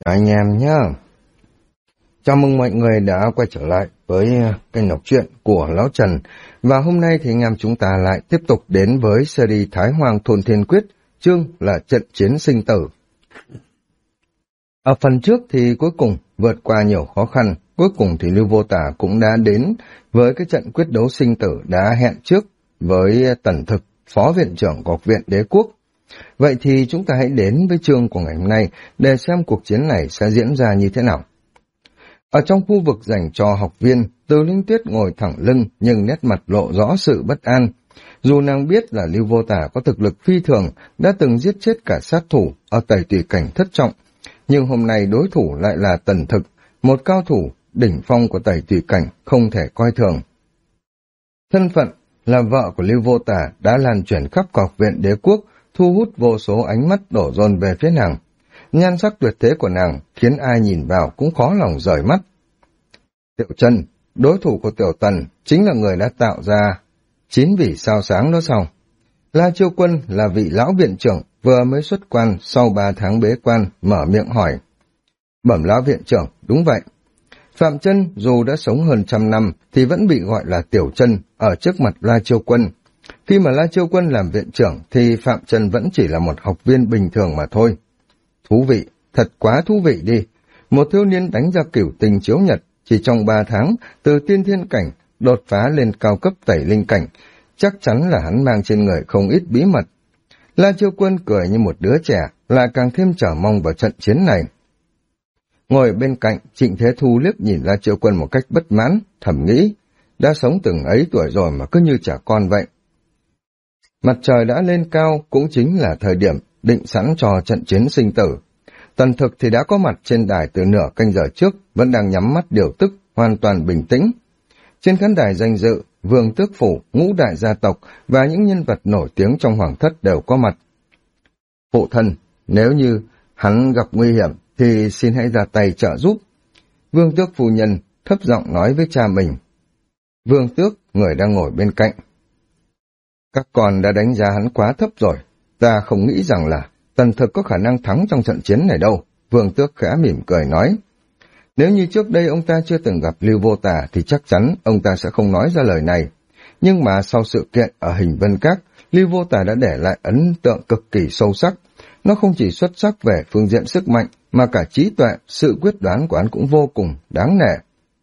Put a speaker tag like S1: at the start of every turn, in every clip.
S1: Anh em nhá. Chào mừng mọi người đã quay trở lại với kênh đọc truyện của Lão Trần. Và hôm nay thì anh em chúng ta lại tiếp tục đến với series Thái Hoàng Thôn Thiên Quyết, chương là trận chiến sinh tử. Ở phần trước thì cuối cùng vượt qua nhiều khó khăn, cuối cùng thì Lưu Vô Tả cũng đã đến với cái trận quyết đấu sinh tử đã hẹn trước với Tần Thực, Phó Viện trưởng của Học viện Đế Quốc. Vậy thì chúng ta hãy đến với chương của ngày hôm nay để xem cuộc chiến này sẽ diễn ra như thế nào. Ở trong khu vực dành cho học viên, Từ Linh Tuyết ngồi thẳng lưng nhưng nét mặt lộ rõ sự bất an. Dù nàng biết là Lưu Vô Tả có thực lực phi thường, đã từng giết chết cả sát thủ ở Tẩy Tùy Cảnh thất trọng, nhưng hôm nay đối thủ lại là Tần Thực, một cao thủ đỉnh phong của Tẩy Tùy Cảnh không thể coi thường. Thân phận là vợ của Lưu Vô Tả đã lan truyền khắp Học viện Đế Quốc, thu hút vô số ánh mắt đổ dồn về phía nàng. Nhan sắc tuyệt thế của nàng khiến ai nhìn vào cũng khó lòng rời mắt. Tiểu Chân, đối thủ của Tiểu Tần, chính là người đã tạo ra 9 vì sao sáng đó sao? La Chiêu Quân là vị lão viện trưởng vừa mới xuất quan sau 3 tháng bế quan, mở miệng hỏi. Bẩm lão viện trưởng, đúng vậy. Phạm Chân dù đã sống hơn 100 năm thì vẫn bị gọi là Tiểu Chân ở trước mặt La Chiêu Quân. Khi mà La Chiêu Quân làm viện trưởng thì Phạm Chân vẫn chỉ là một học viên bình thường mà thôi. Thú vị, thật quá thú vị đi. Một thiếu niên đánh ra cửu tình chiếu nhật, chỉ trong 3 tháng, từ tiên thiên cảnh, đột phá lên cao cấp tẩy linh cảnh. Chắc chắn là hắn mang trên người không ít bí mật. La Chiêu Quân cười như một đứa trẻ, lại càng thêm chờ mong vào trận chiến này. Ngồi bên cạnh, Trịnh Thế Thu liếc nhìn La Chiêu Quân một cách bất mãn, thầm nghĩ, đã sống từng ấy tuổi rồi mà cứ như trẻ con vậy. Mặt trời đã lên cao cũng chính là thời điểm định sẵn cho trận chiến sinh tử. Tần Thực thì đã có mặt trên đài từ nửa canh giờ trước, vẫn đang nhắm mắt điều tức, hoàn toàn bình tĩnh. Trên khán đài danh dự, Vương Tước Phủ, ngũ đại gia tộc và những nhân vật nổi tiếng trong hoàng thất đều có mặt. Phụ thân, nếu như hắn gặp nguy hiểm thì xin hãy ra tay trợ giúp. Vương Tước phu nhân thấp giọng nói với cha mình. Vương Tước, người đang ngồi bên cạnh. Các con đã đánh giá hắn quá thấp rồi. Ta không nghĩ rằng là Tần Thực có khả năng thắng trong trận chiến này đâu. Vương Tước khẽ mỉm cười nói. Nếu như trước đây ông ta chưa từng gặp Lưu Vô Tả thì chắc chắn ông ta sẽ không nói ra lời này. Nhưng mà sau sự kiện ở Hình Vân Các, Lưu Vô Tả đã để lại ấn tượng cực kỳ sâu sắc. Nó không chỉ xuất sắc về phương diện sức mạnh, mà cả trí tuệ, sự quyết đoán của hắn cũng vô cùng đáng nể.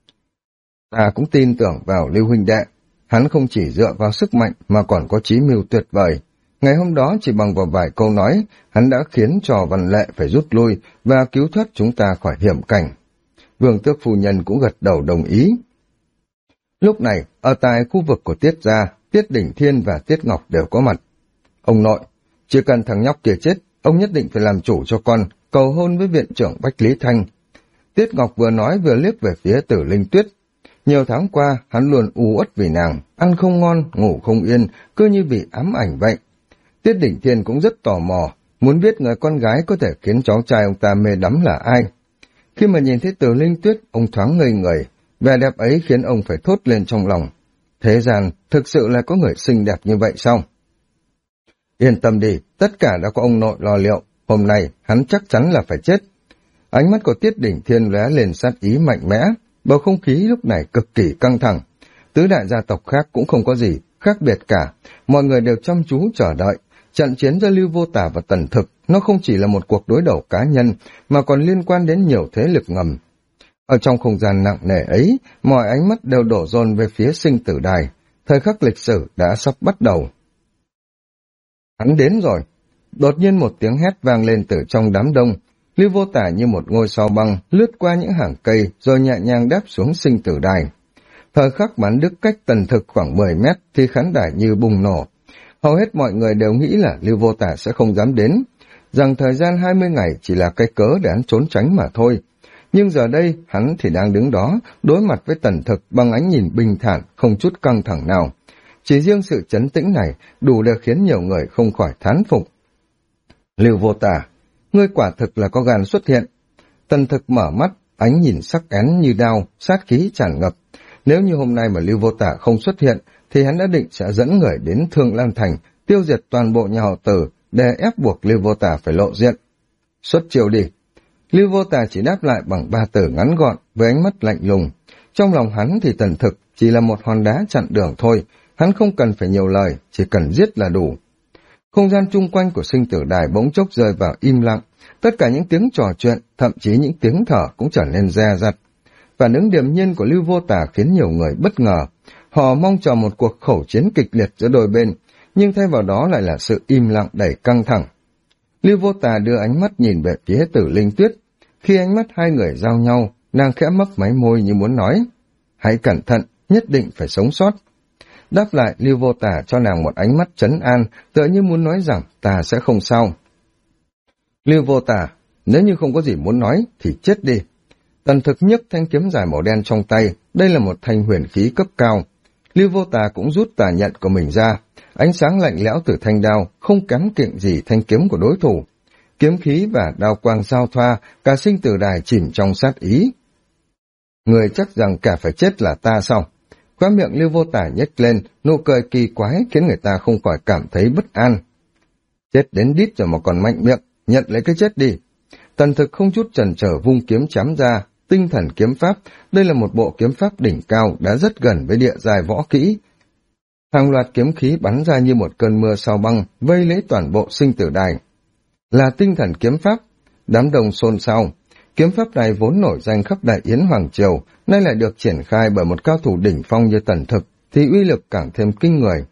S1: Ta cũng tin tưởng vào Lưu huynh đệ. Hắn không chỉ dựa vào sức mạnh mà còn có chí mưu tuyệt vời. Ngày hôm đó chỉ bằng vào vài câu nói, hắn đã khiến cho Văn Lệ phải rút lui và cứu thoát chúng ta khỏi hiểm cảnh. Vương Tước phu nhân cũng gật đầu đồng ý. Lúc này, ở tại khu vực của Tiết Gia, Tiết Đỉnh Thiên và Tiết Ngọc đều có mặt. Ông nội, chỉ cần thằng nhóc kia chết, ông nhất định phải làm chủ cho con, cầu hôn với viện trưởng Bách Lý Thanh. Tiết Ngọc vừa nói vừa liếc về phía Tử Linh Tuyết. Nhiều tháng qua, hắn luôn u uất vì nàng, ăn không ngon, ngủ không yên, cứ như bị ám ảnh vậy. Tiết Đỉnh Thiên cũng rất tò mò, muốn biết người con gái có thể khiến cháu trai ông ta mê đắm là ai. Khi mà nhìn thấy Tử Linh Tuyết, ông thoáng ngây người, vẻ đẹp ấy khiến ông phải thốt lên trong lòng. Thế gian, thực sự là có người xinh đẹp như vậy sao? Yên tâm đi, tất cả đã có ông nội lo liệu, hôm nay hắn chắc chắn là phải chết. Ánh mắt của Tiết Đỉnh Thiên lóe lên sát ý mạnh mẽ, bầu không khí lúc này cực kỳ căng thẳng. Tứ đại gia tộc khác cũng không có gì khác biệt cả, mọi người đều chăm chú chờ đợi. Trận chiến giữa Lưu Vô Tả và Tần Thực, nó không chỉ là một cuộc đối đầu cá nhân, mà còn liên quan đến nhiều thế lực ngầm. Ở trong không gian nặng nề ấy, mọi ánh mắt đều đổ dồn về phía sinh tử đài. Thời khắc lịch sử đã sắp bắt đầu. Hắn đến rồi. Đột nhiên một tiếng hét vang lên từ trong đám đông. Lưu Vô Tả như một ngôi sao băng lướt qua những hàng cây rồi nhẹ nhàng đáp xuống sinh tử đài. Thời khắc bắn đứt cách Tần Thực khoảng 10 mét thì khán đài như bùng nổ. Hầu hết mọi người đều nghĩ là Lưu Vô Tả sẽ không dám đến, rằng thời gian 20 ngày chỉ là cái cớ để hắn trốn tránh mà thôi. Nhưng giờ đây, hắn thì đang đứng đó, đối mặt với Tần Thực bằng ánh nhìn bình thản, không chút căng thẳng nào. Chỉ riêng sự trấn tĩnh này đủ để khiến nhiều người không khỏi thán phục. Lưu Vô Tả, ngươi quả thực là có gan xuất hiện. Tần Thực mở mắt, ánh nhìn sắc bén như đao, sát khí tràn ngập. Nếu như hôm nay mà Lưu Vô Tả không xuất hiện, thì hắn đã định sẽ dẫn người đến Thương Lan Thành, tiêu diệt toàn bộ nhà họ Tử để ép buộc Lưu Vô Tả phải lộ diện. Xuất chiêu đi. Lưu Vô Tà chỉ đáp lại bằng 3 từ ngắn gọn với ánh mắt lạnh lùng. Trong lòng hắn thì Tần Thực chỉ là một hòn đá chặn đường thôi, hắn không cần phải nhiều lời, chỉ cần giết là đủ. Không gian chung quanh của sinh tử đài bỗng chốc rơi vào im lặng, tất cả những tiếng trò chuyện, thậm chí những tiếng thở cũng trở nên dè dặt. Phản ứng điềm nhiên của Lưu Vô Tà khiến nhiều người bất ngờ. Họ mong chờ một cuộc khẩu chiến kịch liệt giữa đôi bên, nhưng thay vào đó lại là sự im lặng đầy căng thẳng. Lưu Vô Tà đưa ánh mắt nhìn về phía Tử Linh Tuyết. Khi ánh mắt hai người giao nhau, nàng khẽ mấp máy môi như muốn nói, hãy cẩn thận, nhất định phải sống sót. Đáp lại, Lưu Vô Tà cho nàng một ánh mắt trấn an, tựa như muốn nói rằng ta sẽ không sao. Lưu Vô Tà, nếu như không có gì muốn nói thì chết đi. Tần Thực nhấc thanh kiếm dài màu đen trong tay, đây là một thanh huyền khí cấp cao. Lưu Vô Tà cũng rút tà nhận của mình ra, ánh sáng lạnh lẽo từ thanh đao không kém cạnh gì thanh kiếm của đối thủ. Kiếm khí và đao quang giao thoa, cả sinh tử đài chìm trong sát ý. Người chắc rằng cả phải chết là ta sao? Khóe miệng Lưu Vô Tà nhếch lên, nụ cười kỳ quái khiến người ta không khỏi cảm thấy bất an. Chết đến đít rồi mà còn mạnh miệng, nhận lấy cái chết đi. Tần Thực không chút chần chờ vung kiếm chém ra, tinh thần kiếm pháp, đây là một bộ kiếm pháp đỉnh cao đã rất gần với địa giai võ kỹ. Hàng loạt kiếm khí bắn ra như một cơn mưa sao băng, vây lấy toàn bộ sinh tử đài. Là tinh thần kiếm pháp, đám đông xôn xao. Kiếm pháp này vốn nổi danh khắp Đại Yến Hoàng Triều, nay lại được triển khai bởi một cao thủ đỉnh phong như Tần Thực, thì uy lực càng thêm kinh người.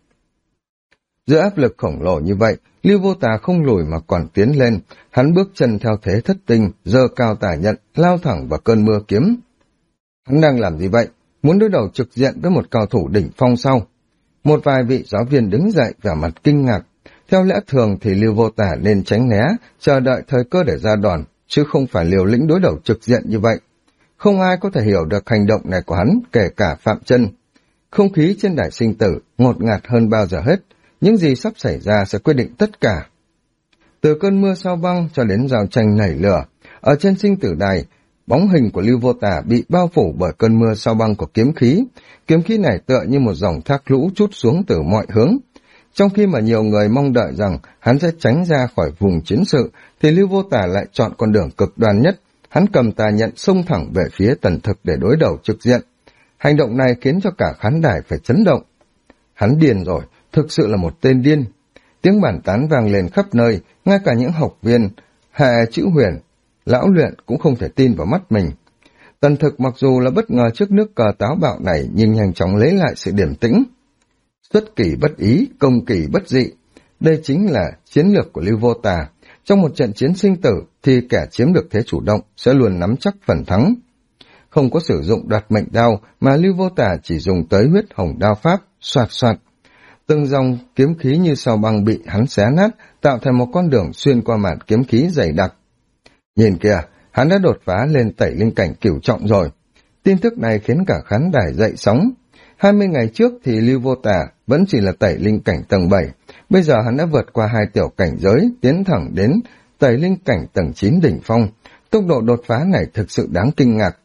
S1: Giữa áp lực khổng lồ như vậy, Lưu Vô Tà không lùi mà còn tiến lên, hắn bước chân theo thế thất tinh, giơ cao tà nhận, lao thẳng vào cơn mưa kiếm. Hắn đang làm gì vậy? Muốn đối đầu trực diện với một cao thủ đỉnh phong sao? Một vài vị giáo viên đứng dậy vẻ mặt kinh ngạc. Theo lẽ thường thì Lưu Vô Tà nên tránh né, chờ đợi thời cơ để ra đòn, chứ không phải liều lĩnh đối đầu trực diện như vậy. Không ai có thể hiểu được hành động này của hắn, kể cả Phạm Chân. Không khí trên đài sinh tử ngột ngạt hơn bao giờ hết, những gì sắp xảy ra sẽ quyết định tất cả. Từ cơn mưa sao băng cho đến giao tranh nảy lửa, ở trên sinh tử đài, bóng hình của Lưu Vô Tà bị bao phủ bởi cơn mưa sao băng của kiếm khí này tựa như một dòng thác lũ trút xuống từ mọi hướng. Trong khi mà nhiều người mong đợi rằng hắn sẽ tránh ra khỏi vùng chiến sự, thì Lưu Vô Tà lại chọn con đường cực đoan nhất, hắn cầm tà nhận xông thẳng về phía Tần Thực để đối đầu trực diện. Hành động này khiến cho cả khán đài phải chấn động. Hắn điên rồi, thực sự là một tên điên. Tiếng bàn tán vang lên khắp nơi, ngay cả những học viên hệ chữ huyền, lão luyện cũng không thể tin vào mắt mình. Tần Thực mặc dù là bất ngờ trước nước cờ táo bạo này, nhưng nhanh chóng lấy lại sự điềm tĩnh. Xuất kỳ bất ý, công kỳ bất dị. Đây chính là chiến lược của Lưu Vô Tà. Trong một trận chiến sinh tử thì kẻ chiếm được thế chủ động sẽ luôn nắm chắc phần thắng. Không có sử dụng đoạt mệnh đao mà Lưu Vô Tà chỉ dùng tới huyết hồng đao pháp, xoạt xoạt. Từng dòng kiếm khí như sao băng bị hắn xé nát, tạo thành một con đường xuyên qua màn kiếm khí dày đặc. Nhìn kìa, hắn đã đột phá lên tẩy linh cảnh cửu trọng rồi. Tin tức này khiến cả khán đài dậy sóng. 20 ngày trước thì Lưu Vô Tà vẫn chỉ là tẩy linh cảnh tầng 7, bây giờ hắn đã vượt qua 2 tiểu cảnh giới, tiến thẳng đến tẩy linh cảnh tầng 9 đỉnh phong. Tốc độ đột phá này thực sự đáng kinh ngạc.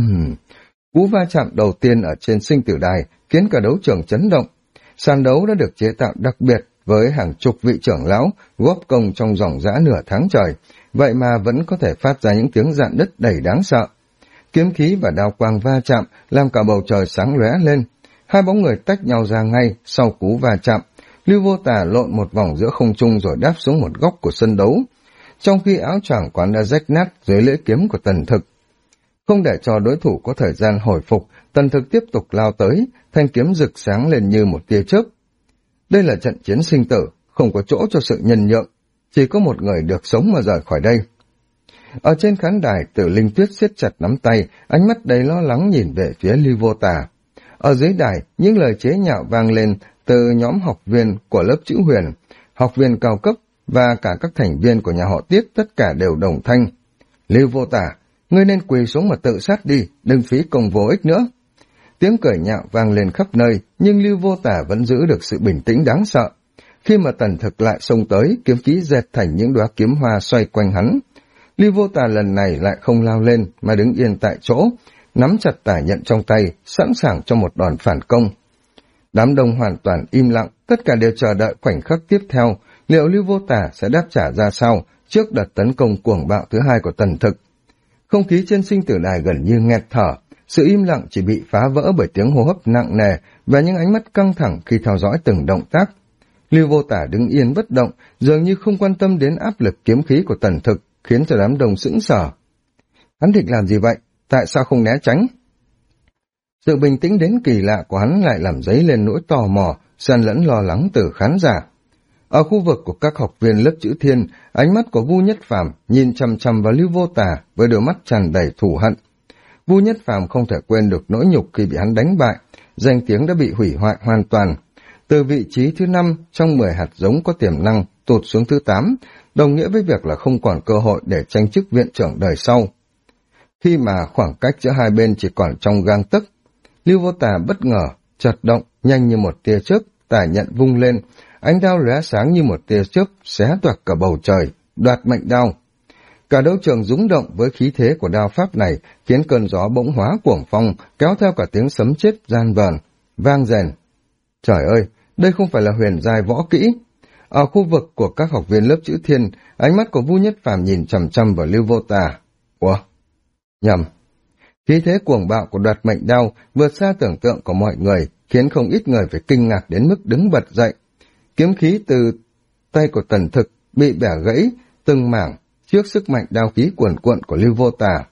S1: Cú va chạm đầu tiên ở trên sinh tử đài khiến cả đấu trường chấn động. Sàn đấu đã được chế tạo đặc biệt với hàng chục vị trưởng lão góp công trong dòng dã nửa tháng trời, vậy mà vẫn có thể phát ra những tiếng rạn nứt đầy đáng sợ. Kiếm khí và đao quang va chạm làm cả bầu trời sáng lóe lên. Hai bóng người tách nhau ra ngay sau cú va chạm. Lưu Vô Tà lộn một vòng giữa không trung rồi đáp xuống một góc của sân đấu, trong khi áo choàng quán đã rách nát dưới lưỡi kiếm của Tần Thực. Không để cho đối thủ có thời gian hồi phục, Tần Thực tiếp tục lao tới, thanh kiếm rực sáng lên như một tia chớp. Đây là trận chiến sinh tử, không có chỗ cho sự nhân nhượng, chỉ có một người được sống mà rời khỏi đây. Ở trên khán đài, Tử Linh Tuyết siết chặt nắm tay, ánh mắt đầy lo lắng nhìn về phía Lưu Vô Tà. Ở dưới đài, những lời chế nhạo vang lên từ nhóm học viên của lớp chữ huyền, học viên cao cấp và cả các thành viên của nhà họ Tiết, tất cả đều đồng thanh. Lưu Vô Tà, ngươi nên quỳ xuống mà tự sát đi, đừng phí công vô ích nữa. Tiếng cười nhạo vang lên khắp nơi, nhưng Lưu Vô Tà vẫn giữ được sự bình tĩnh đáng sợ. Khi mà Tần Thực lại xông tới, kiếm khí dệt thành những đóa kiếm hoa xoay quanh hắn. Lưu Vô Tà lần này lại không lao lên mà đứng yên tại chỗ, nắm chặt tà nhận trong tay, sẵn sàng cho một đòn phản công. Đám đông hoàn toàn im lặng, tất cả đều chờ đợi khoảnh khắc tiếp theo, liệu Lưu Vô Tà sẽ đáp trả ra sao trước đợt tấn công cuồng bạo thứ hai của Tần Thực. Không khí trên sinh tử đài gần như nghẹt thở, sự im lặng chỉ bị phá vỡ bởi tiếng hô hấp nặng nề và những ánh mắt căng thẳng khi theo dõi từng động tác. Lưu Vô Tả đứng yên bất động, dường như không quan tâm đến áp lực kiếm khí của Tần Thực, khiến cho đám đông sững sờ. Hắn định làm gì vậy? Tại sao không né tránh? Sự bình tĩnh đến kỳ lạ của hắn lại làm dấy lên nỗi tò mò, xen lẫn lo lắng từ khán giả. Ở khu vực của các học viên lớp chữ Thiên, ánh mắt của Vu Nhất Phàm nhìn chằm chằm vào Lưu Vô Tả với đôi mắt tràn đầy thù hận. Vu Nhất Phàm không thể quên được nỗi nhục khi bị hắn đánh bại, danh tiếng đã bị hủy hoại hoàn toàn. Từ vị trí thứ 5 trong 10 hạt giống có tiềm năng tụt xuống thứ 8, đồng nghĩa với việc là không còn cơ hội để tranh chức viện trưởng đời sau. Khi mà khoảng cách giữa hai bên chỉ còn trong gang tấc, Lưu Vô Tả bất ngờ, chợt động, nhanh như một tia chớp, tả nhận vung lên, ánh đao lóe sáng như một tia chớp, xé toạc cả bầu trời, đoạt mệnh đao. Cả đấu trường rúng động với khí thế của đao pháp này, khiến cơn gió bỗng hóa cuồng phong, kéo theo cả tiếng sấm chết gian vờn, vang rền. Trời ơi, đây không phải là huyền giai võ kỹ. Ở khu vực của các học viên lớp chữ Thiên, ánh mắt của Vu Nhất Phàm nhìn chằm chằm vào Lưu Vô Tả. Ủa? Nhầm. Khí thế cuồng bạo của đoạt mệnh đao vượt xa tưởng tượng của mọi người, khiến không ít người phải kinh ngạc đến mức đứng bật dậy. Kiếm khí từ tay của Tần Thực bị bẻ gãy từng mảng trước sức mạnh đao khí cuồn cuộn của Lưu Vô Tả.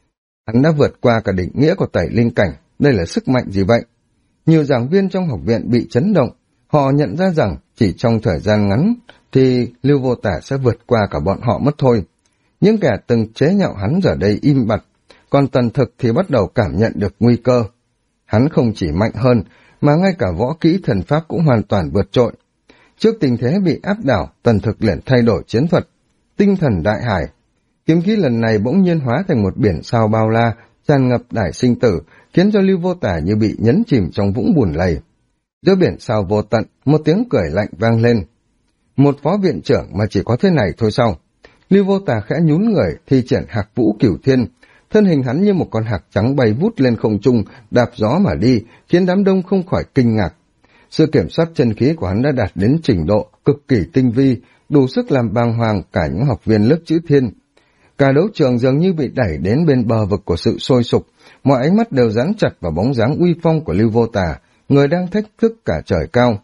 S1: Hắn đã vượt qua cả định nghĩa của tẩy linh cảnh, đây là sức mạnh gì vậy? Nhiều giảng viên trong học viện bị chấn động, họ nhận ra rằng chỉ trong thời gian ngắn thì Lưu Vô Tả sẽ vượt qua cả bọn họ mất thôi. Những kẻ từng chế nhạo hắn giờ đây im bặt, còn Tần Thực thì bắt đầu cảm nhận được nguy cơ. Hắn không chỉ mạnh hơn, mà ngay cả võ kỹ thần pháp cũng hoàn toàn vượt trội. Trước tình thế bị áp đảo, Tần Thực liền thay đổi chiến thuật. Tinh thần đại hải. Kiếm khí lần này bỗng nhiên hóa thành một biển sao bao la, tràn ngập đại sinh tử, khiến cho Lưu Vô Tả như bị nhấn chìm trong vũng bùn lầy. Giữa biển sao vô tận, một tiếng cười lạnh vang lên. Một phó viện trưởng mà chỉ có thế này thôi sao? Lưu Vô Tả khẽ nhún người, thi triển Hạc Vũ Cửu Thiên. Thân hình hắn như một con hạc trắng bay vút lên không trung, đạp gió mà đi, khiến đám đông không khỏi kinh ngạc. Sự kiểm soát chân khí của hắn đã đạt đến trình độ cực kỳ tinh vi, đủ sức làm bàng hoàng cả những học viên lớp chữ Thiên. Cả đấu trường dường như bị đẩy đến bên bờ vực của sự sôi sục, mọi ánh mắt đều dán chặt vào bóng dáng uy phong của Lưu Vô Tả, người đang thách thức cả trời cao.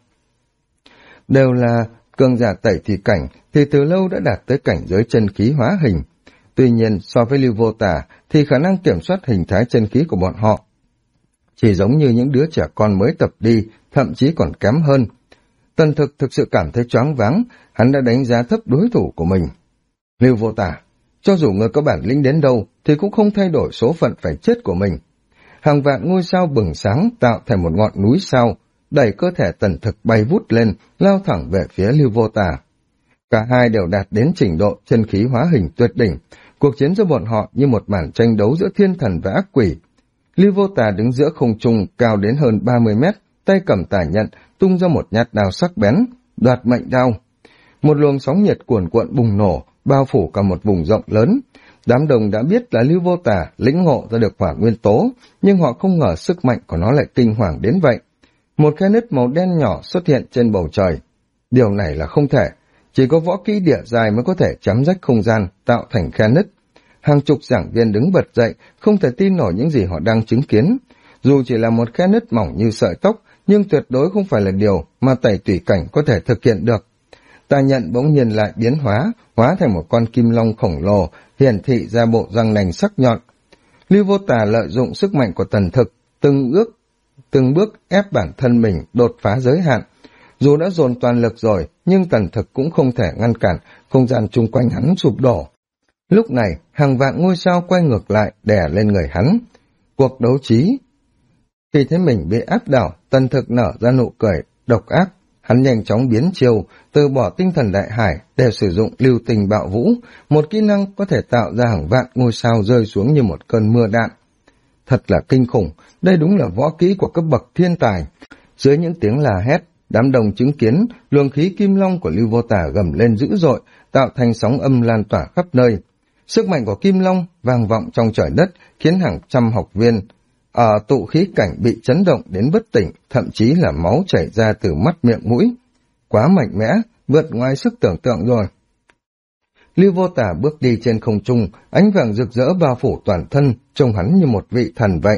S1: Đều là cường giả tẩy thị cảnh thì từ lâu đã đạt tới cảnh giới chân khí hóa hình. Tuy nhiên, so với Lưu Vô Tả thì khả năng kiểm soát hình thái chân khí của bọn họ chỉ giống như những đứa trẻ con mới tập đi, thậm chí còn kém hơn. Tần Thực thực sự cảm thấy choáng váng, hắn đã đánh giá thấp đối thủ của mình. Lưu Vô Tả, cho dù người có bản lĩnh đến đâu thì cũng không thay đổi số phận phải chết của mình. Hàng vạn ngôi sao bừng sáng tạo thành một ngọn núi sao, đẩy cơ thể Tần Thực bay vút lên, lao thẳng về phía Lưu Vô Tả. Cả hai đều đạt đến trình độ chân khí hóa hình tuyệt đỉnh, cuộc chiến giữa bọn họ như một màn tranh đấu giữa thiên thần và ác quỷ. Lưu Vô Tả đứng giữa không trung cao đến hơn 30 mét, tay cầm tả nhận, tung ra một nhát đao sắc bén, đoạt mệnh đao. Một luồng sóng nhiệt cuồn cuộn bùng nổ, bao phủ cả một vùng rộng lớn. Đám đông đã biết là Lưu Vô Tả lĩnh ngộ ra được hỏa nguyên tố, nhưng họ không ngờ sức mạnh của nó lại kinh hoàng đến vậy. Một khe nứt màu đen nhỏ xuất hiện trên bầu trời. Điều này là không thể, chỉ có võ kỹ địa giai mới có thể chấm rách không gian, tạo thành khe nứt. Hàng chục giảng viên đứng bật dậy, không thể tin nổi những gì họ đang chứng kiến. Dù chỉ là một khe nứt mỏng như sợi tóc, nhưng tuyệt đối không phải là điều mà tẩy tùy cảnh có thể thực hiện được. Tà nhận bỗng nhiên lại biến hóa thành một con kim long khổng lồ, hiển thị ra bộ răng nành sắc nhọn. Lưu Vô Tả lợi dụng sức mạnh của Tần Thực, từng bước ép bản thân mình đột phá giới hạn. Dù đã dồn toàn lực rồi, nhưng Tần Thực cũng không thể ngăn cản không gian chung quanh hắn sụp đổ. Lúc này, hàng vạn ngôi sao quay ngược lại đè lên người hắn. Cuộc đấu trí. Khi thấy mình bị áp đảo, Tần Thực nở ra nụ cười độc ác. Hắn nhanh chóng biến chiêu, từ bỏ tinh thần đại hải để sử dụng lưu tình bạo vũ, một kỹ năng có thể tạo ra hàng vạn ngôi sao rơi xuống như một cơn mưa đạn. Thật là kinh khủng, đây đúng là võ kỹ của cấp bậc thiên tài. Dưới những tiếng la hét, đám đông chứng kiến luồng khí kim long của Lưu Vô Tả gầm lên dữ dội, tạo thành sóng âm lan tỏa khắp nơi. Sức mạnh của kim long vang vọng trong trời đất, khiến hàng trăm học viên ở tụ khí cảnh bị chấn động đến bất tỉnh, thậm chí là máu chảy ra từ mắt miệng mũi. Quá mạnh mẽ, vượt ngoài sức tưởng tượng rồi. Lưu Vô Tà bước đi trên không trung, ánh vàng rực rỡ bao phủ toàn thân, trông hắn như một vị thần vậy.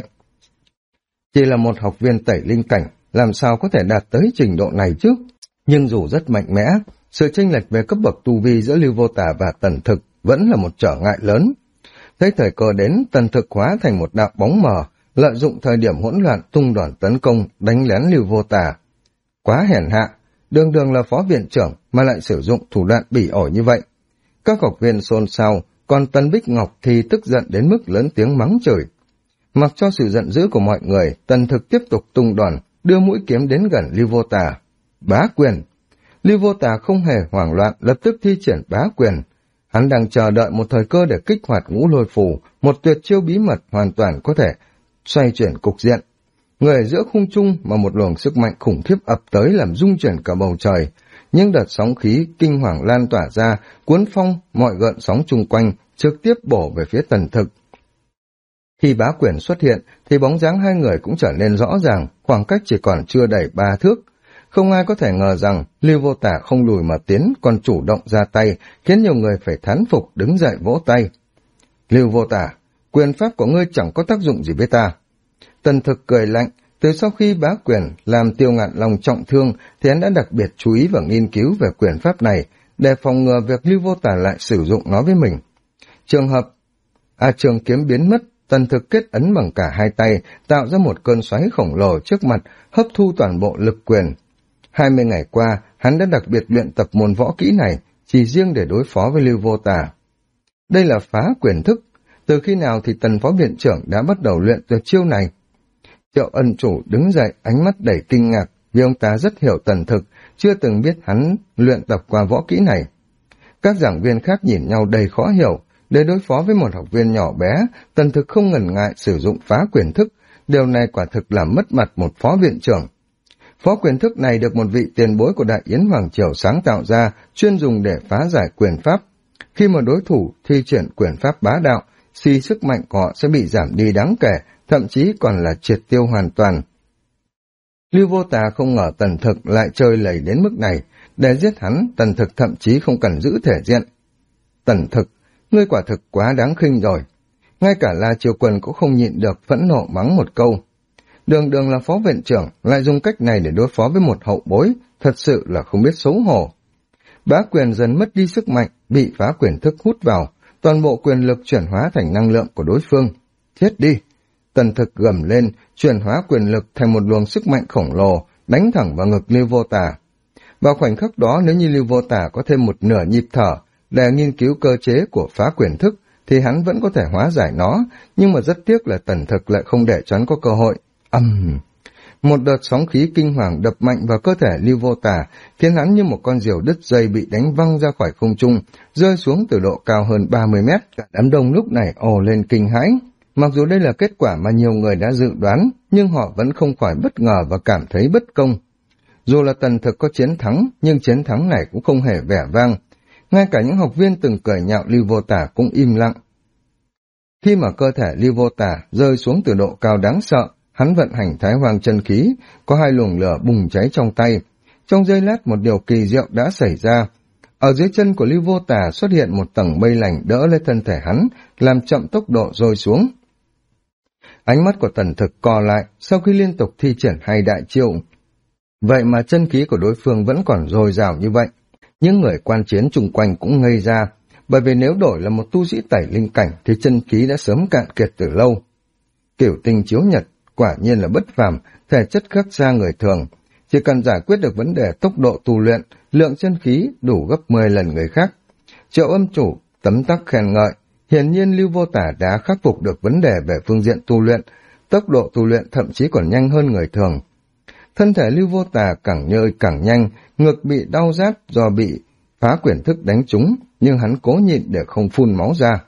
S1: Chỉ là một học viên tẩy linh cảnh, làm sao có thể đạt tới trình độ này chứ? Nhưng dù rất mạnh mẽ, sự chênh lệch về cấp bậc tu vi giữa Lưu Vô Tà và Tần Thực vẫn là một trở ngại lớn. Thấy thời cơ đến, Tần Thực hóa thành một đạo bóng mờ, lợi dụng thời điểm hỗn loạn tung đòn tấn công, đánh lén Lưu Vô Tà. Quá hèn hạ, đường đường là phó viện trưởng mà lại sử dụng thủ đoạn bỉ ổi như vậy. Các học viên xôn xao, còn Tân Bích Ngọc thì tức giận đến mức lớn tiếng mắng chửi. Mặc cho sự giận dữ của mọi người, Tần Thực tiếp tục tung đòn, đưa mũi kiếm đến gần Lưu Vô Tà. Bá quyền! Lưu Vô Tà không hề hoảng loạn, lập tức thi triển bá quyền. Hắn đang chờ đợi một thời cơ để kích hoạt ngũ lôi phù, một tuyệt chiêu bí mật hoàn toàn có thể xoay chuyển cục diện. Người ở giữa khung trung mà một luồng sức mạnh khủng khiếp ập tới làm rung chuyển cả bầu trời. Những đợt sóng khí kinh hoàng lan tỏa ra, cuốn phong mọi gợn sóng chung quanh, trực tiếp bổ về phía Tần Thực. Khi bá quyền xuất hiện, thì bóng dáng hai người cũng trở nên rõ ràng, khoảng cách chỉ còn chưa đầy 3 thước. Không ai có thể ngờ rằng Lưu Vô Tà không lùi mà tiến, còn chủ động ra tay, khiến nhiều người phải thán phục đứng dậy vỗ tay. Lưu Vô Tà, quyền pháp của ngươi chẳng có tác dụng gì với ta. Tần Thực cười lạnh, từ sau khi bá quyền làm Tiêu Ngạn Long trọng thương thì hắn đã đặc biệt chú ý và nghiên cứu về quyền pháp này, để phòng ngừa việc Lưu Vô Tà lại sử dụng nó với mình. Trường hợp trường kiếm biến mất, Tần Thực kết ấn bằng cả hai tay, tạo ra một cơn xoáy khổng lồ trước mặt, hấp thu toàn bộ lực quyền. 20 ngày qua, hắn đã đặc biệt luyện tập môn võ kỹ này, chỉ riêng để đối phó với Lưu Vô Tà. Đây là phá quyền thức. Từ khi nào thì Tần phó viện trưởng đã bắt đầu luyện tuyệt chiêu này? Triệu Ân Chủ đứng dậy, ánh mắt đầy kinh ngạc, vì ông ta rất hiểu Tần Thực, chưa từng biết hắn luyện tập qua võ kỹ này. Các giảng viên khác nhìn nhau đầy khó hiểu, để đối phó với một học viên nhỏ bé, Tần Thực không ngần ngại sử dụng phá quyền thức, điều này quả thực làm mất mặt một phó viện trưởng. Phó quyền thức này được một vị tiền bối của Đại Yến Hoàng Triều sáng tạo ra, chuyên dùng để phá giải quyền pháp. Khi mà đối thủ thi triển quyền pháp bá đạo, suy sức mạnh của họ sẽ bị giảm đi đáng kể, thậm chí còn là triệt tiêu hoàn toàn. Lưu Vô Tà không ngờ Tần Thực lại chơi lầy đến mức này, để giết hắn, Tần Thực thậm chí không cần giữ thể diện. Tần Thực, ngươi quả thực quá đáng khinh rồi. Ngay cả La Chiêu Quân cũng không nhịn được phẫn nộ mắng một câu. Đường đường là phó viện trưởng, lại dùng cách này để đối phó với một hậu bối, thật sự là không biết xấu hổ. Bá quyền dần mất đi sức mạnh, bị phá quyền thức hút vào, toàn bộ quyền lực chuyển hóa thành năng lượng của đối phương. Chết đi! Tần Thực gầm lên, chuyển hóa quyền lực thành một luồng sức mạnh khổng lồ, đánh thẳng vào ngực Lưu Vô Tà. Vào khoảnh khắc đó, nếu như Lưu Vô Tà có thêm một nửa nhịp thở để nghiên cứu cơ chế của phá quyền thức, thì hắn vẫn có thể hóa giải nó, nhưng mà rất tiếc là Tần Thực lại không để cho hắn có cơ hội. Một đợt sóng khí kinh hoàng đập mạnh vào cơ thể Lưu Vô Tà, khiến hắn như một con diều đứt dây bị đánh văng ra khỏi không trung, rơi xuống từ độ cao hơn 30 mét. Cả đám đông lúc này ồ lên kinh hãi. Mặc dù đây là kết quả mà nhiều người đã dự đoán, nhưng họ vẫn không khỏi bất ngờ và cảm thấy bất công. Dù là Tần Thực có chiến thắng, nhưng chiến thắng này cũng không hề vẻ vang. Ngay cả những học viên từng cười nhạo Lưu Vô Tà cũng im lặng. Khi mà cơ thể Lưu Vô Tà rơi xuống từ độ cao đáng sợ, hắn vận hành Thái Hoang chân khí, có hai luồng lửa bùng cháy trong tay. Trong giây lát một điều kỳ diệu đã xảy ra. Ở dưới chân của Lưu Vô Tà xuất hiện một tầng mây lành đỡ lên thân thể hắn, làm chậm tốc độ rơi xuống. Ánh mắt của Tần Thực co lại sau khi liên tục thi triển hai đại chiêu. Vậy mà chân khí của đối phương vẫn còn dồi dào như vậy. Những người quan chiến chung quanh cũng ngây ra, bởi vì nếu đổi là một tu sĩ tẩy linh cảnh thì chân khí đã sớm cạn kiệt từ lâu. Cửu tinh chiếu nhật, quả nhiên là bất phàm, thể chất khác xa người thường. Chỉ cần giải quyết được vấn đề tốc độ tu luyện, lượng chân khí đủ gấp 10 lần người khác. Triệu Âm Chủ tấm tắc khen ngợi, hiển nhiên Lưu Vô Tà đã khắc phục được vấn đề về phương diện tu luyện, tốc độ tu luyện thậm chí còn nhanh hơn người thường. Thân thể Lưu Vô Tà càng nhơi càng nhanh, ngực bị đau rát do bị phá quyền thức đánh trúng, nhưng hắn cố nhịn để không phun máu ra.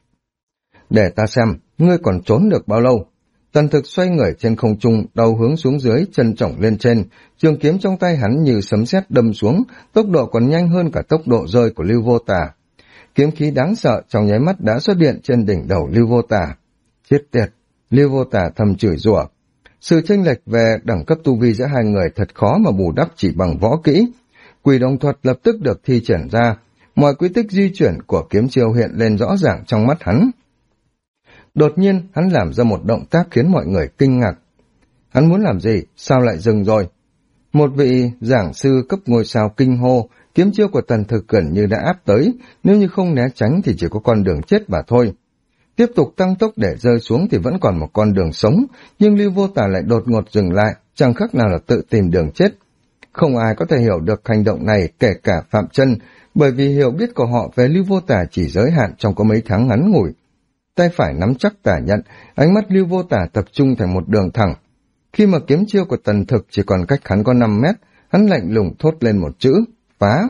S1: Để ta xem, ngươi còn trốn được bao lâu? Tần Thực xoay người trên không trung, đầu hướng xuống dưới, chân chổng lên trên, trường kiếm trong tay hắn như sấm sét đâm xuống, tốc độ còn nhanh hơn cả tốc độ rơi của Lưu Vô Tà. Kiếm khí đáng sợ trong nháy mắt đã xuất hiện trên đỉnh đầu Lưu Vô Tà. Chết tiệt! Lưu Vô Tà thầm chửi rủa. Sự chênh lệch về đẳng cấp tu vi giữa hai người thật khó mà bù đắp chỉ bằng võ kỹ. Quỷ đồng thuật lập tức được thi triển ra, Mọi quy tích di chuyển của kiếm chiêu hiện lên rõ ràng trong mắt hắn. Đột nhiên, hắn làm ra một động tác khiến mọi người kinh ngạc. Hắn muốn làm gì? Sao lại dừng rồi? Một vị giảng sư cấp ngôi sao kinh hô, kiếm chiêu của Tần Thực gần như đã áp tới, nếu như không né tránh thì chỉ có con đường chết mà thôi. Tiếp tục tăng tốc để rơi xuống thì vẫn còn một con đường sống, nhưng Lưu Vô Tà lại đột ngột dừng lại, chẳng khác nào là tự tìm đường chết. Không ai có thể hiểu được hành động này, kể cả Phạm Chân, bởi vì hiểu biết của họ về Lưu Vô Tà chỉ giới hạn trong có mấy tháng ngắn ngủi. Tay phải nắm chắc tả nhận, ánh mắt Lưu Vô Tà tập trung thành một đường thẳng. Khi mà kiếm chiêu của Tần Thực chỉ còn cách hắn có 5 mét, hắn lạnh lùng thốt lên một chữ, phá.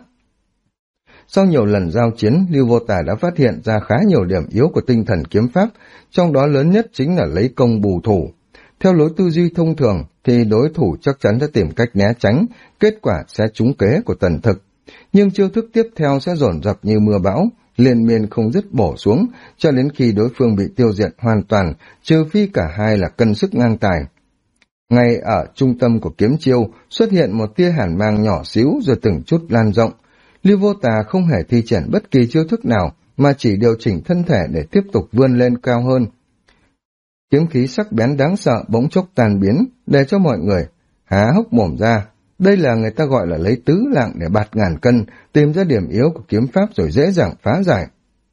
S1: Sau nhiều lần giao chiến, Lưu Vô Tà đã phát hiện ra khá nhiều điểm yếu của tinh thần kiếm pháp, trong đó lớn nhất chính là lấy công bù thủ. Theo lối tư duy thông thường, thì đối thủ chắc chắn sẽ tìm cách né tránh, kết quả sẽ trúng kế của Tần Thực. Nhưng chiêu thức tiếp theo sẽ dồn dập như mưa bão, liên miên không dứt bổ xuống, cho đến khi đối phương bị tiêu diệt hoàn toàn, trừ phi cả hai là cân sức ngang tài. Ngay ở trung tâm của kiếm chiêu xuất hiện một tia hàn mang nhỏ xíu rồi từng chút lan rộng. Lưu Vô Tà không hề thi triển bất kỳ chiêu thức nào mà chỉ điều chỉnh thân thể để tiếp tục vươn lên cao hơn. Kiếm khí sắc bén đáng sợ bỗng chốc tan biến để cho mọi người há hốc mồm ra. Đây là người ta gọi là lấy tứ lạng để bạt ngàn cân, tìm ra điểm yếu của kiếm pháp rồi dễ dàng phá giải.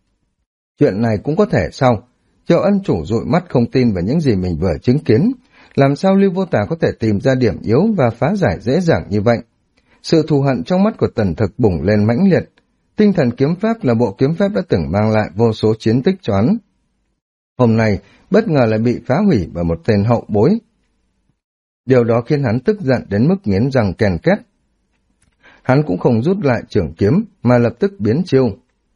S1: Chuyện này cũng có thể sao? Triệu Ân Chủ dụi mắt không tin vào những gì mình vừa chứng kiến. Làm sao Lưu Vô Tà có thể tìm ra điểm yếu và phá giải dễ dàng như vậy? Sự thù hận trong mắt của Tần Thực bùng lên mãnh liệt. Tinh thần kiếm pháp là bộ kiếm pháp đã từng mang lại vô số chiến tích cho hắn. Hôm nay, bất ngờ lại bị phá hủy bởi một tên hậu bối. Điều đó khiến hắn tức giận đến mức nghiến răng ken két. Hắn cũng không rút lại trường kiếm, mà lập tức biến chiêu.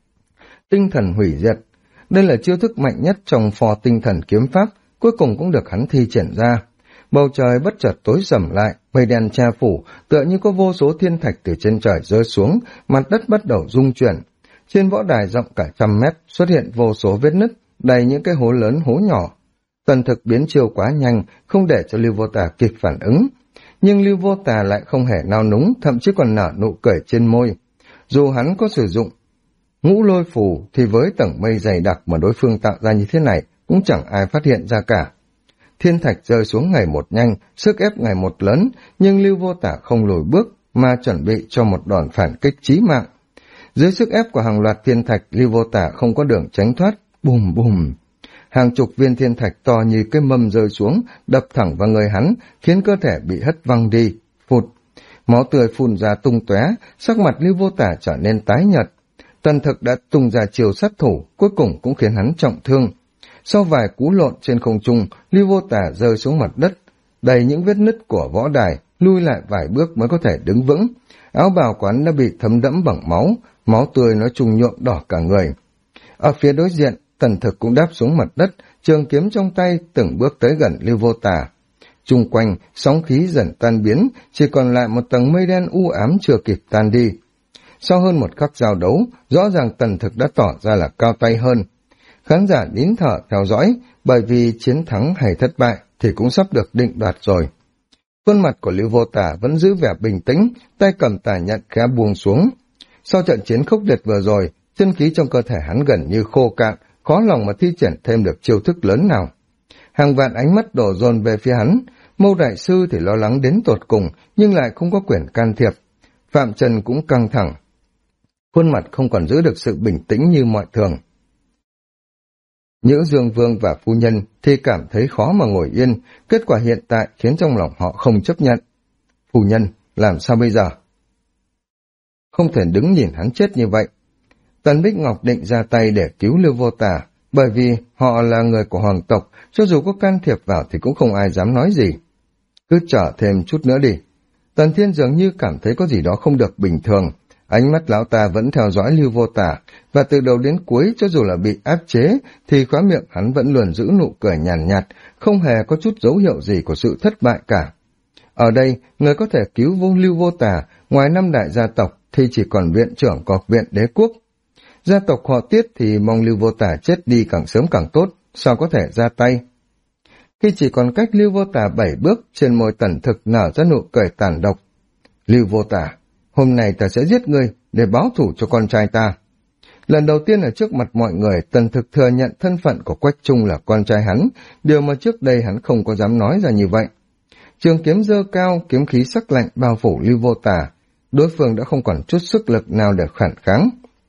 S1: Tinh thần hủy diệt. Đây là chiêu thức mạnh nhất trong phò tinh thần kiếm pháp, cuối cùng cũng được hắn thi triển ra. Bầu trời bất chợt tối sầm lại, mây đen che phủ, tựa như có vô số thiên thạch từ trên trời rơi xuống, mặt đất bắt đầu rung chuyển. Trên võ đài rộng cả 100 mét xuất hiện vô số vết nứt, đầy những cái hố lớn hố nhỏ. Tần Thực biến chiêu quá nhanh, không để cho Lưu Vô Tà kịp phản ứng. Nhưng Lưu Vô Tà lại không hề nao núng, thậm chí còn nở nụ cười trên môi. Dù hắn có sử dụng ngũ lôi phù thì với tầng mây dày đặc mà đối phương tạo ra như thế này cũng chẳng ai phát hiện ra cả. Thiên thạch rơi xuống ngày một nhanh, sức ép ngày một lớn, nhưng Lưu Vô Tà không lùi bước mà chuẩn bị cho một đòn phản kích chí mạng. Dưới sức ép của hàng loạt thiên thạch, Lưu Vô Tà không có đường tránh thoát. Bùm bùm. Hàng chục viên thiên thạch to như cái mâm rơi xuống, đập thẳng vào người hắn, khiến cơ thể bị hất văng đi. Phụt. Máu tươi phun ra tung tóe, sắc mặt Lưu Vô Tà trở nên tái nhợt. Tần Thực đã tung ra chiều sát thủ, cuối cùng cũng khiến hắn trọng thương. Sau vài cú lộn trên không trung, Lưu Vô Tà rơi xuống mặt đất, đầy những vết nứt của võ đài, lui lại vài bước mới có thể đứng vững. Áo bào quán đã bị thấm đẫm bằng máu, máu tươi nó trùng nhuộm đỏ cả người. Ở phía đối diện, Tần Thực cũng đáp xuống mặt đất, trường kiếm trong tay từng bước tới gần Lưu Vô Tà. Chung quanh, sóng khí dần tan biến, chỉ còn lại một tầng mây đen u ám chưa kịp tan đi. Sau hơn một khắc giao đấu, rõ ràng Tần Thực đã tỏ ra là cao tay hơn. Khán giả nín thở theo dõi, bởi vì chiến thắng hay thất bại thì cũng sắp được định đoạt rồi. Khuôn mặt của Lưu Vô Tà vẫn giữ vẻ bình tĩnh, tay cầm tà nhận khẽ buông xuống. Sau trận chiến khốc liệt vừa rồi, chân khí trong cơ thể hắn gần như khô cạn, khó lòng mà thi triển thêm được chiêu thức lớn nào. Hàng vạn ánh mắt đổ dồn về phía hắn, Mâu Đại Sư thì lo lắng đến tột cùng, nhưng lại không có quyền can thiệp. Phạm Trần cũng căng thẳng, khuôn mặt không còn giữ được sự bình tĩnh như mọi thường. Nhữ Dương Vương và phu nhân thì cảm thấy khó mà ngồi yên, kết quả hiện tại khiến trong lòng họ không chấp nhận. Phu nhân, làm sao bây giờ? Không thể đứng nhìn hắn chết như vậy. Tần Bích Ngọc định ra tay để cứu Lưu Vô Tà, bởi vì họ là người của hoàng tộc, cho dù có can thiệp vào thì cũng không ai dám nói gì. Cứ chờ thêm chút nữa đi. Tần Thiên dường như cảm thấy có gì đó không được bình thường. Ánh mắt lão ta vẫn theo dõi Lưu Vô Tà, và từ đầu đến cuối cho dù là bị áp chế, thì khóe miệng hắn vẫn luôn giữ nụ cười nhàn nhạt, không hề có chút dấu hiệu gì của sự thất bại cả. Ở đây, người có thể cứu Lưu Vô Tà, ngoài 5 đại gia tộc, thì chỉ còn viện trưởng của Học viện Đế Quốc. Gia tộc họ Tiết thì mong Lưu Vô Tà chết đi càng sớm càng tốt, sao có thể ra tay. Khi chỉ còn cách Lưu Vô Tà 7 bước, trên môi Tần Thực nở ra nụ cười tàn độc. Lưu Vô Tà, hôm nay ta sẽ giết ngươi để báo thù cho con trai ta. Lần đầu tiên ở trước mặt mọi người, Tần Thực thừa nhận thân phận của Quách Trung là con trai hắn, điều mà trước đây hắn không có dám nói ra như vậy. Trường kiếm giơ cao, kiếm khí sắc lạnh bao phủ Lưu Vô Tà. Đối phương đã không còn chút sức lực nào để phản kháng.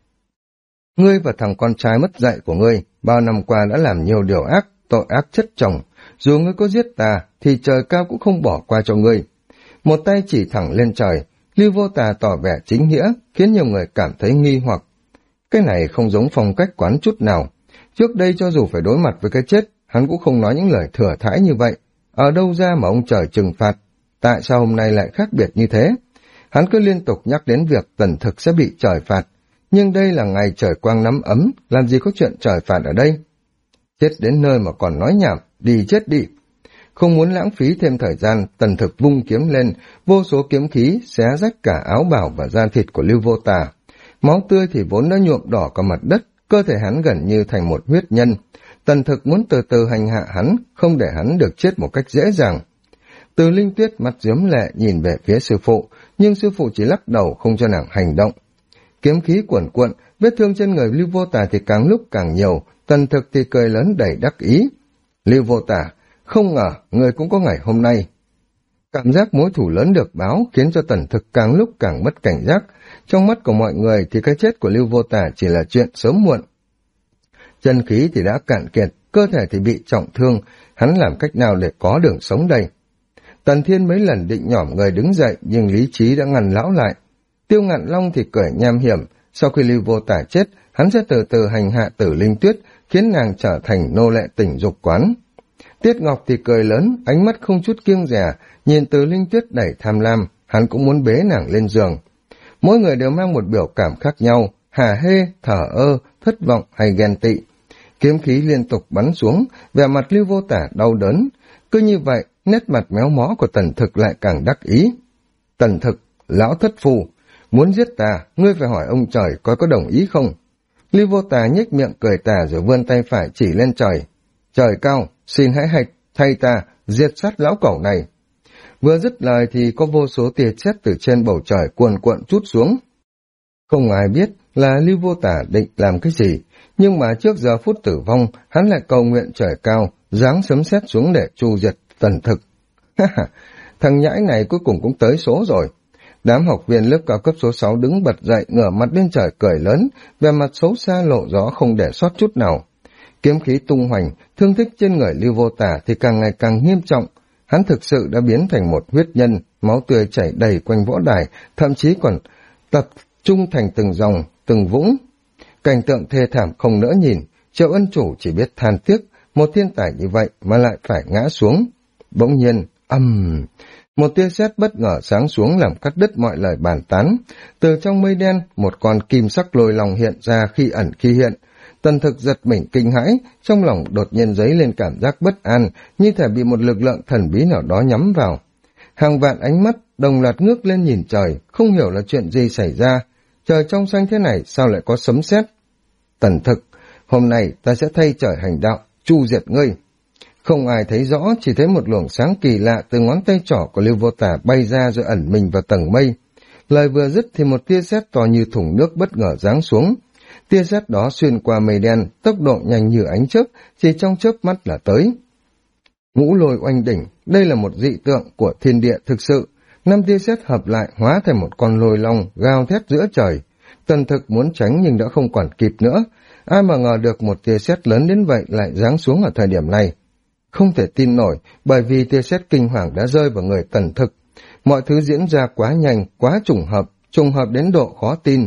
S1: Ngươi và thằng con trai mất dạy của ngươi, bao năm qua đã làm nhiều điều ác, tội ác chất chồng. Dù ngươi có giết ta, thì trời cao cũng không bỏ qua cho ngươi. Một tay chỉ thẳng lên trời, Lưu Vô Tà tỏ vẻ chính nghĩa, khiến nhiều người cảm thấy nghi hoặc. Cái này không giống phong cách quán chút nào. Trước đây cho dù phải đối mặt với cái chết, hắn cũng không nói những lời thừa thãi như vậy. Ở đâu ra mà ông trời trừng phạt? Tại sao hôm nay lại khác biệt như thế? Hắn cứ liên tục nhắc đến việc Tần Thực sẽ bị trời phạt. Nhưng đây là ngày trời quang nắng ấm, làm gì có chuyện trời phạt ở đây? Chết đến nơi mà còn nói nhảm, đi chết đi. Không muốn lãng phí thêm thời gian, Tần Thực vung kiếm lên, vô số kiếm khí xé rách cả áo bào và da thịt của Lưu Vô Tà. Máu tươi thì vốn đã nhuộm đỏ cả mặt đất, cơ thể hắn gần như thành một huyết nhân. Tần Thực muốn từ từ hành hạ hắn, không để hắn được chết một cách dễ dàng. Từ Linh Tuyết mắt rướm lệ nhìn về phía sư phụ, nhưng sư phụ chỉ lắc đầu không cho nàng hành động. Kiếm khí cuồn cuộn, vết thương trên người Lưu Vô Tà thì càng lúc càng nhiều, Tần Thực thì cười lớn đầy đắc ý. Lưu Vô Tà, không ngờ người cũng có ngày hôm nay. Cảm giác mối thù lớn được báo khiến cho Tần Thực càng lúc càng mất cảnh giác. Trong mắt của mọi người thì cái chết của Lưu Vô Tà chỉ là chuyện sớm muộn. Chân khí thì đã cạn kiệt, cơ thể thì bị trọng thương, hắn làm cách nào để có đường sống đây? Tần Thiên mấy lần định nhỏm người đứng dậy, nhưng lý trí đã ngăn lão lại. Tiêu Ngạn Long thì cười nham hiểm, sau khi Lưu Vô Tà chết, hắn sẽ từ từ hành hạ Tử Linh Tuyết, khiến nàng trở thành nô lệ tình dục quán. Tiết Ngọc thì cười lớn, ánh mắt không chút kiêng dè, nhìn Tử Linh Tuyết đầy tham lam, hắn cũng muốn bế nàng lên giường. Mỗi người đều mang một biểu cảm khác nhau, hả hê, thở ơ, thất vọng hay ghen tị. Kiếm khí liên tục bắn xuống, vẻ mặt Lưu Vô Tà đau đớn. Cứ như vậy, nét mặt méo mó của Tần Thực lại càng đắc ý. Tần Thực, lão thất phù, muốn giết ta, ngươi phải hỏi ông trời coi có đồng ý không? Lưu Vô Tà nhếch miệng cười tà rồi vươn tay phải chỉ lên trời. Trời cao, xin hãy thay ta, diệt sát lão cẩu này. Vừa dứt lời thì có vô số tia sét từ trên bầu trời cuồn cuộn trút xuống. Không ai biết là Lưu Vô Tà định làm cái gì, nhưng mà trước giờ phút tử vong, hắn lại cầu nguyện trời cao, giáng sấm sét xuống để tru diệt Tần Thực. Thằng nhãi này cuối cùng cũng tới số rồi. Đám học viên lớp cao cấp số 6 đứng bật dậy, ngửa mặt lên trời cười lớn, vẻ mặt xấu xa lộ rõ không để sót chút nào. Kiếm khí tung hoành, thương tích trên người Lưu Vô Tà thì càng ngày càng nghiêm trọng. Hắn thực sự đã biến thành một huyết nhân, máu tươi chảy đầy quanh võ đài, thậm chí còn tập trung thành từng dòng, từng vũng. Cảnh tượng thê thảm không nỡ nhìn, Triệu Ân Chủ chỉ biết than tiếc, một thiên tài như vậy mà lại phải ngã xuống. Bỗng nhiên, một tia sét bất ngờ sáng xuống làm cắt đứt mọi lời bàn tán. Từ trong mây đen, một con kim sắc lôi long hiện ra khi ẩn khi hiện. Tần Thực giật mình kinh hãi, trong lòng đột nhiên dấy lên cảm giác bất an, như thể bị một lực lượng thần bí nào đó nhắm vào. Hàng vạn ánh mắt đồng loạt ngước lên nhìn trời, không hiểu là chuyện gì xảy ra. Trời trong xanh thế này sao lại có sấm sét? Tần Thực, hôm nay ta sẽ thay trời hành đạo, chu diệt ngươi. Không ai thấy rõ, chỉ thấy một luồng sáng kỳ lạ từ ngón tay trỏ của Lưu Vô Tà bay ra rồi ẩn mình vào tầng mây. Lời vừa dứt thì một tia sét to như thùng nước bất ngờ giáng xuống. Tia sét đó xuyên qua mây đen, tốc độ nhanh như ánh chớp, chỉ trong chớp mắt là tới. Ngũ lôi oanh đỉnh, đây là một dị tượng của thiên địa thực sự. 5 tia sét hợp lại hóa thành một con lôi long gào thét giữa trời. Tần Thực muốn tránh nhưng đã không còn kịp nữa. Ai mà ngờ được một tia sét lớn đến vậy lại giáng xuống ở thời điểm này. Không thể tin nổi, bởi vì tia sét kinh hoàng đã rơi vào người Tần Thực. Mọi thứ diễn ra quá nhanh, quá trùng hợp đến độ khó tin.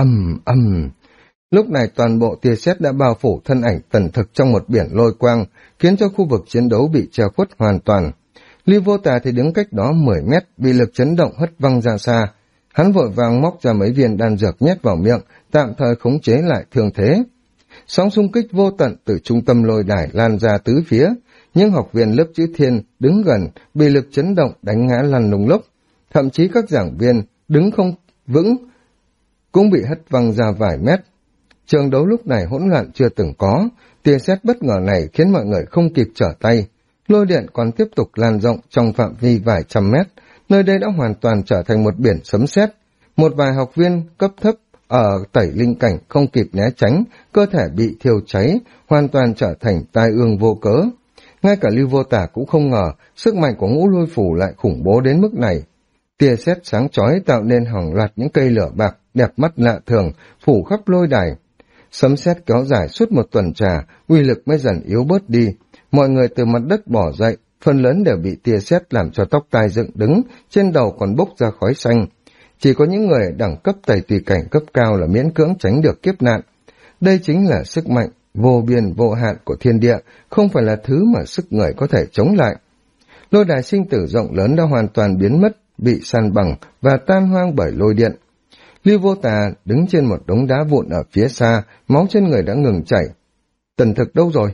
S1: Lúc này toàn bộ tia sét đã bao phủ thân ảnh Tần Thực trong một biển lôi quang, khiến cho khu vực chiến đấu bị che khuất hoàn toàn. Lưu Vô Tà thì đứng cách đó 10 mét, bị lực chấn động hất văng ra xa. Hắn vội vàng móc ra mấy viên đan dược nhét vào miệng, tạm thời khống chế lại thương thế. Sóng xung kích vô tận từ trung tâm lôi đài lan ra tứ phía, những học viên lớp chữ Thiên đứng gần bị lực chấn động đánh ngã lăn lung lốc, thậm chí các giảng viên đứng không vững cũng bị hất văng ra vài mét. Trường đấu lúc này hỗn loạn chưa từng có, tia sét bất ngờ này khiến mọi người không kịp trở tay. Lôi điện còn tiếp tục lan rộng trong phạm vi vài trăm mét, nơi đây đã hoàn toàn trở thành một biển sấm sét. Một vài học viên cấp thấp ở tẩy linh cảnh không kịp né tránh, cơ thể bị thiêu cháy, hoàn toàn trở thành tai ương vô cớ. Ngay cả Lưu Vô Tả cũng không ngờ sức mạnh của Ngũ Lôi Phủ lại khủng bố đến mức này. Tia sét sáng chói tạo nên hàng loạt những cây lửa bạc đẹp mắt lạ thường phủ khắp lôi đài. Sấm sét kéo dài suốt một tuần trà, uy lực mới dần yếu bớt đi. Mọi người từ mặt đất bỏ dậy, phần lớn đều bị tia sét làm cho tóc tai dựng đứng, trên đầu còn bốc ra khói xanh. Chỉ có những người đẳng cấp tẩy tùy cảnh cấp cao là miễn cưỡng tránh được kiếp nạn. Đây chính là sức mạnh vô biên vô hạn của thiên địa, không phải là thứ mà sức người có thể chống lại. Lôi đài sinh tử rộng lớn đã hoàn toàn biến mất, bị san bằng và tan hoang bởi lôi điện. Lưu Vô Tà đứng trên một đống đá vụn ở phía xa, máu trên người đã ngừng chảy. Tần Thực đâu rồi?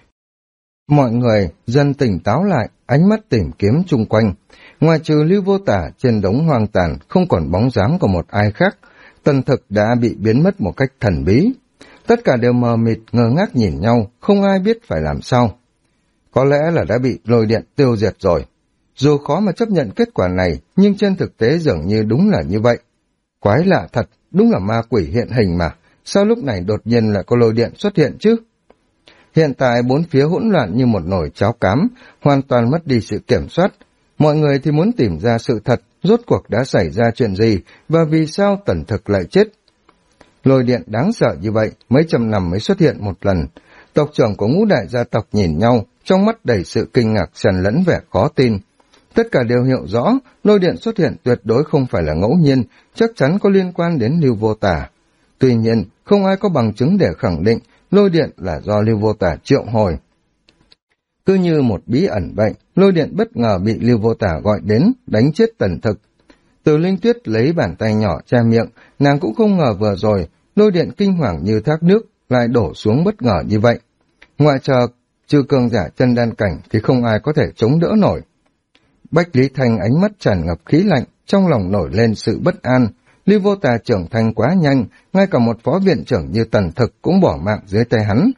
S1: Mọi người dần tỉnh táo lại, ánh mắt tìm kiếm chung quanh. Ngoài trừ Lưu Vô Tả, trên đống hoang tàn không còn bóng dáng của một ai khác. Tần Thực đã bị biến mất một cách thần bí. Tất cả đều mờ mịt, ngơ ngác nhìn nhau, không ai biết phải làm sao. Có lẽ là đã bị lôi điện tiêu diệt rồi. Dù khó mà chấp nhận kết quả này, nhưng trên thực tế dường như đúng là như vậy. Quái lạ thật, đúng là ma quỷ hiện hình mà. Sao lúc này đột nhiên lại có lôi điện xuất hiện chứ? Hiện tại bốn phía hỗn loạn như một nồi cháo cám, hoàn toàn mất đi sự kiểm soát. Mọi người thì muốn tìm ra sự thật, rốt cuộc đã xảy ra chuyện gì và vì sao Tần Thực lại chết. Lôi điện đáng sợ như vậy, mấy trăm năm mới xuất hiện một lần. Tộc trưởng của ngũ đại gia tộc nhìn nhau, trong mắt đầy sự kinh ngạc xen lẫn vẻ khó tin. Tất cả đều hiểu rõ, lôi điện xuất hiện tuyệt đối không phải là ngẫu nhiên, chắc chắn có liên quan đến Lưu Vô Tả. Tuy nhiên, không ai có bằng chứng để khẳng định lôi điện là do Lưu Vô Tả triệu hồi. Cứ như một bí ẩn vậy, lôi điện bất ngờ bị Lưu Vô Tả gọi đến, đánh chết Tần Thực. Từ Linh Tuyết lấy bàn tay nhỏ che miệng, nàng cũng không ngờ vừa rồi, lôi điện kinh hoàng như thác nước, lại đổ xuống bất ngờ như vậy. Ngoại trừ cường giả chân đan cảnh thì không ai có thể chống đỡ nổi. Bách Lý Thanh ánh mắt tràn ngập khí lạnh, trong lòng nổi lên sự bất an. Lưu Vô Tà trưởng thành quá nhanh, ngay cả một phó viện trưởng như Tần Thực cũng bỏ mạng dưới tay hắn.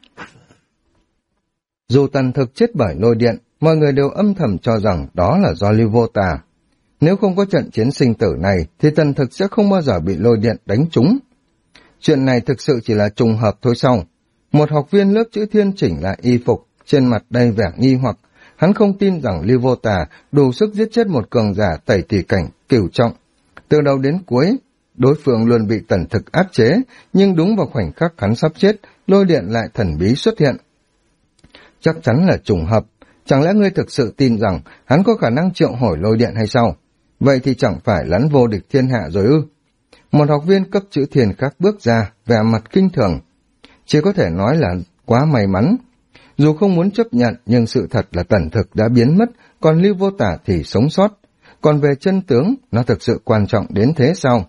S1: Dù Tần Thực chết bởi lôi điện, mọi người đều âm thầm cho rằng đó là do Lưu Vô Tà. Nếu không có trận chiến sinh tử này, thì Tần Thực sẽ không bao giờ bị lôi điện đánh trúng. Chuyện này thực sự chỉ là trùng hợp thôi sao? Một học viên lớp chữ Thiên chỉnh lại y phục, trên mặt đầy vẻ nghi hoặc. Hắn không tin rằng Lưu Vô Tà đủ sức giết chết một cường giả tẩy tùy cảnh cửu trọng. Từ đầu đến cuối, đối phương luôn bị Tần Thực áp chế, nhưng đúng vào khoảnh khắc hắn sắp chết, lôi điện lại thần bí xuất hiện. Chắc chắn là trùng hợp. Chẳng lẽ ngươi thực sự tin rằng hắn có khả năng triệu hồi lôi điện hay sao? Vậy thì chẳng phải lắn vô địch thiên hạ rồi ư? Một học viên cấp chữ Thiên khác bước ra, vẻ mặt kinh thường. Chỉ có thể nói là quá may mắn. Dù không muốn chấp nhận, nhưng sự thật là Tần Thực đã biến mất, còn Lưu Vô Tả thì sống sót. Còn về chân tướng, nó thực sự quan trọng đến thế sao?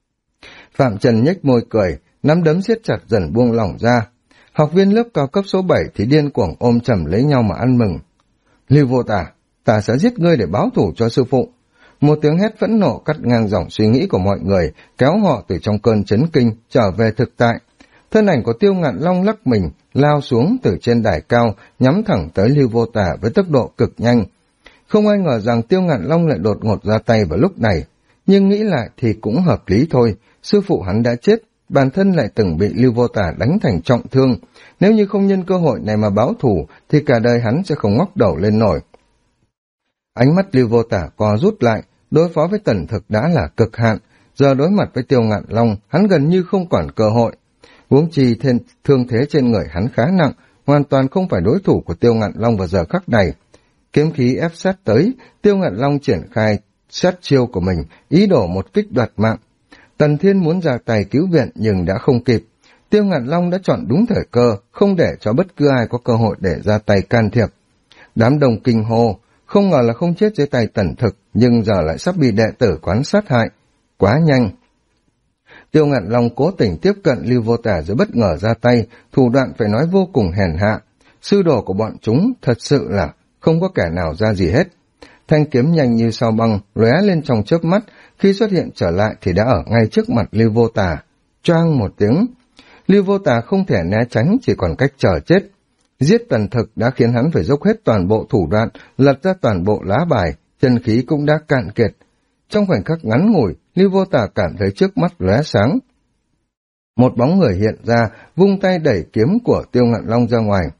S1: Phạm Trần nhếch môi cười, nắm đấm siết chặt dần buông lỏng ra. Học viên lớp cao cấp số 7 thì điên cuồng ôm chầm lấy nhau mà ăn mừng. Lưu Vô Tả, ta sẽ giết ngươi để báo thù cho sư phụ. Một tiếng hét phẫn nộ cắt ngang dòng suy nghĩ của mọi người, kéo họ từ trong cơn chấn kinh trở về thực tại. Thân ảnh của Tiêu Ngạn Long lắc mình, lao xuống từ trên đài cao, nhắm thẳng tới Lưu Vô Tả với tốc độ cực nhanh. Không ai ngờ rằng Tiêu Ngạn Long lại đột ngột ra tay vào lúc này, nhưng nghĩ lại thì cũng hợp lý thôi. Sư phụ hắn đã chết, bản thân lại từng bị Lưu Vô Tả đánh thành trọng thương. Nếu như không nhân cơ hội này mà báo thù, thì cả đời hắn sẽ không ngóc đầu lên nổi. Ánh mắt Lưu Vô Tả co rút lại, đối phó với Tần Thực đã là cực hạn, giờ đối mặt với Tiêu Ngạn Long, hắn gần như không còn cơ hội. Huống chi thương thế trên người hắn khá nặng, hoàn toàn không phải đối thủ của Tiêu Ngạn Long vào giờ khắc này. Kiếm khí ép sát tới, Tiêu Ngạn Long triển khai sát chiêu của mình, ý đồ một kích đoạt mạng. Tần Thiên muốn ra tay cứu viện nhưng đã không kịp. Tiêu Ngạn Long đã chọn đúng thời cơ, không để cho bất cứ ai có cơ hội để ra tay can thiệp. Đám đông kinh hô, không ngờ là không chết dưới tay Tần Thực, nhưng giờ lại sắp bị đệ tử quán sát hại. Quá nhanh. Tiêu Ngạn Long cố tình tiếp cận Lưu Vô Tả rồi bất ngờ ra tay, thủ đoạn phải nói vô cùng hèn hạ. Sư đồ của bọn chúng thật sự là không có kẻ nào ra gì hết. Thanh kiếm nhanh như sao băng, lóe lên trong chớp mắt, khi xuất hiện trở lại thì đã ở ngay trước mặt Lưu Vô Tả. Choang một tiếng. Lưu Vô Tả không thể né tránh, chỉ còn cách chờ chết. Giết Tần Thực đã khiến hắn phải dốc hết toàn bộ thủ đoạn, lật ra toàn bộ lá bài, chân khí cũng đã cạn kiệt. Trong khoảnh khắc ngắn ngủi, Lưu Vô Tả cảm thấy trước mắt lóe sáng. Một bóng người hiện ra, vung tay đẩy kiếm của Tiêu Ngạn Long ra ngoài.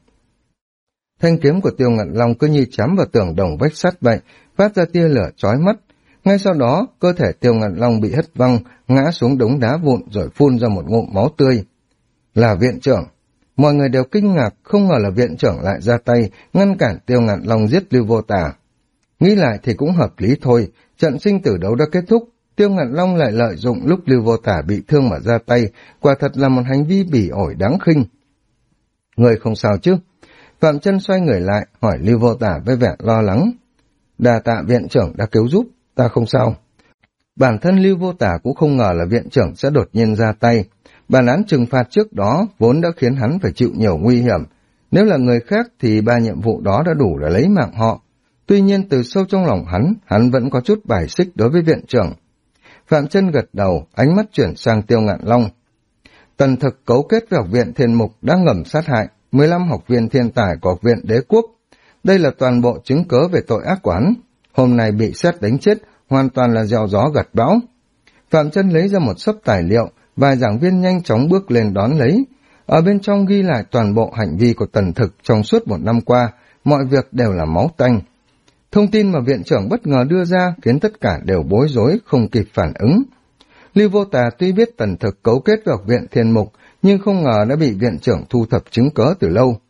S1: Thanh kiếm của Tiêu Ngạn Long cứ như chém vào tường đồng vách sắt vậy, phát ra tia lửa chói mắt. Ngay sau đó, cơ thể Tiêu Ngạn Long bị hất văng, ngã xuống đống đá vụn rồi phun ra một ngụm máu tươi. Là viện trưởng. Mọi người đều kinh ngạc, không ngờ là viện trưởng lại ra tay, ngăn cản Tiêu Ngạn Long giết Lưu Vô Tà. Nghĩ lại thì cũng hợp lý thôi, trận sinh tử đấu đã kết thúc, Tiêu Ngạn Long lại lợi dụng lúc Lưu Vô Tà bị thương mà ra tay, quả thật là một hành vi bỉ ổi đáng khinh. Người không sao chứ? Phạm Chân xoay người lại, hỏi Lưu Vô Tà với vẻ lo lắng. Đà tạ viện trưởng đã cứu giúp, ta không sao. Bản thân Lưu Vô Tà cũng không ngờ là viện trưởng sẽ đột nhiên ra tay. Bản án trừng phạt trước đó vốn đã khiến hắn phải chịu nhiều nguy hiểm. Nếu là người khác thì 3 nhiệm vụ đó đã đủ để lấy mạng họ. Tuy nhiên từ sâu trong lòng hắn vẫn có chút bài xích đối với viện trưởng. Phạm Chân gật đầu, ánh mắt chuyển sang Tiêu Ngạn Long. Tần Thực cấu kết với học viện Thiên Mục đã ngầm sát hại 15 học viên thiên tài của học viện Đế Quốc. Đây là toàn bộ chứng cớ về tội ác của hắn. Hôm nay bị sét đánh chết, hoàn toàn là gieo gió gặt bão. Phạm Chân lấy ra một xấp tài liệu, vài giảng viên nhanh chóng bước lên đón lấy. Ở bên trong ghi lại toàn bộ hành vi của Tần Thực trong suốt 1 năm qua, mọi việc đều là máu tanh. Thông tin mà viện trưởng bất ngờ đưa ra khiến tất cả đều bối rối, không kịp phản ứng. Lưu Vô Tà tuy biết Tần Thực cấu kết với học viện Thiên Mục, nhưng không ngờ đã bị viện trưởng thu thập chứng cớ từ lâu.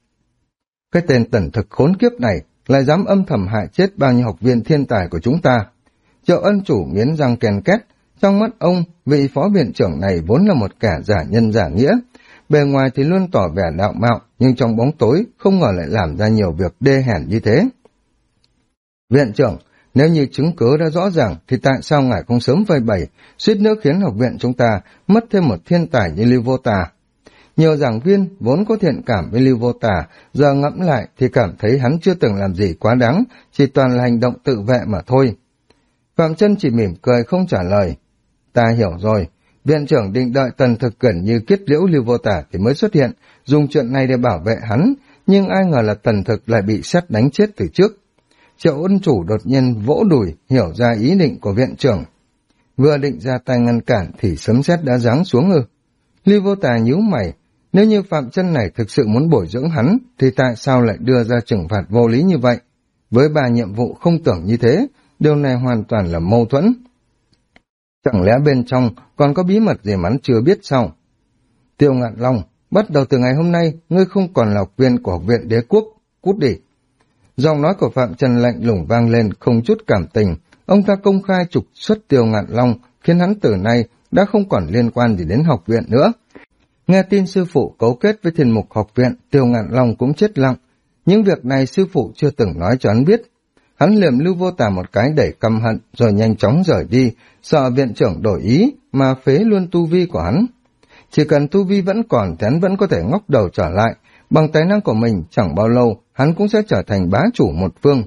S1: Cái tên Tần Thực khốn kiếp này lại dám âm thầm hại chết bao nhiêu học viên thiên tài của chúng ta. Triệu Ân Chủ nghiến răng ken két, trong mắt ông, vị phó viện trưởng này vốn là một kẻ giả nhân giả nghĩa. Bề ngoài thì luôn tỏ vẻ đạo mạo, nhưng trong bóng tối không ngờ lại làm ra nhiều việc đê hèn như thế. Viện trưởng, nếu như chứng cứ đã rõ ràng thì tại sao ngài không sớm phơi bày, suýt nữa khiến học viện chúng ta mất thêm một thiên tài như Lưu Vô Tà. Nhiều giảng viên vốn có thiện cảm với Lưu Vô Tà, giờ ngẫm lại thì cảm thấy hắn chưa từng làm gì quá đáng, chỉ toàn là hành động tự vệ mà thôi. Phạm Chân chỉ mỉm cười không trả lời. Ta hiểu rồi, viện trưởng định đợi Tần Thực gần như kết liễu Lưu Vô Tà thì mới xuất hiện, dùng chuyện này để bảo vệ hắn, nhưng ai ngờ là Tần Thực lại bị sét đánh chết từ trước. Triệu Ân Chủ đột nhiên vỗ đùi, hiểu ra ý định của viện trưởng. Vừa định ra tay ngăn cản thì sấm sét đã giáng xuống ư. Lưu Vô Tà nhíu mày, nếu như Phạm Chân này thực sự muốn bồi dưỡng hắn, thì tại sao lại đưa ra trừng phạt vô lý như vậy? Với 3 nhiệm vụ không tưởng như thế, điều này hoàn toàn là mâu thuẫn. Chẳng lẽ bên trong còn có bí mật gì mà hắn chưa biết sao? Tiêu Ngạn Long, bắt đầu từ ngày hôm nay, ngươi không còn là học viên của học viện Đế Quốc, cút đi. Giọng nói của Phạm Chân lạnh lùng vang lên, không chút cảm tình. Ông ta công khai trục xuất Tiêu Ngạn Long, khiến hắn từ nay đã không còn liên quan gì đến học viện nữa. Nghe tin sư phụ cấu kết với Thiên Mục học viện, Tiêu Ngạn Long cũng chết lặng. Những việc này sư phụ chưa từng nói cho hắn biết. Hắn liềm Lưu Vô Tà một cái đẩy căm hận, rồi nhanh chóng rời đi, sợ viện trưởng đổi ý mà phế luôn tu vi của hắn. Chỉ cần tu vi vẫn còn thì hắn vẫn có thể ngóc đầu trở lại. Bằng tài năng của mình, chẳng bao lâu, hắn cũng sẽ trở thành bá chủ một phương.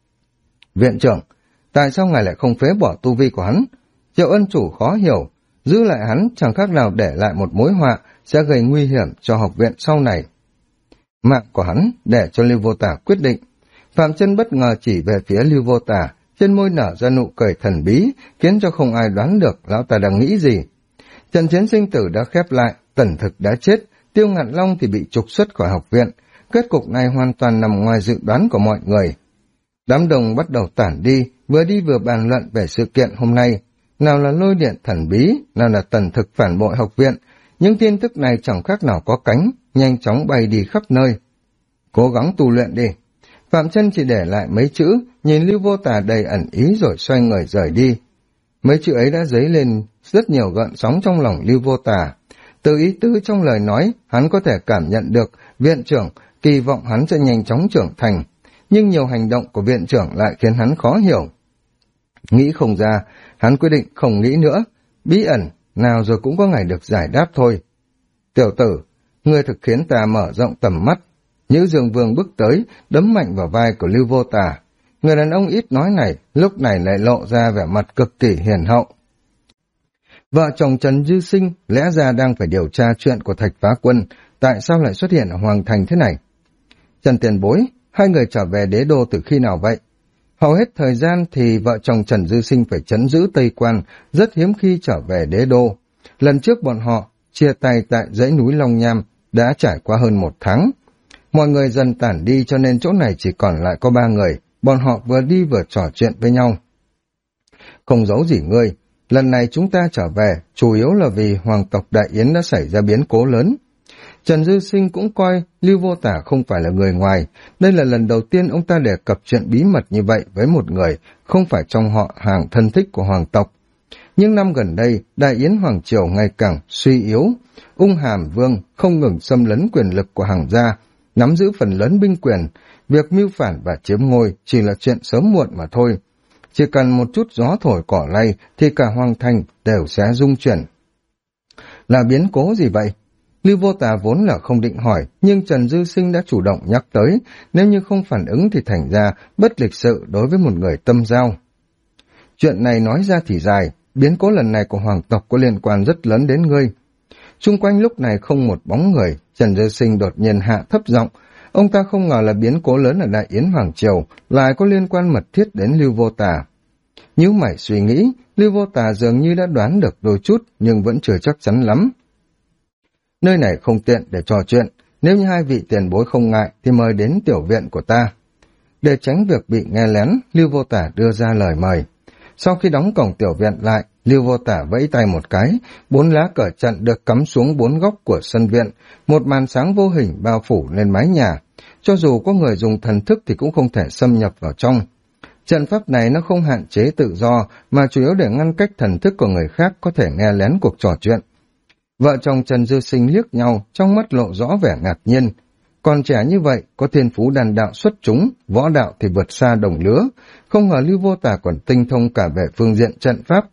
S1: Viện trưởng, tại sao ngài lại không phế bỏ tu vi của hắn? Triệu Ân Chủ khó hiểu, giữ lại hắn chẳng khác nào để lại một mối họa, sẽ gây nguy hiểm cho học viện sau này. Mạng của hắn để cho Lưu Vô Tà quyết định. Phạm Chân bất ngờ chỉ về phía Lưu Vô Tà, trên môi nở ra nụ cười thần bí, khiến cho không ai đoán được lão ta đang nghĩ gì. Trận chiến sinh tử đã khép lại, Tần Thực đã chết, Tiêu Ngạn Long thì bị trục xuất khỏi học viện. Kết cục này hoàn toàn nằm ngoài dự đoán của mọi người. Đám đông bắt đầu tản đi vừa bàn luận về sự kiện hôm nay. Nào là lôi điện thần bí, nào là Tần Thực phản bội học viện. Những tin tức này chẳng khác nào có cánh, nhanh chóng bay đi khắp nơi. Cố gắng tu luyện đi. Phạm Chân chỉ để lại mấy chữ, nhìn Lưu Vô Tà đầy ẩn ý rồi xoay người rời đi. Mấy chữ ấy đã dấy lên rất nhiều gợn sóng trong lòng Lưu Vô Tà. Từ ý tứ trong lời nói, hắn có thể cảm nhận được viện trưởng kỳ vọng hắn sẽ nhanh chóng trưởng thành, nhưng nhiều hành động của viện trưởng lại khiến hắn khó hiểu. Nghĩ không ra, hắn quyết định không nghĩ nữa, bí ẩn nào rồi cũng có ngày được giải đáp thôi. Tiểu tử, ngươi thực khiến ta mở rộng tầm mắt. Nhữ Dương Vương bước tới, đấm mạnh vào vai của Lưu Vô Tà. Người đàn ông ít nói này, lúc này lại lộ ra vẻ mặt cực kỳ hiền hậu. Vợ chồng Trần Dư Sinh lẽ ra đang phải điều tra chuyện của Thạch Phá Quân, tại sao lại xuất hiện ở Hoàng Thành thế này? Trần Tiền Bối, hai người trở về đế đô từ khi nào vậy? Hầu hết thời gian thì vợ chồng Trần Dư Sinh phải trấn giữ Tây Quan, rất hiếm khi trở về đế đô. Lần trước bọn họ chia tay tại dãy núi Long Nham đã trải qua hơn 1 tháng. Mọi người dần tản đi cho nên chỗ này chỉ còn lại có 3 người, bọn họ vừa đi vừa trò chuyện với nhau. Không giấu gì ngươi, lần này chúng ta trở về chủ yếu là vì hoàng tộc Đại Yến đã xảy ra biến cố lớn. Trần Dư Sinh cũng coi Lưu Vô Tả không phải là người ngoài, đây là lần đầu tiên ông ta đề cập chuyện bí mật như vậy với một người không phải trong họ hàng thân thích của hoàng tộc. Nhưng năm gần đây, Đại Yến Hoàng Triều ngày càng suy yếu, Ung Hàm Vương không ngừng xâm lấn quyền lực của Hằng gia, nắm giữ phần lớn binh quyền, việc mưu phản và chiếm ngôi chỉ là chuyện sớm muộn mà thôi. Chỉ cần một chút gió thổi cỏ lay thì cả hoàng thành đều sẽ rung chuyển. Là biến cố gì vậy? Lưu Vô Tà vốn là không định hỏi, nhưng Trần Dư Sinh đã chủ động nhắc tới, nếu như không phản ứng thì thành ra bất lịch sự đối với một người tâm giao. Chuyện này nói ra thì dài, biến cố lần này của hoàng tộc có liên quan rất lớn đến ngươi. Xung quanh lúc này không một bóng người, Trần Dư Sinh đột nhiên hạ thấp giọng, ông ta không ngờ là biến cố lớn ở Đại Yến Hoàng Triều lại có liên quan mật thiết đến Lưu Vô Tà. Nhíu mày suy nghĩ, Lưu Vô Tà dường như đã đoán được đôi chút nhưng vẫn chưa chắc chắn lắm. Nơi này không tiện để trò chuyện, nếu như hai vị tiền bối không ngại thì mời đến tiểu viện của ta. Để tránh việc bị nghe lén, Lưu Vô Tả đưa ra lời mời. Sau khi đóng cổng tiểu viện lại, Lưu Vô Tả vẫy tay một cái, 4 lá cờ trận được cắm xuống 4 góc của sân viện, một màn sáng vô hình bao phủ lên mái nhà. Cho dù có người dùng thần thức thì cũng không thể xâm nhập vào trong. Trận pháp này nó không hạn chế tự do, mà chủ yếu để ngăn cách thần thức của người khác có thể nghe lén cuộc trò chuyện. Vợ chồng Trần Dư Sinh liếc nhau, trong mắt lộ rõ vẻ ngạc nhiên. Còn trẻ như vậy, có thiên phú đàn đạo xuất chúng, võ đạo thì vượt xa đồng lứa, không ngờ Lưu Vô Tả còn tinh thông cả về phương diện trận pháp.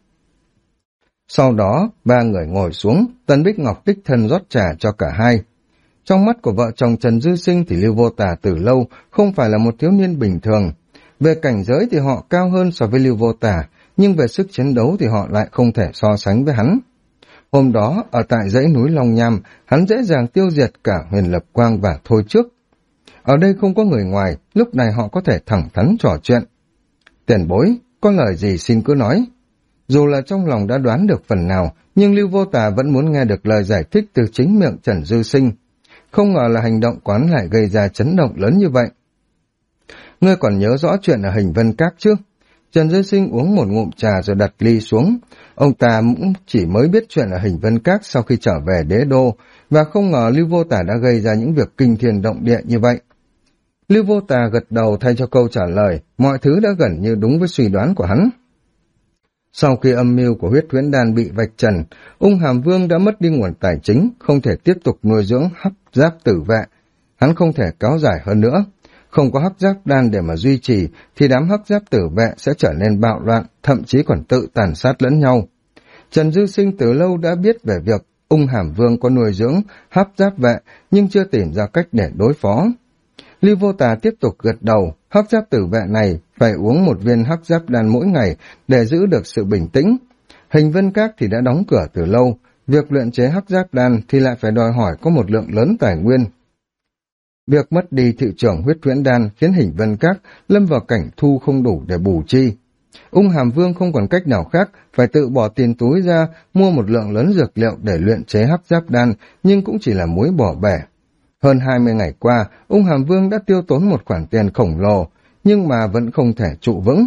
S1: Sau đó, 3 người ngồi xuống, Tần Bích Ngọc đích thân rót trà cho cả hai. Trong mắt của vợ chồng Trần Dư Sinh thì Lưu Vô Tả từ lâu không phải là một thiếu niên bình thường. Về cảnh giới thì họ cao hơn so với Lưu Vô Tả, nhưng về sức chiến đấu thì họ lại không thể so sánh với hắn. Hôm đó, ở tại dãy núi Long Nham, hắn dễ dàng tiêu diệt cả Huyền Lập Quang và Thôi Trước. Ở đây không có người ngoài, lúc này họ có thể thẳng thắn trò chuyện. Tiền bối, có lời gì xin cứ nói. Dù là trong lòng đã đoán được phần nào, nhưng Lưu Vô Tà vẫn muốn nghe được lời giải thích từ chính miệng Trần Dư Sinh. Không ngờ là hành động quán lại gây ra chấn động lớn như vậy. Ngươi còn nhớ rõ chuyện ở Hình Vân Các chứ? Trần Dư Sinh uống một ngụm trà rồi đặt ly xuống. Ông ta cũng chỉ mới biết chuyện ở Hình Vân Các sau khi trở về đế đô, và không ngờ Lưu Vô Tả đã gây ra những việc kinh thiên động địa như vậy. Lưu Vô Tả gật đầu thay cho câu trả lời, mọi thứ đã gần như đúng với suy đoán của hắn. Sau khi âm mưu của Huyết Huyễn Đan bị vạch trần, Ung Hàm Vương đã mất đi nguồn tài chính, không thể tiếp tục nuôi dưỡng Hắc Giáp Tử Vệ. Hắn không thể kéo dài hơn nữa. Không có Hắc Giáp Đan để mà duy trì, thì đám Hắc Giáp Tử Vệ sẽ trở nên bạo loạn, thậm chí còn tự tàn sát lẫn nhau. Trần Dư Sinh từ lâu đã biết về việc Ung Hàm Vương có nuôi dưỡng Hắc Giáp Vệ, nhưng chưa tìm ra cách để đối phó. Lưu Vô Tà tiếp tục gật đầu, Hắc Giáp Tử Vệ này phải uống một viên Hắc Giáp Đan mỗi ngày để giữ được sự bình tĩnh. Hình Vân Các thì đã đóng cửa từ lâu, việc luyện chế Hắc Giáp Đan thì lại phải đòi hỏi có một lượng lớn tài nguyên. Việc mất đi thị trường Huyết Huyễn Đan khiến Hình Vân Các lâm vào cảnh thu không đủ để bù chi. Ung Hàm Vương không còn cách nào khác, phải tự bỏ tiền túi ra mua một lượng lớn dược liệu để luyện chế Hắc Giáp Đan, nhưng cũng chỉ là muối bỏ bể. Hơn 20 ngày qua, Ung Hàm Vương đã tiêu tốn một khoản tiền khổng lồ, nhưng mà vẫn không thể trụ vững.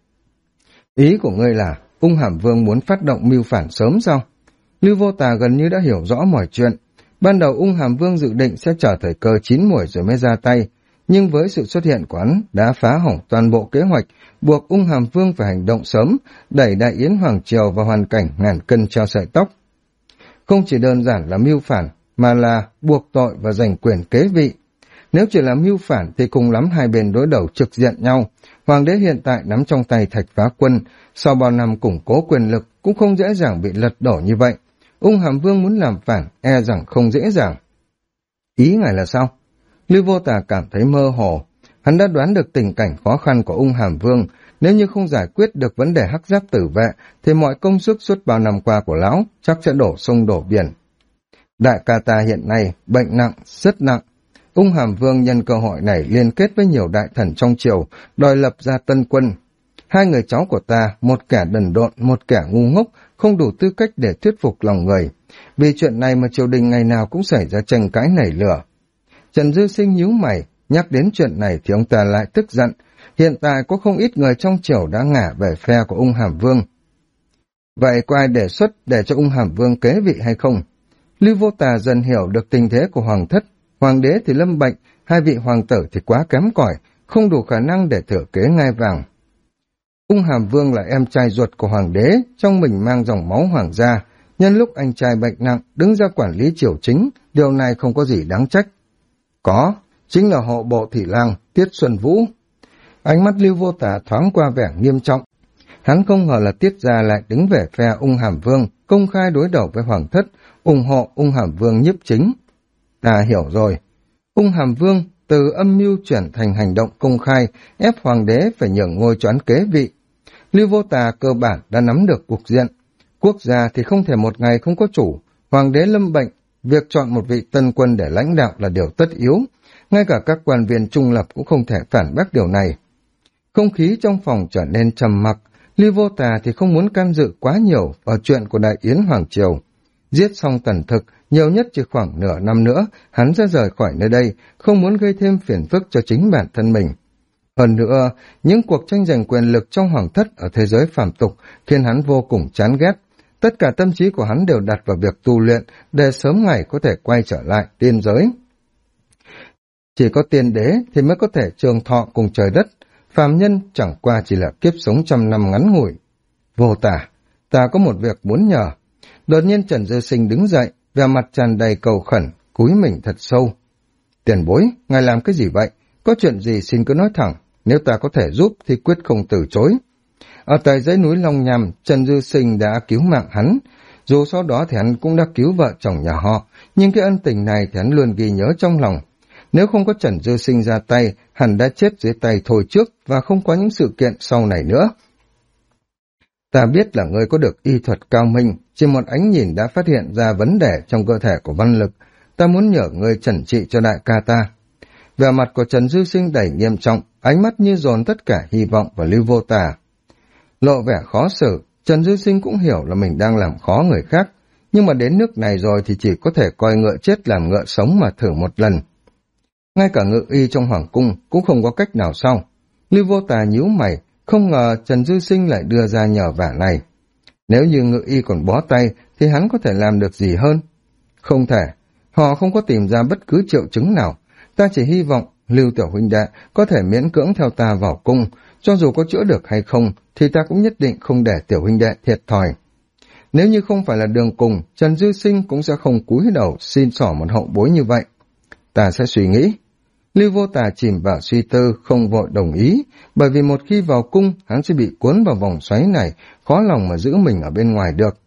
S1: Ý của ngươi là Ung Hàm Vương muốn phát động mưu phản sớm sao? Lưu Vô Tà gần như đã hiểu rõ mọi chuyện. Ban đầu Ung Hàm Vương dự định sẽ chờ thời cơ chín muồi rồi mới ra tay, nhưng với sự xuất hiện của hắn đã phá hỏng toàn bộ kế hoạch, buộc Ung Hàm Vương phải hành động sớm, đẩy Đại Yến Hoàng Triều vào hoàn cảnh ngàn cân treo sợi tóc. Không chỉ đơn giản là mưu phản, mà là buộc tội và giành quyền kế vị. Nếu chỉ là mưu phản thì cùng lắm hai bên đối đầu trực diện nhau. Hoàng đế hiện tại nắm trong tay Thạch Phá Quân, sau bao năm củng cố quyền lực cũng không dễ dàng bị lật đổ như vậy. Ung Hàm Vương muốn làm phản e rằng không dễ dàng. Ý ngài là sao? Lưu Vô Tà cảm thấy mơ hồ. Hắn đã đoán được tình cảnh khó khăn của Ung Hàm Vương. Nếu như không giải quyết được vấn đề Hắc Giáp Tử Vệ thì mọi công sức suốt bao năm qua của lão chắc sẽ đổ sông đổ biển. Đại ca ta hiện nay bệnh nặng, rất nặng. Ung Hàm Vương nhân cơ hội này liên kết với nhiều đại thần trong triều, đòi lập ra tân quân. Hai người cháu của ta, một kẻ đần độn, một kẻ ngu ngốc, không đủ tư cách để thuyết phục lòng người. Vì chuyện này mà triều đình ngày nào cũng xảy ra tranh cãi nảy lửa. Trần Dư Sinh nhíu mày, nhắc đến chuyện này thì ông ta lại tức giận. Hiện tại có không ít người trong triều đã ngả về phe của Ung Hàm Vương. Vậy có ai đề xuất để cho Ung Hàm Vương kế vị hay không? Lưu Vô Tà dần hiểu được tình thế của hoàng thất. Hoàng đế thì lâm bệnh, hai vị hoàng tử thì quá kém cỏi, không đủ khả năng để thừa kế ngai vàng. Ung Hàm Vương là em trai ruột của hoàng đế, trong mình mang dòng máu hoàng gia. Nhân lúc anh trai bệnh nặng, đứng ra quản lý triều chính, điều này không có gì đáng trách. Có, chính là hộ bộ thị lang, Tiết Xuân Vũ. Ánh mắt Lưu Vô Tà thoáng qua vẻ nghiêm trọng. Hắn không ngờ là Tiết gia lại đứng về phe Ung Hàm Vương, công khai đối đầu với hoàng thất, ủng hộ Ung Hàm Vương nhiếp chính. Ta hiểu rồi. Ung Hàm Vương từ âm mưu chuyển thành hành động công khai, ép hoàng đế phải nhường ngôi choán kế vị. Lưu Vô Tà cơ bản đã nắm được cục diện. Quốc gia thì không thể một ngày không có chủ. Hoàng đế lâm bệnh, việc chọn một vị tân quân để lãnh đạo là điều tất yếu. Ngay cả các quan viên trung lập cũng không thể phản bác điều này. Không khí trong phòng trở nên trầm mặc. Lưu Vô Tà thì không muốn can dự quá nhiều vào chuyện của Đại Yến Hoàng Triều. Giết xong Tần Thực, nhiều nhất chỉ khoảng nửa năm nữa, hắn sẽ rời khỏi nơi đây, không muốn gây thêm phiền phức cho chính bản thân mình. Hơn nữa, những cuộc tranh giành quyền lực trong hoàng thất ở thế giới phàm tục khiến hắn vô cùng chán ghét. Tất cả tâm trí của hắn đều đặt vào việc tu luyện để sớm ngày có thể quay trở lại tiên giới. Chỉ có tiên đế thì mới có thể trường thọ cùng trời đất, phàm nhân chẳng qua chỉ là kiếp sống trăm năm ngắn ngủi. Vô Tà, ta có một việc muốn nhờ. Đột nhiên Trần Dư Sinh đứng dậy, vẻ mặt tràn đầy cầu khẩn, cúi mình thật sâu. Tiền bối, ngài làm cái gì vậy? Có chuyện gì xin cứ nói thẳng, nếu ta có thể giúp thì quyết không từ chối. Ở tại dãy núi Long Nham, Trần Dư Sinh đã cứu mạng hắn. Dù sau đó thì hắn cũng đã cứu vợ chồng nhà họ, nhưng cái ân tình này thì hắn luôn ghi nhớ trong lòng. Nếu không có Trần Dư Sinh ra tay, hắn đã chết dưới tay thôi trước và không có những sự kiện sau này nữa. Ta biết là ngươi có được y thuật cao minh, chỉ một ánh nhìn đã phát hiện ra vấn đề trong cơ thể của Văn Lực. Ta muốn nhờ ngươi trần trị cho đại ca ta. Vẻ mặt của Trần Dư Sinh đầy nghiêm trọng, ánh mắt như dồn tất cả hy vọng vào Lưu Vô Tà. Lộ vẻ khó xử, Trần Dư Sinh cũng hiểu là mình đang làm khó người khác, nhưng mà đến nước này rồi thì chỉ có thể coi ngựa chết làm ngựa sống mà thử một lần. Ngay cả ngự y trong hoàng cung cũng không có cách nào sau. Lưu Vô Tà nhíu mày, không ngờ Trần Dư Sinh lại đưa ra nhờ vả này. Nếu như ngự y còn bó tay thì hắn có thể làm được gì hơn? Không thể, họ không có tìm ra bất cứ triệu chứng nào. Ta chỉ hy vọng Lưu tiểu huynh đệ có thể miễn cưỡng theo ta vào cung, cho dù có chữa được hay không thì ta cũng nhất định không để tiểu huynh đệ thiệt thòi. Nếu như không phải là đường cùng, Trần Dư Sinh cũng sẽ không cúi đầu xin xỏ một hậu bối như vậy. Ta sẽ suy nghĩ. Lưu Vô Tà chìm vào suy tư, không vội đồng ý, bởi vì một khi vào cung, hắn sẽ bị cuốn vào vòng xoáy này, khó lòng mà giữ mình ở bên ngoài được.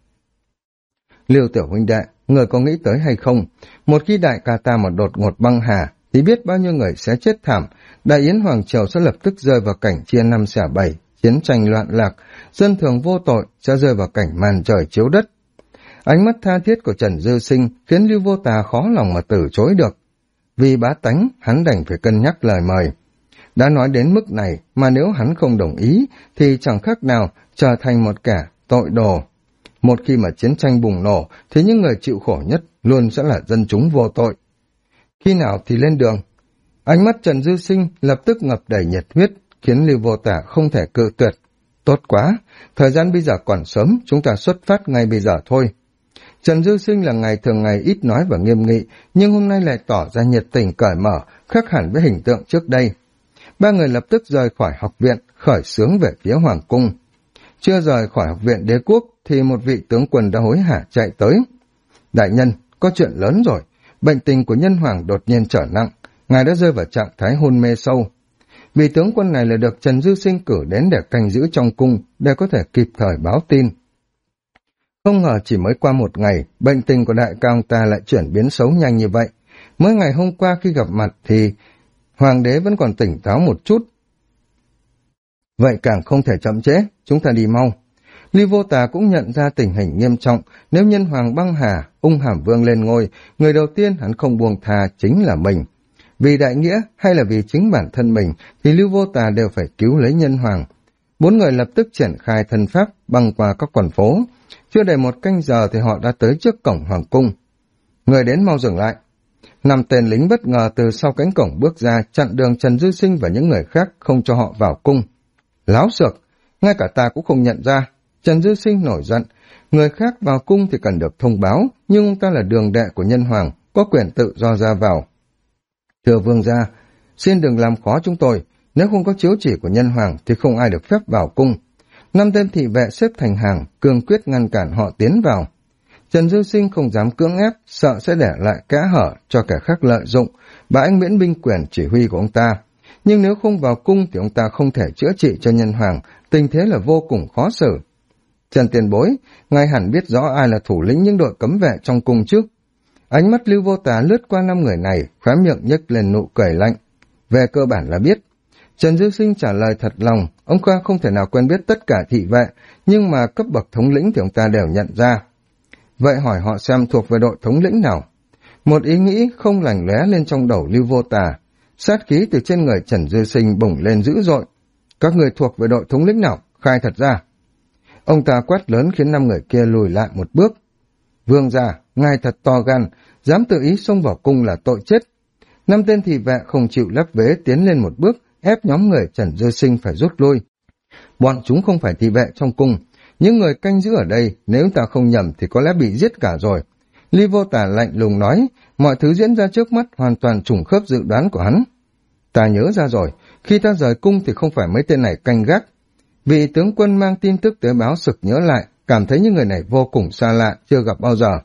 S1: Lưu tiểu huynh đệ, người có nghĩ tới hay không? Một khi đại ca ta mà đột ngột băng hà, thì biết bao nhiêu người sẽ chết thảm, Đại Yến Hoàng Triều sẽ lập tức rơi vào cảnh chia năm xẻ bảy, chiến tranh loạn lạc, dân thường vô tội sẽ rơi vào cảnh màn trời chiếu đất. Ánh mắt tha thiết của Trần Dư Sinh khiến Lưu Vô Tà khó lòng mà từ chối được. Vì bá tánh, hắn đành phải cân nhắc lời mời. Đã nói đến mức này mà nếu hắn không đồng ý thì chẳng khác nào trở thành một kẻ tội đồ. Một khi mà chiến tranh bùng nổ thì những người chịu khổ nhất luôn sẽ là dân chúng vô tội. Khi nào thì lên đường? Ánh mắt Trần Dư Sinh lập tức ngập đầy nhiệt huyết, khiến Lưu Vô Tà không thể cự tuyệt. Tốt quá, thời gian bây giờ còn sớm, chúng ta xuất phát ngay bây giờ thôi. Trần Dư Sinh là ngày thường ngày ít nói và nghiêm nghị, nhưng hôm nay lại tỏ ra nhiệt tình cởi mở, khác hẳn với hình tượng trước đây. Ba người lập tức rời khỏi học viện, khởi xướng về phía Hoàng cung. Chưa rời khỏi học viện đế quốc thì một vị tướng quân đã hối hả chạy tới. Đại nhân, có chuyện lớn rồi, bệnh tình của nhân hoàng đột nhiên trở nặng, ngài đã rơi vào trạng thái hôn mê sâu. Vị tướng quân này là được Trần Dư Sinh cử đến để canh giữ trong cung, để có thể kịp thời báo tin. Không ngờ chỉ mới qua một ngày, bệnh tình của đại ca ông ta lại chuyển biến xấu nhanh như vậy. Mới ngày hôm qua khi gặp mặt thì hoàng đế vẫn còn tỉnh táo một chút. Vậy càng không thể chậm trễ, chúng ta đi mau. Lưu Vô Tà cũng nhận ra tình hình nghiêm trọng, nếu nhân hoàng băng hà, Ung Hàm Vương lên ngôi, người đầu tiên hắn không buông tha chính là mình. Vì đại nghĩa hay là vì chính bản thân mình thì Lưu Vô Tà đều phải cứu lấy nhân hoàng. 4 người lập tức triển khai thân pháp băng qua các con phố. Chưa đầy 1 canh giờ thì họ đã tới trước cổng hoàng cung. Người đến mau dừng lại. 5 tên lính bất ngờ từ sau cánh cổng bước ra, chặn đường Trần Dư Sinh và những người khác, không cho họ vào cung. Láo xược, ngay cả ta cũng không nhận ra. Trần Dư Sinh nổi giận. Người khác vào cung thì cần được thông báo, nhưng ông ta là đường đệ của nhân hoàng, có quyền tự do ra vào. Thưa vương gia, xin đừng làm khó chúng tôi. Nếu không có chiếu chỉ của nhân hoàng thì không ai được phép vào cung. 5 tên thị vệ xếp thành hàng, cương quyết ngăn cản họ tiến vào. Trần Dư Sinh không dám cưỡng ép, sợ sẽ để lại kẽ hở cho kẻ khác lợi dụng, và anh miễn binh quyền chỉ huy của ông ta. Nhưng nếu không vào cung thì ông ta không thể chữa trị cho nhân hoàng, tình thế là vô cùng khó xử. Trần tiền bối, ngài hẳn biết rõ ai là thủ lĩnh những đội cấm vệ trong cung chứ? Ánh mắt Lưu Vô Tà lướt qua 5 người này, khóe miệng nhếch lên nụ cười lạnh. Về cơ bản là biết. Trần Dư Sinh trả lời thật lòng, ông ta không thể nào quen biết tất cả thị vệ, nhưng mà cấp bậc thống lĩnh thì ông ta đều nhận ra. Vậy hỏi họ xem thuộc về đội thống lĩnh nào? Một ý nghĩ không lành lóe lên trong đầu Lưu Vô Tà. Sát khí từ trên người Trần Dư Sinh bùng lên dữ dội. Các người thuộc về đội thống lĩnh nào? Khai thật ra. Ông ta quát lớn khiến 5 người kia lùi lại một bước. Vương gia, ngài thật to gan, dám tự ý xông vào cung là tội chết. 5 tên thị vệ không chịu lép vế tiến lên một bước, ép nhóm người Trần Dư Sinh phải rút lui. Bọn chúng không phải thị vệ trong cung. Những người canh giữ ở đây, nếu ta không nhầm thì có lẽ bị giết cả rồi. Ly Vô Tà lạnh lùng nói, mọi thứ diễn ra trước mắt hoàn toàn trùng khớp dự đoán của hắn. Ta nhớ ra rồi, khi ta rời cung thì không phải mấy tên này canh gác. Vị tướng quân mang tin tức tới báo sực nhớ lại, cảm thấy những người này vô cùng xa lạ, chưa gặp bao giờ.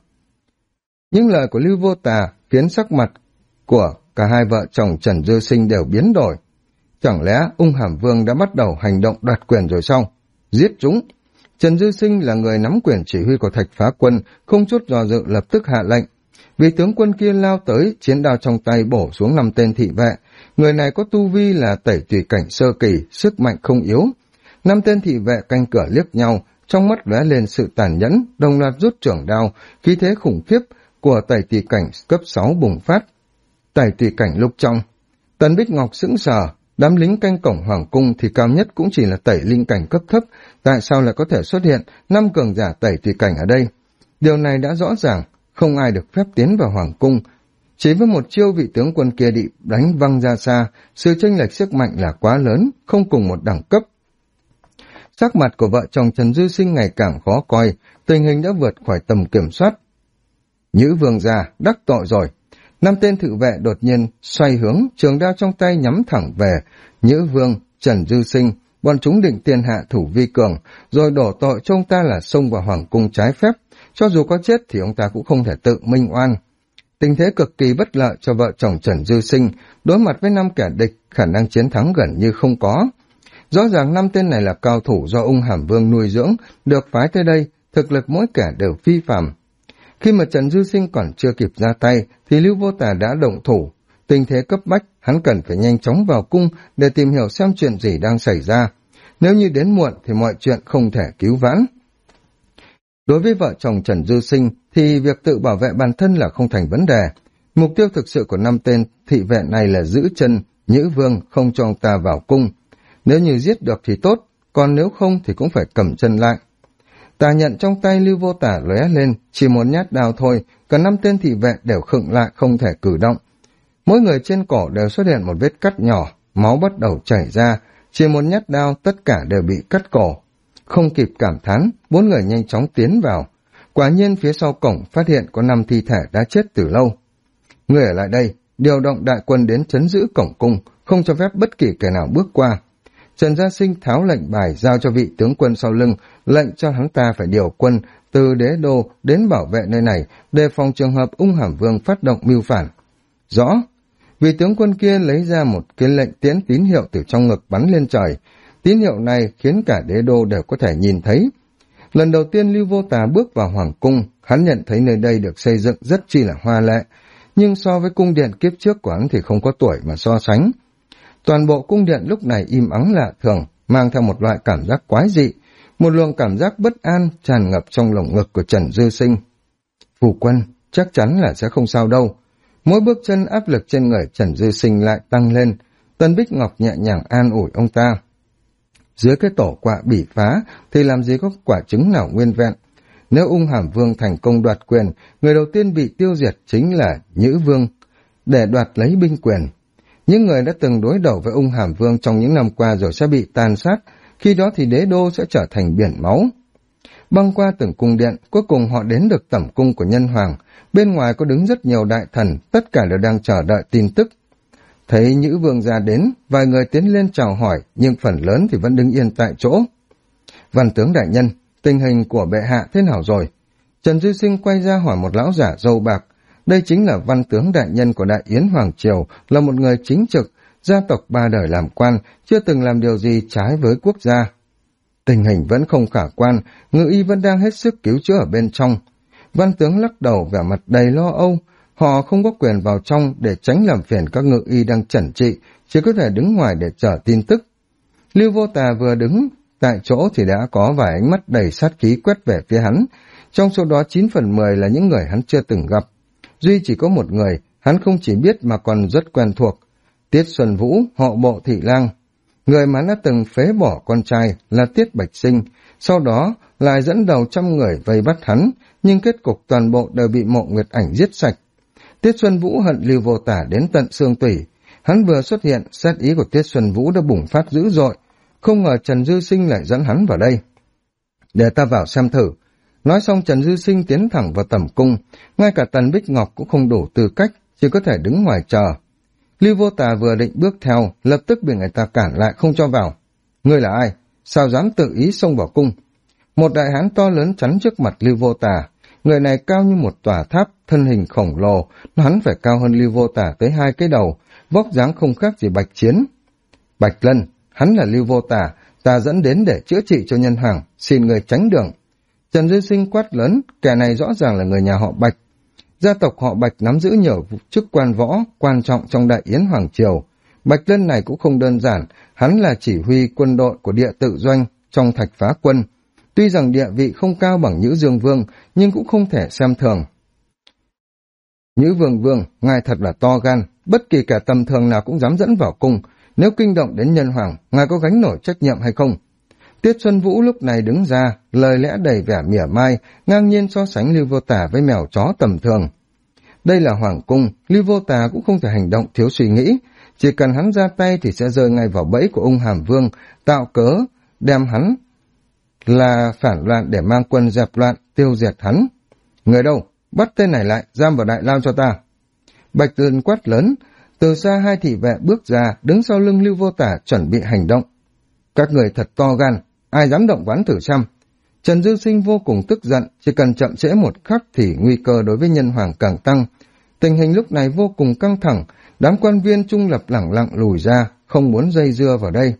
S1: Những lời của Lưu Vô Tà khiến sắc mặt của cả hai vợ chồng Trần Dư Sinh đều biến đổi. Chẳng lẽ Ung Hàm Vương đã bắt đầu hành động đoạt quyền rồi sao? Giết chúng! Trần Dư Sinh là người nắm quyền chỉ huy của Thạch Phá Quân, không chút do dự lập tức hạ lệnh. Vì tướng quân kia lao tới, chiến đao trong tay bổ xuống 5 tên thị vệ. Người này có tu vi là tẩy tùy cảnh sơ kỳ, sức mạnh không yếu. 5 tên thị vệ canh cửa liếc nhau, trong mắt lóe lên sự tàn nhẫn, đồng loạt rút trưởng đao, khí thế khủng khiếp của tẩy tùy cảnh cấp 6 bùng phát. Tẩy tùy cảnh lúc trong, Tần Bích Ngọc sững sờ. Đám lính canh cổng hoàng cung thì cao nhất cũng chỉ là tẩy linh cảnh cấp thấp, tại sao lại có thể xuất hiện 5 cường giả tẩy tùy cảnh ở đây? Điều này đã rõ ràng, không ai được phép tiến vào hoàng cung. Chỉ với một chiêu vị tướng quân kia bị đánh văng ra xa, sự chênh lệch sức mạnh là quá lớn, không cùng một đẳng cấp. Sắc mặt của vợ chồng Trần Dư Sinh ngày càng khó coi, tình hình đã vượt khỏi tầm kiểm soát. Nhữ vương gia, đắc tội rồi. 5 tên thị vệ đột nhiên xoay hướng, trường đao trong tay nhắm thẳng về Nhữ Vương, Trần Dư Sinh. Bọn chúng định tiền hạ thủ vi cường, rồi đổ tội cho ông ta là xông vào hoàng cung trái phép. Cho dù có chết thì ông ta cũng không thể tự minh oan. Tình thế cực kỳ bất lợi cho vợ chồng Trần Dư Sinh, đối mặt với 5 kẻ địch, khả năng chiến thắng gần như không có. Rõ ràng 5 tên này là cao thủ do Ung Hàm Vương nuôi dưỡng, được phái tới đây, thực lực mỗi kẻ đều phi phàm. Khi mà Trần Dư Sinh còn chưa kịp ra tay, thì Lưu Vô Tà đã động thủ. Tình thế cấp bách, hắn cần phải nhanh chóng vào cung để tìm hiểu xem chuyện gì đang xảy ra. Nếu như đến muộn thì mọi chuyện không thể cứu vãn. Đối với vợ chồng Trần Dư Sinh thì việc tự bảo vệ bản thân là không thành vấn đề. Mục tiêu thực sự của 5 tên thị vệ này là giữ chân Nhữ Vương, không cho ông ta vào cung. Nếu như giết được thì tốt, còn nếu không thì cũng phải cầm chân lại. Tà nhận trong tay Lưu Vô Tà lóe lên, chỉ một nhát đao thôi, cả 5 tên thị vệ đều khựng lại không thể cử động. Mỗi người trên cổ đều xuất hiện một vết cắt nhỏ, máu bắt đầu chảy ra, chỉ một nhát đao tất cả đều bị cắt cổ. Không kịp cảm thán, 4 người nhanh chóng tiến vào. Quả nhiên phía sau cổng phát hiện có 5 thi thể đã chết từ lâu. Người ở lại đây, điều động đại quân đến trấn giữ cổng cung, không cho phép bất kỳ kẻ nào bước qua. Trần Gia Sinh tháo lệnh bài giao cho vị tướng quân sau lưng, lệnh cho hắn ta phải điều quân từ đế đô đến bảo vệ nơi này, đề phòng trường hợp Ung Hàm Vương phát động mưu phản. Rõ. Vị tướng quân kia lấy ra một cái lệnh tiễn tín hiệu từ trong ngực bắn lên trời. Tín hiệu này khiến cả đế đô đều có thể nhìn thấy. Lần đầu tiên Lưu Vô Tà bước vào hoàng cung, hắn nhận thấy nơi đây được xây dựng rất chi là hoa lệ, nhưng so với cung điện kiếp trước của hắn thì không có tuổi mà so sánh. Toàn bộ cung điện lúc này im ắng lạ thường, mang theo một loại cảm giác quái dị, một luồng cảm giác bất an tràn ngập trong lồng ngực của Trần Dư Sinh. Phu quân, chắc chắn là sẽ không sao đâu. Mỗi bước chân áp lực trên người Trần Dư Sinh lại tăng lên, Tân Bích Ngọc nhẹ nhàng an ủi ông ta. Dưới cái tổ quạ bỉ phá thì làm gì có quả trứng nào nguyên vẹn. Nếu Ung Hàm Vương thành công đoạt quyền, người đầu tiên bị tiêu diệt chính là Nhữ Vương, để đoạt lấy binh quyền. Những người đã từng đối đầu với Ung Hàm Vương trong những năm qua rồi sẽ bị tàn sát, khi đó thì đế đô sẽ trở thành biển máu. Băng qua từng cung điện, cuối cùng họ đến được tẩm cung của Nhân Hoàng. Bên ngoài có đứng rất nhiều đại thần, tất cả đều đang chờ đợi tin tức. Thấy Nhữ Vương ra đến, vài người tiến lên chào hỏi, nhưng phần lớn thì vẫn đứng yên tại chỗ. Văn tướng đại nhân, tình hình của bệ hạ thế nào rồi? Trần Duy Sinh quay ra hỏi một lão giả râu bạc. Đây chính là văn tướng đại nhân của Đại Yến Hoàng Triều, là một người chính trực, gia tộc 3 đời làm quan, chưa từng làm điều gì trái với quốc gia. Tình hình vẫn không khả quan, ngự y vẫn đang hết sức cứu chữa ở bên trong. Văn tướng lắc đầu vẻ mặt đầy lo âu, họ không có quyền vào trong để tránh làm phiền các ngự y đang chẩn trị, chỉ có thể đứng ngoài để chờ tin tức. Lưu Vô Tà vừa đứng tại chỗ thì đã có vài ánh mắt đầy sát khí quét về phía hắn, trong số đó 9 phần 10 là những người hắn chưa từng gặp. Duy chỉ có một người, hắn không chỉ biết mà còn rất quen thuộc, Tiết Xuân Vũ, họ Bộ Thị Lang. Người mà đã từng phế bỏ con trai là Tiết Bạch Sinh, sau đó lại dẫn đầu 100 người vây bắt hắn, nhưng kết cục toàn bộ đều bị Mộ Nguyệt Ảnh giết sạch. Tiết Xuân Vũ hận Lưu Vô Tả đến tận xương tủy. Hắn vừa xuất hiện, sát ý của Tiết Xuân Vũ đã bùng phát dữ dội. Không ngờ Trần Dư Sinh lại dẫn hắn vào đây. Để ta vào xem thử. Nói xong Trần Dư Sinh tiến thẳng vào tẩm cung. Ngay cả Tần Bích Ngọc cũng không đủ tư cách, chỉ có thể đứng ngoài chờ. Lưu Vô Tà vừa định bước theo, lập tức bị người ta cản lại không cho vào. Ngươi là ai? Sao dám tự ý xông vào cung? Một đại hán to lớn chắn trước mặt Lưu Vô Tà. Người này cao như một tòa tháp, thân hình khổng lồ, hắn phải cao hơn Lưu Vô Tà tới 2 cái đầu, vóc dáng không khác gì Bạch Chiến. Bạch Lân, hắn là Lưu Vô Tà, ta dẫn đến để chữa trị cho Nhân Hoàng, xin người tránh đường. Trần Duy Sinh quát lớn, kẻ này rõ ràng là người nhà họ Bạch. Gia tộc họ Bạch nắm giữ nhiều chức quan võ quan trọng trong Đại Yến Hoàng Triều. Bạch Lân này cũng không đơn giản, hắn là chỉ huy quân đội của Địa Tự Doanh trong Thạch Phá Quân. Tuy rằng địa vị không cao bằng Nhữ Dương Vương, nhưng cũng không thể xem thường. Nhữ Vương, ngài thật là to gan, bất kỳ kẻ tầm thường nào cũng dám dẫn vào cung. Nếu kinh động đến Nhân Hoàng, ngài có gánh nổi trách nhiệm hay không? Tiết Xuân Vũ lúc này đứng ra, lời lẽ đầy vẻ mỉa mai, ngang nhiên so sánh Lưu Vô Tà với mèo chó tầm thường. Đây là Hoàng cung, Lưu Vô Tà cũng không thể hành động thiếu suy nghĩ, chỉ cần hắn ra tay thì sẽ rơi ngay vào bẫy của Ung Hàm Vương, tạo cớ, đem hắn là phản loạn để mang quân dẹp loạn, tiêu diệt hắn. Người đâu? Bắt tên này lại, giam vào đại lao cho ta. Bạch Lân quát lớn, từ xa 2 thị vệ bước ra, đứng sau lưng Lưu Vô Tà chuẩn bị hành động. Các người thật to gan, ai dám động ván thử xem. Trần Dư Sinh vô cùng tức giận, chỉ cần chậm trễ một khắc thì nguy cơ đối với Nhân Hoàng càng tăng. Tình hình lúc này vô cùng căng thẳng, đám quan viên trung lập lẳng lặng lùi ra, không muốn dây dưa vào đây.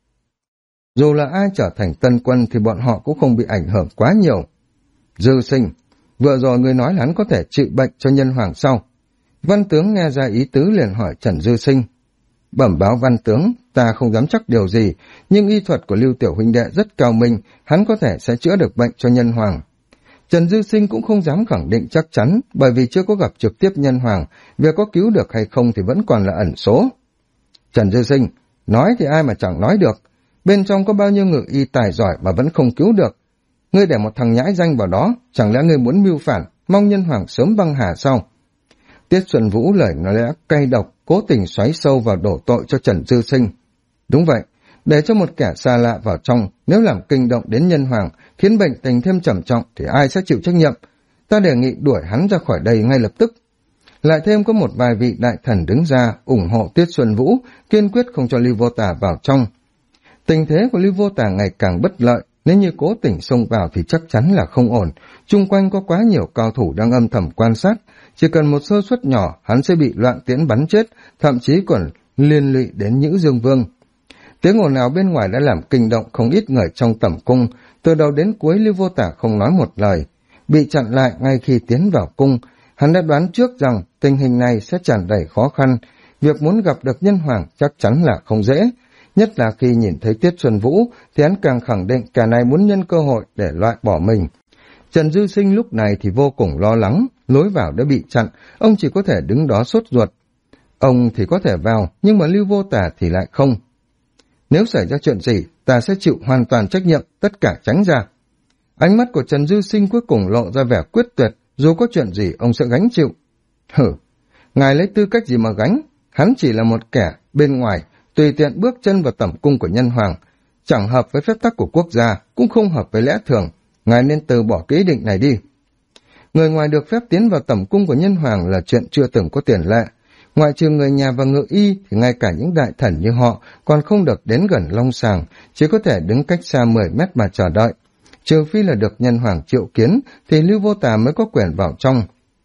S1: Dù là ai trở thành tân quân thì bọn họ cũng không bị ảnh hưởng quá nhiều. Dư Sinh, vừa rồi người nói là hắn có thể trị bệnh cho Nhân Hoàng sau. Văn tướng nghe ra ý tứ liền hỏi Trần Dư Sinh. Bẩm báo văn tướng, ta không dám chắc điều gì, nhưng y thuật của Lưu Tiểu huynh đệ rất cao minh, hắn có thể sẽ chữa được bệnh cho Nhân Hoàng. Trần Dư Sinh cũng không dám khẳng định chắc chắn, bởi vì chưa có gặp trực tiếp Nhân Hoàng, việc có cứu được hay không thì vẫn còn là ẩn số. Trần Dư Sinh, nói thì ai mà chẳng nói được, bên trong có bao nhiêu ngự y tài giỏi mà vẫn không cứu được. Ngươi để một thằng nhãi danh vào đó, chẳng lẽ ngươi muốn mưu phản, mong Nhân Hoàng sớm băng hà sao? Tiết Xuân Vũ lời nói lẽ cay độc, cố tình xoáy sâu vào đổ tội cho Trần Dư Sinh. Đúng vậy, để cho một kẻ xa lạ vào trong, nếu làm kinh động đến Nhân Hoàng, khiến bệnh tình thêm trầm trọng thì ai sẽ chịu trách nhiệm? Ta đề nghị đuổi hắn ra khỏi đây ngay lập tức. Lại thêm có một vài vị đại thần đứng ra ủng hộ Tiết Xuân Vũ, kiên quyết không cho Lưu Vô Tà vào trong. Tình thế của Lưu Vô Tà ngày càng bất lợi, nếu như cố tình xông vào thì chắc chắn là không ổn. Chung quanh có quá nhiều cao thủ đang âm thầm quan sát, chỉ cần một sơ suất nhỏ hắn sẽ bị loạn tiễn bắn chết, thậm chí còn liên lụy đến Nhữ Dương Vương. Tiếng ồn ào bên ngoài đã làm kinh động không ít người trong tẩm cung, từ đầu đến cuối Lưu Vô Tả không nói một lời, bị chặn lại ngay khi tiến vào cung. Hắn đã đoán trước rằng tình hình này sẽ tràn đầy khó khăn, việc muốn gặp được Nhân Hoàng chắc chắn là không dễ, nhất là khi nhìn thấy Tiết Xuân Vũ thì hắn càng khẳng định kẻ này muốn nhân cơ hội để loại bỏ mình. Trần Dư Sinh lúc này thì vô cùng lo lắng, lối vào đã bị chặn, ông chỉ có thể đứng đó sốt ruột. Ông thì có thể vào, nhưng mà Lưu Vô Tả thì lại không. Nếu xảy ra chuyện gì, ta sẽ chịu hoàn toàn trách nhiệm, tất cả tránh ra. Ánh mắt của Trần Dư Sinh cuối cùng lộ ra vẻ quyết tuyệt, dù có chuyện gì ông sẽ gánh chịu. Hử, ngài lấy tư cách gì mà gánh? Hắn chỉ là một kẻ bên ngoài, tùy tiện bước chân vào tẩm cung của nhân hoàng, chẳng hợp với phép tắc của quốc gia, cũng không hợp với lẽ thường. Ngài nên từ bỏ cái ý định này đi. Người ngoài được phép tiến vào tẩm cung của nhân hoàng là chuyện chưa từng có tiền lệ. Ngoại trừ người nhà và ngự y thì ngay cả những đại thần như họ còn không được đến gần long sàng, chỉ có thể đứng cách xa 10 mét mà chờ đợi. Trừ phi là được nhân hoàng triệu kiến thì Lưu Vô Tà mới có quyền vào trong.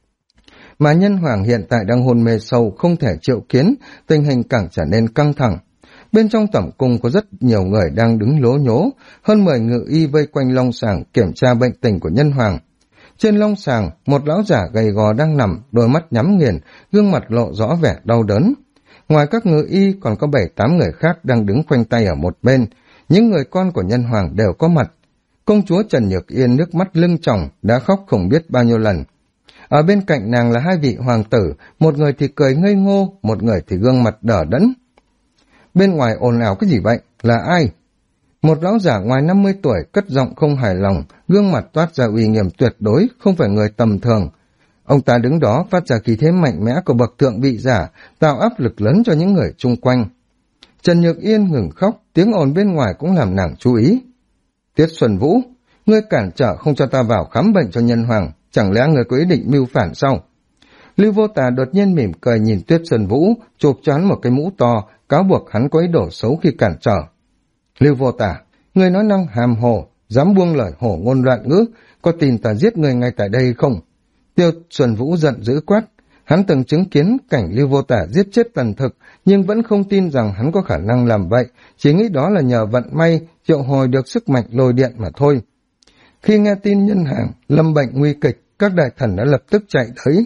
S1: Mà nhân hoàng hiện tại đang hôn mê sâu, không thể triệu kiến, tình hình càng trở nên căng thẳng. Bên trong tẩm cung có rất nhiều người đang đứng lố nhố, hơn 10 ngự y vây quanh long sàng kiểm tra bệnh tình của nhân hoàng. Trên long sàng, một lão giả gầy gò đang nằm, đôi mắt nhắm nghiền, gương mặt lộ rõ vẻ đau đớn. Ngoài các ngự y còn có 7-8 người khác đang đứng khoanh tay ở một bên, những người con của nhân hoàng đều có mặt. Công chúa Trần Nhược Yên nước mắt lưng tròng, đã khóc không biết bao nhiêu lần. Ở bên cạnh nàng là 2 vị hoàng tử, một người thì cười ngây ngô, một người thì gương mặt đờ đẫn. Bên ngoài ồn ào cái gì vậy? Là ai? Một lão giả ngoài 50 tuổi cất giọng không hài lòng, gương mặt toát ra uy nghiêm tuyệt đối, không phải người tầm thường. Ông ta đứng đó phát ra khí thế mạnh mẽ của bậc thượng vị giả, tạo áp lực lớn cho những người chung quanh. Trần Nhược Yên ngừng khóc, tiếng ồn bên ngoài cũng làm nàng chú ý. Tiết Xuân Vũ, ngươi cản trở không cho ta vào khám bệnh cho nhân hoàng, chẳng lẽ ngươi có ý định mưu phản sao? Lưu Vô Tà đột nhiên mỉm cười nhìn Tiết Xuân Vũ, chụp cho hắn một cái mũ to, cáo buộc hắn có ý đồ xấu khi cản trở. Lưu Vô Tà, ngươi nói năng hàm hồ, dám buông lời hổ ngôn loạn ngữ, có tin ta giết ngươi ngay tại đây không? Tiêu Xuân Vũ giận dữ quát, hắn từng chứng kiến cảnh Lưu Vô Tà giết chết Tần Thực, nhưng vẫn không tin rằng hắn có khả năng làm vậy, chỉ nghĩ đó là nhờ vận may triệu hồi được sức mạnh lôi điện mà thôi. Khi nghe tin nhân hoàng lâm bệnh nguy kịch, các đại thần đã lập tức chạy tới.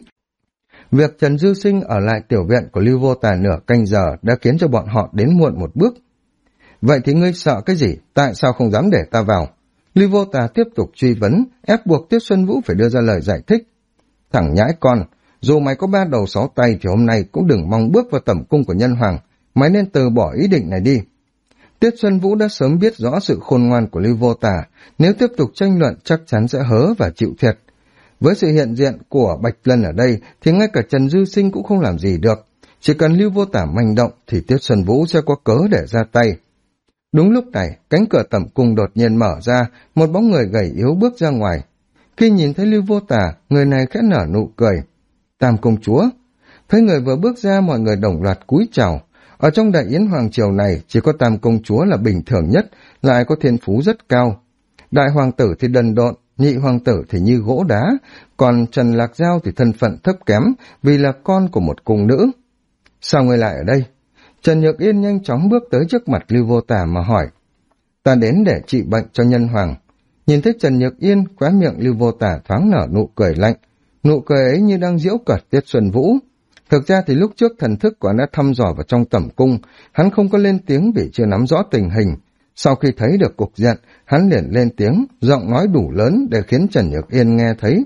S1: Việc Trần Dư Sinh ở lại tiểu viện của Lưu Vô Tà nửa canh giờ đã khiến cho bọn họ đến muộn một bước. Vậy thì ngươi sợ cái gì? Tại sao không dám để ta vào? Lưu Vô Tà tiếp tục truy vấn, ép buộc Tiết Xuân Vũ phải đưa ra lời giải thích. Thằng nhãi con, dù mày có 3 đầu 6 tay thì hôm nay cũng đừng mong bước vào tẩm cung của nhân hoàng. Mày nên từ bỏ ý định này đi. Tiết Xuân Vũ đã sớm biết rõ sự khôn ngoan của Lưu Vô Tà, nếu tiếp tục tranh luận chắc chắn sẽ hớ và chịu thiệt. Với sự hiện diện của Bạch Lân ở đây thì ngay cả Trần Dư Sinh cũng không làm gì được. Chỉ cần Lưu Vô Tà manh động thì Tiết Xuân Vũ sẽ có cớ để ra tay. Đúng lúc này, cánh cửa tẩm cung đột nhiên mở ra, một bóng người gầy yếu bước ra ngoài. Khi nhìn thấy Lưu Vô Tà, người này khẽ nở nụ cười. Tam công chúa. Thấy người vừa bước ra, mọi người đồng loạt cúi chào. Ở trong đại yến hoàng triều này, chỉ có Tam công chúa là bình thường nhất, lại có thiên phú rất cao. Đại hoàng tử thì đần độn, nhị hoàng tử thì như gỗ đá, còn Trần Lạc Giao thì thân phận thấp kém vì là con của một cung nữ. Sao người lại ở đây? Trần Nhược Yên nhanh chóng bước tới trước mặt Lưu Vô Tà mà hỏi. Ta đến để trị bệnh cho nhân hoàng. Nhìn thấy Trần Nhược Yên, khóe miệng Lưu Vô Tà thoáng nở nụ cười lạnh. Nụ cười ấy như đang giễu cợt Tiết Xuân Vũ. Thực ra thì lúc trước thần thức của hắn đã thăm dò vào trong tẩm cung, hắn không có lên tiếng vì chưa nắm rõ tình hình. Sau khi thấy được cục diện, hắn liền lên tiếng, giọng nói đủ lớn để khiến Trần Nhược Yên nghe thấy.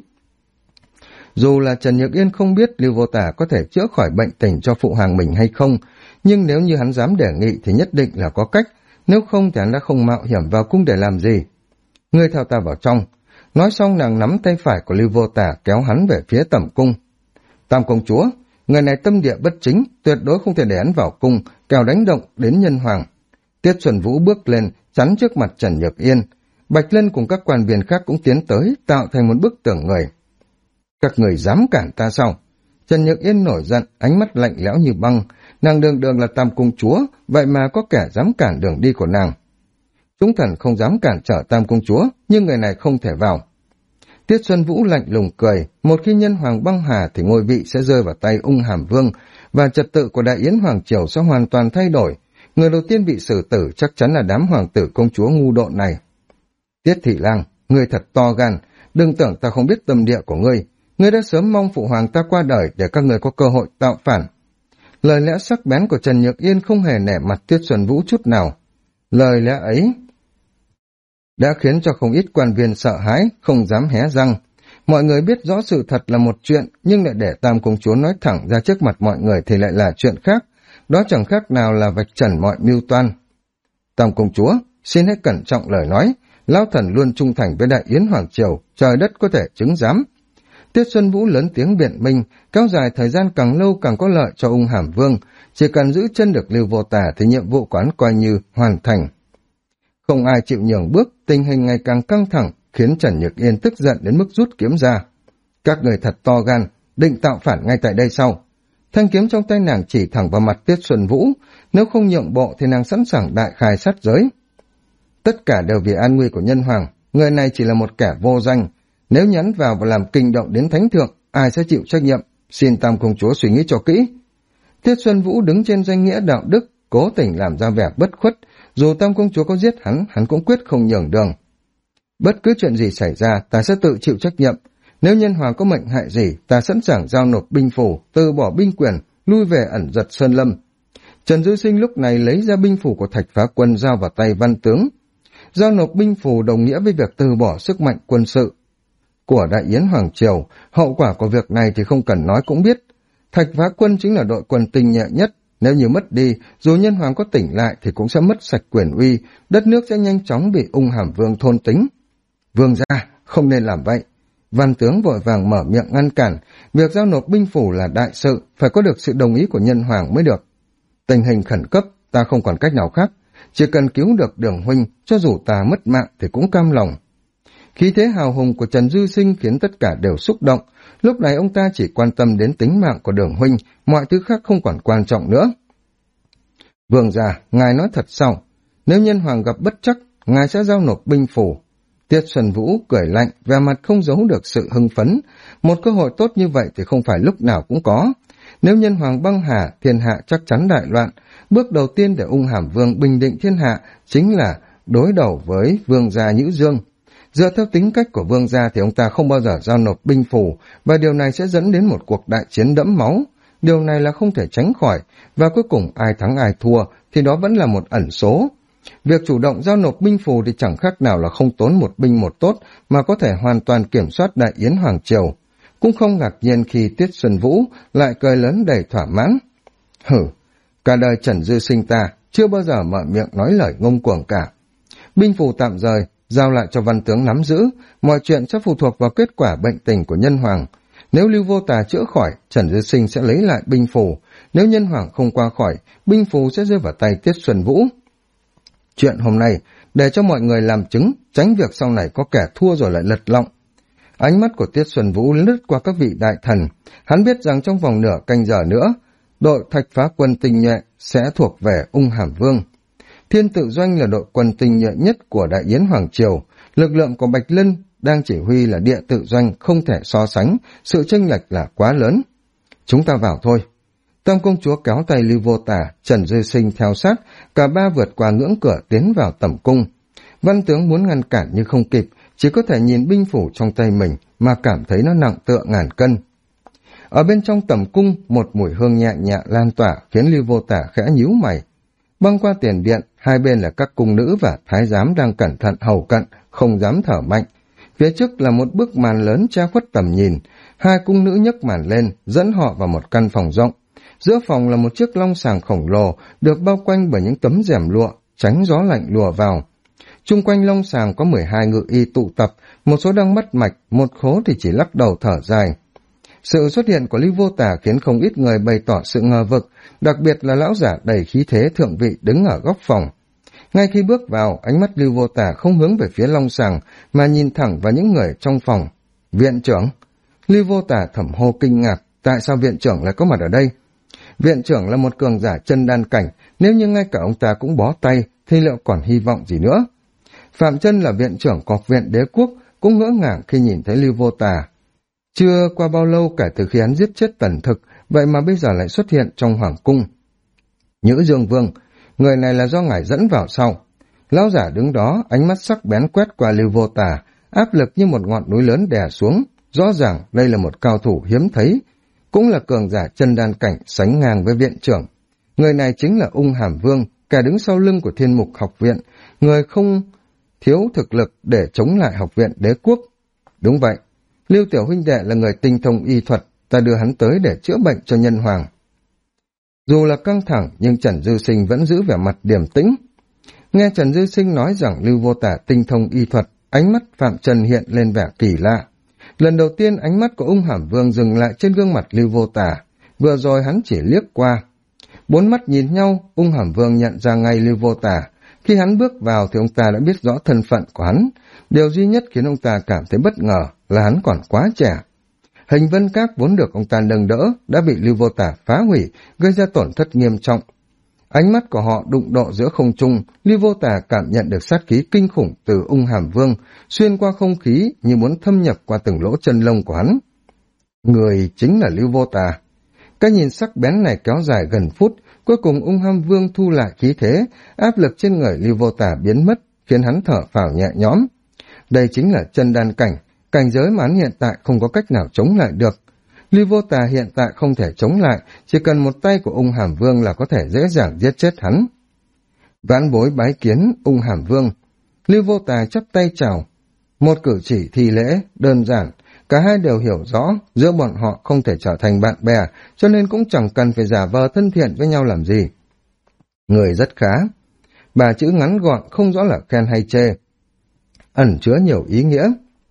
S1: Dù là Trần Nhược Yên không biết Lưu Vô Tà có thể chữa khỏi bệnh tình cho phụ hoàng mình hay không, nhưng nếu như hắn dám đề nghị thì nhất định là có cách, nếu không thì hắn đã không mạo hiểm vào cung để làm gì. Ngươi theo ta vào trong. Nói xong nàng nắm tay phải của Lưu Vô Tà kéo hắn về phía tẩm cung. Tam công chúa, người này tâm địa bất chính, tuyệt đối không thể để hắn vào cung, kẻo đánh động đến nhân hoàng. Tiết Xuân Vũ bước lên, chắn trước mặt Trần Nhược Yên. Bạch Lân cùng các quan viên khác cũng tiến tới, tạo thành một bức tường người. Các người dám cản ta sao? Trần Nhược Yên nổi giận, ánh mắt lạnh lẽo như băng. Nàng đường đường là Tam công chúa, vậy mà có kẻ dám cản đường đi của nàng. Chúng thần không dám cản trở Tam công chúa, nhưng người này không thể vào. Tiết Xuân Vũ lạnh lùng cười, một khi nhân hoàng băng hà thì ngôi vị sẽ rơi vào tay Ung Hàm Vương, và trật tự của đại yến hoàng triều sẽ hoàn toàn thay đổi. Người đầu tiên bị xử tử chắc chắn là đám hoàng tử công chúa ngu độn này. Tiết Thị Lang, ngươi thật to gan, đừng tưởng ta không biết tâm địa của ngươi. Ngươi đã sớm mong phụ hoàng ta qua đời để các ngươi có cơ hội tạo phản. Lời lẽ sắc bén của Trần Nhược Yên không hề nể mặt Tiết Xuân Vũ chút nào. Lời lẽ ấy đã khiến cho không ít quan viên sợ hãi, không dám hé răng. Mọi người biết rõ sự thật là một chuyện, nhưng lại để Tam công chúa nói thẳng ra trước mặt mọi người thì lại là chuyện khác. Đó chẳng khác nào là vạch trần mọi mưu toan. Tam công chúa, xin hãy cẩn trọng lời nói, lão thần luôn trung thành với Đại Yến Hoàng Triều, trời đất có thể chứng giám. Tiết Xuân Vũ lớn tiếng biện minh, kéo dài thời gian càng lâu càng có lợi cho ung hàm vương, chỉ cần giữ chân được Lưu Vô Tà thì nhiệm vụ quán coi như hoàn thành. Không ai chịu nhường bước, tình hình ngày càng căng thẳng, khiến Trần Nhược Yên tức giận đến mức rút kiếm ra. Các người thật to gan, định tạo phản ngay tại đây sau. Thanh kiếm trong tay nàng chỉ thẳng vào mặt Tiết Xuân Vũ, nếu không nhượng bộ thì nàng sẵn sàng đại khai sát giới. Tất cả đều vì an nguy của nhân hoàng, người này chỉ là một kẻ vô danh, nếu nhắn vào và làm kinh động đến thánh thượng, ai sẽ chịu trách nhiệm, xin Tam công chúa suy nghĩ cho kỹ. Tiết Xuân Vũ đứng trên danh nghĩa đạo đức, cố tình làm ra vẻ bất khuất, dù Tam công chúa có giết hắn cũng quyết không nhường đường. Bất cứ chuyện gì xảy ra, ta sẽ tự chịu trách nhiệm. Nếu nhân hoàng có mệnh hại gì, ta sẵn sàng giao nộp binh phủ, từ bỏ binh quyền, lui về ẩn giật sơn lâm. Trần Dư Sinh lúc này lấy ra binh phủ của Thạch Phá Quân giao vào tay văn tướng. Giao nộp binh phủ đồng nghĩa với việc từ bỏ sức mạnh quân sự của Đại Yến Hoàng Triều. Hậu quả của việc này thì không cần nói cũng biết. Thạch Phá Quân chính là đội quân tinh nhuệ nhất. Nếu như mất đi, dù nhân hoàng có tỉnh lại thì cũng sẽ mất sạch quyền uy, đất nước sẽ nhanh chóng bị ung hàm vương thôn tính. Vương gia, không nên làm vậy. Văn tướng vội vàng mở miệng ngăn cản, việc giao nộp binh phủ là đại sự, phải có được sự đồng ý của nhân hoàng mới được. Tình hình khẩn cấp, ta không còn cách nào khác, chỉ cần cứu được Đường huynh, cho dù ta mất mạng thì cũng cam lòng. Khí thế hào hùng của Trần Dư Sinh khiến tất cả đều xúc động, lúc này ông ta chỉ quan tâm đến tính mạng của Đường huynh, mọi thứ khác không còn quan trọng nữa. Vương gia, ngài nói thật sao? Nếu nhân hoàng gặp bất trắc, ngài sẽ giao nộp binh phủ. Tiết Xuân Vũ cười lạnh, vẻ mặt không giấu được sự hưng phấn. Một cơ hội tốt như vậy thì không phải lúc nào cũng có. Nếu nhân hoàng băng hà, thiên hạ chắc chắn đại loạn. Bước đầu tiên để ung hàm vương bình định thiên hạ chính là đối đầu với vương gia Nhữ Dương. Dựa theo tính cách của vương gia thì ông ta không bao giờ giao nộp binh phủ, và điều này sẽ dẫn đến một cuộc đại chiến đẫm máu. Điều này là không thể tránh khỏi, và cuối cùng ai thắng ai thua thì đó vẫn là một ẩn số. Việc chủ động giao nộp binh phù thì chẳng khác nào là không tốn một binh một tốt mà có thể hoàn toàn kiểm soát Đại Yến Hoàng Triều. Cũng không ngạc nhiên khi Tiết Xuân Vũ lại cười lớn đầy thỏa mãn. Hử, cả đời Trần Dư Sinh ta chưa bao giờ mở miệng nói lời ngông cuồng cả. Binh phù tạm rời, giao lại cho văn tướng nắm giữ, mọi chuyện sẽ phụ thuộc vào kết quả bệnh tình của nhân hoàng. Nếu Lưu Vô Tà chữa khỏi, Trần Dư Sinh sẽ lấy lại binh phù. Nếu nhân hoàng không qua khỏi, binh phù sẽ rơi vào tay Tiết Xuân Vũ. Chuyện hôm nay, để cho mọi người làm chứng, tránh việc sau này có kẻ thua rồi lại lật lọng. Ánh mắt của Tiết Xuân Vũ lướt qua các vị đại thần. Hắn biết rằng trong vòng nửa canh giờ nữa, đội Thạch Phá Quân tinh nhuệ sẽ thuộc về ung hàm vương. Thiên Tự Doanh là đội quân tinh nhuệ nhất của Đại Yến Hoàng Triều. Lực lượng của Bạch Lân đang chỉ huy là Địa Tự Doanh không thể so sánh, sự chênh lệch là quá lớn. Chúng ta vào thôi. Tam công chúa kéo tay Lưu Vô Tà, Trần Dư Sinh theo sát, cả ba vượt qua ngưỡng cửa tiến vào tẩm cung. Văn tướng muốn ngăn cản nhưng không kịp, chỉ có thể nhìn binh phủ trong tay mình mà cảm thấy nó nặng tựa ngàn cân. Ở bên trong tẩm cung, một mùi hương nhẹ nhẹ lan tỏa khiến Lưu Vô Tà khẽ nhíu mày. Băng qua tiền điện, hai bên là các cung nữ và thái giám đang cẩn thận hầu cận, không dám thở mạnh. Phía trước là một bức màn lớn che khuất tầm nhìn, hai cung nữ nhấc màn lên, dẫn họ vào một căn phòng rộng. Giữa phòng là một chiếc long sàng khổng lồ, được bao quanh bởi những tấm rèm lụa, tránh gió lạnh lùa vào. Chung quanh long sàng có 12 ngự y tụ tập, một số đang mất mạch, một khố thì chỉ lắc đầu thở dài. Sự xuất hiện của Lưu Vô Tà khiến không ít người bày tỏ sự ngờ vực, đặc biệt là lão giả đầy khí thế thượng vị đứng ở góc phòng. Ngay khi bước vào, ánh mắt Lưu Vô Tà không hướng về phía long sàng, mà nhìn thẳng vào những người trong phòng. Viện trưởng! Lưu Vô Tà thầm hô kinh ngạc, tại sao viện trưởng lại có mặt ở đây? Viện trưởng là một cường giả chân đan cảnh, nếu như ngay cả ông ta cũng bó tay, thì liệu còn hy vọng gì nữa? Phạm Chân là viện trưởng của Học viện Đế Quốc, cũng ngỡ ngàng khi nhìn thấy Lưu Vô Tà. Chưa qua bao lâu kể từ khi hắn giết chết Tần Thực, vậy mà bây giờ lại xuất hiện trong hoàng cung. Nhữ Dương Vương, người này là do ngài dẫn vào sau. Lão giả đứng đó, ánh mắt sắc bén quét qua Lưu Vô Tà, áp lực như một ngọn núi lớn đè xuống. Rõ ràng đây là một cao thủ hiếm thấy, cũng là cường giả chân đan cảnh sánh ngang với viện trưởng. Người này chính là Ung Hàm Vương, kẻ đứng sau lưng của Thiên Mục Học viện, người không thiếu thực lực để chống lại Học viện Đế Quốc. Đúng vậy, Lưu tiểu huynh đệ là người tinh thông y thuật, ta đưa hắn tới để chữa bệnh cho nhân hoàng. Dù là căng thẳng nhưng Trần Dư Sinh vẫn giữ vẻ mặt điềm tĩnh. Nghe Trần Dư Sinh nói rằng Lưu Vô Tả tinh thông y thuật, ánh mắt Phạm Trần hiện lên vẻ kỳ lạ. Lần đầu tiên ánh mắt của Ung Hàm Vương dừng lại trên gương mặt Lưu Vô Tả, vừa rồi hắn chỉ liếc qua. Bốn mắt nhìn nhau, Ung Hàm Vương nhận ra ngay Lưu Vô Tả. Khi hắn bước vào thì ông ta đã biết rõ thân phận của hắn. Điều duy nhất khiến ông ta cảm thấy bất ngờ là hắn còn quá trẻ. Hình vân các vốn được ông ta nâng đỡ đã bị Lưu Vô Tả phá hủy, gây ra tổn thất nghiêm trọng. Ánh mắt của họ đụng độ giữa không trung, Lưu Vô Tả cảm nhận được sát khí kinh khủng từ Ung Hàm Vương, xuyên qua không khí như muốn thâm nhập qua từng lỗ chân lông của hắn. Người chính là Lưu Vô Tả. Cái nhìn sắc bén này kéo dài gần phút, cuối cùng Ung Hàm Vương thu lại khí thế, áp lực trên người Lưu Vô Tả biến mất, khiến hắn thở phào nhẹ nhõm. Đây chính là chân đan cảnh, cảnh giới mà hắn hiện tại không có cách nào chống lại được. Lưu Vô Tà hiện tại không thể chống lại, chỉ cần một tay của Ung Hàm Vương là có thể dễ dàng giết chết hắn. Vãn bối bái kiến Ung Hàm Vương. Lưu Vô Tà chắp tay chào. Một cử chỉ thi lễ, đơn giản, cả hai đều hiểu rõ giữa bọn họ không thể trở thành bạn bè, cho nên cũng chẳng cần phải giả vờ thân thiện với nhau làm gì. Người rất khá. Ba chữ ngắn gọn không rõ là khen hay chê, ẩn chứa nhiều ý nghĩa.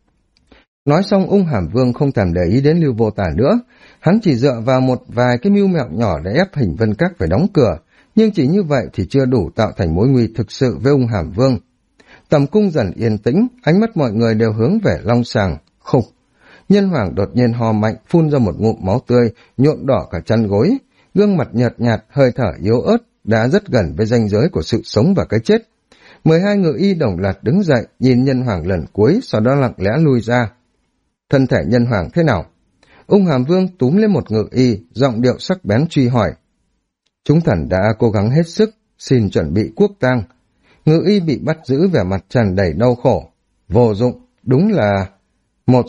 S1: Nói xong Ung Hàm Vương không thèm để ý đến Lưu Vô Tả nữa, hắn chỉ dựa vào một vài cái mưu mẹo nhỏ để ép Hình Vân Các phải đóng cửa, nhưng chỉ như vậy thì chưa đủ tạo thành mối nguy thực sự với Ung Hàm Vương. Tầm cung dần yên tĩnh, ánh mắt mọi người đều hướng về Long Sàng. Khục! Nhân Hoàng đột nhiên ho mạnh, phun ra một ngụm máu tươi, nhuộm đỏ cả chăn gối, gương mặt nhợt nhạt, hơi thở yếu ớt, đã rất gần với ranh giới của sự sống và cái chết. 12 ngự y đồng loạt đứng dậy, nhìn Nhân Hoàng lần cuối, sau đó lặng lẽ lui ra. Thân thể Nhân Hoàng thế nào? Ung Hàm Vương túm lên một ngự y, giọng điệu sắc bén truy hỏi. Chúng thần đã cố gắng hết sức, xin chuẩn bị quốc tang. Ngự y bị bắt giữ, vẻ mặt tràn đầy đau khổ. Vô dụng, đúng là một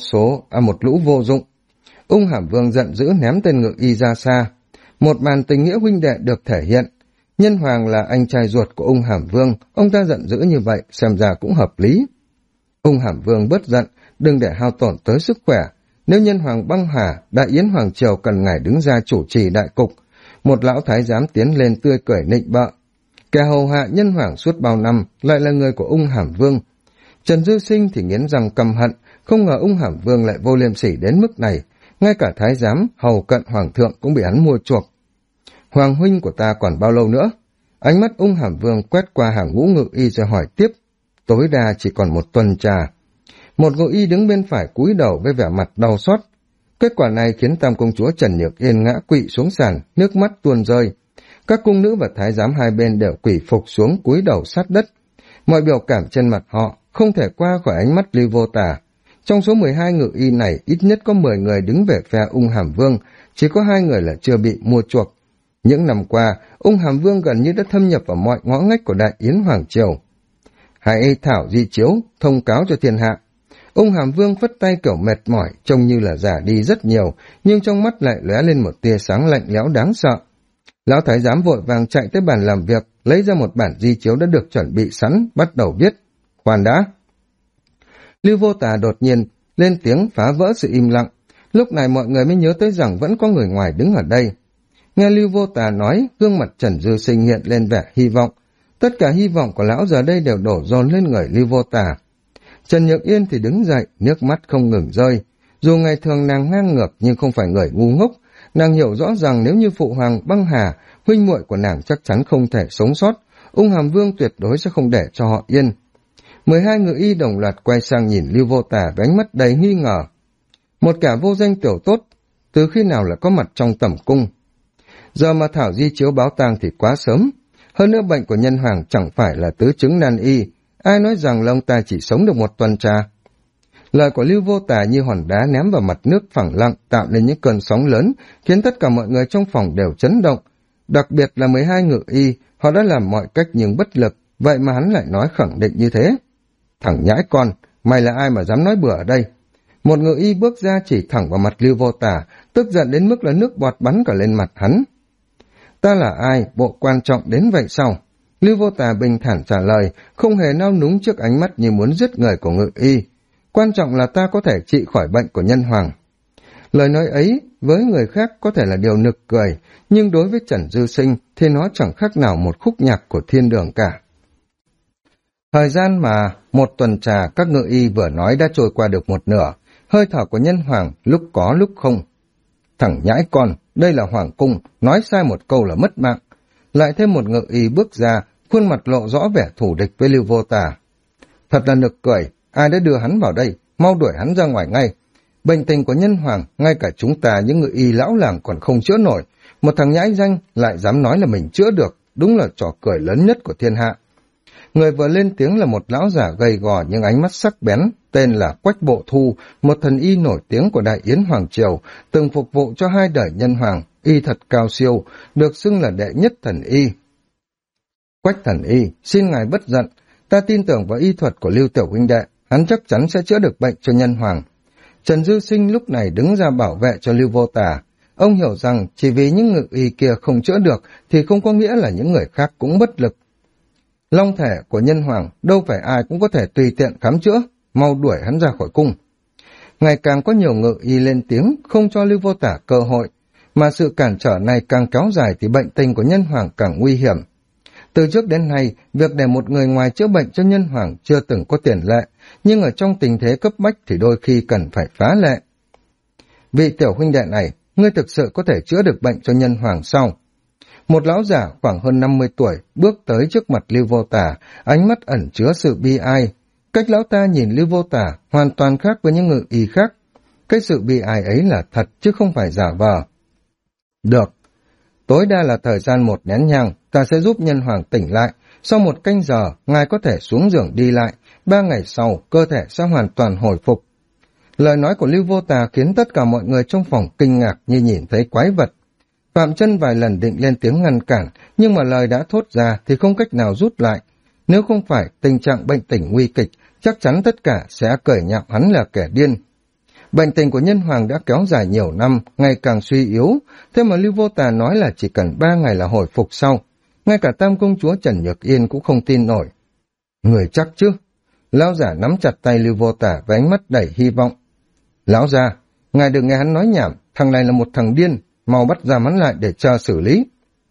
S1: lũ vô dụng. Ung Hàm Vương giận dữ ném tên ngự y ra xa. Một màn tình nghĩa huynh đệ được thể hiện. Nhân Hoàng là anh trai ruột của Ung Hàm Vương, ông ta giận dữ như vậy, xem ra cũng hợp lý. Ung Hàm Vương bớt giận, đừng để hao tổn tới sức khỏe. Nếu Nhân Hoàng băng hà, Đại Yến Hoàng Triều cần ngài đứng ra chủ trì đại cục. Một lão thái giám tiến lên tươi cười nịnh bợ. Kẻ hầu hạ Nhân Hoàng suốt bao năm lại là người của Ung Hàm Vương. Trần Dư Sinh thì nghiến răng căm hận, không ngờ Ung Hàm Vương lại vô liêm sỉ đến mức này. Ngay cả thái giám, hầu cận hoàng thượng cũng bị hắn mua chuộc. Hoàng huynh của ta còn bao lâu nữa? Ánh mắt Ung Hàm Vương quét qua hàng ngũ ngự y rồi hỏi tiếp. Tối đa chỉ còn một tuần trà. Một ngự y đứng bên phải cúi đầu với vẻ mặt đau xót. Kết quả này khiến tam công chúa Trần Nhược Yên ngã quỵ xuống sàn, nước mắt tuôn rơi. Các cung nữ và thái giám hai bên đều quỳ phục xuống cúi đầu sát đất. Mọi biểu cảm trên mặt họ không thể qua khỏi ánh mắt Lưu Vô Tả. Trong số 12 ngự y này, ít nhất có 10 người đứng về phe Ung Hàm Vương, chỉ có 2 người là chưa bị mua chuộc. Những năm qua, Ung Hàm Vương gần như đã thâm nhập vào mọi ngõ ngách của Đại Yến Hoàng Triều. Hãy thảo di chiếu, thông cáo cho thiên hạ. Ung Hàm Vương phất tay kiểu mệt mỏi, trông như là già đi rất nhiều, nhưng trong mắt lại lóe lên một tia sáng lạnh lẽo đáng sợ. Lão thái giám vội vàng chạy tới bàn làm việc, lấy ra một bản di chiếu đã được chuẩn bị sẵn, bắt đầu viết. Khoan đã! Lưu Vô Tà đột nhiên lên tiếng phá vỡ sự im lặng. Lúc này mọi người mới nhớ tới rằng vẫn có người ngoài đứng ở đây. Nghe Lưu Vô Tà nói, gương mặt Trần Dư Sinh hiện lên vẻ hy vọng. Tất cả hy vọng của lão giờ đây đều đổ dồn lên người Lưu Vô Tà. Trần Nhược Yên thì đứng dậy, nước mắt không ngừng rơi. Dù ngày thường nàng ngang ngược nhưng không phải người ngu ngốc. Nàng hiểu rõ rằng nếu như phụ hoàng băng hà, huynh muội của nàng chắc chắn không thể sống sót. Ung Hàm Vương tuyệt đối sẽ không để cho họ yên. 12 ngự y đồng loạt quay sang nhìn Lưu Vô Tà với ánh mắt đầy nghi ngờ. Một kẻ vô danh tiểu tốt, từ khi nào lại có mặt trong tẩm cung? Giờ mà thảo di chiếu báo tang thì quá sớm. Hơn nữa bệnh của Nhân Hoàng chẳng phải là tứ chứng nan y. Ai nói rằng là ông ta chỉ sống được một tuần trà? Lời của Lưu Vô Tà như hòn đá ném vào mặt nước phẳng lặng, tạo nên những cơn sóng lớn, khiến tất cả mọi người trong phòng đều chấn động. Đặc biệt là 12 ngự y, họ đã làm mọi cách nhưng bất lực, vậy mà hắn lại nói khẳng định như thế. Thằng nhãi con, mày là ai mà dám nói bừa ở đây? Một ngự y bước ra chỉ thẳng vào mặt Lưu Vô Tà, tức giận đến mức là nước bọt bắn cả lên mặt hắn. Ta là ai, bộ quan trọng đến vậy sao? Lưu Vô Tà bình thản trả lời, không hề nao núng trước ánh mắt như muốn giết người của ngự y. Quan trọng là ta có thể trị khỏi bệnh của Nhân Hoàng. Lời nói ấy với người khác có thể là điều nực cười, nhưng đối với Trần Dư Sinh thì nó chẳng khác nào một khúc nhạc của thiên đường cả. Thời gian mà một tuần trà các ngự y vừa nói đã trôi qua được một nửa, hơi thở của nhân hoàng lúc có lúc không. Thằng nhãi con, đây là hoàng cung, nói sai một câu là mất mạng. Lại thêm một ngự y bước ra, khuôn mặt lộ rõ vẻ thù địch với Lưu Vô Tà. Thật là nực cười, ai đã đưa hắn vào đây, mau đuổi hắn ra ngoài ngay. Bệnh tình của nhân hoàng, ngay cả chúng ta những ngự y lão làng còn không chữa nổi. Một thằng nhãi danh lại dám nói là mình chữa được, đúng là trò cười lớn nhất của thiên hạ. Người vừa lên tiếng là một lão giả gầy gò nhưng ánh mắt sắc bén, tên là Quách Bộ Thu, một thần y nổi tiếng của Đại Yến Hoàng Triều, từng phục vụ cho 2 đời nhân hoàng, y thật cao siêu, được xưng là đệ nhất thần y. Quách thần y, xin ngài bất giận, ta tin tưởng vào y thuật của Lưu Tiểu huynh đệ, hắn chắc chắn sẽ chữa được bệnh cho nhân hoàng. Trần Dư Sinh lúc này đứng ra bảo vệ cho Lưu Vô Tà. Ông hiểu rằng chỉ vì những ngự y kia không chữa được thì không có nghĩa là những người khác cũng bất lực. Long thể của nhân hoàng đâu phải ai cũng có thể tùy tiện khám chữa, mau đuổi hắn ra khỏi cung. Ngày càng có nhiều ngự y lên tiếng không cho Lưu Vô Tà cơ hội, mà sự cản trở này càng kéo dài thì bệnh tình của nhân hoàng càng nguy hiểm. Từ trước đến nay, việc để một người ngoài chữa bệnh cho nhân hoàng chưa từng có tiền lệ, nhưng ở trong tình thế cấp bách thì đôi khi cần phải phá lệ. Vị tiểu huynh đệ này, ngươi thực sự có thể chữa được bệnh cho nhân hoàng sao? Một lão giả khoảng hơn 50 tuổi bước tới trước mặt Lưu Vô Tà, ánh mắt ẩn chứa sự bi ai. Cách lão ta nhìn Lưu Vô Tà hoàn toàn khác với những ngự y khác. Cái sự bi ai ấy là thật chứ không phải giả vờ. Được. Tối đa là thời gian 1 nén nhang, ta sẽ giúp nhân hoàng tỉnh lại. Sau 1 canh giờ, ngài có thể xuống giường đi lại. 3 ngày sau, cơ thể sẽ hoàn toàn hồi phục. Lời nói của Lưu Vô Tà khiến tất cả mọi người trong phòng kinh ngạc như nhìn thấy quái vật. Phạm Chân vài lần định lên tiếng ngăn cản, nhưng mà lời đã thốt ra thì không cách nào rút lại. Nếu không phải tình trạng bệnh tình nguy kịch, chắc chắn tất cả sẽ cười nhạo hắn là kẻ điên. Bệnh tình của nhân hoàng đã kéo dài nhiều năm, ngày càng suy yếu, thế mà Lưu Vô Tà nói là chỉ cần 3 ngày là hồi phục sau. Ngay cả Tam công chúa Trần Nhược Yên cũng không tin nổi. Người chắc chứ? Lão giả nắm chặt tay Lưu Vô Tà với ánh mắt đầy hy vọng. Lão già, ngài đừng nghe hắn nói nhảm, thằng này là một thằng điên, mau bắt giam hắn lại để cho xử lý.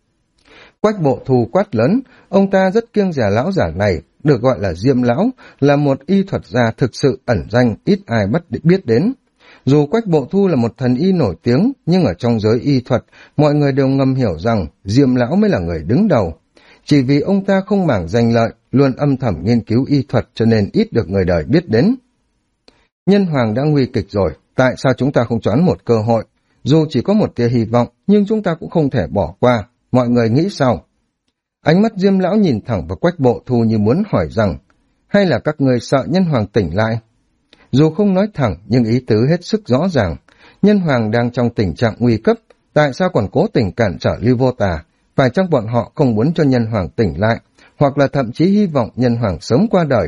S1: Quách Bộ Thu quát lớn, ông ta rất kiêng dè lão giả này, được gọi là Diêm Lão, là một y thuật gia thực sự ẩn danh, ít ai biết đến. Dù Quách Bộ Thu là một thần y nổi tiếng, nhưng ở trong giới y thuật, mọi người đều ngầm hiểu rằng Diêm Lão mới là người đứng đầu. Chỉ vì ông ta không màng danh lợi, luôn âm thầm nghiên cứu y thuật cho nên ít được người đời biết đến. Nhân hoàng đã nguy kịch rồi, tại sao chúng ta không cho hắn một cơ hội? Dù chỉ có một tia hy vọng, nhưng chúng ta cũng không thể bỏ qua. Mọi người nghĩ sao? Ánh mắt Diêm Lão nhìn thẳng vào Quách Bộ Thu như muốn hỏi rằng, hay là các người sợ nhân hoàng tỉnh lại? Dù không nói thẳng, nhưng ý tứ hết sức rõ ràng. Nhân hoàng đang trong tình trạng nguy cấp, tại sao còn cố tình cản trở Lưu Vô Tà? Phải chăng bọn họ không muốn cho nhân hoàng tỉnh lại, hoặc là thậm chí hy vọng nhân hoàng sớm qua đời?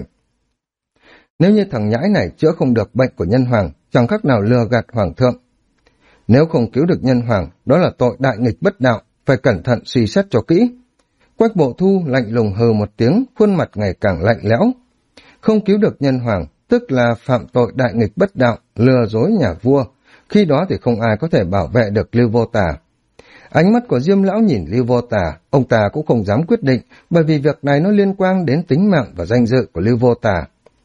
S1: Nếu như thằng nhãi này chữa không được bệnh của nhân hoàng, chẳng khác nào lừa gạt hoàng thượng. Nếu không cứu được nhân hoàng, đó là tội đại nghịch bất đạo, phải cẩn thận suy xét cho kỹ. Quách Bộ Thu lạnh lùng hừ một tiếng, khuôn mặt ngày càng lạnh lẽo. Không cứu được nhân hoàng, tức là phạm tội đại nghịch bất đạo, lừa dối nhà vua. Khi đó thì không ai có thể bảo vệ được Lưu Vô Tà. Ánh mắt của Diêm Lão nhìn Lưu Vô Tà, ông ta cũng không dám quyết định, bởi vì việc này nó liên quan đến tính mạng và danh dự của Lưu Vô Tà.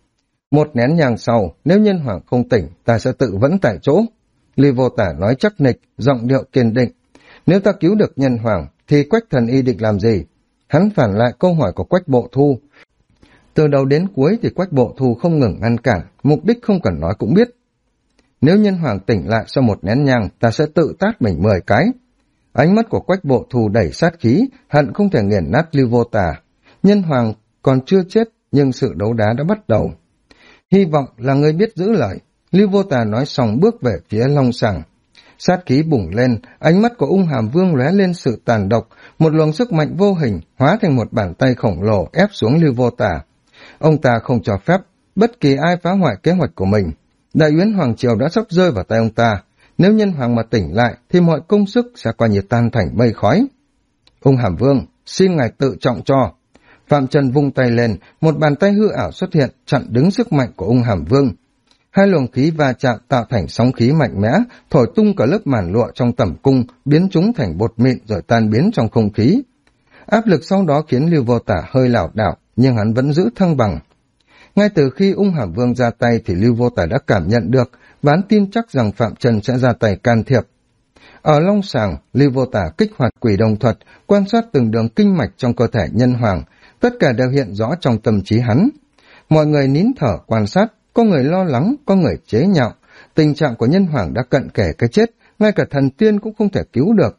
S1: 1 nén nhang sau, nếu nhân hoàng không tỉnh, ta sẽ tự vẫn tại chỗ. Lưu Vô Tà nói chắc nịch, giọng điệu kiên định. Nếu ta cứu được nhân hoàng, thì Quách thần y định làm gì? Hắn phản lại câu hỏi của Quách Bộ Thu. Từ đầu đến cuối thì Quách Bộ Thu không ngừng ngăn cản, mục đích không cần nói cũng biết. Nếu nhân hoàng tỉnh lại sau 1 nén nhang, ta sẽ tự tát mình 10 cái. Ánh mắt của Quách Bộ Thu đầy sát khí, hận không thể nghiền nát Lưu Vô Tà. Nhân hoàng còn chưa chết, nhưng sự đấu đá đã bắt đầu. Hy vọng là người biết giữ lời. Lưu Vô Tà nói xong bước về phía Long Sàng. Sát khí bùng lên, ánh mắt của Ung Hàm Vương lóe lên sự tàn độc, một luồng sức mạnh vô hình hóa thành một bàn tay khổng lồ ép xuống Lưu Vô Tà. Ông ta không cho phép bất kỳ ai phá hoại kế hoạch của mình. Đại Yến Hoàng Triều đã sắp rơi vào tay ông ta. Nếu nhân hoàng mà tỉnh lại thì mọi công sức sẽ coi như tan thành mây khói. Ung Hàm Vương, xin ngài tự trọng cho. Phạm Trần vung tay lên, một bàn tay hư ảo xuất hiện chặn đứng sức mạnh của Ung Hàm Vương. 2 luồng khí va chạm tạo thành sóng khí mạnh mẽ, thổi tung cả lớp màn lụa trong tẩm cung, biến chúng thành bột mịn rồi tan biến trong không khí. Áp lực sau đó khiến Lưu Vô Tà hơi lảo đảo, nhưng hắn vẫn giữ thăng bằng. Ngay từ khi Ung Hàm Vương ra tay thì Lưu Vô Tả đã cảm nhận được và hắn tin chắc rằng Phạm Trần sẽ ra tay can thiệp. Ở Long Sàng, Lưu Vô Tả kích hoạt quỷ đồng thuật, quan sát từng đường kinh mạch trong cơ thể nhân hoàng, tất cả đều hiện rõ trong tâm trí hắn. Mọi người nín thở quan sát, có người lo lắng, có người chế nhạo. Tình trạng của nhân hoàng đã cận kề cái chết, ngay cả thần tiên cũng không thể cứu được.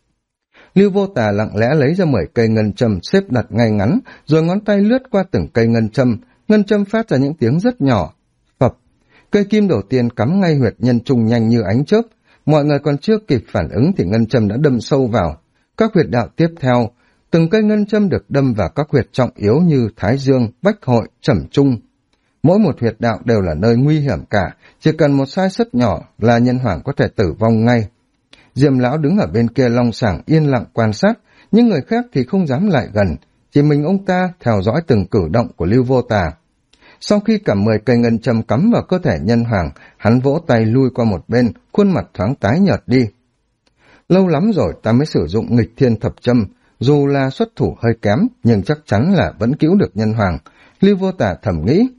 S1: Lưu Vô Tả lặng lẽ lấy ra 10 cây ngân châm xếp đặt ngay ngắn, rồi ngón tay lướt qua từng cây ngân châm phát ra những tiếng rất nhỏ. Phập, cây kim đầu tiên cắm ngay huyệt nhân trung nhanh như ánh chớp, mọi người còn chưa kịp phản ứng thì ngân châm đã đâm sâu vào. Các huyệt đạo tiếp theo, từng cây ngân châm được đâm vào các huyệt trọng yếu như Thái Dương, Bách Hội, Trẩm Trung. Mỗi một huyệt đạo đều là nơi nguy hiểm cả, chỉ cần một sai sót nhỏ là nhân hoàng có thể tử vong ngay. Diêm lão đứng ở bên kia Long Sàng yên lặng quan sát, những người khác thì không dám lại gần, chỉ mình ông ta theo dõi từng cử động của Lưu Vô Tả. Sau khi cả 10 cây ngân châm cắm vào cơ thể nhân hoàng, hắn vỗ tay lui qua một bên, khuôn mặt thoáng tái nhợt đi. Lâu lắm rồi ta mới sử dụng nghịch thiên thập châm, dù là xuất thủ hơi kém, nhưng chắc chắn là vẫn cứu được nhân hoàng. Lưu Vô Tả thầm nghĩ.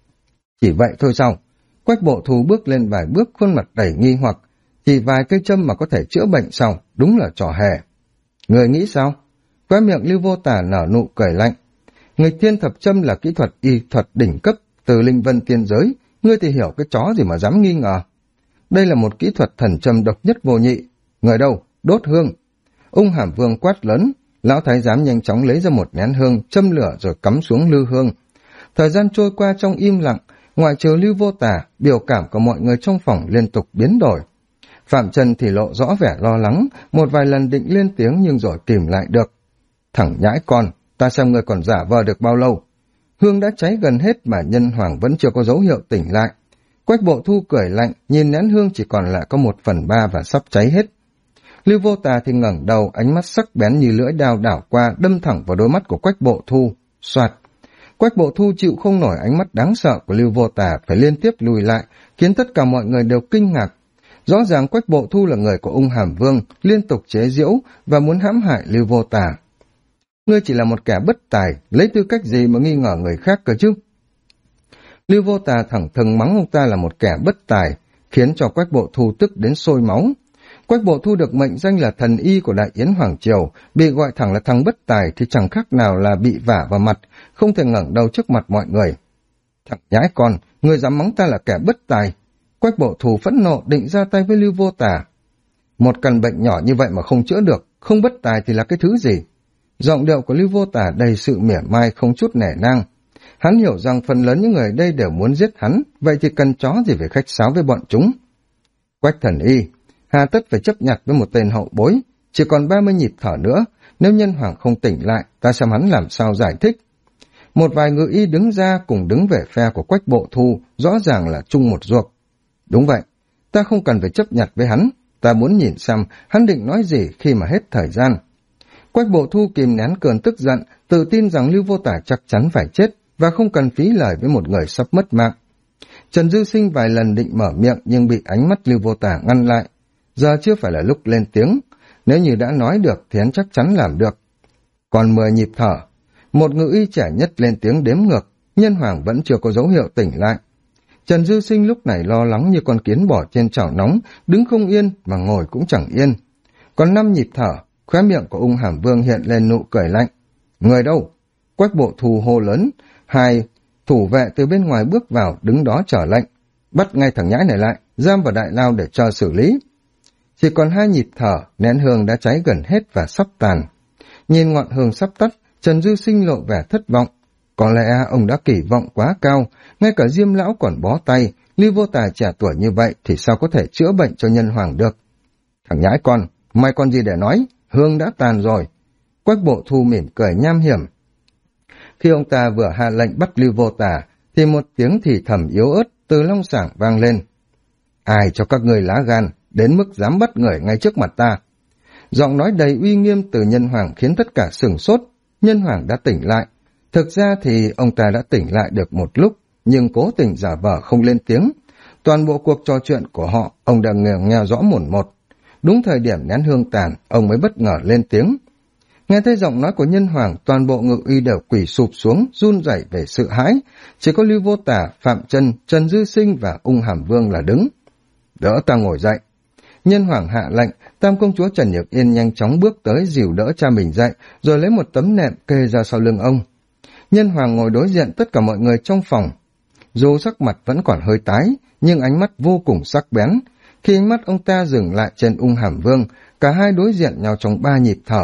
S1: Chỉ vậy thôi sao? Quách Bộ Thù bước lên vài bước, khuôn mặt đầy nghi hoặc. Chỉ vài cây châm mà có thể chữa bệnh sao? Đúng là trò hề. Người nghĩ sao? Khóe miệng Lưu Vô Tả nở nụ cười lạnh. Nghịch thiên thập châm là kỹ thuật y thuật đỉnh cấp từ linh vân tiên giới, ngươi thì hiểu cái chó gì mà dám nghi ngờ. Đây là một kỹ thuật thần châm độc nhất vô nhị. Người đâu? Đốt hương. Ung Hàm Vương quát lớn, lão thái giám nhanh chóng lấy ra một nén hương, châm lửa rồi cắm xuống lư hương. Thời gian trôi qua trong im lặng, ngoại trừ Lưu Vô Tả, biểu cảm của mọi người trong phòng liên tục biến đổi. Phạm Trần thì lộ rõ vẻ lo lắng, một vài lần định lên tiếng nhưng rồi kìm lại được. Thẳng nhãi con, ta xem ngươi còn giả vờ được bao lâu. Hương đã cháy gần hết mà nhân hoàng vẫn chưa có dấu hiệu tỉnh lại. Quách Bộ Thu cười lạnh, nhìn nén hương chỉ còn lại có 1/3 và sắp cháy hết. Lưu Vô Tả thì ngẩng đầu, ánh mắt sắc bén như lưỡi dao đảo qua, đâm thẳng vào đôi mắt của Quách Bộ Thu. Soạt. Quách Bộ Thu chịu không nổi ánh mắt đáng sợ của Lưu Vô Tả, phải liên tiếp lùi lại, khiến tất cả mọi người đều kinh ngạc. Rõ ràng Quách Bộ Thu là người của Ung Hàm Vương, liên tục chế giễu và muốn hãm hại Lưu Vô Tả. Ngươi chỉ là một kẻ bất tài, lấy tư cách gì mà nghi ngờ người khác cơ chứ? Lưu Vô Tả thẳng thừng mắng ông ta là một kẻ bất tài, khiến cho Quách Bộ Thu tức đến sôi máu. Quách Bộ Thu được mệnh danh là thần y của Đại Yến Hoàng Triều, bị gọi thẳng là thằng bất tài thì chẳng khác nào là bị vả vào mặt, không thể ngẩng đầu trước mặt mọi người. Thằng nhãi con, ngươi dám mắng ta là kẻ bất tài. Quách Bộ Thu phẫn nộ định ra tay với Lưu Vô Tả. Một căn bệnh nhỏ như vậy mà không chữa được, không bất tài thì là cái thứ gì? Giọng điệu của Lưu Vô Tả đầy sự mỉa mai không chút nể nang. Hắn hiểu rằng phần lớn những người ở đây đều muốn giết hắn, vậy thì cần chó gì phải khách sáo với bọn chúng. Quách thần y, hà tất phải chấp nhặt với một tên hậu bối, chỉ còn 30 nhịp thở nữa, nếu nhân hoàng không tỉnh lại, ta xem hắn làm sao giải thích. Một vài ngự y đứng ra cùng đứng về phe của Quách Bộ Thu, rõ ràng là chung một ruột. Đúng vậy, ta không cần phải chấp nhặt với hắn, ta muốn nhìn xem hắn định nói gì khi mà hết thời gian. Quách Bộ Thu kìm nén cơn tức giận, tự tin rằng Lưu Vô Tả chắc chắn phải chết và không cần phí lời với một người sắp mất mạng. Trần Dư Sinh vài lần định mở miệng nhưng bị ánh mắt Lưu Vô Tả ngăn lại. Giờ chưa phải là lúc lên tiếng, nếu như đã nói được thì hắn chắc chắn làm được. Còn 10 nhịp thở, một ngự y trẻ nhất lên tiếng đếm ngược, nhân hoàng vẫn chưa có dấu hiệu tỉnh lại. Trần Dư Sinh lúc này lo lắng như con kiến bò trên chảo nóng, đứng không yên mà ngồi cũng chẳng yên. Còn 5 nhịp thở, khóe miệng của Ung Hàm Vương hiện lên nụ cười lạnh. Người đâu? Quách Bộ Thu hô lớn. 2 thủ vệ từ bên ngoài bước vào, đứng đó chờ lệnh. Bắt ngay thằng nhãi này lại, giam vào đại lao để cho xử lý. Chỉ còn 2 nhịp thở, nén hương đã cháy gần hết và sắp tàn. Nhìn ngọn hương sắp tắt, Trần Dư Sinh lộ vẻ thất vọng. Có lẽ ông đã kỳ vọng quá cao, ngay cả Diêm lão còn bó tay, Lưu Vô Tả trẻ tuổi như vậy thì sao có thể chữa bệnh cho nhân hoàng được. Thằng nhãi con, mày còn gì để nói, hương đã tàn rồi. Quách Bộ Thu mỉm cười nham hiểm. Khi ông ta vừa hạ lệnh bắt Lưu Vô Tả, thì một tiếng thì thầm yếu ớt từ Long Sảng vang lên. Ai cho các ngươi lá gan, đến mức dám bắt người ngay trước mặt ta. Giọng nói đầy uy nghiêm từ nhân hoàng khiến tất cả sửng sốt. Nhân hoàng đã tỉnh lại. Thực ra thì ông ta đã tỉnh lại được một lúc, nhưng cố tình giả vờ không lên tiếng. Toàn bộ cuộc trò chuyện của họ, ông đã nghe rõ mồn một. Đúng thời điểm nén hương tàn, ông mới bất ngờ lên tiếng. Nghe thấy giọng nói của Nhân Hoàng, toàn bộ ngự uy đều quỳ sụp xuống, run rẩy về sợ hãi. Chỉ có Lưu Vô Tả, Phạm Chân, Trần Dư Sinh và Ung Hàm Vương là đứng. Đỡ ta ngồi dậy. Nhân Hoàng hạ lệnh, Tam công chúa Trần Nhược Yên nhanh chóng bước tới dìu đỡ cha mình dậy, rồi lấy một tấm nệm kê ra sau lưng ông. Nhân Hoàng ngồi đối diện tất cả mọi người trong phòng. Dù sắc mặt vẫn còn hơi tái, nhưng ánh mắt vô cùng sắc bén. Khi ánh mắt ông ta dừng lại trên Ung Hàm Vương, cả hai đối diện nhau trong 3 nhịp thở.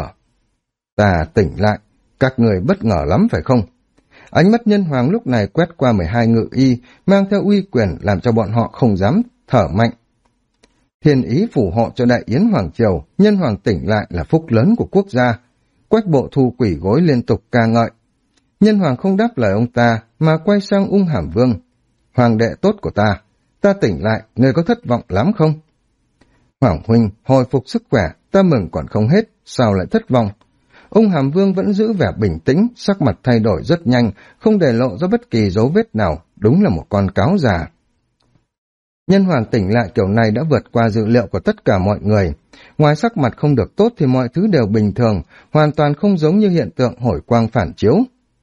S1: Ta tỉnh lại, các người bất ngờ lắm phải không? Ánh mắt Nhân Hoàng lúc này quét qua 12 ngự y, mang theo uy quyền làm cho bọn họ không dám thở mạnh. Thiên ý phù hộ cho Đại Yến Hoàng Triều, Nhân Hoàng tỉnh lại là phúc lớn của quốc gia. Quách Bộ Thu quỳ gối liên tục ca ngợi. Nhân Hoàng không đáp lời ông ta, mà quay sang Ung Hàm Vương. Hoàng đệ tốt của ta tỉnh lại, người có thất vọng lắm không? Hoàng huynh, hồi phục sức khỏe, ta mừng còn không hết, sao lại thất vọng? Ung Hàm Vương vẫn giữ vẻ bình tĩnh, sắc mặt thay đổi rất nhanh, không để lộ ra bất kỳ dấu vết nào, đúng là một con cáo già. Nhân Hoàng tỉnh lại kiểu này đã vượt qua dự liệu của tất cả mọi người. Ngoài sắc mặt không được tốt thì mọi thứ đều bình thường, hoàn toàn không giống như hiện tượng hồi quang phản chiếu.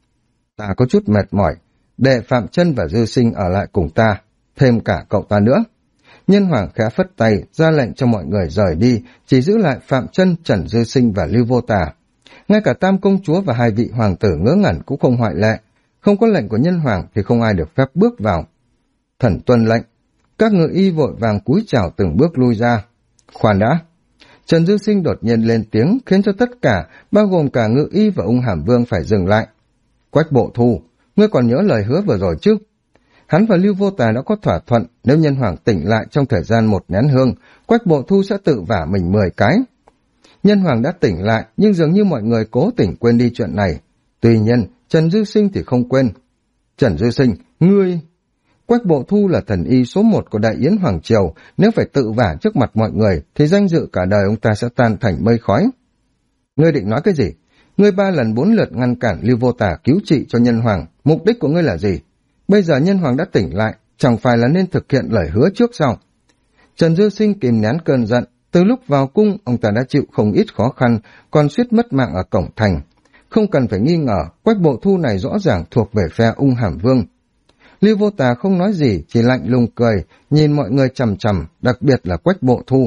S1: Ta có chút mệt mỏi, để Phạm Chân và Dư Sinh ở lại cùng ta, thêm cả cậu ta nữa. Nhân Hoàng khẽ phất tay, ra lệnh cho mọi người rời đi, chỉ giữ lại Phạm Chân, Trần Dư Sinh và Lưu Vô Tả. Ngay cả Tam công chúa và 2 vị hoàng tử ngớ ngẩn cũng không ngoại lệ. Không có lệnh của Nhân Hoàng thì không ai được phép bước vào. Thần tuân lệnh. Các ngự y vội vàng cúi chào từng bước lui ra. Khoan đã. Trần Dư Sinh đột nhiên lên tiếng khiến cho tất cả, bao gồm cả ngự y và Ung Hàm Vương phải dừng lại. Quách Bộ Thu, ngươi còn nhớ lời hứa vừa rồi chứ? Hắn và Lưu Vô Tà đã có thỏa thuận, nếu Nhân Hoàng tỉnh lại trong thời gian 1 nén hương, Quách Bộ Thu sẽ tự vả mình 10 cái. Nhân Hoàng đã tỉnh lại, nhưng dường như mọi người cố tình quên đi chuyện này. Tuy nhiên, Trần Dư Sinh thì không quên. Trần Dư Sinh, ngươi... Quách Bộ Thu là thần y số 1 của Đại Yến Hoàng Triều, nếu phải tự vả trước mặt mọi người, thì danh dự cả đời ông ta sẽ tan thành mây khói. Ngươi định nói cái gì? Ngươi 3 lần 4 lượt ngăn cản Lưu Vô Tả cứu trị cho Nhân Hoàng, mục đích của ngươi là gì? Bây giờ Nhân Hoàng đã tỉnh lại, chẳng phải là nên thực hiện lời hứa trước sao? Trần Dư Sinh kìm nén cơn giận, từ lúc vào cung, ông ta đã chịu không ít khó khăn, còn suýt mất mạng ở cổng thành. Không cần phải nghi ngờ, Quách Bộ Thu này rõ ràng thuộc về phe Ung Hàm Vương. Lưu Vô Tà không nói gì, chỉ lạnh lùng cười, nhìn mọi người chằm chằm, đặc biệt là Quách Bộ Thu.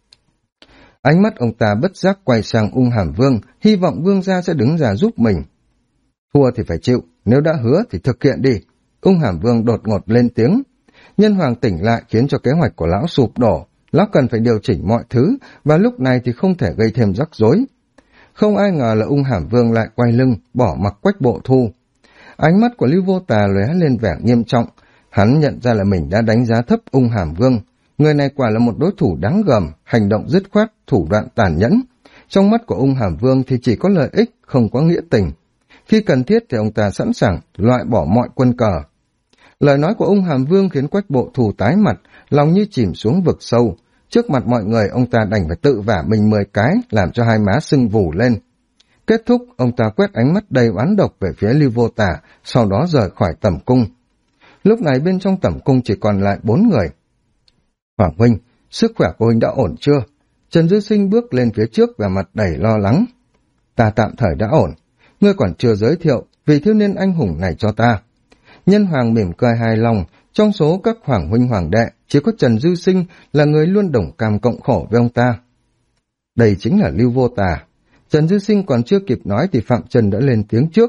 S1: Ánh mắt ông ta bất giác quay sang Ung Hàm Vương, hy vọng Vương gia sẽ đứng ra giúp mình. Thua thì phải chịu, nếu đã hứa thì thực hiện đi. Ung Hàm Vương đột ngột lên tiếng. Nhân Hoàng tỉnh lại khiến cho kế hoạch của lão sụp đổ, lão cần phải điều chỉnh mọi thứ, và lúc này thì không thể gây thêm rắc rối. Không ai ngờ là Ung Hàm Vương lại quay lưng, bỏ mặc Quách Bộ Thu. Ánh mắt của Lưu Vô Tà lóe lên vẻ nghiêm trọng, hắn nhận ra là mình đã đánh giá thấp Ung Hàm Vương. Người này quả là một đối thủ đáng gờm, hành động dứt khoát, thủ đoạn tàn nhẫn. Trong mắt của Ung Hàm Vương thì chỉ có lợi ích, không có nghĩa tình. Khi cần thiết thì ông ta sẵn sàng loại bỏ mọi quân cờ. Lời nói của Ung Hàm Vương khiến Quách Bộ Thu tái mặt, lòng như chìm xuống vực sâu. Trước mặt mọi người ông ta đành phải tự vả mình 10 cái, làm cho hai má sưng vù lên. Kết thúc, ông ta quét ánh mắt đầy oán độc về phía Lưu Vô Tả, sau đó rời khỏi tẩm cung. Lúc này bên trong tẩm cung chỉ còn lại 4 người. Hoàng huynh, sức khỏe của huynh đã ổn chưa? Trần Dư Sinh bước lên phía trước và mặt đầy lo lắng. Ta tạm thời đã ổn. Ngươi còn chưa giới thiệu vị thiếu niên anh hùng này cho ta. Nhân Hoàng mỉm cười hài lòng, trong số các hoàng huynh hoàng đệ, chỉ có Trần Dư Sinh là người luôn đồng cam cộng khổ với ông ta. Đây chính là Lưu Vô Tà. Trần Dư Sinh còn chưa kịp nói thì Phạm Trần đã lên tiếng trước.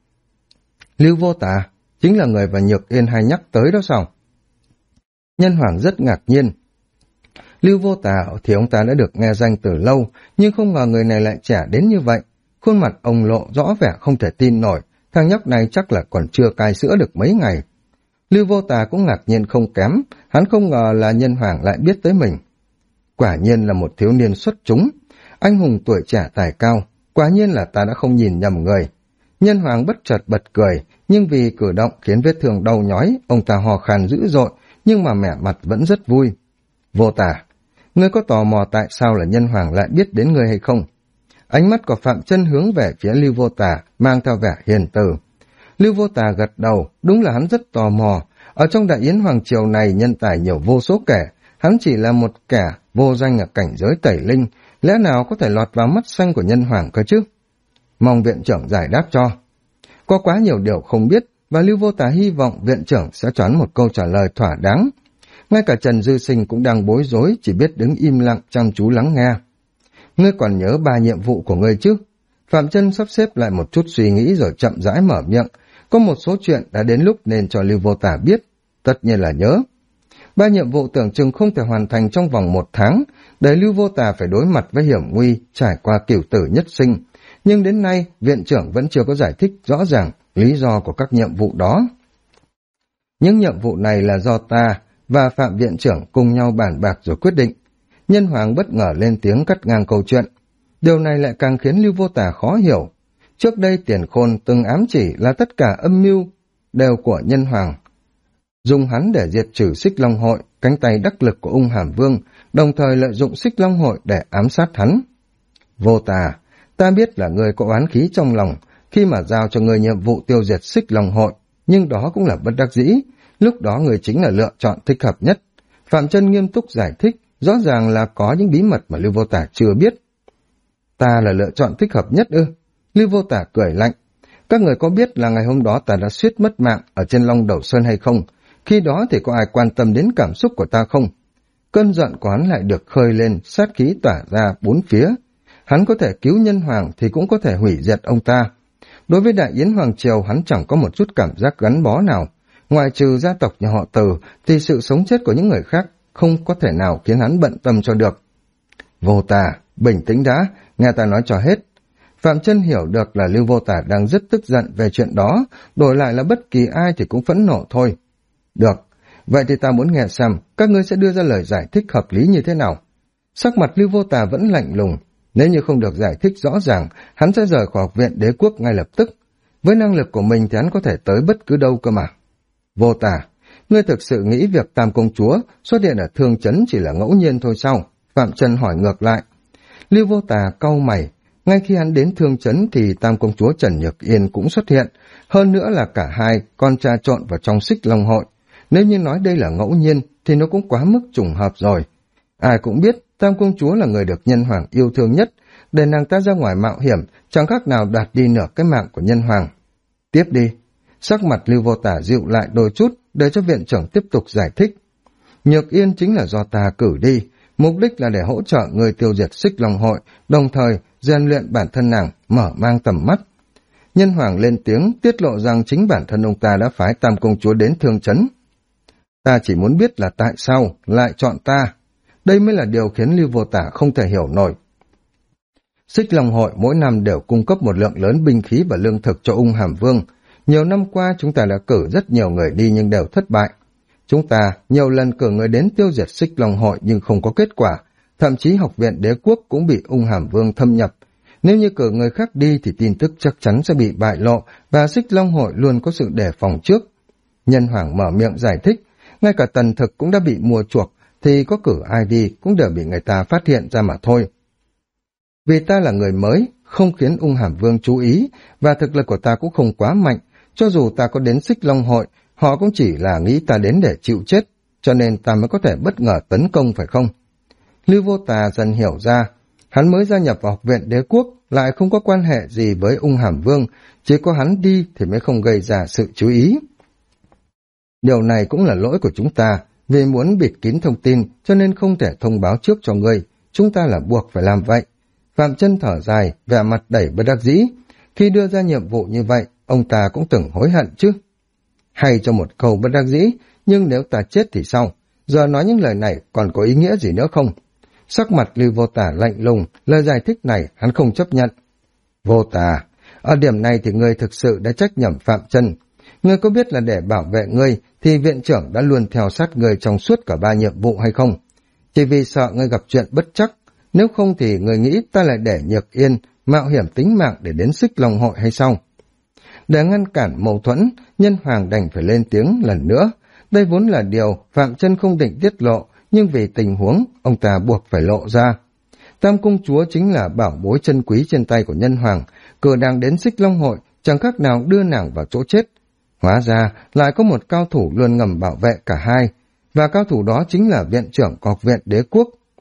S1: Lưu Vô Tà chính là người và Nhược Yên hay nhắc tới đó sao? Nhân Hoàng rất ngạc nhiên. Lưu Vô Tà thì ông ta đã được nghe danh từ lâu, nhưng không ngờ người này lại trẻ đến như vậy. Khuôn mặt ông lộ rõ vẻ không thể tin nổi, thằng nhóc này chắc là còn chưa cai sữa được mấy ngày. Lưu Vô Tà cũng ngạc nhiên không kém, hắn không ngờ là Nhân Hoàng lại biết tới mình. Quả nhiên là một thiếu niên xuất chúng, anh hùng tuổi trẻ tài cao, quả nhiên là ta đã không nhìn nhầm người. Nhân Hoàng bất chợt bật cười, nhưng vì cử động khiến vết thương đau nhói, ông ta hò khan dữ dội, nhưng mà mẻ mặt vẫn rất vui. Vô Tà, ngươi có tò mò tại sao là Nhân Hoàng lại biết đến ngươi hay không? Ánh mắt của Phạm Chân hướng về phía Lưu Vô Tà, mang theo vẻ hiền từ. Lưu Vô Tà gật đầu, đúng là hắn rất tò mò. Ở trong Đại Yến Hoàng Triều này nhân tài nhiều vô số kể, hắn chỉ là một kẻ vô danh ở cảnh giới tẩy linh, lẽ nào có thể lọt vào mắt xanh của Nhân Hoàng cơ chứ? mong viện trưởng giải đáp cho. Có quá nhiều điều không biết, và Lưu Vô Tà hy vọng viện trưởng sẽ choán một câu trả lời thỏa đáng. Ngay cả Trần Dư Sinh cũng đang bối rối, chỉ biết đứng im lặng chăm chú lắng nghe. Ngươi còn nhớ 3 nhiệm vụ của ngươi chứ? Phạm Chân sắp xếp lại một chút suy nghĩ rồi chậm rãi mở miệng. Có một số chuyện đã đến lúc nên cho Lưu Vô Tà biết. Tất nhiên là nhớ. 3 nhiệm vụ tưởng chừng không thể hoàn thành trong vòng 1 tháng, để Lưu Vô Tà phải đối mặt với hiểm nguy, trải qua cửu tử nhất sinh. Nhưng đến nay, viện trưởng vẫn chưa có giải thích rõ ràng lý do của các nhiệm vụ đó. Những nhiệm vụ này là do ta và Phạm viện trưởng cùng nhau bàn bạc rồi quyết định. Nhân Hoàng bất ngờ lên tiếng cắt ngang câu chuyện. Điều này lại càng khiến Lưu Vô Tà khó hiểu. Trước đây Tiền Khôn từng ám chỉ là tất cả âm mưu đều của Nhân Hoàng, dùng hắn để diệt trừ Xích Long Hội, cánh tay đắc lực của Ung Hàm Vương, đồng thời lợi dụng Xích Long Hội để ám sát hắn. Vô Tà, ta biết là ngươi có oán khí trong lòng khi mà giao cho ngươi nhiệm vụ tiêu diệt Xích Long Hội, nhưng đó cũng là bất đắc dĩ. Lúc đó ngươi chính là lựa chọn thích hợp nhất. Phạm Chân nghiêm túc giải thích, rõ ràng là có những bí mật mà Lưu Vô Tà chưa biết. Ta là lựa chọn thích hợp nhất ư? Lưu Vô Tà cười lạnh. Các người có biết là ngày hôm đó ta đã suýt mất mạng ở trên Long Đầu Sơn hay không? Khi đó thì có ai quan tâm đến cảm xúc của ta không? Cơn giận của hắn lại được khơi lên, sát khí tỏa ra 4 phía. Hắn có thể cứu Nhân Hoàng thì cũng có thể hủy diệt ông ta. Đối với Đại Yến Hoàng Triều hắn chẳng có một chút cảm giác gắn bó nào. Ngoài trừ gia tộc nhà họ Từ thì sự sống chết của những người khác không có thể nào khiến hắn bận tâm cho được. Vô Tà, bình tĩnh đã, nghe ta nói cho hết. Phạm Chân hiểu được là Lưu Vô Tà đang rất tức giận về chuyện đó, đổi lại là bất kỳ ai thì cũng phẫn nộ thôi. Được, vậy thì ta muốn nghe xem các ngươi sẽ đưa ra lời giải thích hợp lý như thế nào. Sắc mặt Lưu Vô Tà vẫn lạnh lùng, nếu như không được giải thích rõ ràng, hắn sẽ rời khỏi Học viện Đế Quốc ngay lập tức. Với năng lực của mình thì hắn có thể tới bất cứ đâu cơ mà. Vô Tà, ngươi thực sự nghĩ việc Tam Công Chúa xuất hiện ở Thương Trấn chỉ là ngẫu nhiên thôi sao? Phạm Chân hỏi ngược lại. Lưu Vô Tà cau mày, ngay khi hắn đến Thương Trấn thì Tam Công Chúa Trần Nhược Yên cũng xuất hiện, hơn nữa là cả hai con trà trộn vào trong Xích Long Hội. Nếu như nói đây là ngẫu nhiên thì nó cũng quá mức trùng hợp rồi. Ai cũng biết Tam Công Chúa là người được Nhân Hoàng yêu thương nhất, để nàng ta ra ngoài mạo hiểm chẳng khác nào đoạt đi nửa cái mạng của Nhân Hoàng. Tiếp đi. Sắc mặt Lưu Vô Tà dịu lại đôi chút để cho viện trưởng tiếp tục giải thích. Nhược Yên chính là do ta cử đi, mục đích là để hỗ trợ người tiêu diệt Xích Long Hội, đồng thời rèn luyện bản thân nàng, mở mang tầm mắt. Nhân Hoàng lên tiếng tiết lộ rằng chính bản thân ông ta đã phái Tam Công Chúa đến Thương Trấn. Ta chỉ muốn biết là tại sao lại chọn ta. Đây mới là điều khiến Lưu Vô Tà không thể hiểu nổi. Xích Long Hội mỗi năm đều cung cấp một lượng lớn binh khí và lương thực cho Ung Hàm Vương. Nhiều năm qua chúng ta đã cử rất nhiều người đi nhưng đều thất bại. Chúng ta nhiều lần cử người đến tiêu diệt Xích Long Hội nhưng không có kết quả. Thậm chí Học viện Đế Quốc cũng bị Ung Hàm Vương thâm nhập. Nếu như cử người khác đi thì tin tức chắc chắn sẽ bị bại lộ và Xích Long Hội luôn có sự đề phòng trước. Nhân Hoàng mở miệng giải thích, ngay cả Tần Thực cũng đã bị mua chuộc thì có cử ai đi cũng đều bị người ta phát hiện ra mà thôi. Vì ta là người mới, không khiến Ung Hàm Vương chú ý, và thực lực của ta cũng không quá mạnh, cho dù ta có đến Xích Long Hội, họ cũng chỉ là nghĩ ta đến để chịu chết, cho nên ta mới có thể bất ngờ tấn công phải không? Lưu Vô Tà dần hiểu ra, hắn mới gia nhập vào Học viện Đế Quốc, lại không có quan hệ gì với Ung Hàm Vương, chỉ có hắn đi thì mới không gây ra sự chú ý. Điều này cũng là lỗi của chúng ta, vì muốn bịt kín thông tin cho nên không thể thông báo trước cho ngươi, chúng ta là buộc phải làm vậy. Phạm Chân thở dài, vẻ mặt đầy bất đắc dĩ. Khi đưa ra nhiệm vụ như vậy, ông ta cũng từng hối hận chứ. Hay cho một câu bất đắc dĩ, nhưng nếu ta chết thì sao? Giờ nói những lời này còn có ý nghĩa gì nữa không? Sắc mặt Lưu Vô Tà lạnh lùng, lời giải thích này hắn không chấp nhận. Vô Tà, ở điểm này thì ngươi thực sự đã trách nhầm Phạm Chân. Ngươi có biết là để bảo vệ ngươi thì viện trưởng đã luôn theo sát ngươi trong suốt cả 3 nhiệm vụ hay không? Chỉ vì sợ ngươi gặp chuyện bất trắc, nếu không thì ngươi nghĩ ta lại để Nhược Yên mạo hiểm tính mạng để đến Xích Long Hội hay sao? Để ngăn cản mâu thuẫn, Nhân Hoàng đành phải lên tiếng lần nữa. Đây vốn là điều Phạm Chân không định tiết lộ, nhưng vì tình huống, ông ta buộc phải lộ ra. Tam Công Chúa chính là bảo bối chân quý trên tay của Nhân Hoàng, cử nàng đến Xích Long Hội, chẳng khác nào đưa nàng vào chỗ chết. Hóa ra lại có một cao thủ luôn ngầm bảo vệ cả hai, và cao thủ đó chính là viện trưởng của Học viện Đế Quốc.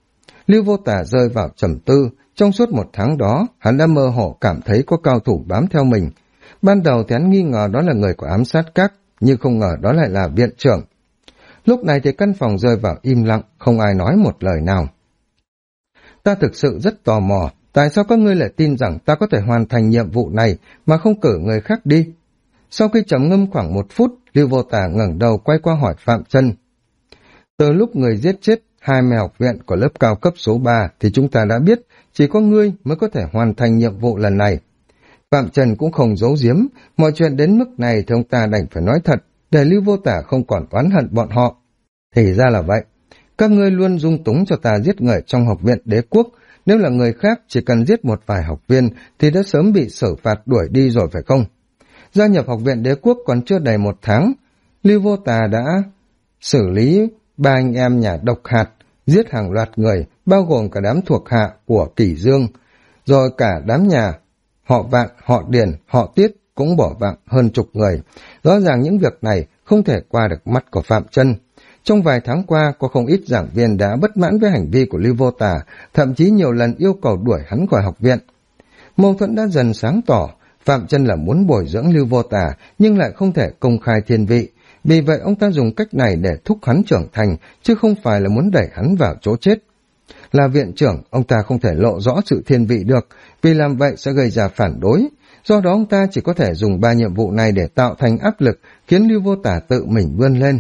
S1: Lưu Vô Tà rơi vào trầm tư. Trong suốt 1 tháng đó, hắn đã mơ hồ cảm thấy có cao thủ bám theo mình. Ban đầu thì hắn nghi ngờ đó là người của ám sát các, nhưng không ngờ đó lại là viện trưởng. Lúc này thì căn phòng rơi vào im lặng, không ai nói một lời nào. Ta thực sự rất tò mò, tại sao các ngươi lại tin rằng ta có thể hoàn thành nhiệm vụ này mà không cử người khác đi? Sau khi trầm ngâm khoảng 1 phút, Lưu Vô Tà ngẩng đầu quay qua hỏi Phạm Chân. Từ lúc người giết chết 20 học viện của lớp cao cấp số 3 thì chúng ta đã biết chỉ có ngươi mới có thể hoàn thành nhiệm vụ lần này. Phạm Trần cũng không giấu giếm, mọi chuyện đến mức này thì ông ta đành phải nói thật, để Lưu Vô Tà không còn oán hận bọn họ. Thì ra là vậy, các ngươi luôn dung túng cho ta giết người trong học viện đế quốc, nếu là người khác chỉ cần giết một vài học viên thì đã sớm bị xử phạt đuổi đi rồi phải không? Gia nhập học viện đế quốc còn chưa đầy 1 tháng, Lưu Vô Tà đã xử lý 3 anh em nhà độc hạt, giết hàng loạt người, bao gồm cả đám thuộc hạ của Kỷ Dương, rồi cả đám nhà họ Vạn, họ Điền, họ Tiết cũng bỏ mạng hơn chục người. Rõ ràng những việc này không thể qua được mắt của Phạm Chân. Trong vài tháng qua, có không ít giảng viên đã bất mãn với hành vi của Lưu Vô Tà, thậm chí nhiều lần yêu cầu đuổi hắn khỏi học viện. Mâu thuẫn đã dần sáng tỏ, Phạm Chân là muốn bồi dưỡng Lưu Vô Tà, nhưng lại không thể công khai thiên vị. Vì vậy ông ta dùng cách này để thúc hắn trưởng thành, chứ không phải là muốn đẩy hắn vào chỗ chết. Là viện trưởng, ông ta không thể lộ rõ sự thiên vị được, vì làm vậy sẽ gây ra phản đối. Do đó ông ta chỉ có thể dùng 3 nhiệm vụ này để tạo thành áp lực, khiến Lưu Vô Tà tự mình vươn lên.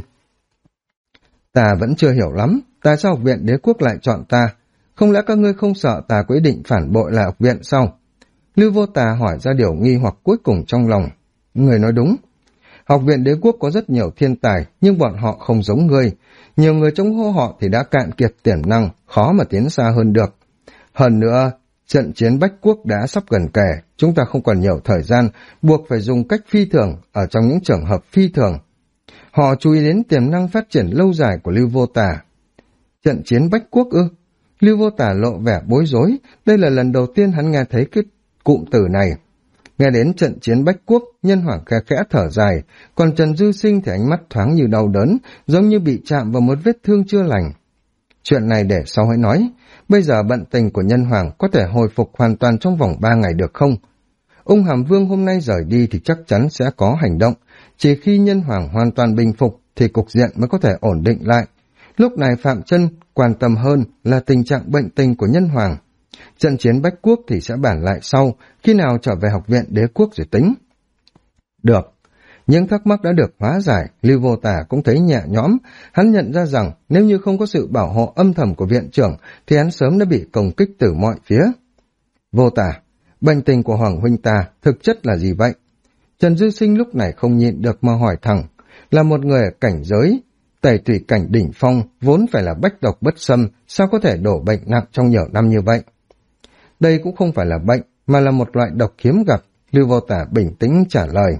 S1: Ta vẫn chưa hiểu lắm, tại sao học viện đế quốc lại chọn ta? Không lẽ các ngươi không sợ ta quyết định phản bội lại học viện sao? Lưu Vô Tà hỏi ra điều nghi hoặc cuối cùng trong lòng. Người nói đúng. Học viện đế quốc có rất nhiều thiên tài, nhưng bọn họ không giống ngươi. Nhiều người trong hô họ thì đã cạn kiệt tiềm năng, khó mà tiến xa hơn được. Hơn nữa, trận chiến Bách Quốc đã sắp gần kề, chúng ta không còn nhiều thời gian, buộc phải dùng cách phi thường ở trong những trường hợp phi thường. Họ chú ý đến tiềm năng phát triển lâu dài của Lưu Vô Tà. Trận chiến Bách Quốc ư? Lưu Vô Tà lộ vẻ bối rối, đây là lần đầu tiên hắn nghe thấy cái cụm từ này. Nghe đến trận chiến Bách Quốc, Nhân Hoàng khe khẽ thở dài, còn Trần Dư Sinh thì ánh mắt thoáng như đau đớn, giống như bị chạm vào một vết thương chưa lành. Chuyện này để sau hãy nói, bây giờ bận tình của Nhân Hoàng có thể hồi phục hoàn toàn trong vòng 3 ngày được không? Ung Hàm Vương hôm nay rời đi thì chắc chắn sẽ có hành động, chỉ khi Nhân Hoàng hoàn toàn bình phục thì cục diện mới có thể ổn định lại. Lúc này Phạm Chân quan tâm hơn là tình trạng bệnh tình của Nhân Hoàng. Trận chiến Bách Quốc thì sẽ bàn lại sau, khi nào trở về học viện đế quốc rồi tính. Được. Những thắc mắc đã được hóa giải, Lưu Vô Tà cũng thấy nhẹ nhõm. Hắn nhận ra rằng nếu như không có sự bảo hộ âm thầm của viện trưởng thì hắn sớm đã bị công kích từ mọi phía. Vô Tà, bệnh tình của Hoàng huynh ta thực chất là gì vậy? Trần Dư Sinh lúc này không nhịn được mà hỏi thẳng. Là một người ở cảnh giới tẩy thủy cảnh đỉnh phong, vốn phải là bách độc bất xâm, sao có thể đổ bệnh nặng trong nhiều năm như vậy? Đây cũng không phải là bệnh, mà là một loại độc hiếm gặp, Lưu Vô Tà bình tĩnh trả lời.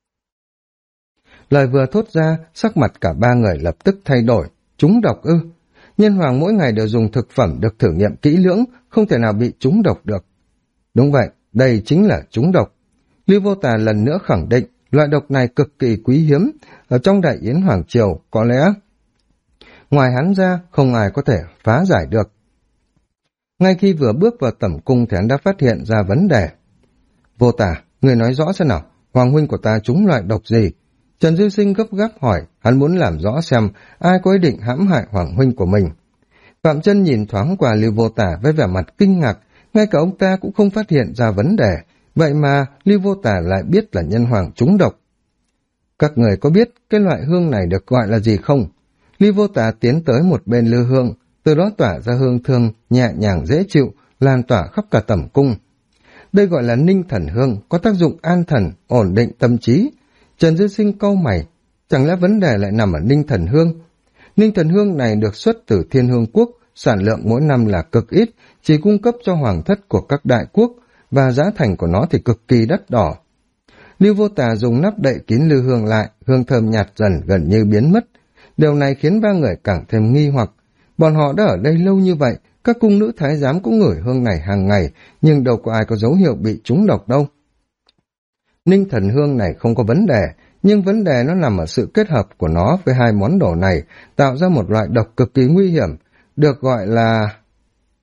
S1: Lời vừa thốt ra, sắc mặt cả 3 người lập tức thay đổi. Trúng độc ư? Nhân Hoàng mỗi ngày đều dùng thực phẩm được thử nghiệm kỹ lưỡng, không thể nào bị trúng độc được. Đúng vậy, đây chính là trúng độc. Lưu Vô Tà lần nữa khẳng định, loại độc này cực kỳ quý hiếm, ở trong Đại Yến Hoàng Triều có lẽ ngoài hắn ra không ai có thể phá giải được. Ngay khi vừa bước vào tẩm cung thì hắn đã phát hiện ra vấn đề. Vô Tà, người nói rõ xem nào, Hoàng huynh của ta trúng loại độc gì? Trần Dư Sinh gấp gáp hỏi, hắn muốn làm rõ xem ai có ý định hãm hại Hoàng huynh của mình. Phạm Chân nhìn thoáng qua Lưu Vô Tà với vẻ mặt kinh ngạc, ngay cả ông ta cũng không phát hiện ra vấn đề, vậy mà Lưu Vô Tà lại biết là Nhân Hoàng trúng độc. Các người có biết cái loại hương này được gọi là gì không? Lưu Vô Tà tiến tới một bên lư hương, từ đó tỏa ra hương thơm nhẹ nhàng dễ chịu, lan tỏa khắp cả tẩm cung. Đây gọi là ninh thần hương, có tác dụng an thần, ổn định tâm trí. Trần Dư Sinh cau mày, chẳng lẽ vấn đề lại nằm ở ninh thần hương? Ninh thần hương này được xuất từ Thiên Hương Quốc, sản lượng mỗi năm là cực ít, chỉ cung cấp cho hoàng thất của các đại quốc, và giá thành của nó thì cực kỳ đắt đỏ. Lưu Vô Tà dùng nắp đậy kín lư hương lại, hương thơm nhạt dần gần như biến mất. Điều này khiến 3 người càng thêm nghi hoặc. Bọn họ đã ở đây lâu như vậy, các cung nữ thái giám cũng ngửi hương này hàng ngày, nhưng đâu có ai có dấu hiệu bị trúng độc đâu. Ninh thần hương này không có vấn đề, nhưng vấn đề nó nằm ở sự kết hợp của nó với 2 món đồ này, tạo ra một loại độc cực kỳ nguy hiểm, được gọi là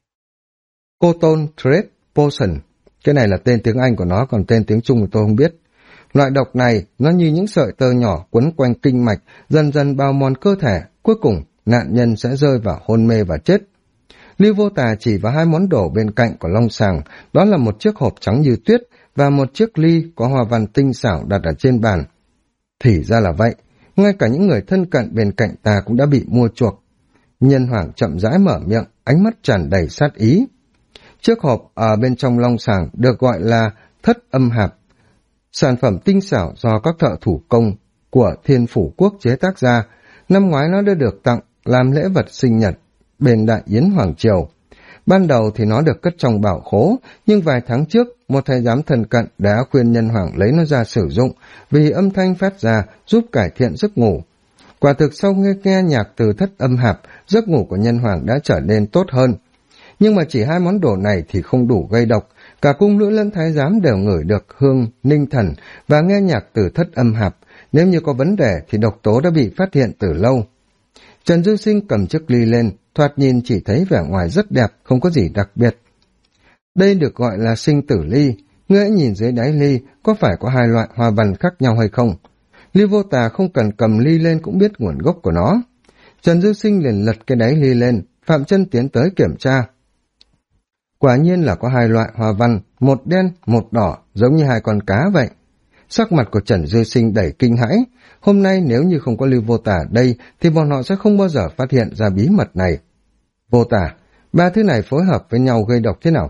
S1: Coton Trade Potion. Cái này là tên tiếng Anh của nó, còn tên tiếng Trung thì tôi không biết. Loại độc này nó như những sợi tơ nhỏ quấn quanh kinh mạch, dần dần bào mòn cơ thể, cuối cùng nạn nhân sẽ rơi vào hôn mê và chết. Lưu Vô Tà chỉ vào hai món đồ bên cạnh của long sàng, đó là một chiếc hộp trắng như tuyết và một chiếc ly có hoa văn tinh xảo đặt ở trên bàn. Thì ra là vậy, ngay cả những người thân cận bên cạnh ta cũng đã bị mua chuộc. Nhân Hoàng chậm rãi mở miệng, ánh mắt tràn đầy sát ý. Chiếc hộp ở bên trong long sàng được gọi là Thất Âm Hạp, sản phẩm tinh xảo do các thợ thủ công của Thiên Phủ Quốc chế tác ra. Năm ngoái nó đã được tặng làm lễ vật sinh nhật bên Đại Yến Hoàng Triều. Ban đầu thì nó được cất trong bảo khố, nhưng vài tháng trước, một thái giám thân cận đã khuyên Nhân Hoàng lấy nó ra sử dụng, vì âm thanh phát ra giúp cải thiện giấc ngủ. Quả thực sau nghe nhạc từ Thất Âm Hạp, giấc ngủ của Nhân Hoàng đã trở nên tốt hơn. Nhưng mà chỉ hai món đồ này thì không đủ gây độc, cả cung nữ lẫn thái giám đều ngửi được hương ninh thần và nghe nhạc từ Thất Âm Hạp. Nếu như có vấn đề thì độc tố đã bị phát hiện từ lâu. Trần Dư Sinh cầm chiếc ly lên, thoạt nhìn chỉ thấy vẻ ngoài rất đẹp, không có gì đặc biệt. Đây được gọi là sinh tử ly, ngươi hãy nhìn dưới đáy ly có phải có hai loại hoa văn khác nhau hay không. Lưu Vô Tà không cần cầm ly lên cũng biết nguồn gốc của nó. Trần Dư Sinh liền lật cái đáy ly lên, Phạm Chân tiến tới kiểm tra. Quả nhiên là có hai loại hoa văn, một đen, một đỏ, giống như hai con cá vậy. Sắc mặt của Trần Dư Sinh đầy kinh hãi. Hôm nay nếu như không có Lưu Vô Tà đây thì bọn họ sẽ không bao giờ phát hiện ra bí mật này. Vô Tà, ba thứ này phối hợp với nhau gây độc thế nào?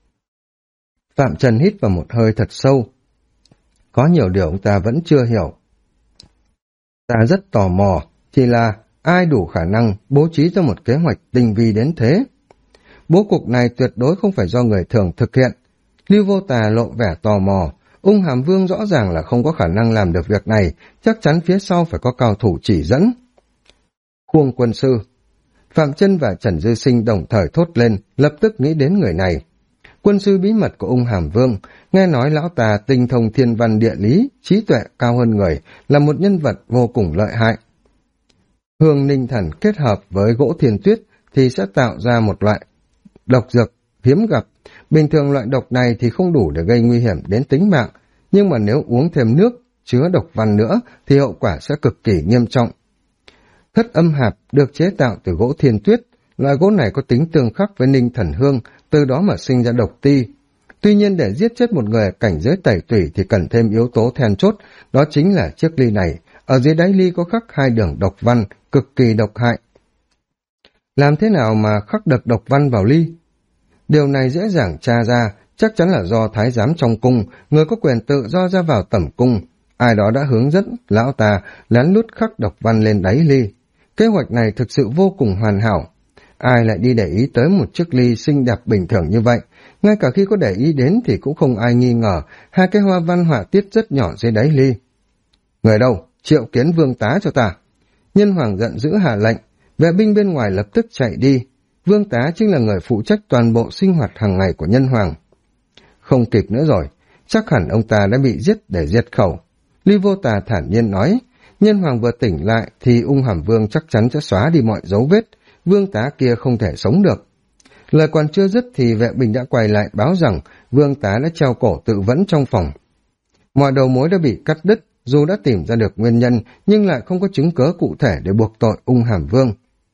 S1: Phạm Trần hít vào một hơi thật sâu. Có nhiều điều ông ta vẫn chưa hiểu. Ta rất tò mò, chỉ là ai đủ khả năng bố trí cho một kế hoạch tinh vi đến thế? Bố cục này tuyệt đối không phải do người thường thực hiện. Lưu Vô Tà lộ vẻ tò mò. Ung Hàm Vương rõ ràng là không có khả năng làm được việc này, chắc chắn phía sau phải có cao thủ chỉ dẫn. Khuông quân sư. Phạm Chân và Trần Dư Sinh đồng thời thốt lên, lập tức nghĩ đến người này. Quân sư bí mật của Ung Hàm Vương, nghe nói lão ta tinh thông thiên văn địa lý, trí tuệ cao hơn người, là một nhân vật vô cùng lợi hại. Hương ninh thần kết hợp với gỗ thiên tuyết thì sẽ tạo ra một loại độc dược hiếm gặp. Bình thường loại độc này thì không đủ để gây nguy hiểm đến tính mạng, nhưng mà nếu uống thêm nước chứa độc văn nữa thì hậu quả sẽ cực kỳ nghiêm trọng. Thất Âm Hạp được chế tạo từ gỗ thiên tuyết, loại gỗ này có tính tương khắc với ninh thần hương, từ đó mà sinh ra độc ti. Tuy nhiên để giết chết một người ở cảnh giới tẩy tủy thì cần thêm yếu tố then chốt, đó chính là chiếc ly này. Ở dưới đáy ly có khắc hai đường độc văn, cực kỳ độc hại. Làm thế nào mà khắc được độc văn vào ly? Điều này dễ dàng tra ra, chắc chắn là do thái giám trong cung, người có quyền tự do ra vào tẩm cung. Ai đó đã hướng dẫn lão ta lén lút khắc độc văn lên đáy ly. Kế hoạch này thực sự vô cùng hoàn hảo. Ai lại đi để ý tới một chiếc ly xinh đẹp bình thường như vậy? Ngay cả khi có để ý đến thì cũng không ai nghi ngờ hai cái hoa văn họa tiết rất nhỏ dưới đáy ly. Người đâu? Triệu kiến vương tá cho ta. Nhân Hoàng giận dữ hạ lệnh, vệ binh bên ngoài lập tức chạy đi. Vương tá chính là người phụ trách toàn bộ sinh hoạt hàng ngày của Nhân Hoàng. Không kịp nữa rồi, chắc hẳn ông ta đã bị giết để diệt khẩu. Lưu Vô Tà thản nhiên nói, Nhân Hoàng vừa tỉnh lại thì Ung Hàm Vương chắc chắn sẽ xóa đi mọi dấu vết, vương tá kia không thể sống được. Lời còn chưa dứt thì vệ binh đã quay lại báo rằng vương tá đã treo cổ tự vẫn trong phòng. Mọi đầu mối đã bị cắt đứt, dù đã tìm ra được nguyên nhân nhưng lại không có chứng cớ cụ thể để buộc tội Ung Hàm Vương.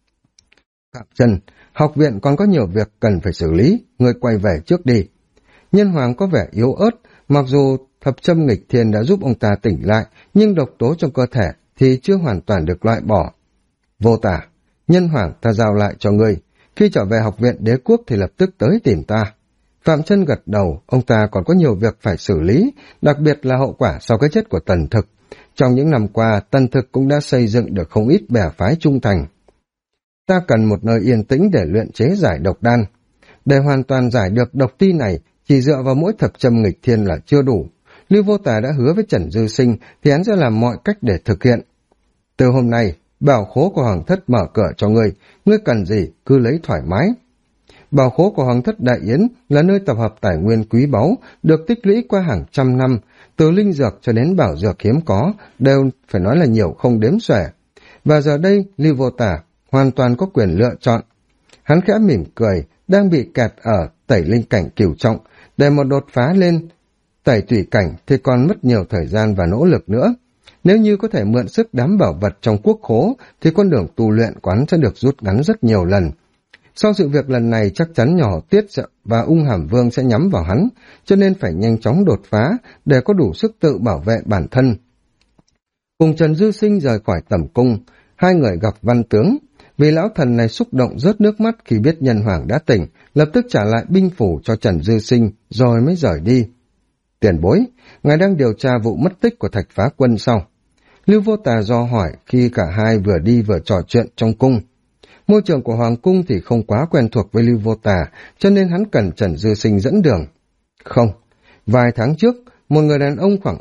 S1: Phạm Chân, học viện còn có nhiều việc cần phải xử lý, người quay về trước đi. Nhân Hoàng có vẻ yếu ớt, mặc dù thập châm nghịch thiên đã giúp ông ta tỉnh lại, nhưng độc tố trong cơ thể thì chưa hoàn toàn được loại bỏ. Vô Tà, Nhân Hoàng ta giao lại cho ngươi, khi trở về học viện đế quốc thì lập tức tới tìm ta. Phạm Chân gật đầu, ông ta còn có nhiều việc phải xử lý, đặc biệt là hậu quả sau cái chết của Tần Thực. Trong những năm qua, Tần Thực cũng đã xây dựng được không ít bè phái trung thành. Ta cần một nơi yên tĩnh để luyện chế giải độc đan. Để hoàn toàn giải được độc ti này, chỉ dựa vào mỗi thập châm nghịch thiên là chưa đủ. Lưu Vô Tà đã hứa với Trần Dư Sinh thì hắn sẽ làm mọi cách để thực hiện. Từ hôm nay, bảo khố của Hoàng thất mở cửa cho ngươi cần gì cứ lấy thoải mái. Bảo khố của Hoàng thất Đại Yến là nơi tập hợp tài nguyên quý báu, được tích lũy qua hàng trăm năm, từ linh dược cho đến bảo dược hiếm có, đều phải nói là nhiều không đếm xuể. Và giờ đây, Lưu Vô Tà hoàn toàn có quyền lựa chọn. Hắn khẽ mỉm cười, đang bị kẹt ở tẩy linh cảnh cửu trọng, để một đột phá lên tẩy tủy cảnh thì còn mất nhiều thời gian và nỗ lực nữa. Nếu như có thể mượn sức đám bảo vật trong quốc khố thì con đường tu luyện quán sẽ được rút ngắn rất nhiều lần. Sau sự việc lần này chắc chắn nhỏ Tiết và Ung Hàm Vương sẽ nhắm vào hắn, cho nên phải nhanh chóng đột phá để có đủ sức tự bảo vệ bản thân. Cùng Trần Dư Sinh rời khỏi tẩm cung, hai người gặp Văn Tướng. Vì lão thần này xúc động rớt nước mắt khi biết Nhân Hoàng đã tỉnh, lập tức trả lại binh phủ cho Trần Dư Sinh rồi mới rời đi. Tiền bối, ngài đang điều tra vụ mất tích của Thạch Phá Quân sao? Lưu Vô Tà do hỏi khi cả hai vừa đi vừa trò chuyện trong cung. Môi trường của Hoàng cung thì không quá quen thuộc với Lưu Vô Tà, cho nên hắn cần Trần Dư Sinh dẫn đường. Không, vài tháng trước, một người đàn ông khoảng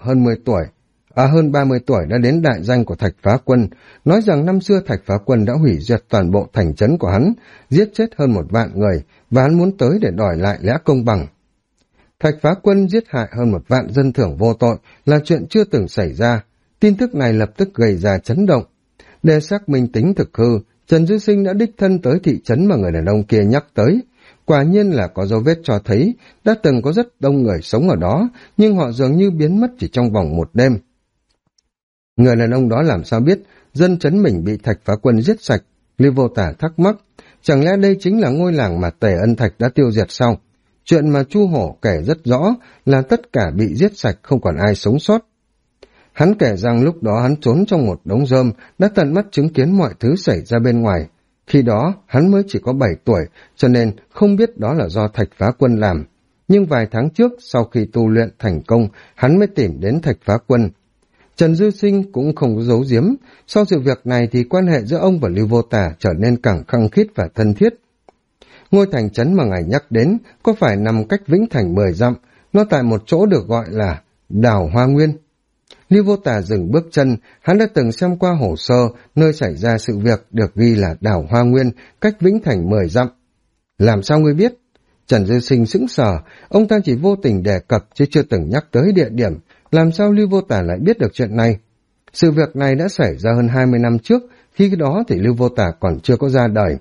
S1: hơn 30 tuổi đã đến đại danh của Thạch Phá Quân, nói rằng năm xưa Thạch Phá Quân đã hủy diệt toàn bộ thành trấn của hắn, giết chết hơn 1.000 người, và hắn muốn tới để đòi lại lẽ công bằng. Thạch Phá Quân giết hại hơn 1.000 dân thường vô tội là chuyện chưa từng xảy ra. Tin tức này lập tức gây ra chấn động. Để xác minh tính thực hư, Trần Dư Sinh đã đích thân tới thị trấn mà người đàn ông kia nhắc tới. Quả nhiên là có dấu vết cho thấy đã từng có rất đông người sống ở đó, nhưng họ dường như biến mất chỉ trong vòng một đêm. Người đàn ông đó làm sao biết dân trấn mình bị Thạch Phá Quân giết sạch? Lưu Vô Tà thắc mắc, chẳng lẽ đây chính là ngôi làng mà Tề Ân Thạch đã tiêu diệt sao? Chuyện mà Chu Hổ kể rất rõ là tất cả bị giết sạch, không còn ai sống sót. Hắn kể rằng lúc đó hắn trốn trong một đống rơm, đã tận mắt chứng kiến mọi thứ xảy ra bên ngoài. Khi đó hắn mới chỉ có 7 tuổi, cho nên không biết đó là do Thạch Phá Quân làm. Nhưng vài tháng trước, sau khi tu luyện thành công, hắn mới tìm đến Thạch Phá Quân. Trần Dư Sinh cũng không có giấu giếm, sau sự việc này thì quan hệ giữa ông và Lưu Vô Tà trở nên càng khăng khít và thân thiết. Ngôi thành trấn mà ngài nhắc đến có phải nằm cách Vĩnh Thành 10 dặm, nó tại một chỗ được gọi là Đào Hoa Nguyên. Lưu Vô Tà dừng bước chân, hắn đã từng xem qua hồ sơ nơi xảy ra sự việc được ghi là Đào Hoa Nguyên, cách Vĩnh Thành 10 dặm. Làm sao ngươi biết? Trần Dư Sinh sững sờ, ông ta chỉ vô tình đề cập chứ chưa từng nhắc tới địa điểm, làm sao Lưu Vô Tà lại biết được chuyện này? Sự việc này đã xảy ra hơn 20 năm trước, khi đó thì Lưu Vô Tà còn chưa có ra đời.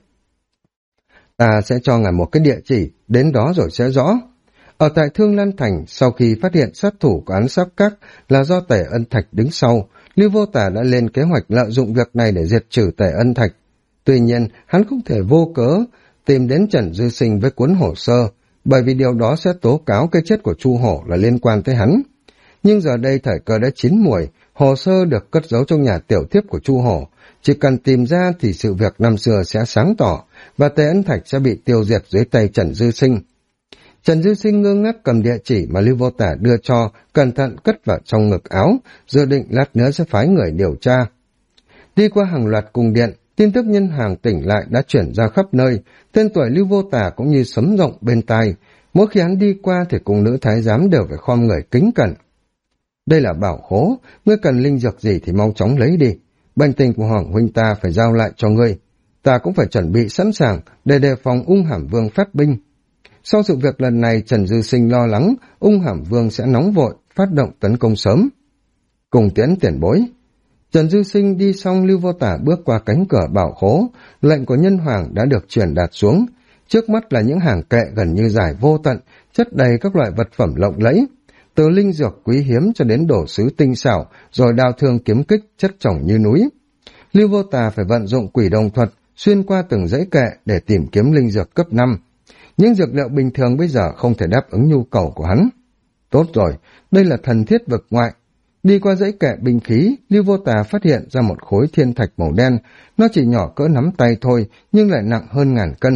S1: Ta sẽ cho ngài một cái địa chỉ, đến đó rồi sẽ rõ. Ở tại Thương Lan Thành, sau khi phát hiện sát thủ của án sát các là do Tề Ân Thạch đứng sau, Lưu Vô Tà đã lên kế hoạch lợi dụng việc này để diệt trừ Tề Ân Thạch. Tuy nhiên, hắn không thể vô cớ tìm đến Trần Dư Sinh với cuốn hồ sơ, bởi vì điều đó sẽ tố cáo cái chết của Chu Hổ là liên quan tới hắn. Nhưng giờ đây thời cơ đã chín muồi, hồ sơ được cất giấu trong nhà tiểu thiếp của Chu Hổ. Chỉ cần tìm ra thì sự việc năm xưa sẽ sáng tỏ, và Tề Ân Thạch sẽ bị tiêu diệt dưới tay Trần Dư Sinh. Trần Dư Sinh ngơ ngác cầm địa chỉ mà Lưu Vô Tà đưa cho, cẩn thận cất vào trong ngực áo, dự định lát nữa sẽ phái người điều tra. Đi qua hàng loạt cung điện, tin tức Nhân Hoàng tỉnh lại đã chuyển ra khắp nơi, tên tuổi Lưu Vô Tà cũng như sấm rộng bên tai. Mỗi khi hắn đi qua thì cung nữ thái giám đều phải khom người kính cẩn. Đây là bảo khố, ngươi cần linh dược gì thì mau chóng lấy đi. Bệnh tình của Hoàng huynh ta phải giao lại cho ngươi. Ta cũng phải chuẩn bị sẵn sàng để đề phòng Ung Hàm Vương phát binh. Sau sự việc lần này, Trần Dư Sinh lo lắng Ung Hàm Vương sẽ nóng vội, phát động tấn công sớm. Cùng tiến tiền bối. Trần Dư Sinh đi xong, Lưu Vô Tà bước qua cánh cửa bảo khố, lệnh của Nhân Hoàng đã được truyền đạt xuống. Trước mắt là những hàng kệ gần như dài vô tận, chất đầy các loại vật phẩm lộng lẫy. Từ linh dược quý hiếm cho đến đồ sứ tinh xảo, rồi đao thương kiếm kích chất chồng như núi. Lưu Vô Tà phải vận dụng quỷ đồng thuật, xuyên qua từng dãy kệ để tìm kiếm linh dược cấp 5. Những dược liệu bình thường bây giờ không thể đáp ứng nhu cầu của hắn. Tốt rồi, đây là thần thiết vực ngoại. Đi qua dãy kệ binh khí, Lưu Vô Tà phát hiện ra một khối thiên thạch màu đen. Nó chỉ nhỏ cỡ nắm tay thôi, nhưng lại nặng hơn 1000 cân.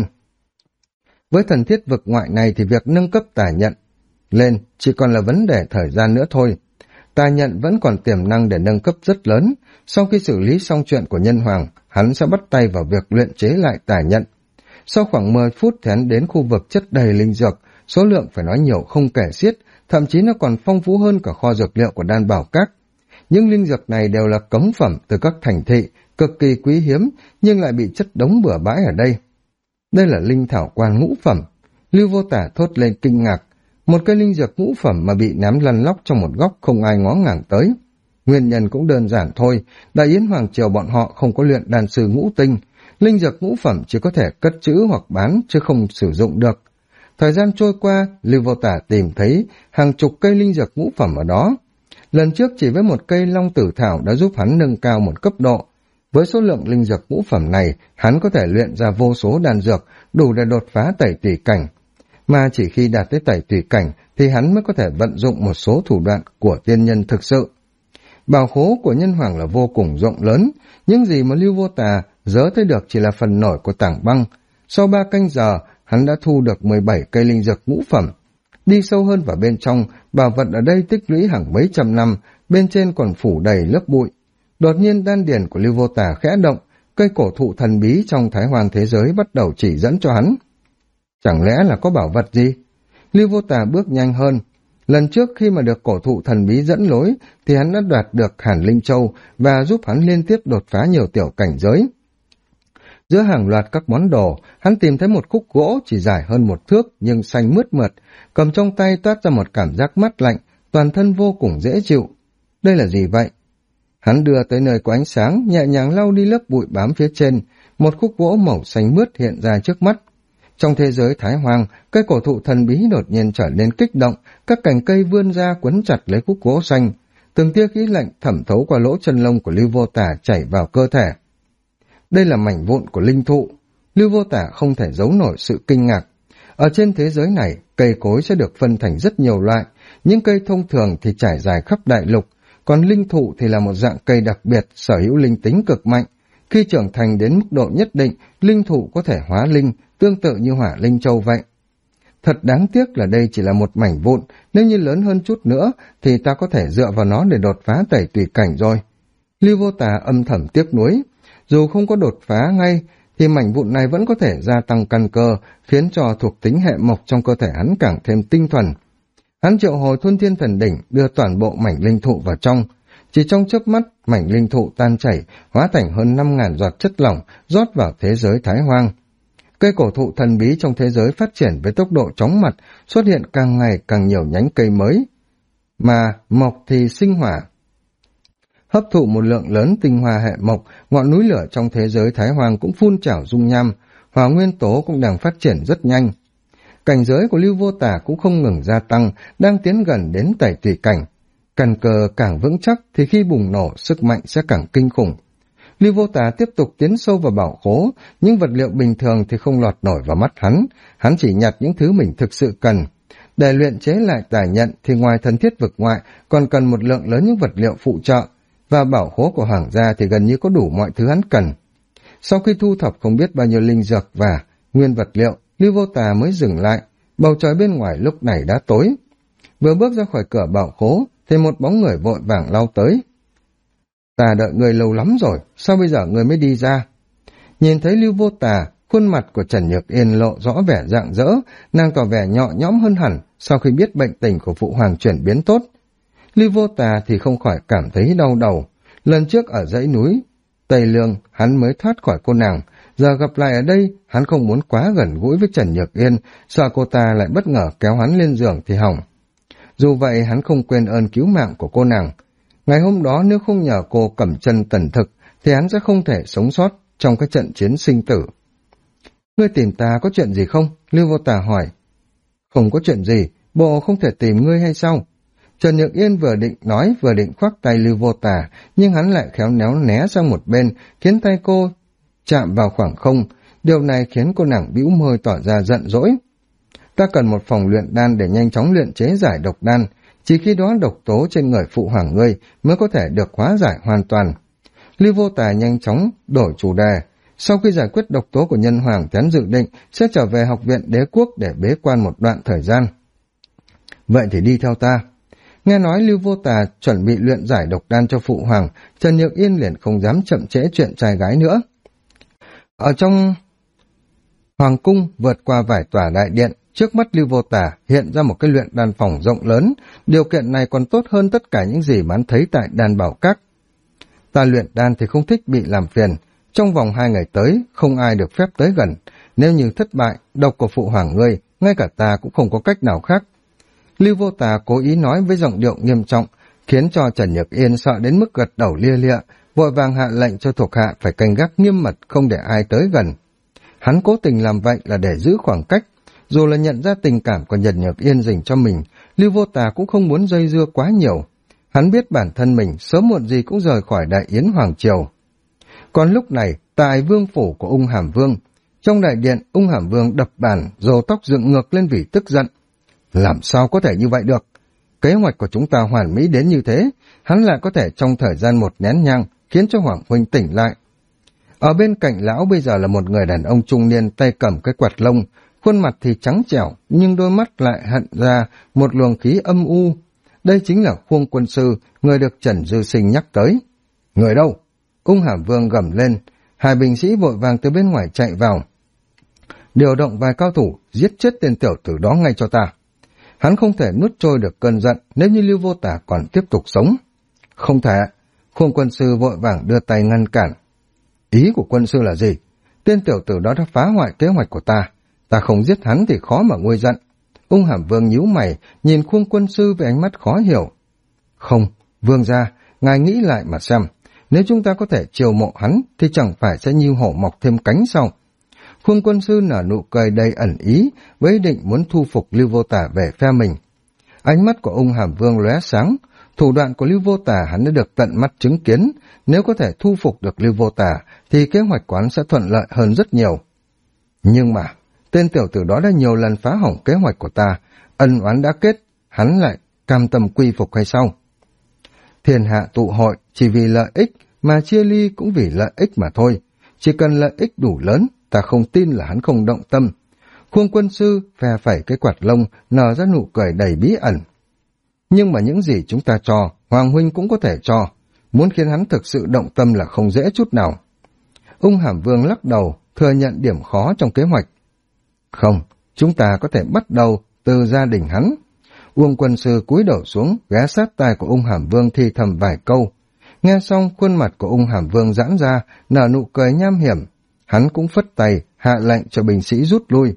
S1: Với thần thiết vực ngoại này thì việc nâng cấp tà nhận lên chỉ còn là vấn đề thời gian nữa thôi. Tà nhận vẫn còn tiềm năng để nâng cấp rất lớn. Sau khi xử lý xong chuyện của Nhân Hoàng, hắn sẽ bắt tay vào việc luyện chế lại tà nhận. Sau khoảng 10 phút thì hắn đến khu vực chất đầy linh dược, số lượng phải nói nhiều không kể xiết, thậm chí nó còn phong phú hơn cả kho dược liệu của Đan Bảo Các. Những linh dược này đều là cống phẩm từ các thành thị, cực kỳ quý hiếm, nhưng lại bị chất đống bừa bãi ở đây. Đây là linh thảo quan ngũ phẩm. Lưu Vô Tà thốt lên kinh ngạc. Một cây linh dược ngũ phẩm mà bị ném lăn lóc trong một góc không ai ngó ngàng tới. Nguyên nhân cũng đơn giản thôi, Đại Yến Hoàng Triều bọn họ không có luyện đan sư ngũ tinh. Linh dược ngũ phẩm chỉ có thể cất trữ hoặc bán chứ không sử dụng được. Thời gian trôi qua, Lưu Vô Tả tìm thấy hàng chục cây linh dược ngũ phẩm ở đó. Lần trước chỉ với một cây long tử thảo đã giúp hắn nâng cao một cấp độ. Với số lượng linh dược ngũ phẩm này, hắn có thể luyện ra vô số đan dược, đủ để đột phá tẩy tùy cảnh. Mà chỉ khi đạt tới tẩy tùy cảnh thì hắn mới có thể vận dụng một số thủ đoạn của tiên nhân thực sự. Bảo khố của nhân hoàng là vô cùng rộng lớn, những gì mà Lưu Vô Tà dớ thấy được chỉ là phần nổi của tảng băng. Sau 3 canh giờ, hắn đã thu được 17 cây linh dược ngũ phẩm. Đi sâu hơn vào bên trong, bảo vật ở đây tích lũy hàng mấy trăm năm, bên trên còn phủ đầy lớp bụi. Đột nhiên đan điền của Lưu Vô Tà khẽ động, cây cổ thụ thần bí trong Thái Hoang thế giới bắt đầu chỉ dẫn cho hắn. Chẳng lẽ là có bảo vật gì? Lưu Vô Tà bước nhanh hơn. Lần trước khi mà được cổ thụ thần bí dẫn lối thì hắn đã đoạt được Hàn Linh Châu và giúp hắn liên tiếp đột phá nhiều tiểu cảnh giới. Giữa hàng loạt các món đồ, hắn tìm thấy một khúc gỗ chỉ dài hơn 1 thước nhưng xanh mướt mượt, cầm trong tay toát ra một cảm giác mát lạnh, toàn thân vô cùng dễ chịu. Đây là gì vậy? Hắn đưa tới nơi có ánh sáng, nhẹ nhàng lau đi lớp bụi bám phía trên, một khúc gỗ màu xanh mướt hiện ra trước mắt. Trong thế giới Thái Hoang, cây cổ thụ thần bí đột nhiên trở nên kích động, các cành cây vươn ra quấn chặt lấy khúc gỗ xanh, từng tia khí lạnh thẩm thấu qua lỗ chân lông của Lưu Vô Tả chảy vào cơ thể. Đây là mảnh vụn của linh thụ. Lưu Vô Tả không thể giấu nổi sự kinh ngạc. Ở trên thế giới này, cây cối sẽ được phân thành rất nhiều loại, những cây thông thường thì trải dài khắp đại lục, còn linh thụ thì là một dạng cây đặc biệt sở hữu linh tính cực mạnh. Khi trưởng thành đến mức độ nhất định, linh thụ có thể hóa linh, tương tự như Hỏa Linh Châu vậy. Thật đáng tiếc là đây chỉ là một mảnh vụn, nếu như lớn hơn chút nữa thì ta có thể dựa vào nó để đột phá tẩy tùy cảnh rồi. Lưu Vô Tà âm thầm tiếc nuối. Dù không có đột phá ngay, thì mảnh vụn này vẫn có thể gia tăng căn cơ, khiến cho thuộc tính hệ mộc trong cơ thể hắn càng thêm tinh thuần. Hắn triệu hồi Thuần Thiên Thần Đỉnh, đưa toàn bộ mảnh linh thụ vào trong. Chỉ trong chớp mắt, mảnh linh thụ tan chảy, hóa thành hơn 5.000 giọt chất lỏng, rót vào thế giới Thái Hoang. Cây cổ thụ thần bí trong thế giới phát triển với tốc độ chóng mặt, xuất hiện càng ngày càng nhiều nhánh cây mới. Mà mộc thì sinh hỏa. Hấp thụ một lượng lớn tinh hoa hệ mộc, ngọn núi lửa trong thế giới Thái Hoang cũng phun trào dung nham, hỏa nguyên tố cũng đang phát triển rất nhanh. Cảnh giới của Lưu Vô Tả cũng không ngừng gia tăng, đang tiến gần đến tẩy tùy cảnh. Căn cơ càng vững chắc thì khi bùng nổ, sức mạnh sẽ càng kinh khủng. Lưu Vô Tả tiếp tục tiến sâu vào bảo khố, những vật liệu bình thường thì không lọt nổi vào mắt hắn chỉ nhặt những thứ mình thực sự cần. Để luyện chế lại tài nhận thì ngoài thần thiết vực ngoại còn cần một lượng lớn những vật liệu phụ trợ, và bảo khố của hoàng gia thì gần như có đủ mọi thứ hắn cần. Sau khi thu thập không biết bao nhiêu linh dược và nguyên vật liệu, Lưu Vô Tà mới dừng lại, bầu trời bên ngoài lúc này đã tối. Vừa bước ra khỏi cửa bảo khố thì một bóng người vội vàng lao tới. Ta đợi người lâu lắm rồi, sao bây giờ người mới đi ra? Nhìn thấy Lưu Vô Tà, khuôn mặt của Trần Nhược Yên lộ rõ vẻ rạng rỡ, nàng tỏ vẻ nhọ nhõm hơn hẳn sau khi biết bệnh tình của phụ hoàng chuyển biến tốt. Lưu Vô Tà thì không khỏi cảm thấy đau đầu. Lần trước ở dãy núi Tây Lương, hắn mới thoát khỏi cô nàng. Giờ gặp lại ở đây, hắn không muốn quá gần gũi với Trần Nhược Yên, sợ cô ta lại bất ngờ kéo hắn lên giường thì hỏng. Dù vậy, hắn không quên ơn cứu mạng của cô nàng. Ngày hôm đó nếu không nhờ cô cầm chân tần thực, thì hắn sẽ không thể sống sót trong cái trận chiến sinh tử. Ngươi tìm ta có chuyện gì không? Lưu Vô Tà hỏi. Không có chuyện gì, bộ không thể tìm ngươi hay sao? Trần Nhược Yên vừa định nói vừa định khoác tay Lưu Vô Tà, nhưng hắn lại khéo léo né sang một bên, khiến tay cô chạm vào khoảng không. Điều này khiến cô nàng bĩu môi tỏ ra giận dỗi. Ta cần một phòng luyện đan để nhanh chóng luyện chế giải độc đan, chỉ khi đó độc tố trên người phụ hoàng ngươi mới có thể được hóa giải hoàn toàn. Lưu Vô Tà nhanh chóng đổi chủ đề. Sau khi giải quyết độc tố của nhân hoàng, hắn dự định sẽ trở về học viện đế quốc để bế quan một đoạn thời gian. Vậy thì đi theo ta. Nghe nói Lưu Vô Tà chuẩn bị luyện giải độc đan cho phụ hoàng, Trần Nhược Yên liền không dám chậm trễ chuyện trai gái nữa. Ở trong hoàng cung, vượt qua vài tòa đại điện, trước mắt Lưu Vô Tà hiện ra một cái luyện đan phòng rộng lớn. Điều kiện này còn tốt hơn tất cả những gì mà hắn thấy tại đan bảo các. Ta luyện đan thì không thích bị làm phiền. Trong vòng 2 ngày tới, không ai được phép tới gần. Nếu như thất bại, độc của phụ hoàng ngươi, ngay cả ta cũng không có cách nào khác. Lưu Vô Tà cố ý nói với giọng điệu nghiêm trọng, khiến cho Trần Nhược Yên sợ đến mức gật đầu lia lịa. vội vàng hạ lệnh cho thuộc hạ phải canh gác nghiêm mật, không để ai tới gần. Hắn cố tình làm vậy là để giữ khoảng cách, dù là nhận ra tình cảm của Nhật Nhược Yên dành cho mình, Lưu Vô Tà cũng không muốn dây dưa quá nhiều. Hắn biết bản thân mình sớm muộn gì cũng rời khỏi Đại Yến Hoàng Triều. Còn lúc này, tại vương phủ của Ung Hàm Vương, trong đại điện, Ung Hàm Vương đập bàn, râu tóc dựng ngược lên vì tức giận. Làm sao có thể như vậy được? Kế hoạch của chúng ta hoàn mỹ đến như thế, hắn lại có thể trong thời gian một nén nhang khiến cho Hoàng huynh tỉnh lại. Ở bên cạnh lão bây giờ là một người đàn ông trung niên tay cầm cái quạt lông, khuôn mặt thì trắng trẻo nhưng đôi mắt lại hận ra một luồng khí âm u. Đây chính là Khuông Quân Sư, người được Trần Dư Sinh nhắc tới. Người đâu? Ung Hàm Vương gầm lên, hai binh sĩ vội vàng từ bên ngoài chạy vào. Điều động vài cao thủ, giết chết tên tiểu tử đó ngay cho ta. Hắn không thể nuốt trôi được cơn giận nếu như Lưu Vô Tà còn tiếp tục sống. Không thể. Khuông Quân Sư vội vàng đưa tay ngăn cản. Ý của quân sư là gì? Tên tiểu tử đó đã phá hoại kế hoạch của ta. Ta không giết hắn thì khó mà nguôi giận. Ung Hàm Vương nhíu mày, nhìn Khuông Quân Sư với ánh mắt khó hiểu. Không, Vương gia, ngài nghĩ lại mà xem. Nếu chúng ta có thể chiều mộ hắn thì chẳng phải sẽ như hổ mọc thêm cánh sao? Khuông Quân Sư nở nụ cười đầy ẩn ý, với ý định muốn thu phục Lưu Vô Tà về phe mình. Ánh mắt của Ung Hàm Vương lóe sáng, thủ đoạn của Lưu Vô Tà hắn đã được tận mắt chứng kiến, nếu có thể thu phục được Lưu Vô Tà thì kế hoạch của hắn sẽ thuận lợi hơn rất nhiều. Nhưng mà, tên tiểu tử đó đã nhiều lần phá hỏng kế hoạch của ta, ân oán đã kết, hắn lại cam tâm quy phục hay sao? Thiên hạ tụ hội chỉ vì lợi ích, mà chia ly cũng vì lợi ích mà thôi. Chỉ cần lợi ích đủ lớn, ta không tin là hắn không động tâm. Khuông Quân Sư phe phẩy cái quạt lông, nở ra nụ cười đầy bí ẩn. Nhưng mà những gì chúng ta cho, Hoàng huynh cũng có thể cho. Muốn khiến hắn thực sự động tâm là không dễ chút nào. Ung Hàm Vương lắc đầu, thừa nhận điểm khó trong kế hoạch. Không, chúng ta có thể bắt đầu từ gia đình hắn. Uông Quân Sư cúi đầu xuống, ghé sát tai của Ung Hàm Vương thì thầm vài câu. Nghe xong, khuôn mặt của Ung Hàm Vương giãn ra, nở nụ cười nham hiểm. Hắn cũng phất tay, hạ lệnh cho binh sĩ rút lui.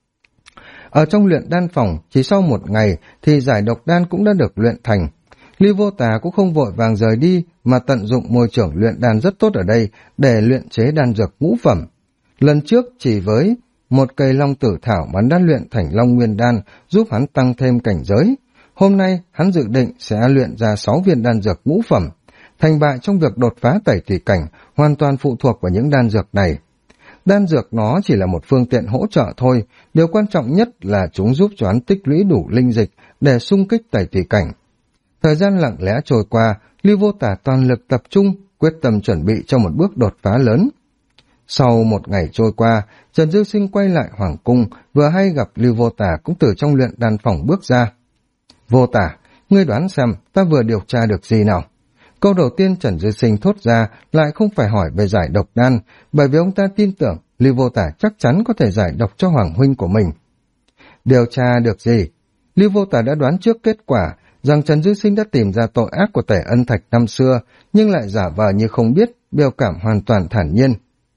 S1: Ở trong luyện đan phòng, chỉ sau một ngày thì giải độc đan cũng đã được luyện thành. Lưu Vô Tà cũng không vội vàng rời đi, mà tận dụng môi trường luyện đan rất tốt ở đây để luyện chế đan dược ngũ phẩm. Lần trước chỉ với một cây long tử thảo mà đã luyện thành long nguyên đan, giúp hắn tăng thêm cảnh giới. Hôm nay hắn dự định sẽ luyện ra 6 viên đan dược ngũ phẩm. Thành bại trong việc đột phá tẩy thủy cảnh hoàn toàn phụ thuộc vào những đan dược này. Đan dược nó chỉ là một phương tiện hỗ trợ thôi, điều quan trọng nhất là chúng giúp cho hắn tích lũy đủ linh dịch để xung kích tẩy thủy cảnh. Thời gian lặng lẽ trôi qua, Lưu Vô Tà toàn lực tập trung, quyết tâm chuẩn bị cho một bước đột phá lớn. Sau một ngày trôi qua, Trần Dư Sinh quay lại Hoàng cung, vừa hay gặp Lưu Vô Tà cũng từ trong luyện đan phòng bước ra. Vô Tà, ngươi đoán xem ta vừa điều tra được gì nào? Câu đầu tiên Trần Dư Sinh thốt ra lại không phải hỏi về giải độc đan, bởi vì ông ta tin tưởng Lưu Vô Tà chắc chắn có thể giải độc cho Hoàng huynh của mình. Điều tra được gì? Lưu Vô Tà đã đoán trước kết quả rằng Trần Dư Sinh đã tìm ra tội ác của Tề Ân Thạch năm xưa, nhưng lại giả vờ như không biết, biểu cảm hoàn toàn thản nhiên.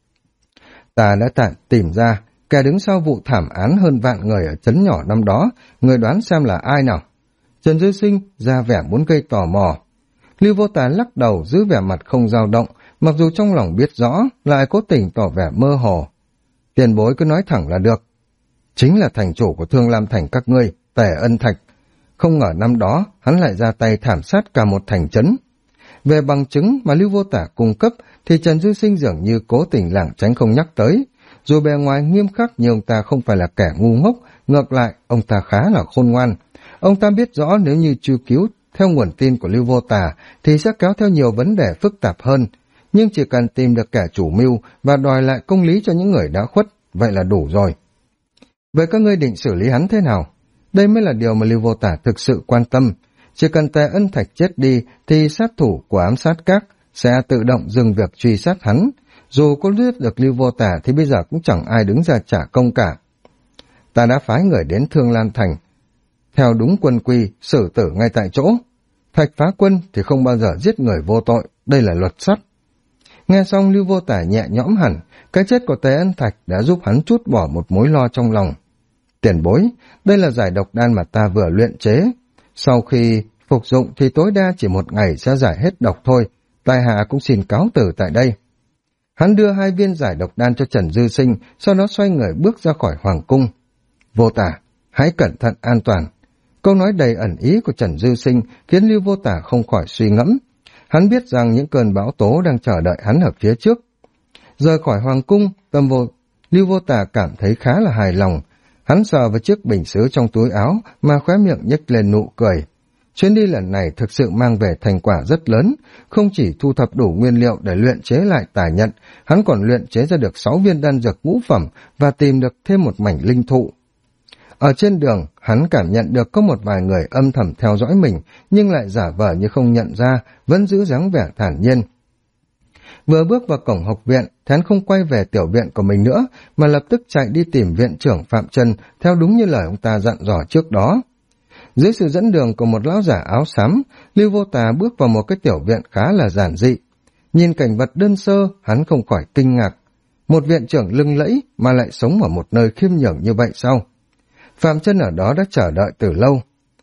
S1: Ta đã tìm ra kẻ đứng sau vụ thảm án hơn vạn người ở trấn nhỏ năm đó, người đoán xem là ai nào? Trần Dư Sinh ra vẻ muốn gây tò mò. Lưu Vô Tà lắc đầu giữ vẻ mặt không dao động, mặc dù trong lòng biết rõ, lại cố tình tỏ vẻ mơ hồ. Tiền bối cứ nói thẳng là được. Chính là thành chủ của Thương Lam Thành các ngươi, Tề Ân Thạch. Không ngờ năm đó, hắn lại ra tay thảm sát cả một thành trấn. Về bằng chứng mà Lưu Vô Tà cung cấp, thì Trần Dư Sinh dường như cố tình lảng tránh không nhắc tới. Dù bề ngoài nghiêm khắc nhưng ông ta không phải là kẻ ngu ngốc, ngược lại, ông ta khá là khôn ngoan. Ông ta biết rõ nếu như truy cứu theo nguồn tin của Lưu Vô Tà thì sẽ kéo theo nhiều vấn đề phức tạp hơn, nhưng chỉ cần tìm được kẻ chủ mưu và đòi lại công lý cho những người đã khuất, vậy là đủ rồi. Vậy các ngươi định xử lý hắn thế nào? Đây mới là điều mà Lưu Vô Tà thực sự quan tâm. Chỉ cần Tề Ân Thạch chết đi thì sát thủ của ám sát các sẽ tự động dừng việc truy sát hắn. Dù có giết được Lưu Vô Tà thì bây giờ cũng chẳng ai đứng ra trả công cả. Ta đã phái người đến Thương Lan Thành, theo đúng quân quy, xử tử ngay tại chỗ. Thạch Phá Quân thì không bao giờ giết người vô tội, đây là luật sắt. Nghe xong Lưu Vô Tà nhẹ nhõm hẳn, cái chết của Tề Ân Thạch đã giúp hắn trút bỏ một mối lo trong lòng. Tiền bối, đây là giải độc đan mà ta vừa luyện chế. Sau khi phục dụng thì tối đa chỉ một ngày sẽ giải hết độc thôi, tại hạ cũng xin cáo từ tại đây. Hắn đưa 2 viên giải độc đan cho Trần Dư Sinh, sau đó xoay người bước ra khỏi hoàng cung. Vô Tả, hãy cẩn thận an toàn. Câu nói đầy ẩn ý của Trần Dư Sinh khiến Lưu Vô Tả không khỏi suy ngẫm. Hắn biết rằng những cơn bão tố đang chờ đợi hắn ở phía trước. Rời khỏi hoàng cung, Lưu Vô Tả cảm thấy khá là hài lòng. Hắn sờ vào chiếc bình sứ trong túi áo mà khóe miệng nhếch lên nụ cười. Chuyến đi lần này thực sự mang về thành quả rất lớn, không chỉ thu thập đủ nguyên liệu để luyện chế lại tà nhận, hắn còn luyện chế ra được 6 viên đan dược ngũ phẩm và tìm được thêm một mảnh linh thụ. Ở trên đường, hắn cảm nhận được có một vài người âm thầm theo dõi mình, nhưng lại giả vờ như không nhận ra, vẫn giữ dáng vẻ thản nhiên. Vừa bước vào cổng học viện, hắn không quay về tiểu viện của mình nữa, mà lập tức chạy đi tìm viện trưởng Phạm Chân, theo đúng như lời ông ta dặn dò trước đó. Dưới sự dẫn đường của một lão giả áo xám, Lưu Vô Tà bước vào một cái tiểu viện khá là giản dị. Nhìn cảnh vật đơn sơ, hắn không khỏi kinh ngạc. Một viện trưởng lừng lẫy mà lại sống ở một nơi khiêm nhường như vậy sao? Phạm Chân ở đó đã chờ đợi từ lâu.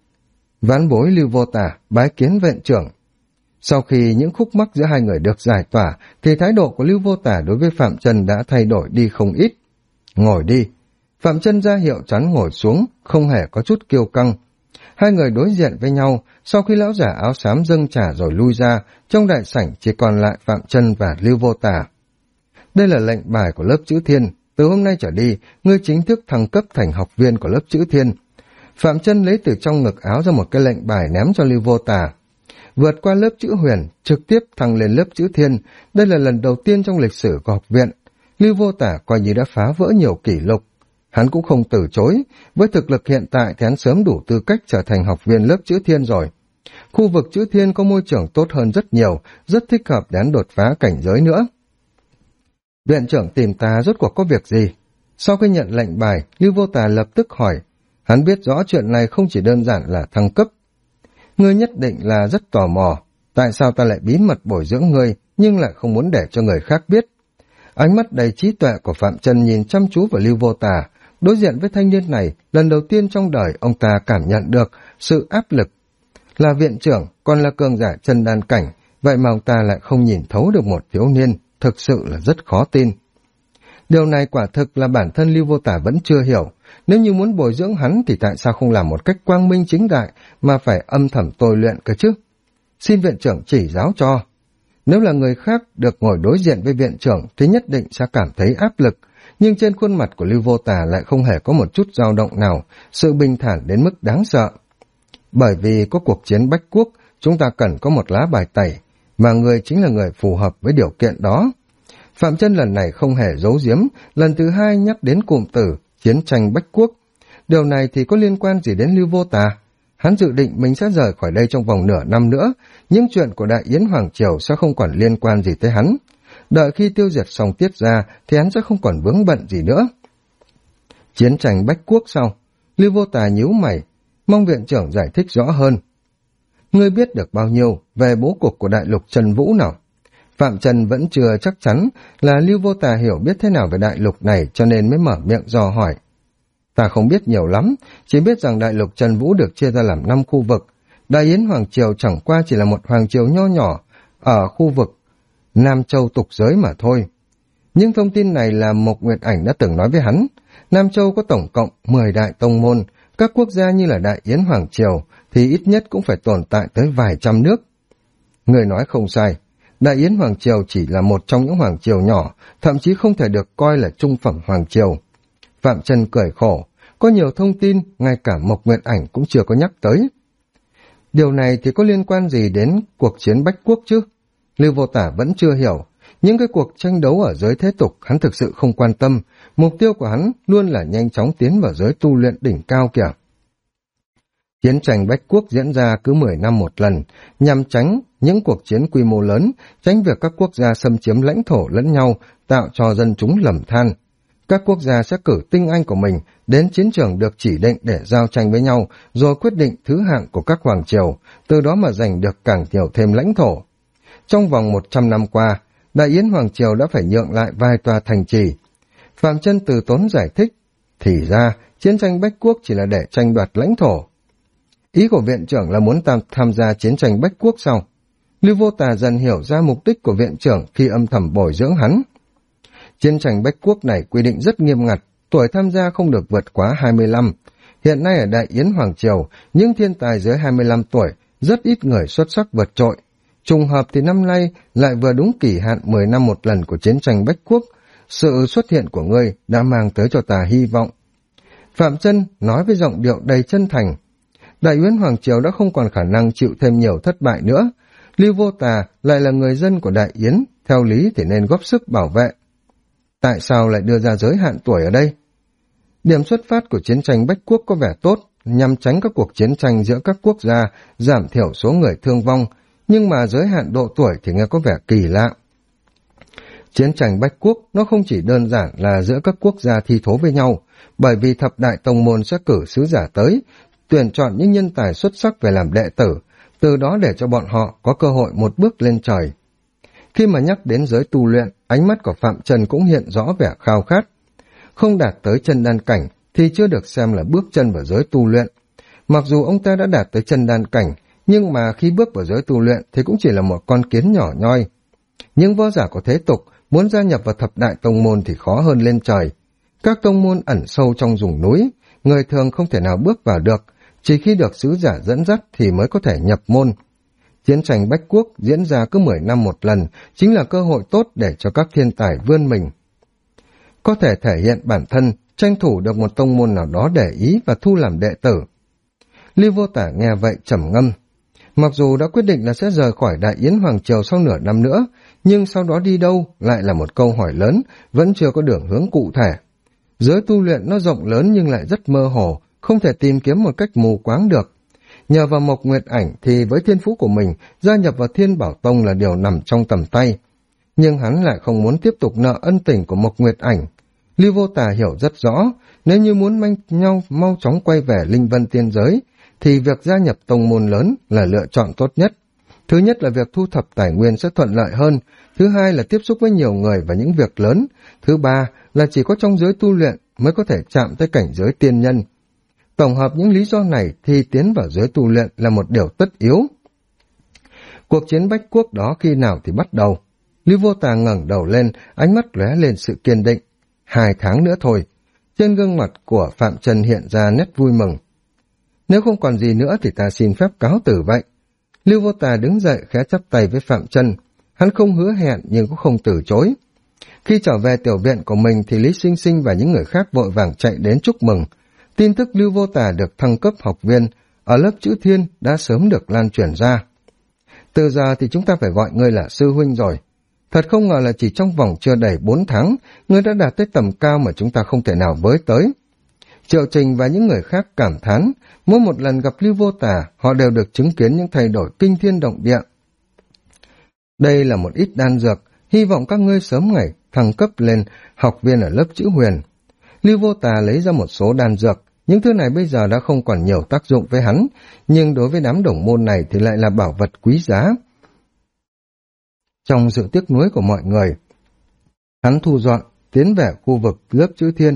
S1: Ván bối Lưu Vô Tà bái kiến viện trưởng. Sau khi những khúc mắc giữa hai người được giải tỏa, thì thái độ của Lưu Vô Tà đối với Phạm Chân đã thay đổi đi không ít. Ngồi đi. Phạm Chân ra hiệu cho hắn ngồi xuống, không hề có chút kiêu căng. Hai người đối diện với nhau, sau khi lão giả áo xám dâng trà rồi lui ra, trong đại sảnh chỉ còn lại Phạm Chân và Lưu Vô Tà. Đây là lệnh bài của lớp chữ Thiên, từ hôm nay trở đi, ngươi chính thức thăng cấp thành học viên của lớp chữ Thiên. Phạm Chân lấy từ trong ngực áo ra một cái lệnh bài ném cho Lưu Vô Tà. Vượt qua lớp chữ Huyền, trực tiếp thăng lên lớp chữ Thiên, đây là lần đầu tiên trong lịch sử của học viện. Lưu Vô Tà coi như đã phá vỡ nhiều kỷ lục. Hắn cũng không từ chối, với thực lực hiện tại thì hắn sớm đủ tư cách trở thành học viên lớp chữ Thiên rồi. Khu vực chữ Thiên có môi trường tốt hơn rất nhiều, rất thích hợp để hắn đột phá cảnh giới nữa. Viện trưởng tìm ta rốt cuộc có việc gì? Sau khi nhận lệnh bài, Lưu Vô Tà lập tức hỏi. Hắn biết rõ chuyện này không chỉ đơn giản là thăng cấp. Ngươi nhất định là rất tò mò. Tại sao ta lại bí mật bồi dưỡng ngươi, nhưng lại không muốn để cho người khác biết? Ánh mắt đầy trí tuệ của Phạm Chân nhìn chăm chú vào Lưu Vô Tà. Đối diện với thanh niên này, lần đầu tiên trong đời ông ta cảm nhận được sự áp lực. Là viện trưởng, còn là cường giả chân đan cảnh, vậy mà ông ta lại không nhìn thấu được một thiếu niên, thực sự là rất khó tin. Điều này quả thực là bản thân Lưu Vô Tà vẫn chưa hiểu. Nếu như muốn bồi dưỡng hắn thì tại sao không làm một cách quang minh chính đại mà phải âm thầm tôi luyện cơ chứ? Xin viện trưởng chỉ giáo cho. Nếu là người khác được ngồi đối diện với viện trưởng thì nhất định sẽ cảm thấy áp lực, nhưng trên khuôn mặt của Lưu Vô Tà lại không hề có một chút dao động nào, sự bình thản đến mức đáng sợ. Bởi vì có cuộc chiến Bách Quốc, chúng ta cần có một lá bài tẩy, mà người chính là người phù hợp với điều kiện đó. Phạm Chân lần này không hề giấu giếm, lần thứ 2 nhắc đến cụm từ chiến tranh Bách Quốc. Điều này thì có liên quan gì đến Lưu Vô Tà? Hắn dự định mình sẽ rời khỏi đây trong vòng nửa năm nữa, những chuyện của Đại Yến Hoàng Triều sẽ không còn liên quan gì tới hắn. Đợi khi tiêu diệt xong Tiết Gia thì hắn sẽ không còn vướng bận gì nữa. Chiến tranh Bách Quốc sau, Lưu Vô Tà nhíu mày, mong viện trưởng giải thích rõ hơn. Ngươi biết được bao nhiêu về bố cục của đại lục Trần Vũ nào? Phạm Trần vẫn chưa chắc chắn là Lưu Vô Tà hiểu biết thế nào về đại lục này, cho nên mới mở miệng dò hỏi. Ta không biết nhiều lắm, chỉ biết rằng đại lục Trần Vũ được chia ra làm 5 khu vực. Đại Yến Hoàng Triều chẳng qua chỉ là một hoàng triều nho nhỏ ở khu vực Nam Châu tục giới mà thôi. Nhưng thông tin này là Mộc Nguyệt Ảnh đã từng nói với hắn. Nam Châu có tổng cộng 10 đại tông môn, các quốc gia như là Đại Yến Hoàng Triều thì ít nhất cũng phải tồn tại tới vài trăm nước. Người nói không sai, Đại Yến Hoàng Triều chỉ là một trong những hoàng triều nhỏ, thậm chí không thể được coi là trung phẩm hoàng triều. Phạm Trần cười khổ, có nhiều thông tin ngay cả Mộc Nguyệt Ảnh cũng chưa có nhắc tới. Điều này thì có liên quan gì đến cuộc chiến Bách Quốc chứ? Lưu Vô Tả vẫn chưa hiểu. Những cái cuộc tranh đấu ở giới thế tục hắn thực sự không quan tâm. Mục tiêu của hắn luôn là nhanh chóng tiến vào giới tu luyện đỉnh cao kìa. Chiến tranh Bách Quốc diễn ra cứ 10 năm một lần, nhằm tránh những cuộc chiến quy mô lớn, tránh việc các quốc gia xâm chiếm lãnh thổ lẫn nhau, tạo cho dân chúng lầm than. Các quốc gia sẽ cử tinh anh của mình đến chiến trường được chỉ định để giao tranh với nhau, rồi quyết định thứ hạng của các hoàng triều, từ đó mà giành được càng nhiều thêm lãnh thổ. Trong vòng 100 năm qua, Đại Yến Hoàng Triều đã phải nhượng lại vài tòa thành trì. Phạm Chân từ tốn giải thích, thì ra chiến tranh Bách Quốc chỉ là để tranh đoạt lãnh thổ. Ý của viện trưởng là muốn tham gia chiến tranh Bách Quốc sau. Lưu Vô Tà dần hiểu ra mục đích của viện trưởng khi âm thầm bồi dưỡng hắn. Chiến tranh Bách Quốc này quy định rất nghiêm ngặt, tuổi tham gia không được vượt quá 25. Hiện nay ở Đại Yến Hoàng Triều, những thiên tài dưới 25 tuổi, rất ít người xuất sắc vượt trội. Trùng hợp thì năm nay lại vừa đúng kỷ hạn 10 năm một lần của chiến tranh Bách Quốc. Sự xuất hiện của ngươi đã mang tới cho ta hy vọng. Phạm Chân nói với giọng điệu đầy chân thành. Đại Yến Hoàng Triều đã không còn khả năng chịu thêm nhiều thất bại nữa. Lưu Vô Tà lại là người dân của Đại Yến, theo lý thì nên góp sức bảo vệ. Tại sao lại đưa ra giới hạn tuổi ở đây? Điểm xuất phát của chiến tranh Bách Quốc có vẻ tốt, nhằm tránh các cuộc chiến tranh giữa các quốc gia, giảm thiểu số người thương vong, nhưng mà giới hạn độ tuổi thì nghe có vẻ kỳ lạ. Chiến tranh Bách Quốc nó không chỉ đơn giản là giữa các quốc gia thi thố với nhau, bởi vì thập đại tông môn sẽ cử sứ giả tới, tuyển chọn những nhân tài xuất sắc về làm đệ tử, từ đó để cho bọn họ có cơ hội một bước lên trời. Khi mà nhắc đến giới tu luyện, ánh mắt của Phạm Trần cũng hiện rõ vẻ khao khát. Không đạt tới chân đan cảnh thì chưa được xem là bước chân vào giới tu luyện. Mặc dù ông ta đã đạt tới chân đan cảnh, nhưng mà khi bước vào giới tu luyện thì cũng chỉ là một con kiến nhỏ nhoi. Những võ giả của thế tục muốn gia nhập vào thập đại tông môn thì khó hơn lên trời. Các tông môn ẩn sâu trong vùng núi, người thường không thể nào bước vào được, chỉ khi được sứ giả dẫn dắt thì mới có thể nhập môn. Chiến tranh Bách Quốc diễn ra cứ 10 năm một lần, chính là cơ hội tốt để cho các thiên tài vươn mình. Có thể thể hiện bản thân, tranh thủ được một tông môn nào đó để ý và thu làm đệ tử. Lưu Vô Tả nghe vậy trầm ngâm. Mặc dù đã quyết định là sẽ rời khỏi Đại Yến Hoàng Triều sau nửa năm nữa, nhưng sau đó đi đâu lại là một câu hỏi lớn, vẫn chưa có đường hướng cụ thể. Giới tu luyện nó rộng lớn nhưng lại rất mơ hồ, không thể tìm kiếm một cách mù quáng được. Nhờ vào Mộc Nguyệt Ảnh thì với thiên phú của mình, gia nhập vào Thiên Bảo Tông là điều nằm trong tầm tay. Nhưng hắn lại không muốn tiếp tục nợ ân tình của Mộc Nguyệt Ảnh. Lưu Vô Tà hiểu rất rõ, nếu như muốn mau chóng quay về Linh Vân Tiên Giới, thì việc gia nhập tông môn lớn là lựa chọn tốt nhất. Thứ nhất là việc thu thập tài nguyên sẽ thuận lợi hơn, thứ hai là tiếp xúc với nhiều người và những việc lớn, thứ ba là chỉ có trong giới tu luyện mới có thể chạm tới cảnh giới tiên nhân. Tổng hợp những lý do này thì tiến vào giới tu luyện là một điều tất yếu. Cuộc chiến Bách Quốc đó khi nào thì bắt đầu? Lưu Vô Tà ngẩng đầu lên, ánh mắt lóe lên sự kiên định. 2 tháng nữa thôi. Trên gương mặt của Phạm Trần hiện ra nét vui mừng. Nếu không còn gì nữa thì ta xin phép cáo từ vậy. Lưu Vô Tà đứng dậy khẽ chắp tay với Phạm Trần. Hắn không hứa hẹn nhưng cũng không từ chối. Khi trở về tiểu viện của mình thì Lý Sinh Sinh và những người khác vội vàng chạy đến chúc mừng. Tin tức Lưu Vô Tà được thăng cấp học viên ở lớp chữ Thiên đã sớm được lan truyền ra. Từ giờ thì chúng ta phải gọi ngươi là sư huynh rồi. Thật không ngờ là chỉ trong vòng chưa đầy 4 tháng, ngươi đã đạt tới tầm cao mà chúng ta không thể nào với tới. Triệu Trình và những người khác cảm thán, mỗi một lần gặp Lưu Vô Tà, họ đều được chứng kiến những thay đổi kinh thiên động địa. Đây là một ít đan dược, hy vọng các ngươi sớm ngày thăng cấp lên học viên ở lớp chữ Huyền. Lưu Vô Tà lấy ra một số đan dược, những thứ này bây giờ đã không còn nhiều tác dụng với hắn, nhưng đối với đám đồng môn này thì lại là bảo vật quý giá. Trong sự tiếc nuối của mọi người, hắn thu dọn, tiến về khu vực lớp chữ Thiên.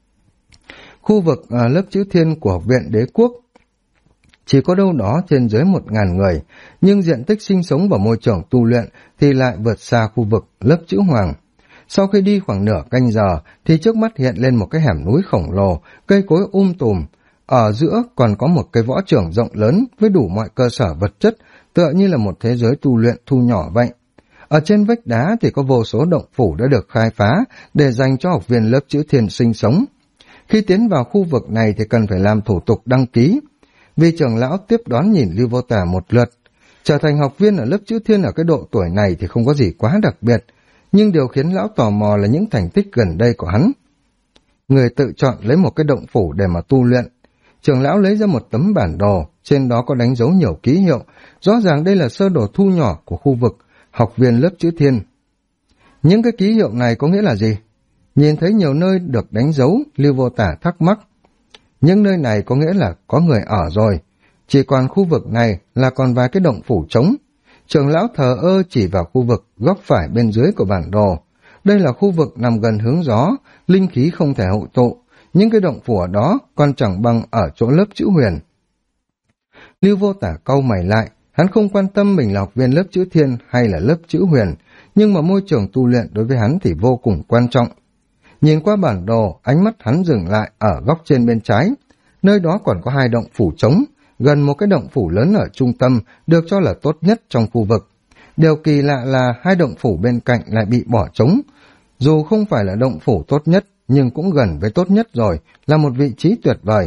S1: Khu vực lớp chữ Thiên của học viện Đế Quốc chỉ có đâu đó trên dưới 1.000 người, nhưng diện tích sinh sống và môi trường tu luyện thì lại vượt xa khu vực lớp chữ Hoàng. Sau khi đi khoảng nửa canh giờ thì trước mắt hiện lên một cái hẻm núi khổng lồ, cây cối tùm. Ở giữa còn có một cái võ trường rộng lớn với đủ mọi cơ sở vật chất, tựa như là một thế giới tu luyện thu nhỏ vậy. Ở trên vách đá thì có vô số động phủ đã được khai phá để dành cho học viên lớp chữ Thiên sinh sống. Khi tiến vào khu vực này thì cần phải làm thủ tục đăng ký. Vị trưởng lão tiếp đón nhìn Lưu Vô Tà một lượt. Trở thành học viên ở lớp chữ Thiên ở cái độ tuổi này thì không có gì quá đặc biệt, nhưng điều khiến lão tò mò là những thành tích gần đây của hắn. Người tự chọn lấy một cái động phủ để mà tu luyện. Trưởng lão lấy ra một tấm bản đồ, trên đó có đánh dấu nhiều ký hiệu, rõ ràng đây là sơ đồ thu nhỏ của khu vực học viên lớp chữ Thiên. Những cái ký hiệu này có nghĩa là gì? Nhìn thấy nhiều nơi được đánh dấu, Lưu Vô Tả thắc mắc. Những nơi này có nghĩa là có người ở rồi, chỉ còn khu vực này là còn vài cái động phủ trống. Trưởng lão thờ ơ chỉ vào khu vực góc phải bên dưới của bản đồ. Đây là khu vực nằm gần hướng gió, linh khí không thể hội tụ, những cái động phủ ở đó còn chẳng bằng ở chỗ lớp chữ Huyền. Lưu Vô Tả cau mày lại, Hắn không quan tâm mình là học viên lớp chữ thiên hay là lớp chữ huyền, nhưng mà môi trường tu luyện đối với hắn thì vô cùng quan trọng. Nhìn qua bản đồ, ánh mắt hắn dừng lại ở góc trên bên trái. Nơi đó còn có 2 động phủ trống, gần một cái động phủ lớn ở trung tâm, được cho là tốt nhất trong khu vực. Điều kỳ lạ là 2 động phủ bên cạnh lại bị bỏ trống. Dù không phải là động phủ tốt nhất, nhưng cũng gần với tốt nhất rồi, là một vị trí tuyệt vời.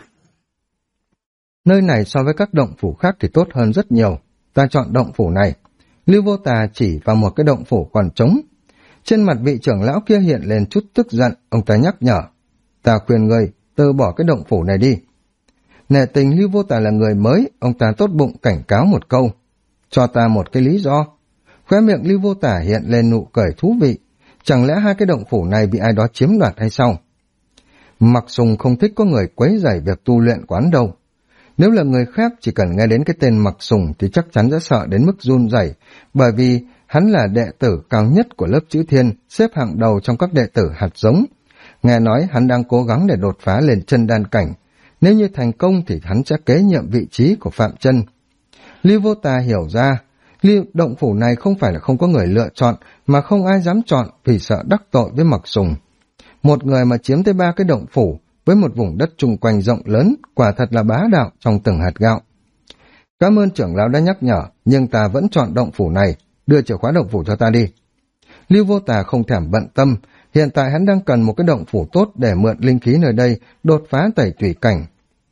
S1: Nơi này so với các động phủ khác thì tốt hơn rất nhiều. Ta chọn động phủ này. Lưu Vô Tà chỉ vào một cái động phủ còn trống. Trên mặt vị trưởng lão kia hiện lên chút tức giận, ông ta nhắc nhở. Ta khuyên ngươi, từ bỏ cái động phủ này đi. Nể tình Lưu Vô Tà là người mới, ông ta tốt bụng cảnh cáo một câu. Cho ta một cái lý do. Khóe miệng Lưu Vô Tà hiện lên nụ cười thú vị. Chẳng lẽ 2 cái động phủ này bị ai đó chiếm đoạt hay sao? Mặc Sùng không thích có người quấy rầy việc tu luyện quán đâu. Nếu là người khác chỉ cần nghe đến cái tên Mặc Sùng thì chắc chắn sẽ sợ đến mức run rẩy, bởi vì hắn là đệ tử cao nhất của lớp chữ thiên, xếp hạng đầu trong các đệ tử hạt giống. Nghe nói hắn đang cố gắng để đột phá lên chân đan cảnh. Nếu như thành công thì hắn sẽ kế nhiệm vị trí của Phạm Chân. Lưu Vô Tà hiểu ra, động phủ này không phải là không có người lựa chọn, mà không ai dám chọn vì sợ đắc tội với Mặc Sùng. Một người mà chiếm tới 3 cái động phủ, với một vùng đất chung quanh rộng lớn, quả thật là bá đạo trong từng hạt gạo. Cảm ơn trưởng lão đã nhắc nhở, nhưng ta vẫn chọn động phủ này, đưa chìa khóa động phủ cho ta đi. Lưu Vô Tà không thèm bận tâm, hiện tại hắn đang cần một cái động phủ tốt để mượn linh khí nơi đây, đột phá tẩy tùy cảnh.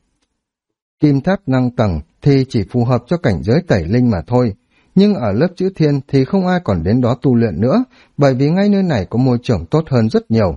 S1: Kim tháp năng tầng thì chỉ phù hợp cho cảnh giới tẩy linh mà thôi, nhưng ở lớp chữ thiên thì không ai còn đến đó tu luyện nữa, bởi vì ngay nơi này có môi trường tốt hơn rất nhiều.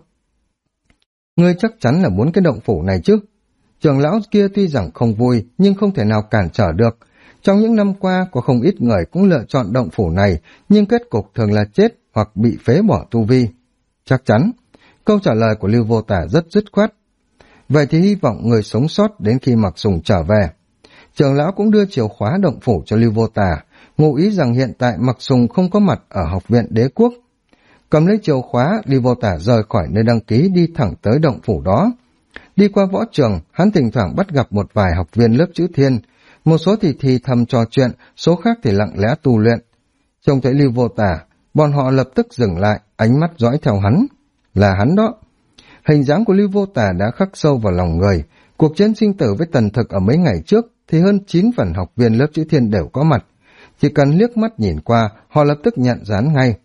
S1: Ngươi chắc chắn là muốn cái động phủ này chứ? Trưởng lão kia tuy rằng không vui, nhưng không thể nào cản trở được. Trong những năm qua, có không ít người cũng lựa chọn động phủ này, nhưng kết cục thường là chết hoặc bị phế bỏ tu vi. Chắc chắn. Câu trả lời của Lưu Vô Tà rất dứt khoát. Vậy thì hy vọng người sống sót đến khi Mặc Sùng trở về. Trưởng lão cũng đưa chìa khóa động phủ cho Lưu Vô Tà, ngụ ý rằng hiện tại Mặc Sùng không có mặt ở học viện đế quốc. Cầm lấy chìa khóa, Lưu Vô Tà rời khỏi nơi đăng ký đi thẳng tới động phủ đó. Đi qua võ trường, hắn thỉnh thoảng bắt gặp một vài học viên lớp chữ thiên, một số thì thầm trò chuyện, số khác thì lặng lẽ tu luyện. Trông thấy Lưu Vô Tà, bọn họ lập tức dừng lại, ánh mắt dõi theo hắn. Là hắn đó. Hình dáng của Lưu Vô Tà đã khắc sâu vào lòng người. Cuộc chiến sinh tử với Tần Thực ở mấy ngày trước thì hơn 9 phần học viên lớp chữ thiên đều có mặt. Chỉ cần liếc mắt nhìn qua, họ lập tức nhận dán ngay.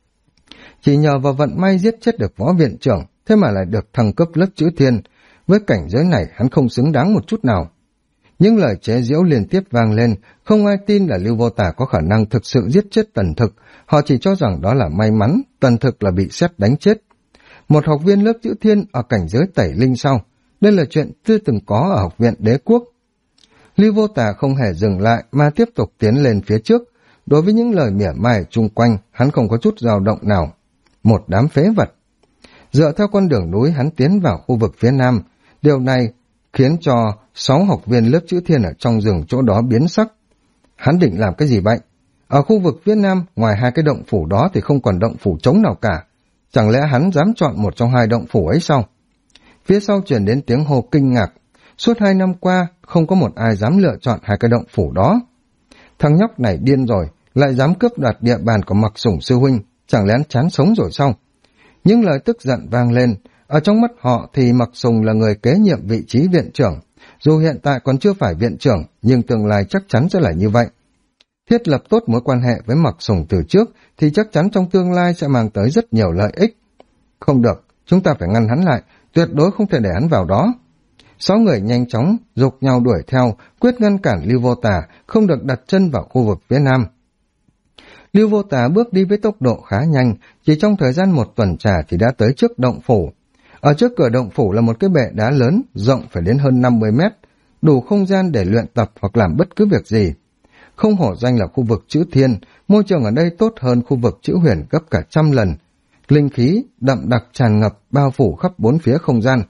S1: Chỉ nhờ vào vận may giết chết được võ viện trưởng, thế mà lại được thăng cấp lớp chữ thiên. Với cảnh giới này hắn không xứng đáng một chút nào. Những lời chế giễu liên tiếp vang lên, không ai tin là Lưu Vô Tà có khả năng thực sự giết chết Tần Thực, họ chỉ cho rằng đó là may mắn, Tần Thực là bị sét đánh chết. Một học viên lớp chữ thiên ở cảnh giới tẩy linh sau, đây là chuyện chưa từng có ở học viện đế quốc. Lưu Vô Tà không hề dừng lại mà tiếp tục tiến lên phía trước, đối với những lời mỉa mai chung quanh, hắn không có chút dao động nào. Một đám phế vật. Dựa theo con đường núi hắn tiến vào khu vực phía nam, điều này khiến cho 6 học viên lớp chữ thiên ở trong rừng chỗ đó biến sắc. Hắn định làm cái gì vậy? Ở khu vực phía nam, ngoài 2 cái động phủ đó thì không còn động phủ trống nào cả. Chẳng lẽ hắn dám chọn một trong 2 động phủ ấy sao? Phía sau truyền đến tiếng hô kinh ngạc. Suốt 2 năm qua, không có một ai dám lựa chọn 2 cái động phủ đó. Thằng nhóc này điên rồi, lại dám cướp đoạt địa bàn của Mặc Sủng sư huynh, chẳng lẽ chán sống rồi sao? Những lời tức giận vang lên, ở trong mắt họ thì Mặc Sùng là người kế nhiệm vị trí viện trưởng. Dù hiện tại còn chưa phải viện trưởng, nhưng tương lai chắc chắn sẽ là như vậy. Thiết lập tốt mối quan hệ với Mặc Sùng từ trước thì chắc chắn trong tương lai sẽ mang tới rất nhiều lợi ích. Không được, chúng ta phải ngăn hắn lại, tuyệt đối không thể để hắn vào đó. 6 người nhanh chóng giục nhau đuổi theo, quyết ngăn cản Lưu Vô Tà không được đặt chân vào khu vực phía nam. Lưu Vô Tà bước đi với tốc độ khá nhanh, chỉ trong thời gian 1 tuần trà thì đã tới trước động phủ. Ở trước cửa động phủ là một cái bệ đá lớn, rộng phải đến hơn 50 mét, đủ không gian để luyện tập hoặc làm bất cứ việc gì. Không hổ danh là khu vực chữ thiên, môi trường ở đây tốt hơn khu vực chữ huyền gấp cả 100 lần. Linh khí đậm đặc tràn ngập bao phủ khắp 4 phía không gian.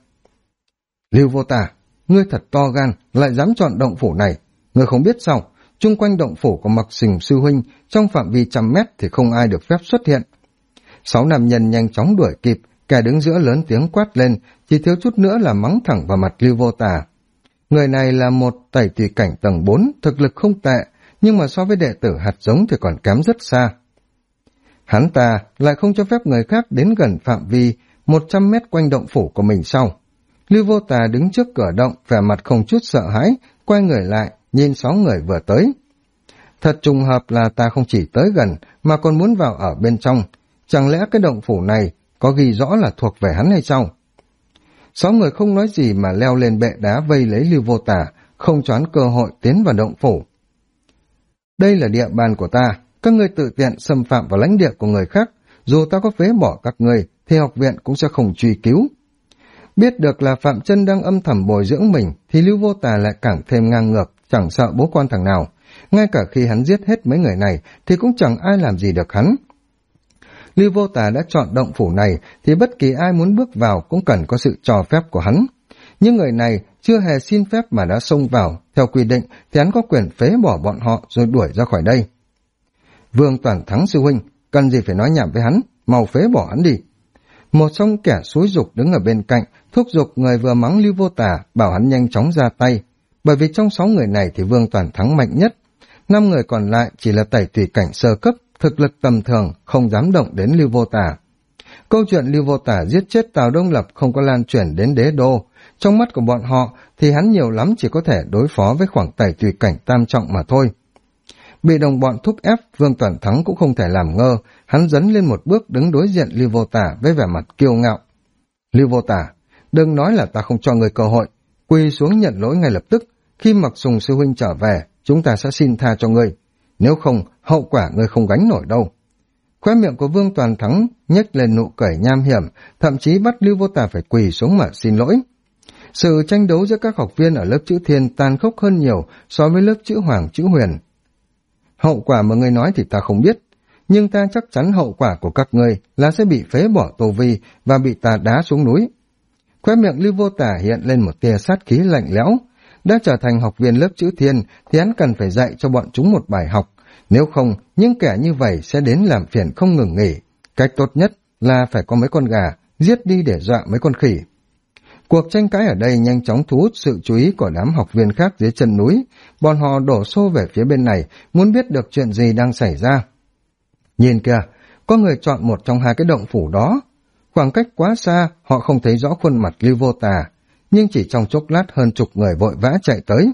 S1: Lưu Vô Tà, ngươi thật to gan, lại dám chọn động phủ này. Ngươi không biết sao, chung quanh động phủ của Mặc Sùng sư huynh, trong phạm vi 100 mét thì không ai được phép xuất hiện. 6 nam nhân nhanh chóng đuổi kịp, kẻ đứng giữa lớn tiếng quát lên, chỉ thiếu chút nữa là mắng thẳng vào mặt Lưu Vô Tà. Người này là một tẩy tùy cảnh tầng 4, thực lực không tệ, nhưng mà so với đệ tử hạt giống thì còn kém rất xa. Hắn ta lại không cho phép người khác đến gần phạm vi 100 mét quanh động phủ của mình sau. Lưu Vô Tà đứng trước cửa động, vẻ mặt không chút sợ hãi, quay người lại, nhìn 6 người vừa tới. Thật trùng hợp là ta không chỉ tới gần, mà còn muốn vào ở bên trong. Chẳng lẽ cái động phủ này có ghi rõ là thuộc về hắn hay sao? 6 người không nói gì mà leo lên bệ đá vây lấy Lưu Vô Tà, không choán cơ hội tiến vào động phủ. Đây là địa bàn của ta, các ngươi tự tiện xâm phạm vào lãnh địa của người khác, dù ta có phế bỏ các ngươi, thì học viện cũng sẽ không truy cứu. Biết được là Phạm Chân đang âm thầm bồi dưỡng mình, thì Lưu Vô Tà lại càng thêm ngang ngược, chẳng sợ bố con thằng nào. Ngay cả khi hắn giết hết mấy người này, thì cũng chẳng ai làm gì được hắn. Lưu Vô Tà đã chọn động phủ này, thì bất kỳ ai muốn bước vào cũng cần có sự cho phép của hắn. Nhưng người này chưa hề xin phép mà đã xông vào, theo quy định thì hắn có quyền phế bỏ bọn họ rồi đuổi ra khỏi đây. Vương Toàn Thắng sư huynh, cần gì phải nói nhảm với hắn, mau phế bỏ hắn đi. Một trong kẻ xúi giục đứng ở bên cạnh, thúc giục người vừa mắng Lưu Vô Tà, bảo hắn nhanh chóng ra tay. Bởi vì trong 6 người này thì Vương Toàn Thắng mạnh nhất, 5 người còn lại chỉ là tẩy tùy cảnh sơ cấp, thực lực tầm thường, không dám động đến Lưu Vô Tà. Câu chuyện Lưu Vô Tà giết chết Tào Đông Lập không có lan truyền đến đế đô. Trong mắt của bọn họ thì hắn nhiều lắm chỉ có thể đối phó với khoảng tẩy tùy cảnh tam trọng mà thôi. Bị đồng bọn thúc ép, Vương Toàn Thắng cũng không thể làm ngơ, hắn dấn lên một bước đứng đối diện Lưu Vô Tà với vẻ mặt kiêu ngạo. Lưu Vô Tà, đừng nói là ta không cho người cơ hội, quỳ xuống nhận lỗi ngay lập tức, khi Mặc Sùng sư huynh trở về, chúng ta sẽ xin tha cho ngươi, nếu không, hậu quả ngươi không gánh nổi đâu. Khóe miệng của Vương Toàn Thắng nhếch lên nụ cười nham hiểm, thậm chí bắt Lưu Vô Tà phải quỳ xuống mà xin lỗi. Sự tranh đấu giữa các học viên ở lớp chữ Thiên tàn khốc hơn nhiều so với lớp chữ Hoàng chữ Huyền. Hậu quả mà ngươi nói thì ta không biết, nhưng ta chắc chắn hậu quả của các ngươi là sẽ bị phế bỏ tu vi và bị ta đá xuống núi. Khóe miệng Lưu Vô Tà hiện lên một tia sát khí lạnh lẽo. Đã trở thành học viên lớp chữ Thiên thì hắn cần phải dạy cho bọn chúng một bài học, nếu không những kẻ như vậy sẽ đến làm phiền không ngừng nghỉ. Cách tốt nhất là phải có mấy con gà giết đi để dọa mấy con khỉ. Cuộc tranh cãi ở đây nhanh chóng thu hút sự chú ý của đám học viên khác dưới chân núi, bọn họ đổ xô về phía bên này, muốn biết được chuyện gì đang xảy ra. Nhìn kìa, có người chọn một trong hai cái động phủ đó. Khoảng cách quá xa, họ không thấy rõ khuôn mặt Lưu Vô Tà, nhưng chỉ trong chốc lát hơn chục người vội vã chạy tới.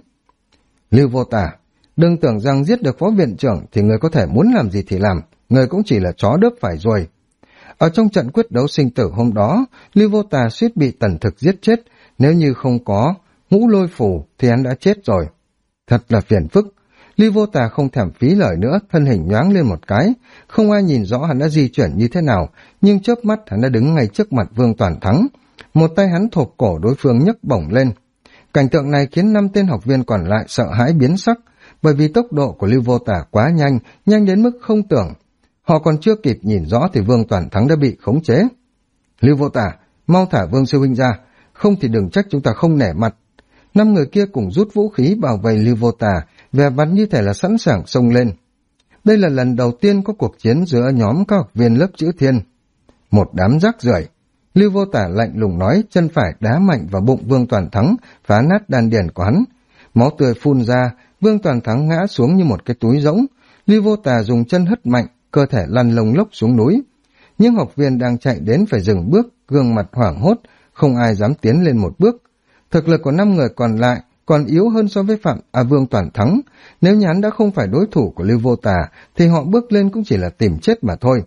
S1: Lưu Vô Tà, đừng tưởng rằng giết được phó viện trưởng thì người có thể muốn làm gì thì làm, người cũng chỉ là chó đớp phải ruồi. Ở trong trận quyết đấu sinh tử hôm đó, Lưu Vô Tà suýt bị Tần Thực giết chết, nếu như không có Ngũ Lôi Phù thì hắn đã chết rồi. Thật là phiền phức. Lưu Vô Tà không thèm phí lời nữa, thân hình nhoáng lên một cái, không ai nhìn rõ hắn đã di chuyển như thế nào, nhưng chớp mắt hắn đã đứng ngay trước mặt Vương Toàn Thắng. Một tay hắn thộp cổ đối phương nhấc bổng lên. Cảnh tượng này khiến 5 tên học viên còn lại sợ hãi biến sắc, bởi vì tốc độ của Lưu Vô Tà quá nhanh, nhanh đến mức không tưởng. Họ còn chưa kịp nhìn rõ thì Vương Toàn Thắng đã bị khống chế. Lưu Vô Tà, mau thả Vương sư huynh ra, không thì đừng trách chúng ta không nể mặt. 5 người kia cùng rút vũ khí bảo vệ Lưu Vô Tà, vẻ mặt như thể là sẵn sàng xông lên. Đây là lần đầu tiên có cuộc chiến giữa nhóm các học viên lớp chữ Thiên. Một đám rác rưởi. Lưu Vô Tà lạnh lùng nói, chân phải đá mạnh vào bụng Vương Toàn Thắng, phá nát đan điền của hắn. Máu tươi phun ra, Vương Toàn Thắng ngã xuống như một cái túi rỗng. Lưu Vô Tà dùng chân hất mạnh, cơ thể lăn lông lốc xuống núi. Nhưng học viên đang chạy đến phải dừng bước, gương mặt hoảng hốt, không ai dám tiến lên một bước. Thực lực của 5 người còn lại còn yếu hơn so với Vương Toàn Thắng. Nếu như hắn đã không phải đối thủ của Lưu Vô Tà, thì họ bước lên cũng chỉ là tìm chết mà thôi.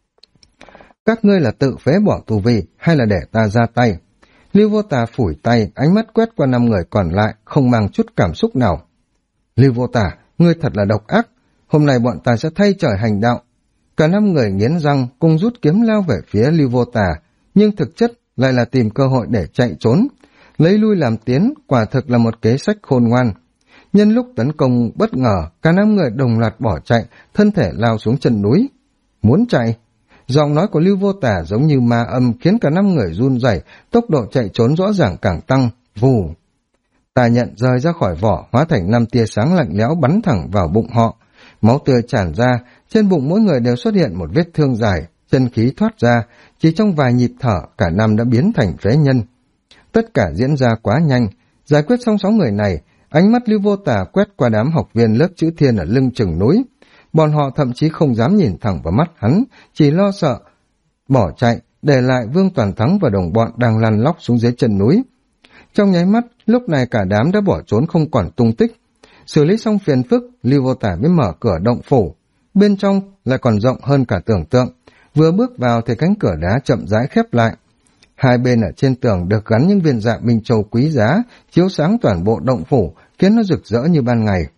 S1: Các ngươi là tự phế bỏ tu vi, hay là để ta ra tay? Lưu Vô Tà phủi tay, ánh mắt quét qua 5 người còn lại, không mang chút cảm xúc nào. Lưu Vô Tà, ngươi thật là độc ác. Hôm nay bọn ta sẽ thay trời hành đạo. Cả 5 người nghiến răng cùng rút kiếm lao về phía Lưu Vô Tà, nhưng thực chất lại là tìm cơ hội để chạy trốn. Lấy lui làm tiến, quả thực là một kế sách khôn ngoan. Nhân lúc tấn công bất ngờ, cả 5 người đồng loạt bỏ chạy, thân thể lao xuống chân núi. Muốn chạy? Giọng nói của Lưu Vô Tà giống như ma âm khiến cả 5 người run rẩy, tốc độ chạy trốn rõ ràng càng tăng. Vù! Tà nhận rời ra khỏi vỏ, hóa thành 5 tia sáng lạnh lẽo bắn thẳng vào bụng họ. Máu tươi tràn ra, trên bụng mỗi người đều xuất hiện một vết thương dài, chân khí thoát ra, chỉ trong vài nhịp thở cả 5 đã biến thành phế nhân. Tất cả diễn ra quá nhanh, giải quyết xong 6 người này, Ánh mắt Lưu Vô Tà quét qua đám học viên lớp chữ thiên ở lưng chừng núi. Bọn họ thậm chí không dám nhìn thẳng vào mắt hắn, chỉ lo sợ bỏ chạy, để lại Vương Toàn Thắng và đồng bọn đang lăn lóc xuống dưới chân núi. Trong nháy mắt, lúc này cả đám đã bỏ trốn không còn tung tích. Xử lý xong phiền phức, Lưu Vô Tà mới mở cửa động phủ. Bên trong lại còn rộng hơn cả tưởng tượng. Vừa bước vào thì cánh cửa đá chậm rãi khép lại. Hai bên ở trên tường được gắn những viên dạ minh châu quý giá, chiếu sáng toàn bộ động phủ, khiến nó rực rỡ như ban ngày.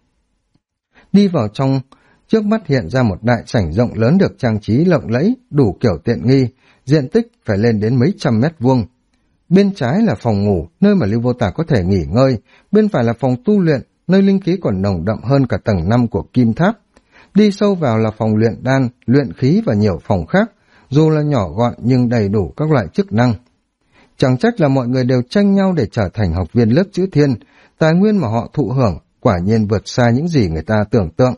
S1: Đi vào trong, trước mắt hiện ra một đại sảnh rộng lớn được trang trí lộng lẫy, đủ kiểu tiện nghi, diện tích phải lên đến mấy trăm mét vuông. Bên trái là phòng ngủ, nơi mà Lưu Vô Tà có thể nghỉ ngơi, bên phải là phòng tu luyện, nơi linh khí còn nồng đậm hơn cả tầng 5 của kim tháp. Đi sâu vào là phòng luyện đan, luyện khí và nhiều phòng khác, dù là nhỏ gọn nhưng đầy đủ các loại chức năng. Chẳng trách là mọi người đều tranh nhau để trở thành học viên lớp chữ thiên, tài nguyên mà họ thụ hưởng quả nhiên vượt xa những gì người ta tưởng tượng.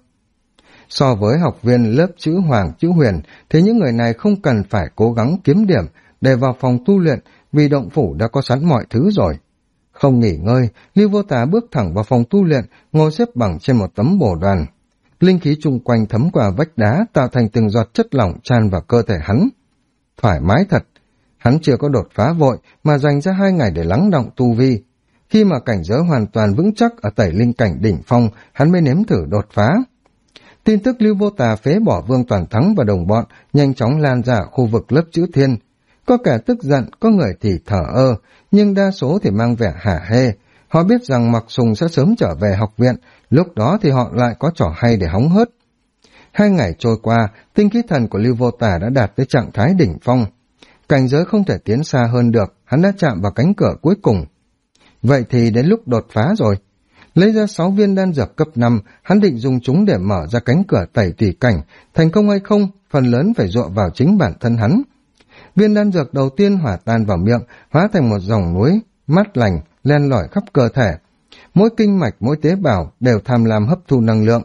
S1: So với học viên lớp chữ hoàng, chữ huyền, thì những người này không cần phải cố gắng kiếm điểm để vào phòng tu luyện, vì động phủ đã có sẵn mọi thứ rồi. Không nghỉ ngơi, Lưu Vô Tà bước thẳng vào phòng tu luyện, ngồi xếp bằng trên một tấm bồ đoàn. Linh khí chung quanh thấm qua vách đá, tạo thành từng giọt chất lỏng tràn vào cơ thể hắn. Thoải mái thật, hắn chưa có đột phá vội mà dành ra 2 ngày để lắng đọng tu vi. Khi mà cảnh giới hoàn toàn vững chắc ở tẩy linh cảnh đỉnh phong, hắn mới nếm thử đột phá. Tin tức Lưu Vô Tà phế bỏ Vương Toàn Thắng và đồng bọn nhanh chóng lan ra khu vực lớp chữ thiên. Có kẻ tức giận, có người thì thở ơ, nhưng đa số thì mang vẻ hả hê. Họ biết rằng Mặc Sùng sẽ sớm trở về học viện, lúc đó thì họ lại có trò hay để hóng hớt. 2 ngày trôi qua, tinh khí thần của Lưu Vô Tà đã đạt tới trạng thái đỉnh phong. Cảnh giới không thể tiến xa hơn được, hắn đã chạm vào cánh cửa cuối cùng. Vậy thì đến lúc đột phá rồi. Lấy ra 6 viên đan dược cấp 5, hắn định dùng chúng để mở ra cánh cửa tẩy tùy cảnh, thành công hay không, phần lớn phải dựa vào chính bản thân hắn. Viên đan dược đầu tiên hòa tan vào miệng, hóa thành một dòng núi, mát lành, len lỏi khắp cơ thể. Mỗi kinh mạch, mỗi tế bào đều tham lam hấp thu năng lượng.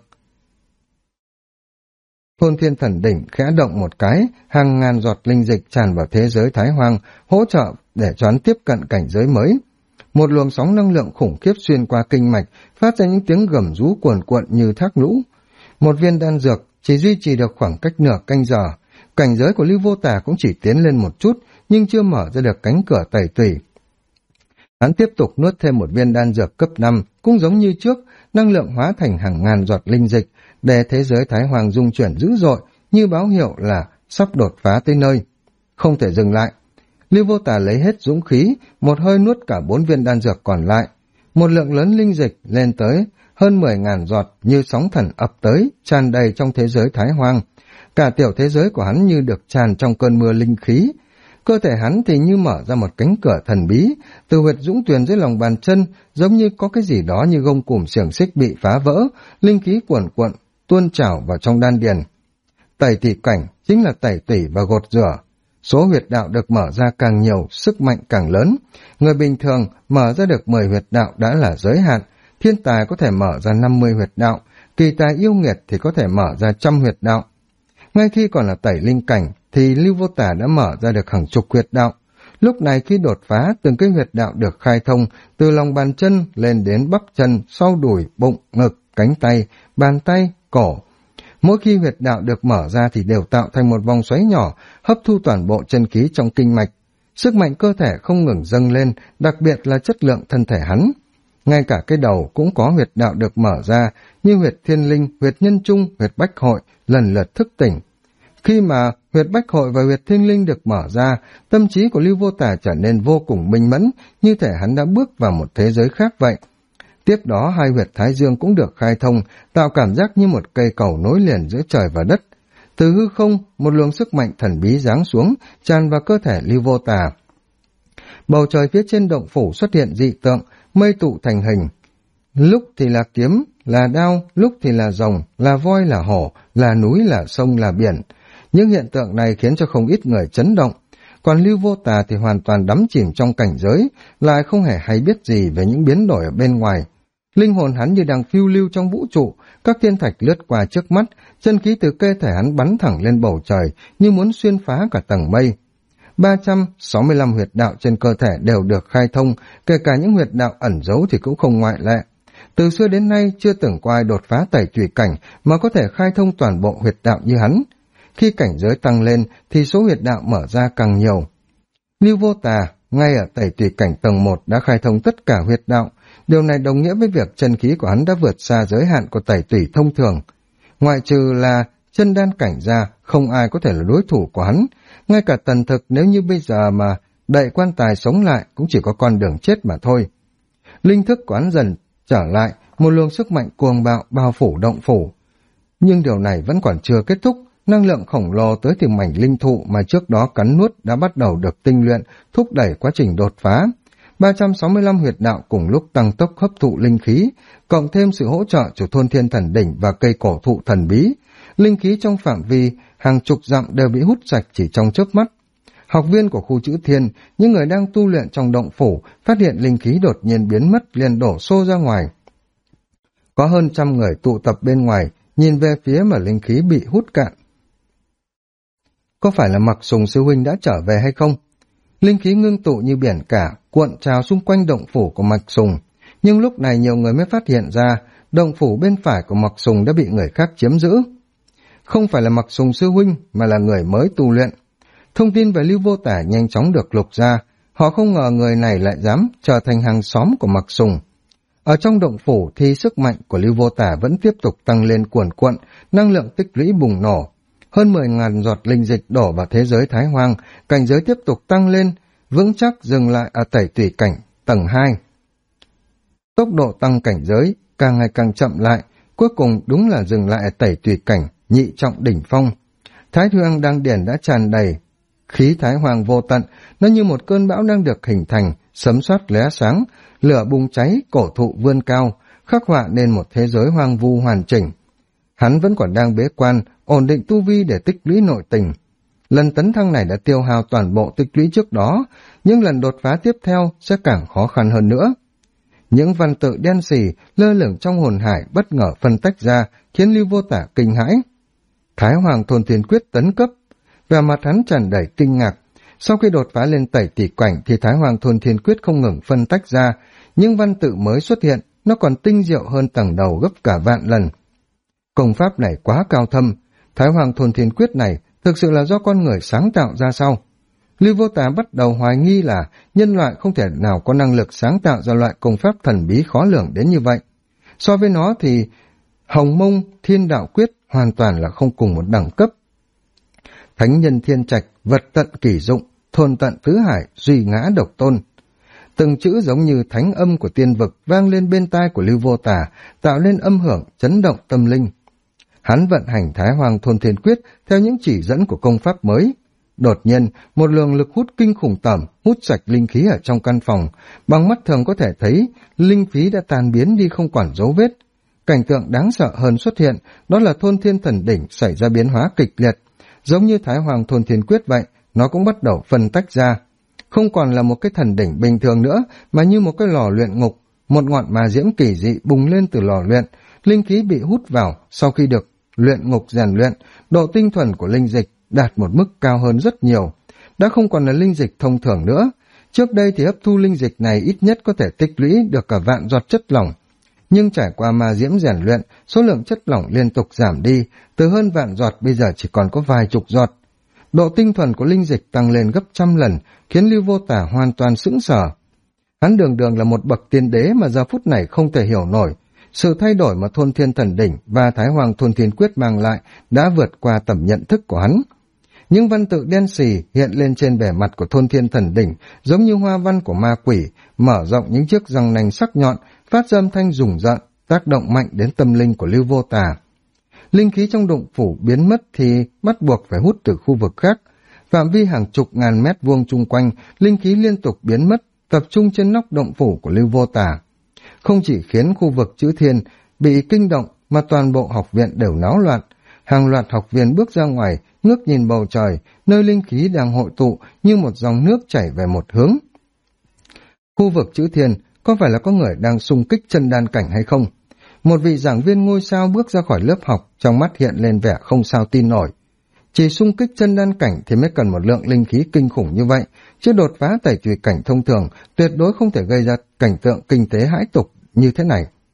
S1: Thôn Thiên Thần Đỉnh khẽ động một cái, hàng ngàn giọt linh dịch tràn vào thế giới Thái Hoang, hỗ trợ để cho hắn tiếp cận cảnh giới mới. Một luồng sóng năng lượng khủng khiếp xuyên qua kinh mạch, phát ra những tiếng gầm rú cuồn cuộn như thác lũ. Một viên đan dược chỉ duy trì được khoảng cách nửa canh giờ. Cảnh giới của Lưu Vô Tà cũng chỉ tiến lên một chút, nhưng chưa mở ra được cánh cửa tẩy tùy. Hắn tiếp tục nuốt thêm một viên đan dược cấp 5, cũng giống như trước, năng lượng hóa thành hàng ngàn giọt linh dịch, để thế giới Thái Hoàng rung chuyển dữ dội, như báo hiệu là sắp đột phá tới nơi. Không thể dừng lại. Lưu Vô Tà lấy hết dũng khí, một hơi nuốt cả 4 viên đan dược còn lại. Một lượng lớn linh dịch lên tới hơn 10.000 giọt như sóng thần ập tới, tràn đầy trong thế giới Thái Hoang. Cả tiểu thế giới của hắn như được tràn trong cơn mưa linh khí. Cơ thể hắn thì như mở ra một cánh cửa thần bí, từ huyệt dũng tuyền dưới lòng bàn chân, giống như có cái gì đó như gông cùm xiềng xích bị phá vỡ, linh khí cuồn cuộn, tuôn trào vào trong đan điền. Tẩy tùy cảnh chính là tẩy tủy và gột rửa. Số huyệt đạo được mở ra càng nhiều, sức mạnh càng lớn. Người bình thường mở ra được 10 huyệt đạo đã là giới hạn, thiên tài có thể mở ra 50 huyệt đạo, kỳ tài yêu nghiệt thì có thể mở ra 100 huyệt đạo. Ngay khi còn là tẩy linh cảnh, thì Lưu Vô Tà đã mở ra được hàng chục huyệt đạo. Lúc này khi đột phá, từng cái huyệt đạo được khai thông, từ lòng bàn chân lên đến bắp chân, sau đùi, bụng, ngực, cánh tay, bàn tay, cổ. Mỗi khi huyệt đạo được mở ra thì đều tạo thành một vòng xoáy nhỏ, hấp thu toàn bộ chân khí trong kinh mạch. Sức mạnh cơ thể không ngừng dâng lên, đặc biệt là chất lượng thân thể hắn. Ngay cả cái đầu cũng có huyệt đạo được mở ra, như huyệt thiên linh, huyệt nhân trung, huyệt bách hội, lần lượt thức tỉnh. Khi mà huyệt bách hội và huyệt thiên linh được mở ra, tâm trí của Lưu Vô Tà trở nên vô cùng minh mẫn, như thể hắn đã bước vào một thế giới khác vậy. Tiếp đó 2 huyệt thái dương cũng được khai thông, tạo cảm giác như một cây cầu nối liền giữa trời và đất. Từ hư không, một luồng sức mạnh thần bí giáng xuống, tràn vào cơ thể Lưu Vô Tà. Bầu trời phía trên động phủ xuất hiện dị tượng, mây tụ thành hình. Lúc thì là kiếm, là đao, lúc thì là rồng, là voi, là hổ, là núi, là sông, là biển. Những hiện tượng này khiến cho không ít người chấn động. Còn Lưu Vô Tà thì hoàn toàn đắm chìm trong cảnh giới, lại không hề hay biết gì về những biến đổi ở bên ngoài. Linh hồn hắn như đang phiêu lưu trong vũ trụ, các thiên thạch lướt qua trước mắt, chân khí từ cơ thể hắn bắn thẳng lên bầu trời, như muốn xuyên phá cả tầng mây. 365 huyệt đạo trên cơ thể đều được khai thông, kể cả những huyệt đạo ẩn giấu thì cũng không ngoại lệ. Từ xưa đến nay chưa từng có ai đột phá tẩy tùy cảnh mà có thể khai thông toàn bộ huyệt đạo như hắn. Khi cảnh giới tăng lên thì số huyệt đạo mở ra càng nhiều. Lưu Vô Tà ngay ở tẩy tùy cảnh tầng 1 đã khai thông tất cả huyệt đạo. Điều này đồng nghĩa với việc chân khí của hắn đã vượt xa giới hạn của tẩy tùy thông thường. Ngoại trừ là chân đan cảnh ra, không ai có thể là đối thủ của hắn. Ngay cả tần thực nếu như bây giờ mà đậy quan tài sống lại cũng chỉ có con đường chết mà thôi. Linh thức của hắn dần trở lại, một luồng sức mạnh cuồng bạo bao phủ động phủ. Nhưng điều này vẫn còn chưa kết thúc, năng lượng khổng lồ tới từ mảnh linh thụ mà trước đó cắn nuốt đã bắt đầu được tinh luyện, thúc đẩy quá trình đột phá. 365 huyệt đạo cùng lúc tăng tốc hấp thụ linh khí, cộng thêm sự hỗ trợ của thôn thiên thần đỉnh và cây cổ thụ thần bí. Linh khí trong phạm vi hàng chục dặm đều bị hút sạch chỉ trong chớp mắt. Học viên của khu chữ thiên, những người đang tu luyện trong động phủ, phát hiện linh khí đột nhiên biến mất liền đổ xô ra ngoài. Có hơn 100 người tụ tập bên ngoài, nhìn về phía mà linh khí bị hút cạn. Có phải là Mặc Sùng sư huynh đã trở về hay không? Linh khí ngưng tụ như biển cả, cuộn trào xung quanh động phủ của Mặc Sùng. Nhưng lúc này nhiều người mới phát hiện ra, động phủ bên phải của Mặc Sùng đã bị người khác chiếm giữ. Không phải là Mặc Sùng sư huynh, mà là người mới tu luyện. Thông tin về Lưu Vô Tả nhanh chóng được lục ra, họ không ngờ người này lại dám trở thành hàng xóm của Mặc Sùng. Ở trong động phủ thì sức mạnh của Lưu Vô Tả vẫn tiếp tục tăng lên cuồn cuộn, năng lượng tích lũy bùng nổ. Hơn 10.000 giọt linh dịch đổ vào thế giới Thái Hoang, cảnh giới tiếp tục tăng lên, vững chắc dừng lại ở tẩy tùy cảnh tầng 2. Tốc độ tăng cảnh giới càng ngày càng chậm lại, cuối cùng đúng là dừng lại ở tẩy tùy cảnh nhị trọng đỉnh phong. Thái Hoang đang điển đã tràn đầy, khí Thái Hoang vô tận, nó như một cơn bão đang được hình thành, sấm sét lóe sáng, lửa bùng cháy, cổ thụ vươn cao, khắc họa nên một thế giới hoang vu hoàn chỉnh. Hắn vẫn còn đang bế quan, ổn định tu vi để tích lũy nội tình. Lần tấn thăng này đã tiêu hao toàn bộ tích lũy trước đó, nhưng lần đột phá tiếp theo sẽ càng khó khăn hơn nữa. Những văn tự đen sì lơ lửng trong hồn hải bất ngờ phân tách ra, khiến Lưu Vô Tả kinh hãi. Thái Hoàng Thôn Thiên Quyết tấn cấp, vẻ mặt hắn tràn đầy kinh ngạc. Sau khi đột phá lên tẩy tỉ cảnh thì Thái Hoàng Thôn Thiên Quyết không ngừng phân tách ra, nhưng văn tự mới xuất hiện, nó còn tinh diệu hơn tầng đầu gấp cả vạn lần. Công pháp này quá cao thâm, Thái Hoàng Thôn Thiên Quyết này thực sự là do con người sáng tạo ra sao? Lưu Vô Tả bắt đầu hoài nghi là nhân loại không thể nào có năng lực sáng tạo ra loại công pháp thần bí khó lường đến như vậy. So với nó thì Hồng Mông Thiên Đạo Quyết hoàn toàn là không cùng một đẳng cấp. Thánh nhân thiên trạch, vật tận kỷ dụng, thôn tận tứ hải, duy ngã độc tôn. Từng chữ giống như thánh âm của tiên vực vang lên bên tai của Lưu Vô Tả, tạo nên âm hưởng chấn động tâm linh. Hắn vận hành Thái Hoàng Thôn Thiên Quyết theo những chỉ dẫn của công pháp mới. Đột nhiên, một luồng lực hút kinh khủng tẩm hút sạch linh khí ở trong căn phòng. Bằng mắt thường có thể thấy, linh khí đã tan biến đi không còn dấu vết. Cảnh tượng đáng sợ hơn xuất hiện, đó là Thôn Thiên Thần Đỉnh xảy ra biến hóa kịch liệt. Giống như Thái Hoàng Thôn Thiên Quyết vậy, nó cũng bắt đầu phân tách ra. Không còn là một cái thần đỉnh bình thường nữa, mà như một cái lò luyện ngục. Một ngọn ma diễm kỳ dị bùng lên từ lò luyện, linh khí bị hút vào. Sau khi được luyện ngục rèn luyện, độ tinh thuần của linh dịch đạt một mức cao hơn rất nhiều. Đã không còn là linh dịch thông thường nữa. Trước đây thì hấp thu linh dịch này ít nhất có thể tích lũy được cả vạn giọt chất lỏng. Nhưng trải qua ma diễm rèn luyện, số lượng chất lỏng liên tục giảm đi, từ hơn vạn giọt bây giờ chỉ còn có vài chục giọt. Độ tinh thuần của linh dịch tăng lên gấp 100 lần, khiến Lưu Vô Tả hoàn toàn sững sờ. Hắn đường đường là một bậc tiên đế mà giờ phút này không thể hiểu nổi. Sự thay đổi mà Thôn Thiên Thần Đỉnh và Thái Hoàng Thôn Thiên Quyết mang lại đã vượt qua tầm nhận thức của hắn. Những văn tự đen sì hiện lên trên bề mặt của Thôn Thiên Thần Đỉnh giống như hoa văn của ma quỷ, mở rộng những chiếc răng nanh sắc nhọn, phát ra âm thanh rùng rợn, tác động mạnh đến tâm linh của Lưu Vô Tả. Linh khí trong động phủ biến mất thì bắt buộc phải hút từ khu vực khác. Phạm vi hàng chục ngàn mét vuông chung quanh, linh khí liên tục biến mất, tập trung trên nóc động phủ của Lưu Vô Tả. Không chỉ khiến khu vực chữ thiên bị kinh động mà toàn bộ học viện đều náo loạn. Hàng loạt học viên bước ra ngoài, ngước nhìn bầu trời, nơi linh khí đang hội tụ như một dòng nước chảy về một hướng. Khu vực chữ thiên có phải là có người đang xung kích chân đan cảnh hay không? Một vị giảng viên ngôi sao bước ra khỏi lớp học, trong mắt hiện lên vẻ không sao tin nổi. Chỉ xung kích chân đan cảnh thì mới cần một lượng linh khí kinh khủng như vậy, chứ đột phá tẩy tùy cảnh thông thường tuyệt đối không thể gây ra cảnh tượng kinh tế hãi tục như thế này.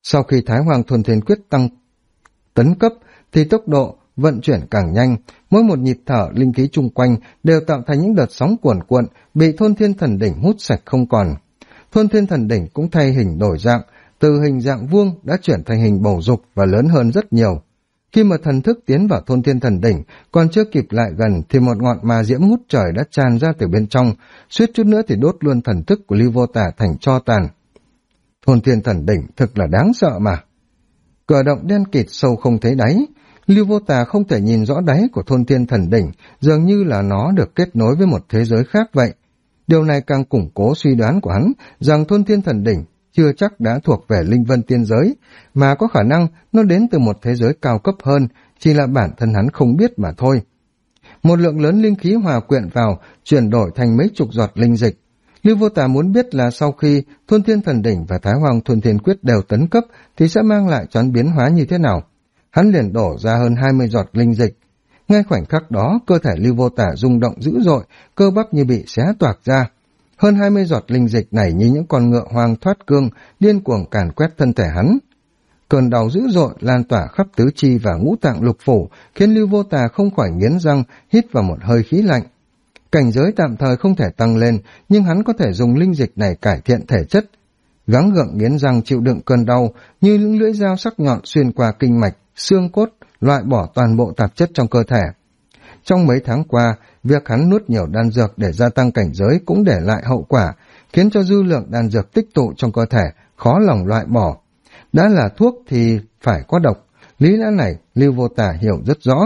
S1: Sau khi Thái Hoàng Thuần Thiên Quyết tăng tấn cấp thì tốc độ vận chuyển càng nhanh, mỗi một nhịp thở linh khí chung quanh đều tạo thành những đợt sóng cuồn cuộn bị Thôn Thiên Thần Đỉnh hút sạch không còn. Thôn Thiên Thần Đỉnh cũng thay hình đổi dạng, từ hình dạng vuông đã chuyển thành hình bầu dục và lớn hơn rất nhiều. Khi mà thần thức tiến vào Thôn Thiên Thần Đỉnh, còn chưa kịp lại gần thì một ngọn ma diễm ngút trời đã tràn ra từ bên trong, suýt chút nữa thì đốt luôn thần thức của Lưu Vô Tả thành tro tàn. Thôn Thiên Thần Đỉnh thực là đáng sợ mà. Cửa động đen kịt sâu không thấy đáy, Lưu Vô Tả không thể nhìn rõ đáy của Thôn Thiên Thần Đỉnh, dường như là nó được kết nối với một thế giới khác vậy. Điều này càng củng cố suy đoán của hắn rằng Thôn Thiên Thần Đỉnh chưa chắc đã thuộc về Linh Vân Tiên Giới, mà có khả năng nó đến từ một thế giới cao cấp hơn, chỉ là bản thân hắn không biết mà thôi. Một lượng lớn linh khí hòa quyện vào, chuyển đổi thành mấy chục giọt linh dịch. Lưu Vô Tả muốn biết là sau khi Thôn Thiên Thần Đỉnh và Thái Hoàng Thuần Thiên Quyết đều tấn cấp thì sẽ mang lại choán biến hóa như thế nào. Hắn liền đổ ra hơn 20 giọt linh dịch. Ngay khoảnh khắc đó, cơ thể Lưu Vô Tả rung động dữ dội, cơ bắp như bị xé toạc ra. Hơn 20 giọt linh dịch này như những con ngựa hoang thoát cương, điên cuồng càn quét thân thể hắn. Cơn đau dữ dội lan tỏa khắp tứ chi và ngũ tạng lục phủ, khiến Lưu Vô Tả không khỏi nghiến răng, hít vào một hơi khí lạnh. Cảnh giới tạm thời không thể tăng lên, nhưng hắn có thể dùng linh dịch này cải thiện thể chất. Gắng gượng nghiến răng chịu đựng cơn đau, như những lưỡi dao sắc nhọn xuyên qua kinh mạch, xương cốt, loại bỏ toàn bộ tạp chất trong cơ thể. Trong mấy tháng qua, việc hắn nuốt nhiều đan dược để gia tăng cảnh giới cũng để lại hậu quả, khiến cho dư lượng đan dược tích tụ trong cơ thể khó lòng loại bỏ. Đã là thuốc thì phải có độc, lý lẽ này Lưu Vô Tả hiểu rất rõ.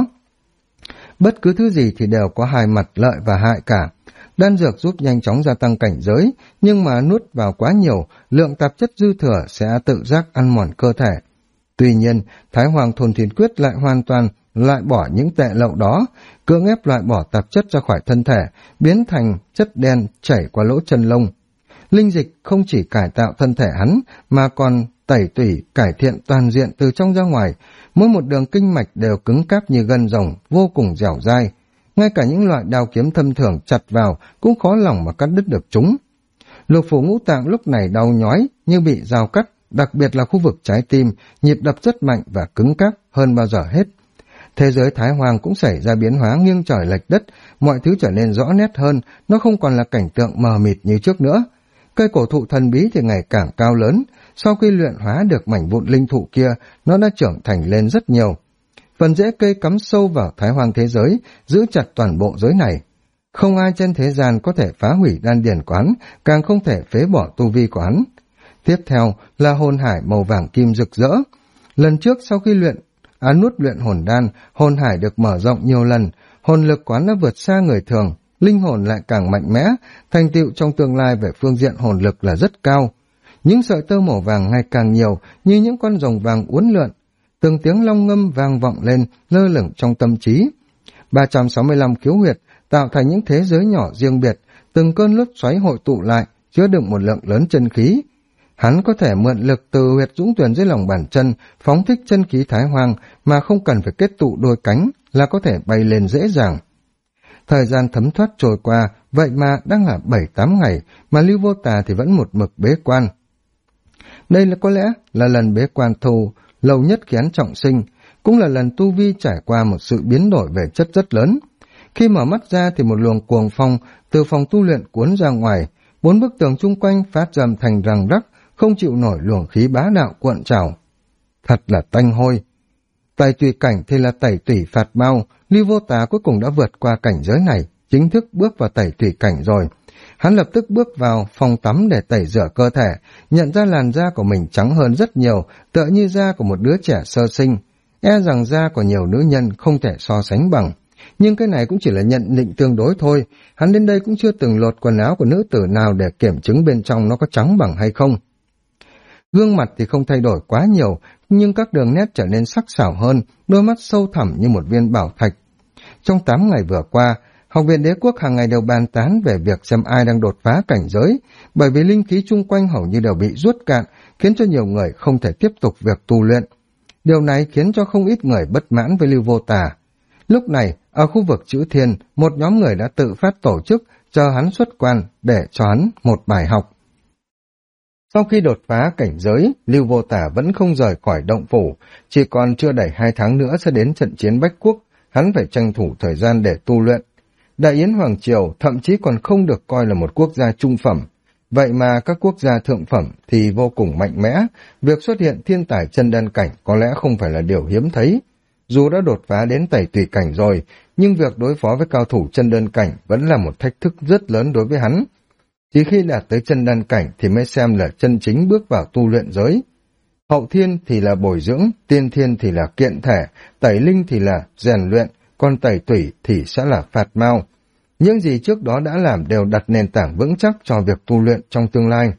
S1: Bất cứ thứ gì thì đều có hai mặt lợi và hại cả. Đan dược giúp nhanh chóng gia tăng cảnh giới, nhưng mà nuốt vào quá nhiều, lượng tạp chất dư thừa sẽ tự giác ăn mòn cơ thể. Tuy nhiên, Thái Hoàng Thuần Thiên Quyết lại hoàn toàn loại bỏ những tệ lậu đó, cưỡng ép loại bỏ tạp chất ra khỏi thân thể, biến thành chất đen chảy qua lỗ chân lông. Linh dịch không chỉ cải tạo thân thể hắn, mà còn tẩy tủy, cải thiện toàn diện từ trong ra ngoài. Mỗi một đường kinh mạch đều cứng cáp như gân rồng, vô cùng dẻo dai. Ngay cả những loại đao kiếm thâm thường chặt vào cũng khó lòng mà cắt đứt được chúng. Lục phủ ngũ tạng lúc này đau nhói như bị dao cắt, đặc biệt là khu vực trái tim, nhịp đập rất mạnh và cứng cáp hơn bao giờ hết. Thế giới Thái Hoàng cũng xảy ra biến hóa nghiêng trời lệch đất, mọi thứ trở nên rõ nét hơn, nó không còn là cảnh tượng mờ mịt như trước nữa. Cây cổ thụ thần bí thì ngày càng cao lớn, sau khi luyện hóa được mảnh vụn linh thụ kia, nó đã trưởng thành lên rất nhiều. Phần rễ cây cắm sâu vào Thái Hoàng thế giới, giữ chặt toàn bộ giới này. Không ai trên thế gian có thể phá hủy đan điền của hắn, càng không thể phế bỏ tu vi của hắn. Tiếp theo là hồn hải màu vàng kim rực rỡ. Lần trước sau khi nuốt luyện hồn đan, hồn hải được mở rộng nhiều lần, hồn lực quán đã vượt xa người thường, linh hồn lại càng mạnh mẽ, thành tựu trong tương lai về phương diện hồn lực là rất cao. Những sợi tơ màu vàng ngày càng nhiều, như những con rồng vàng uốn lượn, từng tiếng long ngâm vang vọng lên, lơ lửng trong tâm trí. 365 khiếu huyệt tạo thành những thế giới nhỏ riêng biệt, từng cơn lốc xoáy hội tụ lại, chứa đựng một lượng lớn chân khí. Hắn có thể mượn lực từ huyệt dũng tuyển dưới lòng bàn chân, phóng thích chân khí Thái Hoàng mà không cần phải kết tụ đôi cánh là có thể bay lên dễ dàng. Thời gian thấm thoát trôi qua, vậy mà đang là 7-8 ngày, mà Lưu Vô Tà thì vẫn một mực bế quan. Đây là có lẽ là lần bế quan lâu nhất khi hắn trọng sinh, cũng là lần tu vi trải qua một sự biến đổi về chất rất lớn. Khi mở mắt ra thì một luồng cuồng phong từ phòng tu luyện cuốn ra ngoài, 4 bức tường chung quanh phát ra thành răng rắc, không chịu nổi luồng khí bá đạo cuộn trào. Thật là tanh hôi. Tẩy tùy cảnh thì là tẩy tủy phạt mau, Lưu Vô Tà cuối cùng đã vượt qua cảnh giới này, chính thức bước vào tẩy tùy cảnh rồi. Hắn lập tức bước vào phòng tắm để tẩy rửa cơ thể, nhận ra làn da của mình trắng hơn rất nhiều, tựa như da của một đứa trẻ sơ sinh. E rằng da của nhiều nữ nhân không thể so sánh bằng. Nhưng cái này cũng chỉ là nhận định tương đối thôi, hắn đến đây cũng chưa từng lột quần áo của nữ tử nào để kiểm chứng bên trong nó có trắng bằng hay không. Gương mặt thì không thay đổi quá nhiều, nhưng các đường nét trở nên sắc sảo hơn, đôi mắt sâu thẳm như một viên bảo thạch. Trong 8 ngày vừa qua, Học viện Đế Quốc hàng ngày đều bàn tán về việc xem ai đang đột phá cảnh giới, bởi vì linh khí chung quanh hầu như đều bị rút cạn, khiến cho nhiều người không thể tiếp tục việc tu luyện. Điều này khiến cho không ít người bất mãn với Lưu Vô Tà. Lúc này, ở khu vực Chữ Thiên, một nhóm người đã tự phát tổ chức chờ hắn xuất quan để cho hắn một bài học. Sau khi đột phá cảnh giới, Lưu Vô Tả vẫn không rời khỏi động phủ, chỉ còn chưa đầy 2 tháng nữa sẽ đến trận chiến Bách Quốc, hắn phải tranh thủ thời gian để tu luyện. Đại Yến Hoàng Triều thậm chí còn không được coi là một quốc gia trung phẩm, vậy mà các quốc gia thượng phẩm thì vô cùng mạnh mẽ, việc xuất hiện thiên tài chân đan cảnh có lẽ không phải là điều hiếm thấy. Dù đã đột phá đến tẩy tùy cảnh rồi, nhưng việc đối phó với cao thủ chân đơn cảnh vẫn là một thách thức rất lớn đối với hắn. Chỉ khi đạt tới chân đan cảnh thì mới xem là chân chính bước vào tu luyện giới. Hậu thiên thì là bồi dưỡng, tiên thiên thì là kiện thể, tẩy linh thì là rèn luyện, còn tẩy tủy thì sẽ là phạt mao. Những gì trước đó đã làm đều đặt nền tảng vững chắc cho việc tu luyện trong tương lai.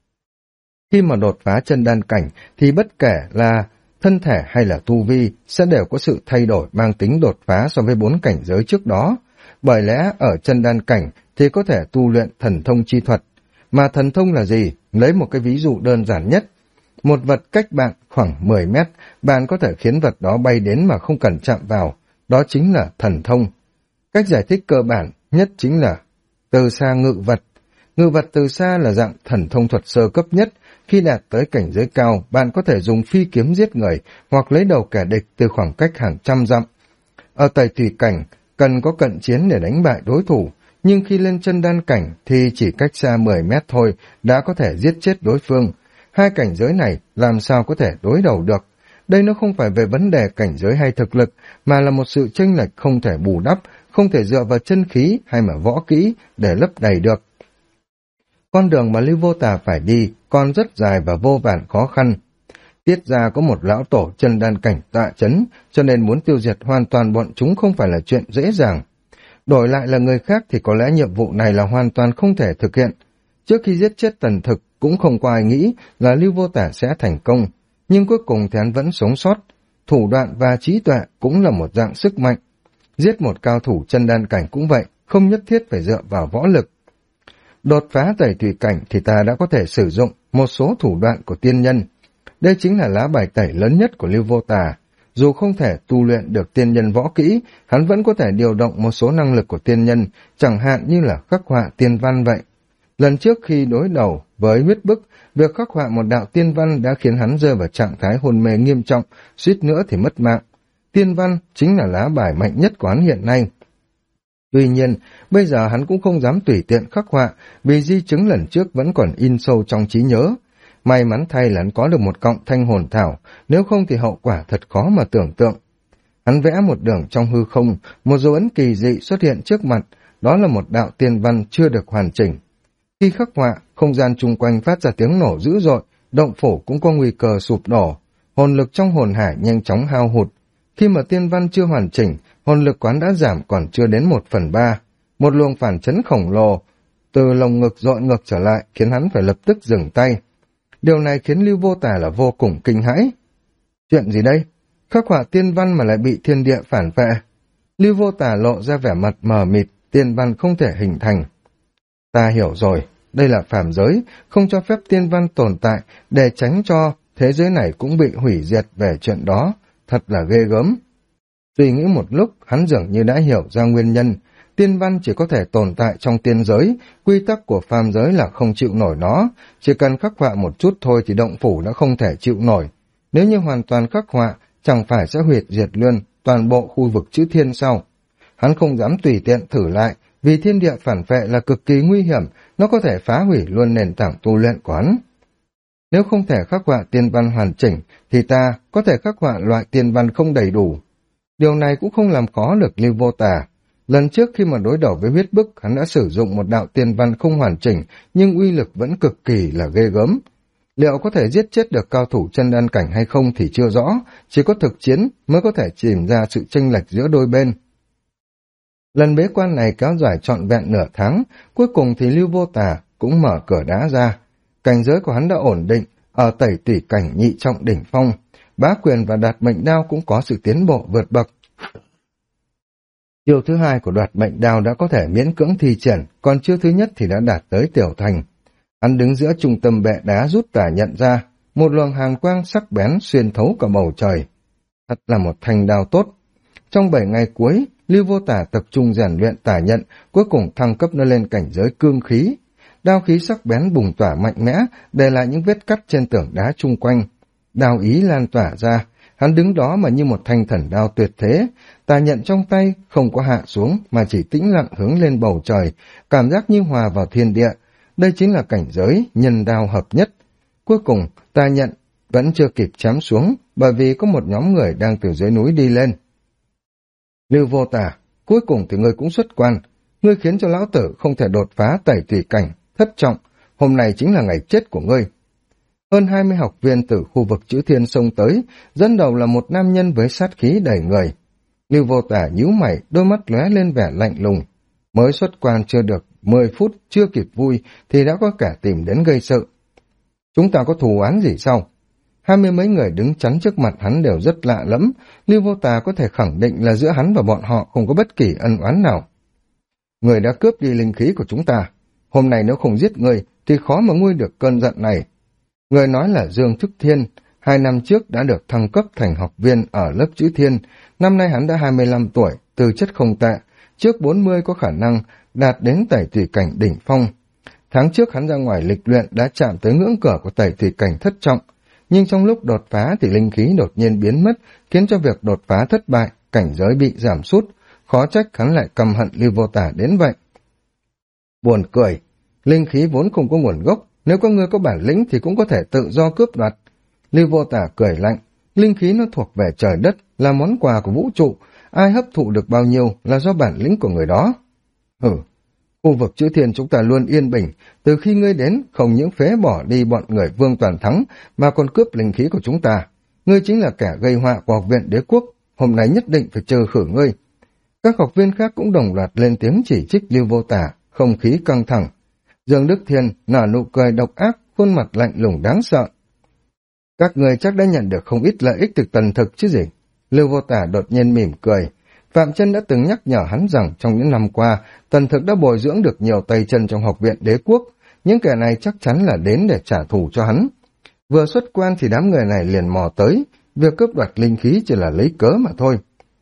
S1: Khi mà đột phá chân đan cảnh thì bất kể là thân thể hay là tu vi sẽ đều có sự thay đổi mang tính đột phá so với 4 cảnh giới trước đó. Bởi lẽ ở chân đan cảnh thì có thể tu luyện thần thông chi thuật. Mà thần thông là gì? Lấy một cái ví dụ đơn giản nhất. Một vật cách bạn khoảng 10 mét, bạn có thể khiến vật đó bay đến mà không cần chạm vào. Đó chính là thần thông. Cách giải thích cơ bản nhất chính là từ xa ngự vật. Ngự vật từ xa là dạng thần thông thuật sơ cấp nhất. Khi đạt tới cảnh giới cao, bạn có thể dùng phi kiếm giết người hoặc lấy đầu kẻ địch từ khoảng cách hàng trăm dặm. Ở tẩy thủy cảnh, cần có cận chiến để đánh bại đối thủ, nhưng khi lên chân đan cảnh thì chỉ cách xa 10 mét thôi đã có thể giết chết đối phương. Hai cảnh giới này làm sao có thể đối đầu được? Đây nó không phải về vấn đề cảnh giới hay thực lực, mà là một sự chênh lệch không thể bù đắp, không thể dựa vào chân khí hay mà võ kỹ để lấp đầy được. Con đường mà Lưu Vô Tà phải đi còn rất dài và vô vàn khó khăn. Tiết ra có một lão tổ chân đan cảnh tọa chấn, cho nên muốn tiêu diệt hoàn toàn bọn chúng không phải là chuyện dễ dàng. Đổi lại là người khác thì có lẽ nhiệm vụ này là hoàn toàn không thể thực hiện. Trước khi giết chết Tần Thực cũng không có ai nghĩ là Lưu Vô Tả sẽ thành công, nhưng cuối cùng thì hắn vẫn sống sót. Thủ đoạn và trí tuệ cũng là một dạng sức mạnh. Giết một cao thủ chân đan cảnh cũng vậy, không nhất thiết phải dựa vào võ lực. Đột phá tẩy thủy cảnh thì ta đã có thể sử dụng một số thủ đoạn của tiên nhân. Đây chính là lá bài tẩy lớn nhất của Lưu Vô Tà. Dù không thể tu luyện được tiên nhân võ kỹ, hắn vẫn có thể điều động một số năng lực của tiên nhân, chẳng hạn như là khắc họa tiên văn vậy. Lần trước khi đối đầu với huyết bức, việc khắc họa một đạo tiên văn đã khiến hắn rơi vào trạng thái hôn mê nghiêm trọng, suýt nữa thì mất mạng. Tiên văn chính là lá bài mạnh nhất của hắn hiện nay. Tuy nhiên, bây giờ hắn cũng không dám tùy tiện khắc họa, vì di chứng lần trước vẫn còn in sâu trong trí nhớ. May mắn thay là hắn có được một cọng thanh hồn thảo, nếu không thì hậu quả thật khó mà tưởng tượng. Hắn vẽ một đường trong hư không, một dấu ấn kỳ dị xuất hiện trước mặt, đó là một đạo tiên văn chưa được hoàn chỉnh. Khi khắc họa, không gian chung quanh phát ra tiếng nổ dữ dội, động phủ cũng có nguy cơ sụp đổ, hồn lực trong hồn hải nhanh chóng hao hụt. Khi mà tiên văn chưa hoàn chỉnh, hồn lực quán đã giảm còn chưa đến 1/3. Một luồng phản chấn khổng lồ từ lồng ngực dội ngược trở lại khiến hắn phải lập tức dừng tay. Điều này khiến Lưu Vô Tà là vô cùng kinh hãi. Chuyện gì đây? Khắc họa tiên văn mà lại bị thiên địa phản vệ. Lưu Vô Tà lộ ra vẻ mặt mờ mịt, tiên văn không thể hình thành. Ta hiểu rồi, đây là phàm giới, không cho phép tiên văn tồn tại để tránh cho thế giới này cũng bị hủy diệt về chuyện đó. Thật là ghê gớm. Suy nghĩ một lúc, hắn dường như đã hiểu ra nguyên nhân. Tiên văn chỉ có thể tồn tại trong tiên giới, quy tắc của phàm giới là không chịu nổi nó, chỉ cần khắc họa một chút thôi thì động phủ đã không thể chịu nổi. Nếu như hoàn toàn khắc họa, chẳng phải sẽ huyệt diệt luôn toàn bộ khu vực chữ thiên sao? Hắn không dám tùy tiện thử lại, vì thiên địa phản vệ là cực kỳ nguy hiểm, nó có thể phá hủy luôn nền tảng tu luyện của hắn. Nếu không thể khắc họa tiên văn hoàn chỉnh, thì ta có thể khắc họa loại tiên văn không đầy đủ. Điều này cũng không làm khó được Lưu Vô Tà. Lần trước khi mà đối đầu với huyết bức, hắn đã sử dụng một đạo tiên văn không hoàn chỉnh, nhưng uy lực vẫn cực kỳ là ghê gớm. Liệu có thể giết chết được cao thủ chân đan cảnh hay không thì chưa rõ, chỉ có thực chiến mới có thể tìm ra sự chênh lệch giữa đôi bên. Lần bế quan này kéo dài trọn vẹn nửa tháng, cuối cùng thì Lưu Vô Tà cũng mở cửa đá ra. Cảnh giới của hắn đã ổn định, ở tẩy tủy cảnh nhị trọng đỉnh phong, bá quyền và đoạt mệnh đao cũng có sự tiến bộ vượt bậc. Chiêu thứ hai của đoạt mệnh đao đã có thể miễn cưỡng thi triển, còn chiêu thứ nhất thì đã đạt tới tiểu thành. Hắn đứng giữa trung tâm bệ đá rút tả nhận ra, một luồng hàn quang sắc bén xuyên thấu cả bầu trời. Thật là một thanh đao tốt. Trong 7 ngày cuối, Lưu Vô Tả tập trung rèn luyện tả nhận, cuối cùng thăng cấp nó lên cảnh giới cương khí. đao khí sắc bén bùng tỏa mạnh mẽ, để lại những vết cắt trên tường đá chung quanh. Đao ý lan tỏa ra, hắn đứng đó mà như một thanh thần đao tuyệt thế, tà nhận trong tay không có hạ xuống mà chỉ tĩnh lặng hướng lên bầu trời, cảm giác như hòa vào thiên địa. Đây chính là cảnh giới nhân đao hợp nhất. Cuối cùng, tà nhận vẫn chưa kịp chém xuống, bởi vì có một nhóm người đang từ dưới núi đi lên. Lưu Vô Tà, cuối cùng thì ngươi cũng xuất quan, ngươi khiến cho lão tử không thể đột phá tẩy tùy cảnh, thất trọng, hôm nay chính là ngày chết của ngươi. Hơn 20 học viên từ khu vực Chữ Thiên xông tới, dẫn đầu là một nam nhân với sát khí đầy người. Lưu Vô Tà nhíu mày, đôi mắt lóe lên vẻ lạnh lùng. Mới xuất quan chưa được 10 phút, chưa kịp vui, thì đã có cả tìm đến gây sự. Chúng ta có thù oán gì sao? 20 mấy người đứng chắn trước mặt hắn đều rất lạ lẫm, Lưu Vô Tà có thể khẳng định là giữa hắn và bọn họ không có bất kỳ ân oán nào. Người đã cướp đi linh khí của chúng ta, hôm nay nếu không giết người thì khó mà nguôi được cơn giận này. Người nói là Dương Thức Thiên, 2 năm trước đã được thăng cấp thành học viên ở lớp Chữ Thiên, năm nay hắn đã 25 tuổi, tư chất không tệ, trước 40 có khả năng đạt đến tẩy tùy cảnh đỉnh phong. Tháng trước hắn ra ngoài lịch luyện đã chạm tới ngưỡng cửa của tẩy tùy cảnh thất trọng, nhưng trong lúc đột phá thì linh khí đột nhiên biến mất, khiến cho việc đột phá thất bại, cảnh giới bị giảm sút, khó trách hắn lại căm hận Lưu Vô Tà đến vậy. Buồn cười, linh khí vốn không có nguồn gốc, nếu có người có bản lĩnh thì cũng có thể tự do cướp đoạt. Lưu Vô Tà cười lạnh, linh khí nó thuộc về trời đất, là món quà của vũ trụ, ai hấp thụ được bao nhiêu là do bản lĩnh của người đó. Khu vực Chữ Thiên chúng ta luôn yên bình, từ khi ngươi đến không những phế bỏ đi bọn người Vương Toàn Thắng mà còn cướp linh khí của chúng ta. Ngươi chính là kẻ gây họa của học viện đế quốc, hôm nay nhất định phải trừ khử ngươi. Các học viên khác cũng đồng loạt lên tiếng chỉ trích Lưu Vô Tà, không khí căng thẳng. Dương Đức Thiên nở nụ cười độc ác, khuôn mặt lạnh lùng đáng sợ. Các người chắc đã nhận được không ít lợi ích từ tần thực chứ gì? Lưu Vô Tà đột nhiên mỉm cười. Phạm Chân đã từng nhắc nhở hắn rằng trong những năm qua, tần thực đã bồi dưỡng được nhiều tay chân trong học viện đế quốc, những kẻ này chắc chắn là đến để trả thù cho hắn. Vừa xuất quan thì đám người này liền mò tới, việc cướp đoạt linh khí chỉ là lấy cớ mà thôi.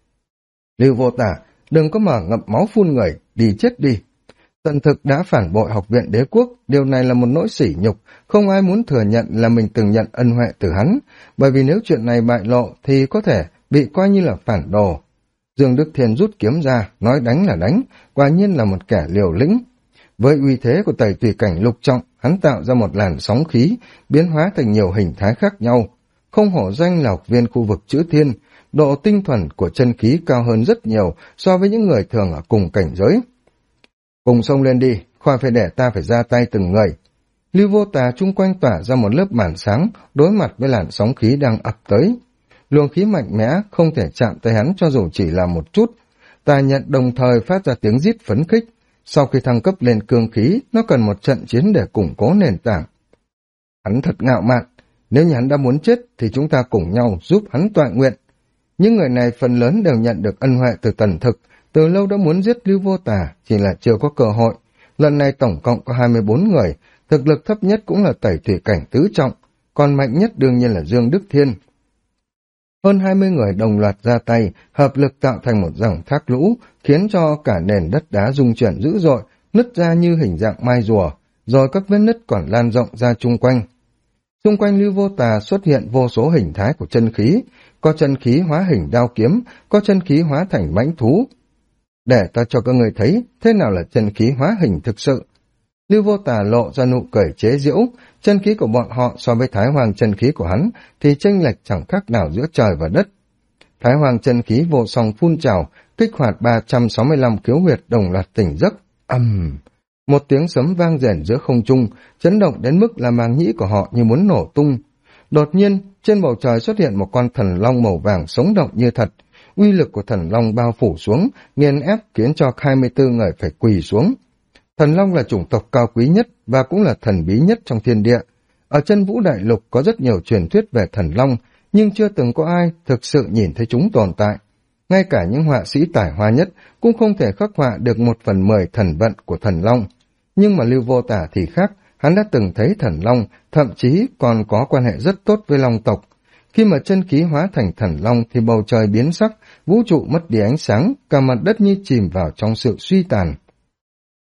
S1: Lưu Vô Tà, đừng có mà ngậm máu phun người, đi chết đi. Tần thực đã phản bội học viện đế quốc, điều này là một nỗi sỉ nhục, không ai muốn thừa nhận là mình từng nhận ân huệ từ hắn, bởi vì nếu chuyện này bại lộ thì có thể bị coi như là phản đồ. Dương Đức Thiên rút kiếm ra, nói đánh là đánh, quả nhiên là một kẻ liều lĩnh. Với uy thế của tẩy tùy cảnh lục trọng, hắn tạo ra một làn sóng khí, biến hóa thành nhiều hình thái khác nhau. Không hổ danh là học viên khu vực Chữ Thiên, độ tinh thuần của chân khí cao hơn rất nhiều so với những người thường ở cùng cảnh giới. Cùng xông lên đi, khỏi phải để ta phải ra tay từng người. Lưu Vô Tà chung quanh tỏa ra một lớp màn sáng, đối mặt với làn sóng khí đang ập tới. Luồng khí mạnh mẽ không thể chạm tới hắn cho dù chỉ là một chút. Tà nhận đồng thời phát ra tiếng rít phấn khích. Sau khi thăng cấp lên cương khí, nó cần một trận chiến để củng cố nền tảng. Hắn thật ngạo mạn, nếu như hắn đã muốn chết thì chúng ta cùng nhau giúp hắn tọa nguyện. Những người này phần lớn đều nhận được ân huệ từ tần thực, từ lâu đã muốn giết Lưu Vô Tà, chỉ là chưa có cơ hội. Lần này tổng cộng có 24 người, thực lực thấp nhất cũng là tẩy thủy cảnh tứ trọng, còn mạnh nhất đương nhiên là Dương Đức Thiên. Hơn 20 người đồng loạt ra tay, hợp lực tạo thành một dòng thác lũ, khiến cho cả nền đất đá rung chuyển dữ dội, nứt ra như hình dạng mai rùa, rồi các vết nứt còn lan rộng ra chung quanh. Xung quanh Lưu Vô Tà xuất hiện vô số hình thái của chân khí, có chân khí hóa hình đao kiếm, có chân khí hóa thành mãnh thú. Để ta cho các người thấy thế nào là chân khí hóa hình thực sự. Lưu Vô Tà lộ ra nụ cười chế giễu, chân khí của bọn họ so với Thái Hoàng chân khí của hắn thì chênh lệch chẳng khác nào giữa trời và đất. Thái Hoàng chân khí vô song phun trào, kích hoạt 365 khiếu huyệt đồng loạt tỉnh giấc. Một tiếng sấm vang rền giữa không trung, chấn động đến mức là màng nhĩ của họ như muốn nổ tung. Đột nhiên, trên bầu trời xuất hiện một con thần long màu vàng sống động như thật. Uy lực của thần long bao phủ xuống, nghiền ép khiến cho 24 người phải quỳ xuống. Thần long là chủng tộc cao quý nhất và cũng là thần bí nhất trong thiên địa. Ở chân vũ đại lục có rất nhiều truyền thuyết về thần long, nhưng chưa từng có ai thực sự nhìn thấy chúng tồn tại. Ngay cả những họa sĩ tài hoa nhất cũng không thể khắc họa được 1/10 thần vận của thần long. Nhưng mà Lưu Vô Tà thì khác, hắn đã từng thấy thần long, thậm chí còn có quan hệ rất tốt với long tộc. Khi mà chân khí hóa thành thần long thì bầu trời biến sắc, vũ trụ mất đi ánh sáng, cả mặt đất như chìm vào trong sự suy tàn.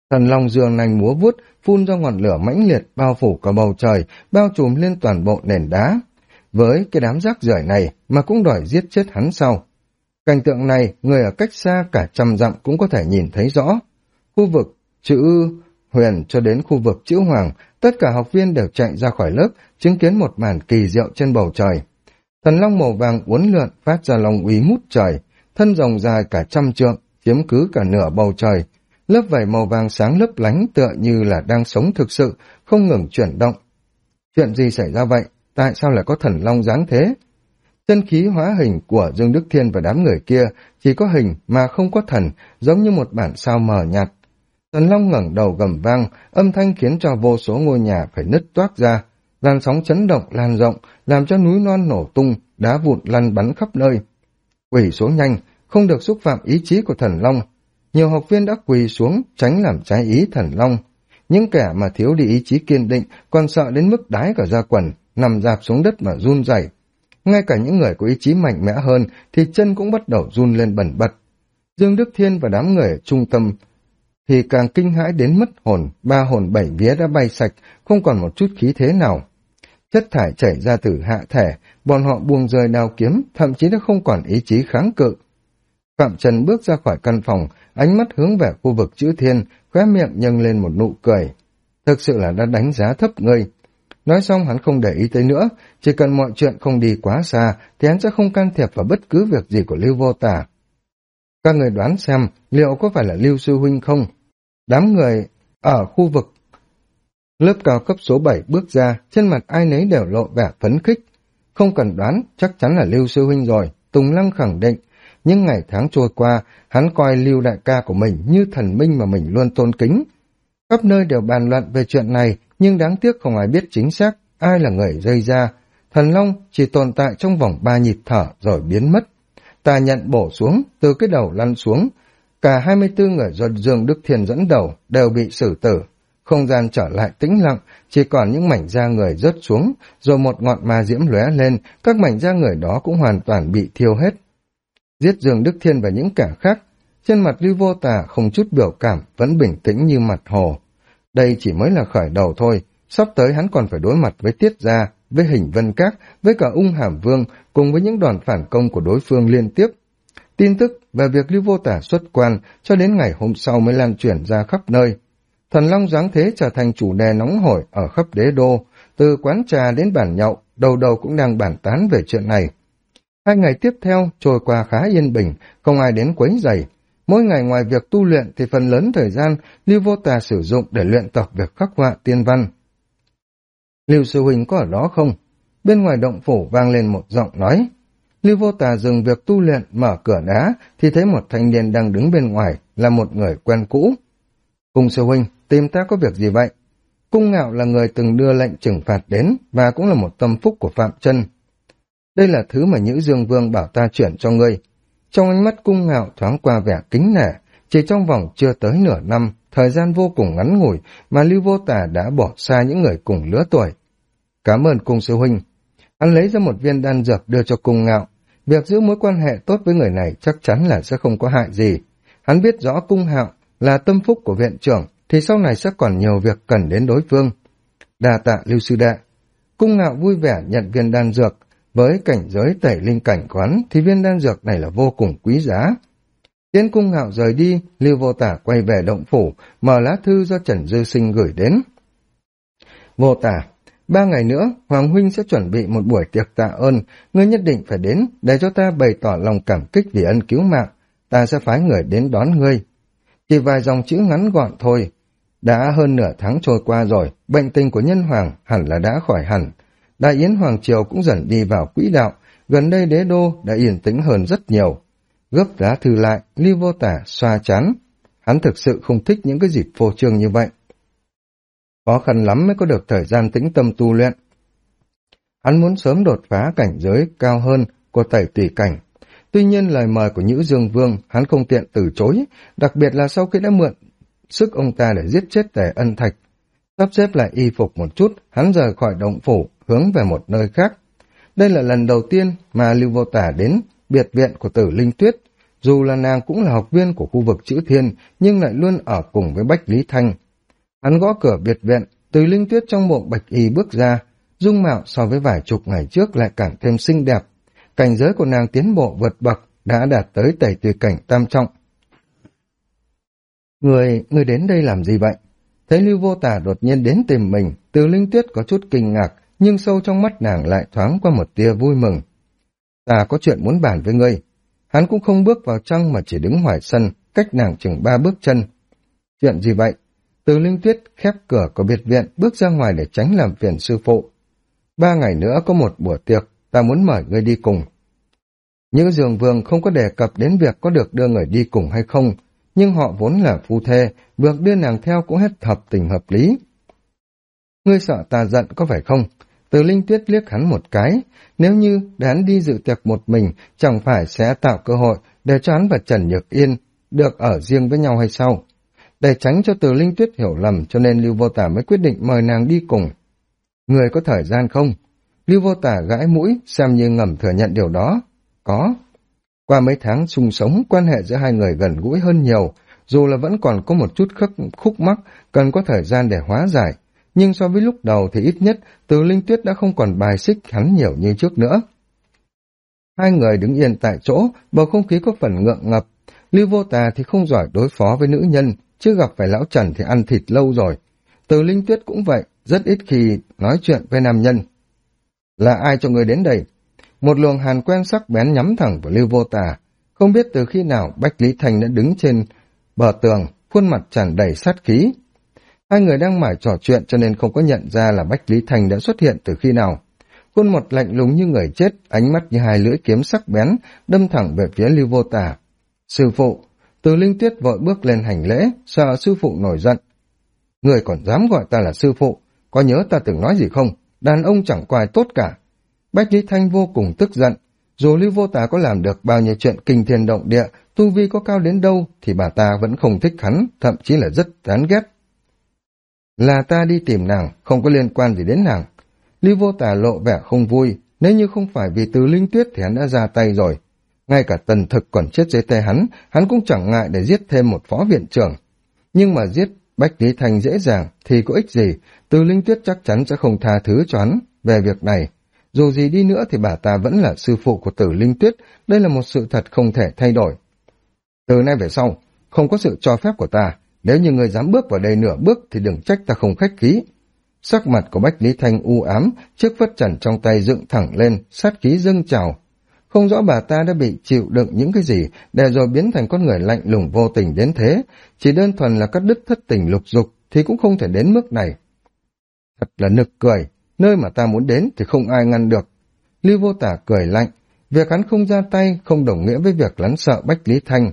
S1: Thần long dương nanh múa vuốt, phun ra ngọn lửa mãnh liệt bao phủ cả bầu trời, bao trùm lên toàn bộ nền đá. Với cái đám rác rưởi này mà cũng đòi giết chết hắn sau. Cảnh tượng này, người ở cách xa cả 100 dặm cũng có thể nhìn thấy rõ. Khu vực chữ huyền cho đến khu vực chữ hoàng, tất cả học viên đều chạy ra khỏi lớp, chứng kiến một màn kỳ diệu trên bầu trời. Thần long màu vàng uốn lượn phát ra long uy ngút trời, thân rồng dài cả 100 trượng, chiếm cứ cả nửa bầu trời. Lớp vảy màu vàng sáng lấp lánh tựa như là đang sống thực sự, không ngừng chuyển động. Chuyện gì xảy ra vậy? Tại sao lại có thần long dáng thế? Chân khí hóa hình của Dương Đức Thiên và đám người kia chỉ có hình mà không có thần, giống như một bản sao mờ nhạt. Thần long ngẩng đầu gầm vang, âm thanh khiến cho vô số ngôi nhà phải nứt toác ra. Làn sóng chấn động lan rộng, làm cho núi non nổ tung, đá vụn lăn bắn khắp nơi. Quỳ xuống nhanh, không được xúc phạm ý chí của thần long. Nhiều học viên đã quỳ xuống, tránh làm trái ý thần long. Những kẻ mà thiếu đi ý chí kiên định, còn sợ đến mức đái cả da quần, nằm rạp xuống đất mà run rẩy. Ngay cả những người có ý chí mạnh mẽ hơn thì chân cũng bắt đầu run lên bần bật. Dương Đức Thiên và đám người ở trung tâm thì càng kinh hãi đến mất hồn, 3 hồn 7 vía đã bay sạch, không còn một chút khí thế nào. Chất thải chảy ra từ hạ thể, bọn họ buông rơi đao kiếm, thậm chí đã không còn ý chí kháng cự. Phạm Trần bước ra khỏi căn phòng, ánh mắt hướng về khu vực chữ thiên, khóe miệng nhân lên một nụ cười. Thực sự là đã đánh giá thấp ngươi. Nói xong hắn không để ý tới nữa, chỉ cần mọi chuyện không đi quá xa thì hắn sẽ không can thiệp vào bất cứ việc gì của Lưu Vô Tả. Các người đoán xem liệu có phải là Lưu Sư Huynh không? Đám người ở khu vực lớp cao cấp số 7 bước ra, trên mặt ai nấy đều lộ vẻ phấn khích. Không cần đoán, chắc chắn là Lưu Sư Huynh rồi, Tùng Lăng khẳng định. Nhưng ngày tháng trôi qua, hắn coi Lưu đại ca của mình như thần minh mà mình luôn tôn kính. Khắp nơi đều bàn luận về chuyện này, nhưng đáng tiếc không ai biết chính xác ai là người gây ra. Thần long chỉ tồn tại trong vòng 3 nhịp thở rồi biến mất. Tà nhận bổ xuống, từ cái đầu lăn xuống. Cả 24 người do Dương Đức Thiên dẫn đầu đều bị xử tử. Không gian trở lại tĩnh lặng, chỉ còn những mảnh da người rớt xuống, rồi một ngọn ma diễm lóe lên, các mảnh da người đó cũng hoàn toàn bị thiêu hết. Giết Dương Đức Thiên và những kẻ khác, trên mặt Lưu Vô Tà không chút biểu cảm, vẫn bình tĩnh như mặt hồ. Đây chỉ mới là khởi đầu thôi, sắp tới hắn còn phải đối mặt với Tiết Gia, với Hình Vân Các, với cả Ung Hàm Vương, cùng với những đòn phản công của đối phương liên tiếp. Tin tức về việc Lưu Vô Tả xuất quan cho đến ngày hôm sau mới lan truyền ra khắp nơi. Thần long giáng thế trở thành chủ đề nóng hổi ở khắp đế đô, từ quán trà đến bàn nhậu, đầu đầu cũng đang bàn tán về chuyện này. 2 ngày tiếp theo trôi qua khá yên bình, không ai đến quấy rầy. Mỗi ngày ngoài việc tu luyện thì phần lớn thời gian Lưu Vô Tà sử dụng để luyện tập việc khắc họa tiên văn. Lưu Sư Huynh có ở đó không? Bên ngoài động phủ vang lên một giọng nói. Lưu Vô Tà dừng việc tu luyện, mở cửa đá thì thấy một thanh niên đang đứng bên ngoài, là một người quen cũ. Cung Sư Huynh, tìm ta có việc gì vậy? Cung Ngạo là người từng đưa lệnh trừng phạt đến và cũng là một tâm phúc của Phạm Chân. Đây là thứ mà Nhữ Dương Vương bảo ta chuyển cho ngươi. Trong ánh mắt Cung Ngạo thoáng qua vẻ kính nể, chỉ trong vòng chưa tới nửa năm, thời gian vô cùng ngắn ngủi mà Lưu Vô Tà đã bỏ xa những người cùng lứa tuổi. Cảm ơn Cung Sư Huynh. Hắn lấy ra một viên đan dược đưa cho Cung Ngạo. Việc giữ mối quan hệ tốt với người này chắc chắn là sẽ không có hại gì. Hắn biết rõ Cung Ngạo là tâm phúc của viện trưởng, thì sau này sẽ còn nhiều việc cần đến đối phương. Đa tạ Lưu Sư Đệ. Cung Ngạo vui vẻ nhận viên đan dược. Với cảnh giới tẩy linh cảnh quán thì viên đan dược này là vô cùng quý giá. Tiến Cung Ngạo rời đi, Lưu Vô Tả quay về động phủ, mở lá thư do Trần Dư Sinh gửi đến. Vô Tả, 3 ngày nữa, Hoàng Huynh sẽ chuẩn bị một buổi tiệc tạ ơn, ngươi nhất định phải đến để cho ta bày tỏ lòng cảm kích vì ân cứu mạng, ta sẽ phái người đến đón ngươi. Chỉ vài dòng chữ ngắn gọn thôi. Đã hơn nửa tháng trôi qua rồi, bệnh tình của Nhân Hoàng hẳn là đã khỏi hẳn. Đại yến Hoàng Triều cũng dần đi vào quỹ đạo, gần đây đế đô đã yên tĩnh hơn rất nhiều. Gấp lá thư lại, Lưu Vô Tả xoa chán. Hắn thực sự không thích những cái dịp phô trương như vậy. Khó khăn lắm mới có được thời gian tĩnh tâm tu luyện. Hắn muốn sớm đột phá cảnh giới cao hơn của tẩy tùy cảnh. Tuy nhiên lời mời của Nhữ Dương Vương hắn không tiện từ chối, đặc biệt là sau khi đã mượn sức ông ta để giết chết Tề Ân Thạch. Sắp xếp lại y phục một chút, hắn rời khỏi động phủ, hướng về một nơi khác. Đây là lần đầu tiên mà Lưu Vô Tả đến biệt viện của Tử Linh Tuyết. dù là nàng cũng là học viên của khu vực Chữ Thiên, nhưng lại luôn ở cùng với Bách Lý Thanh. Hắn gõ cửa biệt viện, Từ Linh Tuyết trong bộ bạch y bước ra, dung mạo so với vài chục ngày trước lại càng thêm xinh đẹp. Cảnh giới của nàng tiến bộ vượt bậc, đã đạt tới tẩy tùy cảnh tam trọng. Người đến đây làm gì vậy? Thấy Lưu Vô Tà đột nhiên đến tìm mình, Từ Linh Tuyết có chút kinh ngạc, nhưng sâu trong mắt nàng lại thoáng qua một tia vui mừng. Ta có chuyện muốn bàn với ngươi. Hắn cũng không bước vào trong mà chỉ đứng ngoài sân, cách nàng chừng 3 bước chân. Chuyện gì vậy? Từ Linh Tuyết khép cửa của biệt viện bước ra ngoài để tránh làm phiền sư phụ. 3 ngày nữa có một buổi tiệc, ta muốn mời ngươi đi cùng. Nhữ Dường Vương không có đề cập đến việc có được đưa người đi cùng hay không, nhưng họ vốn là phu thê, việc đưa nàng theo cũng hết hợp tình hợp lý. Ngươi sợ ta giận có phải không? Từ Linh Tuyết liếc hắn một cái, nếu như để hắn đi dự tiệc một mình, chẳng phải sẽ tạo cơ hội để cho hắn và Trần Nhược Yên được ở riêng với nhau hay sao? Để tránh cho Từ Linh Tuyết hiểu lầm cho nên Lưu Vô Tả mới quyết định mời nàng đi cùng. Người có thời gian không? Lưu Vô Tả gãi mũi, xem như ngầm thừa nhận điều đó. Có. Qua mấy tháng chung sống, quan hệ giữa hai người gần gũi hơn nhiều, dù là vẫn còn có một chút khúc mắc, cần có thời gian để hóa giải. Nhưng so với lúc đầu thì ít nhất Từ Linh Tuyết đã không còn bài xích hắn nhiều như trước nữa. Hai người đứng yên tại chỗ, bầu không khí có phần ngượng ngập. Lưu Vô Tà thì không giỏi đối phó với nữ nhân, chứ gặp phải lão Trần thì ăn thịt lâu rồi. Từ Linh Tuyết cũng vậy, rất ít khi nói chuyện với nam nhân. Là ai cho người đến đây? Một luồng hàn quen sắc bén nhắm thẳng vào Lưu Vô Tà. Không biết từ khi nào Bách Lý Thành đã đứng trên bờ tường, khuôn mặt tràn đầy sát khí. Hai người đang mải trò chuyện cho nên không có nhận ra là Bách Lý Thành đã xuất hiện từ khi nào. Khuôn mặt lạnh lùng như người chết, ánh mắt như hai lưỡi kiếm sắc bén, đâm thẳng về phía Lưu Vô Tà. Sư phụ! Từ Linh Tuyết vội bước lên hành lễ, sợ sư phụ nổi giận. Người còn dám gọi ta là sư phụ, có nhớ ta từng nói gì không? Đàn ông chẳng có ai tốt cả. Bách Lý Thanh vô cùng tức giận. Dù Lưu Vô Tà có làm được bao nhiêu chuyện kinh thiên động địa, tu vi có cao đến đâu, thì bà ta vẫn không thích hắn, thậm chí là rất chán ghét. Là ta đi tìm nàng, không có liên quan gì đến nàng. Lưu Vô Tà lộ vẻ không vui, nếu như không phải vì Từ Linh Tuyết thì hắn đã ra tay rồi. Ngay cả Tần Thực còn chết dưới tay hắn cũng chẳng ngại để giết thêm một phó viện trưởng. Nhưng mà giết Bách Lý Thành dễ dàng thì có ích gì, Từ Linh Tuyết chắc chắn sẽ không tha thứ cho hắn về việc này. Dù gì đi nữa thì bà ta vẫn là sư phụ của Từ Linh Tuyết, đây là một sự thật không thể thay đổi. Từ nay về sau, không có sự cho phép của ta, nếu như người dám bước vào đây nửa bước thì đừng trách ta không khách khí. Sắc mặt của Bách Lý Thanh u ám, chiếc phất trần trong tay dựng thẳng lên, sát khí dâng trào. Không rõ bà ta đã bị chịu đựng những cái gì để rồi biến thành con người lạnh lùng vô tình đến thế, chỉ đơn thuần là cắt đứt thất tình lục dục thì cũng không thể đến mức này. Thật là nực cười, nơi mà ta muốn đến thì không ai ngăn được. Lưu Vô Tả cười lạnh, việc hắn không ra tay không đồng nghĩa với việc hắn sợ Bách Lý Thanh.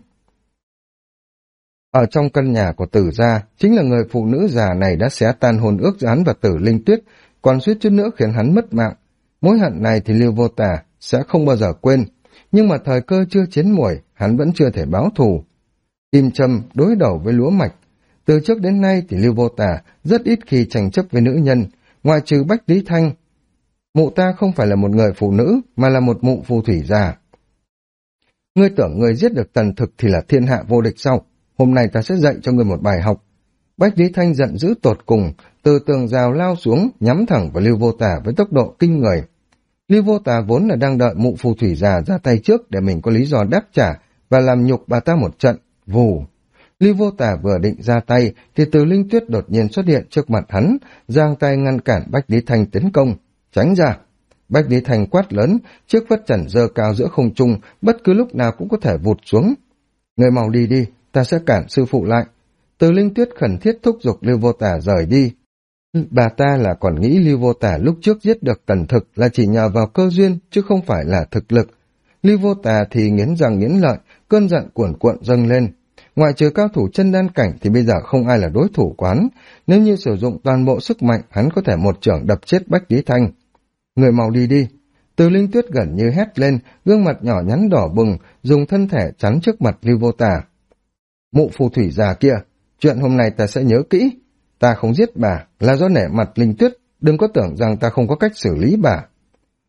S1: Ở trong căn nhà của Tử gia, chính là người phụ nữ già này đã xé tan hôn ước giữa hắn và Tử Linh Tuyết, còn suýt chút nữa khiến hắn mất mạng. Mối hận này thì Lưu Vô Tả sẽ không bao giờ quên, nhưng mà thời cơ chưa chín muồi, hắn vẫn chưa thể báo thù. Kim châm đối đầu với lúa mạch. Từ trước đến nay thì Lưu Vô Tả rất ít khi tranh chấp với nữ nhân, ngoại trừ Bách Lý Thanh. Mụ ta không phải là một người phụ nữ, mà là một mụ phù thủy già. Ngươi tưởng ngươi giết được Tần Thực thì là thiên hạ vô địch sao? Hôm nay ta sẽ dạy cho ngươi một bài học. Bách Lý Thanh giận dữ tột cùng, từ tường rào lao xuống, nhắm thẳng vào Lưu Vô Tả với tốc độ kinh người. Lưu Vô Tả vốn là đang đợi mụ phù thủy già ra tay trước để mình có lý do đáp trả và làm nhục bà ta một trận. Vù! Lưu Vô Tả vừa định ra tay thì Từ Linh Tuyết đột nhiên xuất hiện trước mặt hắn, giang tay ngăn cản Bách Lý Thanh tấn công. Tránh ra! Bách Lý Thanh quát lớn, chiếc phất trần giơ cao giữa không trung, bất cứ lúc nào cũng có thể vụt xuống. Người mau đi đi, ta sẽ cản sư phụ lại. Từ Linh Tuyết khẩn thiết thúc giục Lưu Vô Tả rời đi. Bà ta là còn nghĩ Lưu Vô Tả lúc trước giết được Tần Thực là chỉ nhờ vào cơ duyên chứ không phải là thực lực. Lưu Vô Tả thì nghiến răng nghiến lợi, cơn giận cuồn cuộn dâng lên. Ngoại trừ cao thủ chân đan cảnh thì bây giờ không ai là đối thủ quán. Nếu như sử dụng toàn bộ sức mạnh, hắn có thể một chưởng đập chết Bách Lý Thanh. Người mau đi đi. Từ Linh Tuyết gần như hét lên, gương mặt nhỏ nhắn đỏ bừng, dùng thân thể chắn trước mặt Lưu Vô Tả. Mụ phù thủy già kia, chuyện hôm nay ta sẽ nhớ kỹ. Ta không giết bà là do nể mặt Linh Tuyết, đừng có tưởng rằng ta không có cách xử lý bà.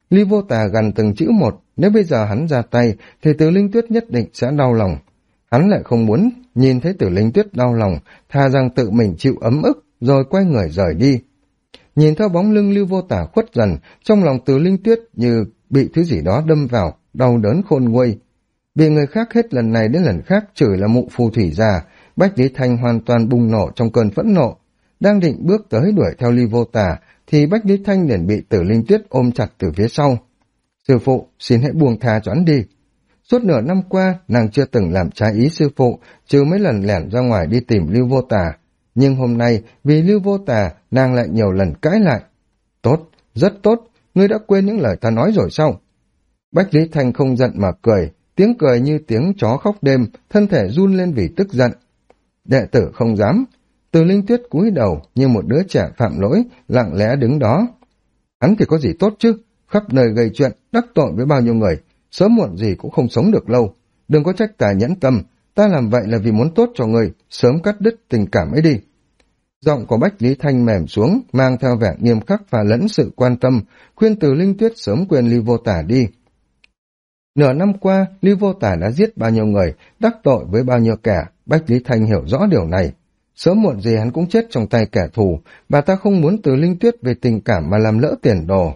S1: Ly Vô Tà gằn từng chữ một, nếu bây giờ hắn ra tay thì Từ Linh Tuyết nhất định sẽ đau lòng. Hắn lại không muốn nhìn thấy Từ Linh Tuyết đau lòng, thà rằng tự mình chịu ấm ức rồi quay người rời đi. Nhìn theo bóng lưng Ly Vô Tà khuất dần, trong lòng Từ Linh Tuyết như bị thứ gì đó đâm vào, đau đớn khôn nguôi. Bị người khác hết lần này đến lần khác chửi là mụ phù thủy già, Bách Lý Thanh hoàn toàn bùng nổ trong cơn phẫn nộ. Đang định bước tới đuổi theo Ly Vô Tà thì Bách Lý Thanh liền bị Tử Linh Tuyết ôm chặt từ phía sau. Sư phụ, xin hãy buông tha cho hắn đi. Suốt nửa năm qua, nàng chưa từng làm trái ý sư phụ, trừ mấy lần lẻn ra ngoài đi tìm Lưu Vô Tà. Nhưng hôm nay, vì Lưu Vô Tà, nàng lại nhiều lần cãi lại. Tốt, rất tốt, ngươi đã quên những lời ta nói rồi sao? Bách Lý Thanh không giận mà cười, tiếng cười như tiếng chó khóc đêm, thân thể run lên vì tức giận. Đệ tử không dám. Từ Linh Tuyết cúi đầu như một đứa trẻ phạm lỗi, lặng lẽ đứng đó. Hắn thì có gì tốt chứ, khắp nơi gây chuyện, đắc tội với bao nhiêu người, sớm muộn gì cũng không sống được lâu. Đừng có trách ta nhẫn tâm, ta làm vậy là vì muốn tốt cho người, sớm cắt đứt tình cảm ấy đi. Giọng của Bách Lý Thanh mềm xuống, mang theo vẻ nghiêm khắc và lẫn sự quan tâm, khuyên Từ Linh Tuyết sớm quên Ly Vô Tà đi. Nửa năm qua, Ly Vô Tà đã giết bao nhiêu người, đắc tội với bao nhiêu kẻ, Bách Lý Thanh hiểu rõ điều này. Sớm muộn gì hắn cũng chết trong tay kẻ thù, bà ta không muốn Từ Linh Tuyết về tình cảm mà làm lỡ tiền đồ.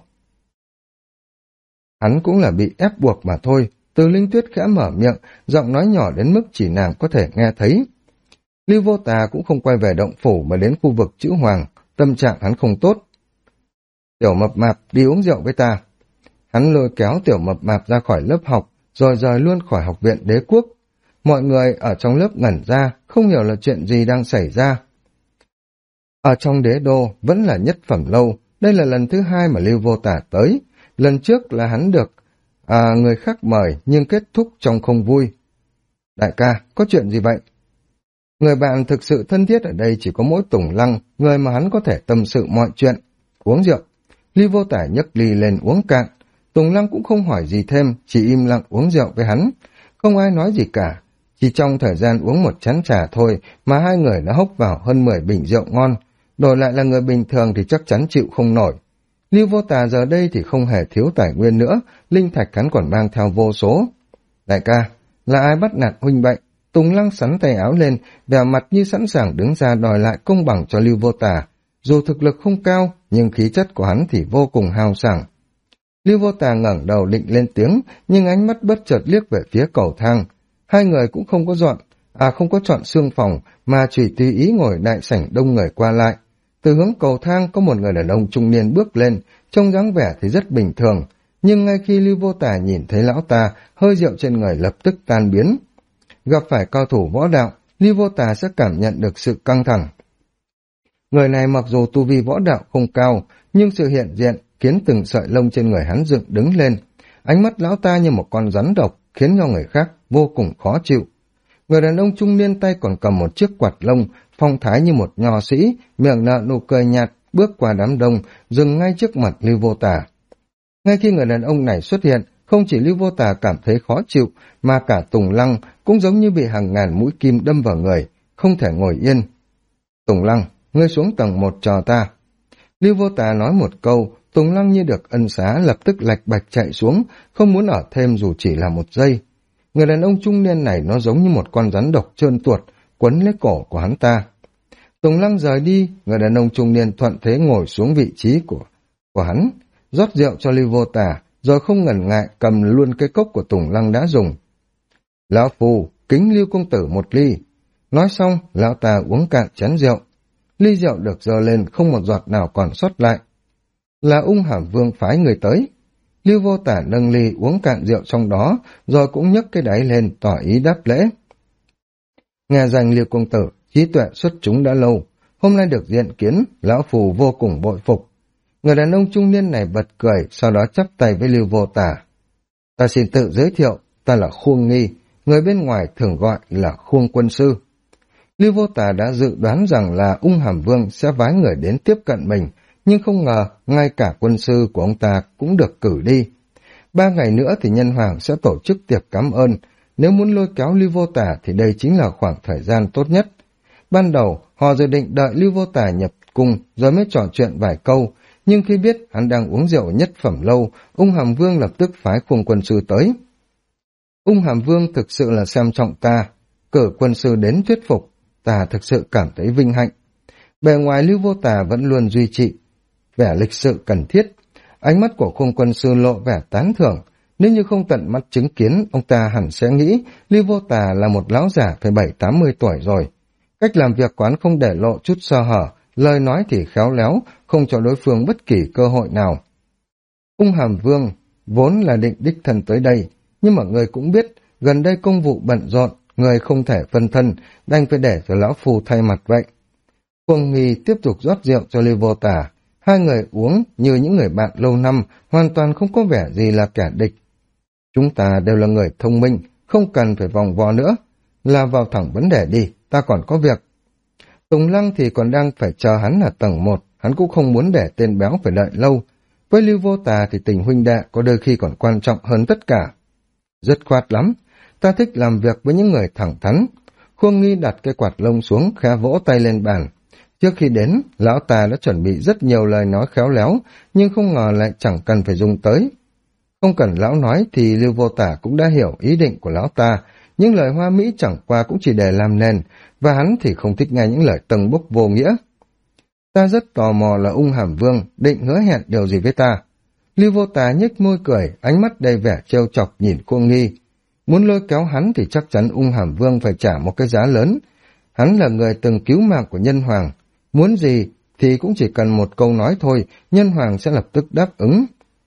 S1: Hắn cũng là bị ép buộc mà thôi. Từ Linh Tuyết khẽ mở miệng, giọng nói nhỏ đến mức chỉ nàng có thể nghe thấy. Lưu Vô Tà cũng không quay về động phủ mà đến khu vực chữ Hoàng, tâm trạng hắn không tốt. Tiểu Mập Mạp, đi uống rượu với ta. Hắn lôi kéo Tiểu Mập Mạp ra khỏi lớp học, rồi rời luôn khỏi học viện Đế Quốc. Mọi người ở trong lớp ngẩn ra, không hiểu là chuyện gì đang xảy ra. Ở trong đế đô vẫn là nhất phẩm lâu, đây là lần thứ hai mà Lưu Vô Tà tới. Lần trước là hắn được người khác mời nhưng kết thúc trong không vui. Đại ca, có chuyện gì vậy? Người bạn thực sự thân thiết ở đây chỉ có mỗi Tùng Lăng, người mà hắn có thể tâm sự mọi chuyện. Uống rượu. Lưu Vô Tà nhấc ly lên uống cạn. Tùng Lăng cũng không hỏi gì thêm, chỉ im lặng uống rượu với hắn. Không ai nói gì cả. Chỉ trong thời gian uống một chén trà thôi mà hai người đã hốc vào hơn 10 bình rượu ngon. Đổi lại là người bình thường thì chắc chắn chịu không nổi. Lưu Vô Tà giờ đây thì không hề thiếu tài nguyên nữa, linh thạch hắn còn mang theo vô số. Đại ca, là ai bắt nạt huynh vậy? Tùng Lăng sắn tay áo lên, vẻ mặt như sẵn sàng đứng ra đòi lại công bằng cho Lưu Vô Tà. Dù thực lực không cao, nhưng khí chất của hắn thì vô cùng hào sảng. Lưu Vô Tà ngẩng đầu định lên tiếng, nhưng ánh mắt bất chợt liếc về phía cầu thang. Hai người cũng không có chọn xương phòng, mà chỉ tùy ý ngồi đại sảnh đông người qua lại. Từ hướng cầu thang có một người đàn ông trung niên bước lên, trông dáng vẻ thì rất bình thường, nhưng ngay khi Lưu Vô Tà nhìn thấy lão ta, hơi rượu trên người lập tức tan biến. Gặp phải cao thủ võ đạo, Lưu Vô Tà sẽ cảm nhận được sự căng thẳng. Người này mặc dù tu vi võ đạo không cao, nhưng sự hiện diện khiến từng sợi lông trên người hắn dựng đứng lên. Ánh mắt lão ta như một con rắn độc, khiến cho người khác vô cùng khó chịu. Người đàn ông trung niên tay còn cầm một chiếc quạt lông, phong thái như một nho sĩ, miệng nở nụ cười nhạt, bước qua đám đông, dừng ngay trước mặt Lưu Vô Tà. Ngay khi người đàn ông này xuất hiện, không chỉ Lưu Vô Tà cảm thấy khó chịu, mà cả Tùng Lăng cũng giống như bị hàng ngàn mũi kim đâm vào người, không thể ngồi yên. Tùng Lăng, ngươi xuống tầng 1 cho ta. Lưu Vô Tà nói một câu, Tùng Lăng như được ân xá lập tức lạch bạch chạy xuống, không muốn ở thêm dù chỉ là một giây. Người đàn ông trung niên này nó giống như một con rắn độc trơn tuột, quấn lấy cổ của hắn ta. Tùng Lăng rời đi, người đàn ông trung niên thuận thế ngồi xuống vị trí của hắn, rót rượu cho Lưu Vô Tà, rồi không ngần ngại cầm luôn cái cốc của Tùng Lăng đã dùng. Lão Phu, kính Lưu công tử một ly. Nói xong, lão ta uống cạn chén rượu. Ly rượu được dơ lên, không một giọt nào còn sót lại. Là Ung Hàm Vương phái người tới. Lưu Vô Tà nâng ly uống cạn rượu trong đó, rồi cũng nhấc cái đáy lên tỏ ý đáp lễ. Nghe danh Lưu công tử, trí tuệ xuất chúng đã lâu, hôm nay được diện kiến, lão phù vô cùng bội phục. Người đàn ông trung niên này bật cười, sau đó chắp tay với Lưu Vô Tà. Ta xin tự giới thiệu, ta là Khuông Nghi, người bên ngoài thường gọi là Khuông quân sư. Lưu Vô Tà đã dự đoán rằng là Ung Hàm Vương sẽ phái người đến tiếp cận mình, nhưng không ngờ ngay cả quân sư của ông ta cũng được cử đi. 3 ngày nữa thì Nhân Hoàng sẽ tổ chức tiệc cảm ơn. Nếu muốn lôi kéo Lưu Vô Tà thì đây chính là khoảng thời gian tốt nhất. Ban đầu họ dự định đợi Lưu Vô Tà nhập cung rồi mới trò chuyện vài câu, nhưng khi biết hắn đang uống rượu nhất phẩm lâu, Ung Hàm Vương lập tức phái Khuông quân sư tới. Ung Hàm Vương thực sự là xem trọng ta, cử quân sư đến thuyết phục, ta thực sự cảm thấy vinh hạnh. Bề ngoài Lưu Vô Tà vẫn luôn duy trì vẻ lịch sự cần thiết, ánh mắt của Khuông quân sư lộ vẻ tán thưởng. Nếu như không tận mắt chứng kiến, ông ta hẳn sẽ nghĩ Lưu Vô Tà là một lão giả phải 70-80 tuổi rồi. Cách làm việc quán không để lộ chút sơ hở, lời nói thì khéo léo, không cho đối phương bất kỳ cơ hội nào. Ung Hàm Vương vốn là định đích thân tới đây, nhưng mà người cũng biết, gần đây công vụ bận rộn, người không thể phân thân, đành phải để cho lão phu thay mặt vậy. Khuông Nghi tiếp tục rót rượu cho Lưu Vô Tà, hai người uống như những người bạn lâu năm, hoàn toàn không có vẻ gì là kẻ địch. Chúng ta đều là người thông minh, không cần phải vòng vo nữa, là vào thẳng vấn đề đi, ta còn có việc. Tùng Lăng thì còn đang phải chờ hắn ở tầng 1, hắn cũng không muốn để tên béo phải đợi lâu. Với Lưu Vô Tà thì tình huynh đệ có đôi khi còn quan trọng hơn tất cả. Dứt khoát lắm, ta thích làm việc với những người thẳng thắn. Khuông Nghi đặt cái quạt lông xuống, khẽ vỗ tay lên bàn. Trước khi đến, lão ta đã chuẩn bị rất nhiều lời nói khéo léo, nhưng không ngờ lại chẳng cần phải dùng tới. Không cần lão nói thì Lưu Vô Tà cũng đã hiểu ý định của lão ta, những lời hoa mỹ chẳng qua cũng chỉ để làm nền, và hắn thì không thích nghe những lời tầng bốc vô nghĩa. Ta rất tò mò là Ung Hàm Vương định hứa hẹn điều gì với ta. Lưu Vô Tà nhếch môi cười, ánh mắt đầy vẻ trêu chọc nhìn Khuông Nghi. Muốn lôi kéo hắn thì chắc chắn Ung Hàm Vương phải trả một cái giá lớn. Hắn là người từng cứu mạng của Nhân Hoàng, muốn gì thì cũng chỉ cần một câu nói thôi, Nhân Hoàng sẽ lập tức đáp ứng.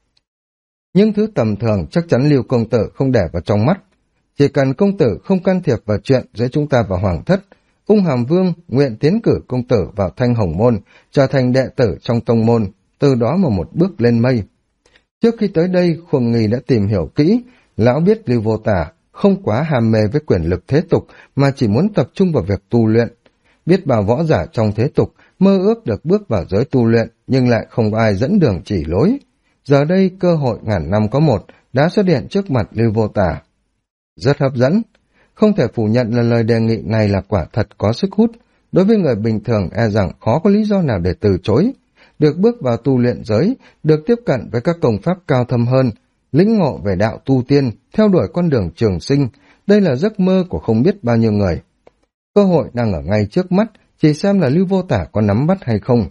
S1: Những thứ tầm thường chắc chắn Lưu công tử không để vào trong mắt. Chỉ cần công tử không can thiệp vào chuyện giữa chúng ta và Hoàng thất, Ung Hàm Vương nguyện tiến cử công tử vào Thanh Hồng Môn, trở thành đệ tử trong tông môn, từ đó mà một bước lên mây. Trước khi tới đây, Khuông Nghi đã tìm hiểu kỹ, lão biết Lưu Vô Tà không quá hàm mê với quyền lực thế tục, mà chỉ muốn tập trung vào việc tu luyện. Biết bao võ giả trong thế tục mơ ước được bước vào giới tu luyện, nhưng lại không có ai dẫn đường chỉ lối. Giờ đây cơ hội ngàn năm có một đã xuất hiện trước mặt Lưu Vô Tà. Rất hấp dẫn. Không thể phủ nhận là lời đề nghị này là quả thật có sức hút. Đối với người bình thường e rằng khó có lý do nào để từ chối. Được bước vào tu luyện giới, được tiếp cận với các công pháp cao thâm hơn, lĩnh ngộ về đạo tu tiên, theo đuổi con đường trường sinh, đây là giấc mơ của không biết bao nhiêu người. Cơ hội đang ở ngay trước mắt, chỉ xem là Lưu Vô Tà có nắm bắt hay không.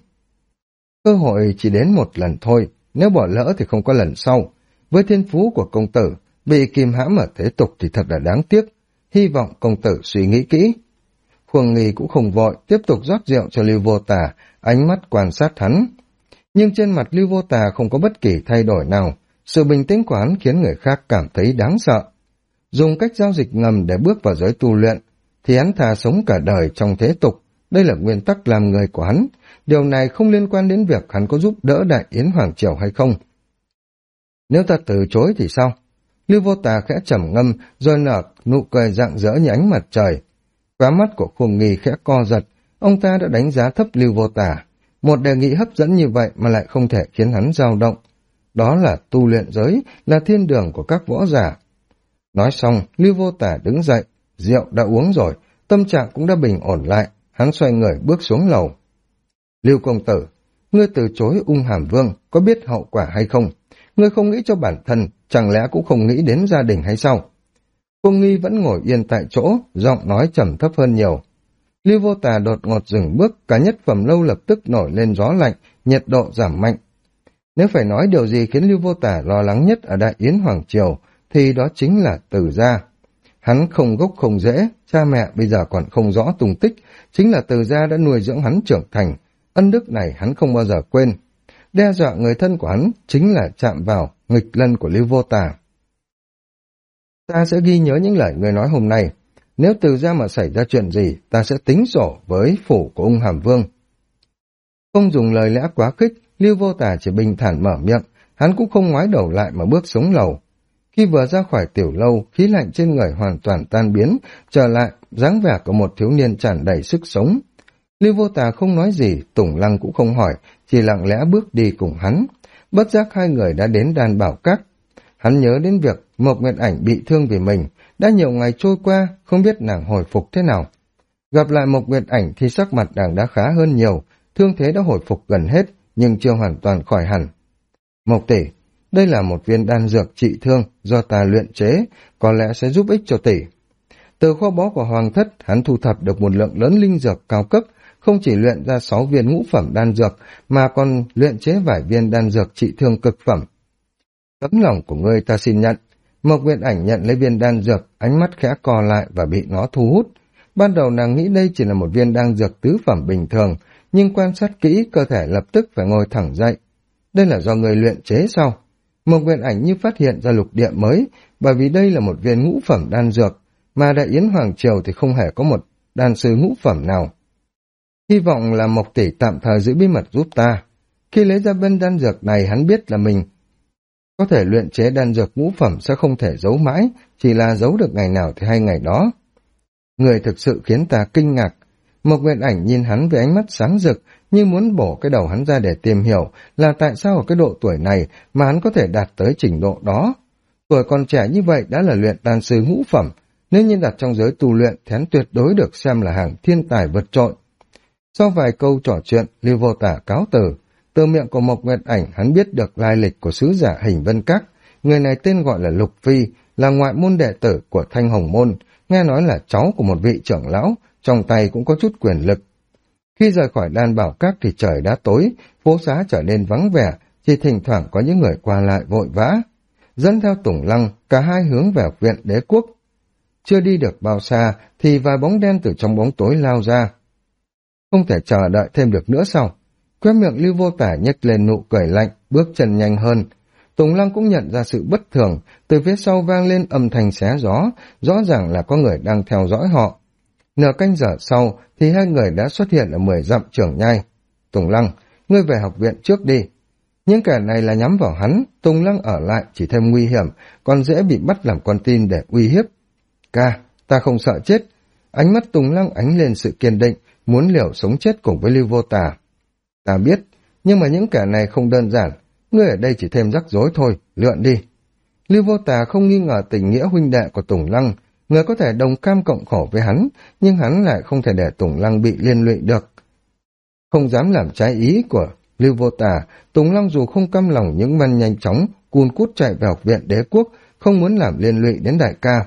S1: Cơ hội chỉ đến một lần thôi, nếu bỏ lỡ thì không có lần sau. Với thiên phú của công tử, bị kìm hãm ở thế tục thì thật là đáng tiếc. Hy vọng công tử suy nghĩ kỹ. Khuông Nghi cũng không vội, tiếp tục rót rượu cho Lưu Vô Tà, ánh mắt quan sát hắn. Nhưng trên mặt Lưu Vô Tà không có bất kỳ thay đổi nào, sự bình tĩnh của hắn khiến người khác cảm thấy đáng sợ. Dùng cách giao dịch ngầm để bước vào giới tu luyện, thì hắn thà sống cả đời trong thế tục, đây là nguyên tắc làm người của hắn. Điều này không liên quan đến việc hắn có giúp đỡ Đại Yến Hoàng Triều hay không. Nếu ta từ chối thì sao? Lưu Vô Tà khẽ trầm ngâm, rồi nở nụ cười rạng rỡ như ánh mặt trời. Khóe mắt của Khuông Nghi khẽ co giật, ông ta đã đánh giá thấp Lưu Vô Tà. Một đề nghị hấp dẫn như vậy mà lại không thể khiến hắn dao động. Đó là tu luyện giới, là thiên đường của các võ giả. Nói xong, Lưu Vô Tà đứng dậy, rượu đã uống rồi, tâm trạng cũng đã bình ổn lại, hắn xoay người bước xuống lầu. Lưu công tử, ngươi từ chối Ung Hàm Vương, có biết hậu quả hay không? Ngươi không nghĩ cho bản thân, chẳng lẽ cũng không nghĩ đến gia đình hay sao? Khuông Nghi vẫn ngồi yên tại chỗ, giọng nói trầm thấp hơn nhiều. Lưu Vô Tà đột ngột dừng bước, cả nhất phẩm lâu lập tức nổi lên gió lạnh, nhiệt độ giảm mạnh. Nếu phải nói điều gì khiến Lưu Vô Tà lo lắng nhất ở Đại Yến Hoàng Triều, thì đó chính là Từ gia. Hắn không gốc không rễ, cha mẹ bây giờ còn không rõ tung tích, chính là Từ gia đã nuôi dưỡng hắn trưởng thành, ân đức này hắn không bao giờ quên. Đe dọa người thân của hắn chính là chạm vào nghịch lân của Lưu Vô Tà. Ta sẽ ghi nhớ những lời người nói hôm nay. Nếu Từ gia mà xảy ra chuyện gì, ta sẽ tính sổ với phủ của Ung Hàm Vương. Không dùng lời lẽ quá khích, Lưu Vô Tà chỉ bình thản mở miệng, hắn cũng không ngoái đầu lại mà bước xuống lầu. Khi vừa ra khỏi tiểu lâu, khí lạnh trên người hoàn toàn tan biến, trở lại dáng vẻ của một thiếu niên tràn đầy sức sống. Lưu Vô Tà không nói gì, Tùng Lăng cũng không hỏi, chỉ lặng lẽ bước đi cùng hắn. Bất giác hai người đã đến Đan Bảo Các. Hắn nhớ đến việc Mộc Nguyệt Ảnh bị thương vì mình, đã nhiều ngày trôi qua, không biết nàng hồi phục thế nào. Gặp lại Mộc Nguyệt Ảnh thì sắc mặt nàng đã khá hơn nhiều, thương thế đã hồi phục gần hết, nhưng chưa hoàn toàn khỏi hẳn. Mộc tỷ, đây là một viên đan dược trị thương do ta luyện chế, có lẽ sẽ giúp ích cho tỷ. Từ kho báu của Hoàng thất, hắn thu thập được một lượng lớn linh dược cao cấp, không chỉ luyện ra 6 viên ngũ phẩm đan dược, mà còn luyện chế vài viên đan dược trị thương cực phẩm. Tấm lòng của ngươi ta xin nhận. Mộc Nguyệt Ảnh nhận lấy viên đan dược, ánh mắt khẽ co lại và bị nó thu hút. Ban đầu nàng nghĩ đây chỉ là một viên đan dược tứ phẩm bình thường, nhưng quan sát kỹ cơ thể lập tức phải ngồi thẳng dậy. Đây là do người luyện chế sao? Mộc Nguyệt Ảnh như phát hiện ra lục địa mới, bởi vì đây là một viên ngũ phẩm đan dược, mà Đại Yến Hoàng Triều thì không hề có một đan sư ngũ phẩm nào. Hy vọng là Mộc tỷ tạm thời giữ bí mật giúp ta. Khi lấy ra bên đan dược này, hắn biết là mình có thể luyện chế đan dược ngũ phẩm sẽ không thể giấu mãi, chỉ là giấu được ngày nào thì hay ngày đó. Người thực sự khiến ta kinh ngạc. Mộc Nguyệt Ảnh nhìn hắn với ánh mắt sáng rực, như muốn bổ cái đầu hắn ra để tìm hiểu là tại sao ở cái độ tuổi này mà hắn có thể đạt tới trình độ đó. Tuổi còn trẻ như vậy đã là luyện đan sư ngũ phẩm, nếu như đặt trong giới tu luyện thì hắn tuyệt đối được xem là hàng thiên tài vượt trội. Sau vài câu trò chuyện, Lưu Vô Tả cáo từ. Từ miệng của Mộc Nguyệt Ảnh hắn biết được lai lịch của sứ giả Hình Vân Các. Người này tên gọi là Lục Phi, là ngoại môn đệ tử của Thanh Hồng Môn, nghe nói là cháu của một vị trưởng lão, trong tay cũng có chút quyền lực. Khi rời khỏi Đan Bảo Các thì trời đã tối, phố xá trở nên vắng vẻ, chỉ thỉnh thoảng có những người qua lại vội vã. Dẫn theo Tùng Lăng, cả hai hướng về học viện Đế Quốc. Chưa đi được bao xa thì vài bóng đen từ trong bóng tối lao ra. Không thể chờ đợi thêm được nữa sao? Khóe miệng Lưu Vô Tả nhếch lên nụ cười lạnh, bước chân nhanh hơn. Tùng Lăng cũng nhận ra sự bất thường, từ phía sau vang lên âm thanh xé gió, rõ ràng là có người đang theo dõi họ. Nửa canh giờ sau thì hai người đã xuất hiện ở 10 dặm Trưởng Nhai. Tùng Lăng, ngươi về học viện trước đi. Những kẻ này là nhắm vào hắn, Tùng Lăng ở lại chỉ thêm nguy hiểm, còn dễ bị bắt làm con tin để uy hiếp. Ca, ta không sợ chết. Ánh mắt Tùng Lăng ánh lên sự kiên định, muốn liều sống chết cùng với Lưu Vô Tả. Ta biết, nhưng mà những kẻ này không đơn giản, ngươi ở đây chỉ thêm rắc rối thôi, lượn đi. Lưu Vô Tả không nghi ngờ tình nghĩa huynh đệ của Tùng Lăng, người có thể đồng cam cộng khổ với hắn, nhưng hắn lại không thể để Tùng Lăng bị liên lụy được. Không dám làm trái ý của Lưu Vô Tả, Tùng Lăng dù không căm lòng những văn nhanh chóng, cun cút chạy về học viện Đế Quốc, không muốn làm liên lụy đến đại ca.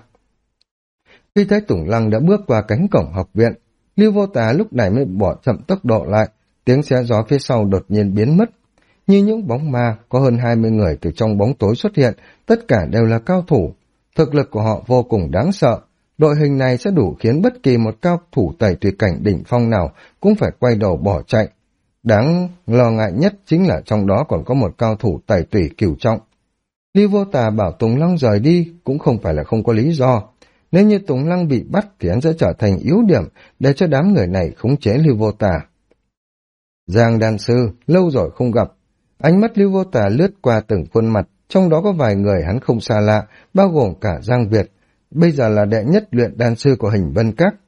S1: Khi thấy Tùng Lăng đã bước qua cánh cổng học viện, Lưu Vô Tả lúc này mới bỏ chậm tốc độ lại, tiếng xé gió phía sau đột nhiên biến mất. Như những bóng ma, có hơn 20 người từ trong bóng tối xuất hiện, tất cả đều là cao thủ. Thực lực của họ vô cùng đáng sợ, đội hình này sẽ đủ khiến bất kỳ một cao thủ tẩy tùy cảnh đỉnh phong nào cũng phải quay đầu bỏ chạy. Đáng lo ngại nhất chính là trong đó còn có một cao thủ tẩy tùy cửu trọng. Lưu Vô Tả bảo Tùng Lăng rời đi cũng không phải là không có lý do. Nếu như Tùng Lăng bị bắt thì hắn sẽ trở thành yếu điểm để cho đám người này khống chế Lưu Vô Tả. Giang đan sư, lâu rồi không gặp. Ánh mắt Lưu Vô Tả lướt qua từng khuôn mặt, trong đó có vài người hắn không xa lạ, bao gồm cả Giang Việt, bây giờ là đệ nhất luyện đan sư của Hình Vân Các.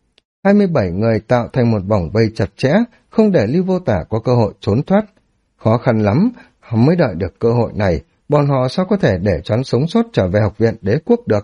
S1: 27 người tạo thành một vòng vây chặt chẽ, không để Lưu Vô Tả có cơ hội trốn thoát. Khó khăn lắm, mới đợi được cơ hội này, bọn họ sao có thể để cho hắn sống sót trở về học viện Đế Quốc được.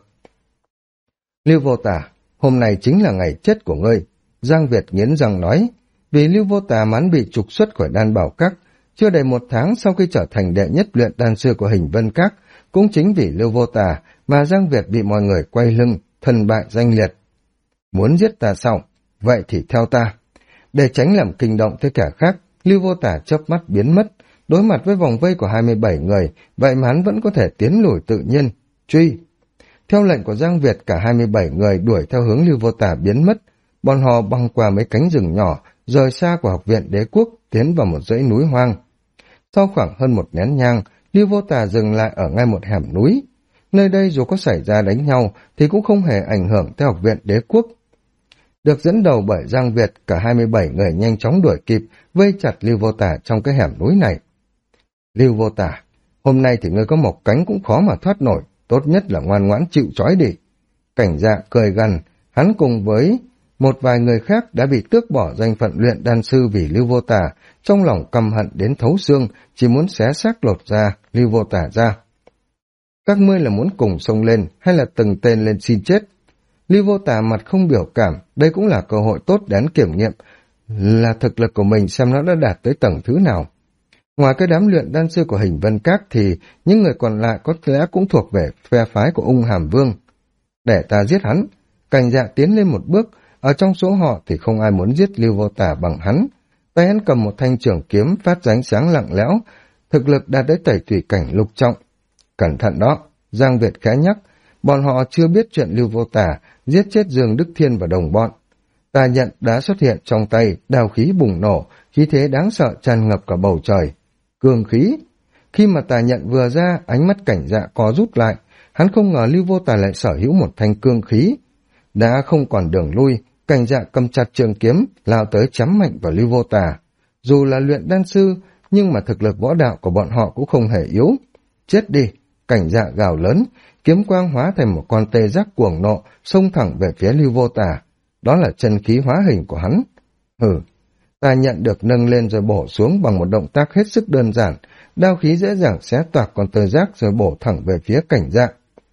S1: Lưu Vô Tả, hôm nay chính là ngày chết của ngươi. Giang Việt nghiến răng nói, vì Lưu Vô Tả mãn bị trục xuất khỏi Đan Bảo Các, chưa đầy 1 tháng sau khi trở thành đệ nhất luyện đan sư của Hình Vân Các, cũng chính vì Lưu Vô Tả mà Giang Việt bị mọi người quay lưng, thân bại danh liệt. Muốn giết ta sao? Vậy thì theo ta. Để tránh làm kinh động tới kẻ khác, Lưu Vô Tả chớp mắt biến mất, đối mặt với vòng vây của 27 người, vậy mà hắn vẫn có thể tiến lùi tự nhiên. Truy! Theo lệnh của Giang Việt, cả 27 người đuổi theo hướng Lưu Vô Tả biến mất, bọn họ băng qua mấy cánh rừng nhỏ, rời xa của học viện Đế Quốc, tiến vào một dãy núi hoang. Sau khoảng hơn 1 nén nhang, Lưu Vô Tả dừng lại ở ngay một hẻm núi. Nơi đây dù có xảy ra đánh nhau thì cũng không hề ảnh hưởng tới học viện Đế Quốc. Được dẫn đầu bởi Giang Việt, cả 27 người nhanh chóng đuổi kịp, vây chặt Lưu Vô Tả trong cái hẻm núi này. Lưu Vô Tả, hôm nay thì ngươi có một cánh cũng khó mà thoát nổi, tốt nhất là ngoan ngoãn chịu trói đi. Cảnh Dạ cười gằn, hắn cùng với một vài người khác đã bị tước bỏ danh phận luyện đan sư vì Lưu Vô Tả, trong lòng căm hận đến thấu xương, chỉ muốn xé xác lột ra Lưu Vô Tả ra. Các ngươi là muốn cùng xông lên hay là từng tên lên xin chết? Lưu Vô Tả mặt không biểu cảm, đây cũng là cơ hội tốt để hắn kiểm nghiệm là thực lực của mình xem nó đã đạt tới tầng thứ nào. Ngoài cái đám luyện đan sư của Hình Vân Các thì những người còn lại có lẽ cũng thuộc về phe phái của Ung Hàm Vương. Để ta giết hắn. Cảnh Dạ tiến lên một bước, ở trong số họ thì không ai muốn giết Lưu Vô Tả bằng hắn. Tay hắn cầm một thanh trường kiếm phát ra ánh sáng lặng lẽo, thực lực đạt đến tẩy thủy cảnh lục trọng. Cẩn thận đó, Giang Việt khẽ nhắc, bọn họ chưa biết chuyện Lưu Vô Tả giết chết Dương Đức Thiên và đồng bọn. Tà Nhận đã xuất hiện trong tay, đao khí bùng nổ, khí thế đáng sợ tràn ngập cả bầu trời. Cương khí. Khi mà Tà Nhận vừa ra, ánh mắt Cảnh Dạ co rút lại, hắn không ngờ Lưu Vô Tả lại sở hữu một thanh cương khí. Đã không còn đường lui, Cảnh Dạ cầm chặt trường kiếm, lao tới chém mạnh vào Lưu Vô Tả. Dù là luyện đan sư, nhưng mà thực lực võ đạo của bọn họ cũng không hề yếu. Chết đi! Cảnh Dạ gào lớn, kiếm quang hóa thành một con tê giác cuồng nộ, xông thẳng về phía Lưu Vô Tả. Đó là chân khí hóa hình của hắn. Hừ! Tà Nhận được nâng lên rồi bổ xuống bằng một động tác hết sức đơn giản, đao khí dễ dàng xé toạc con tê giác rồi bổ thẳng về phía Cảnh Dạ.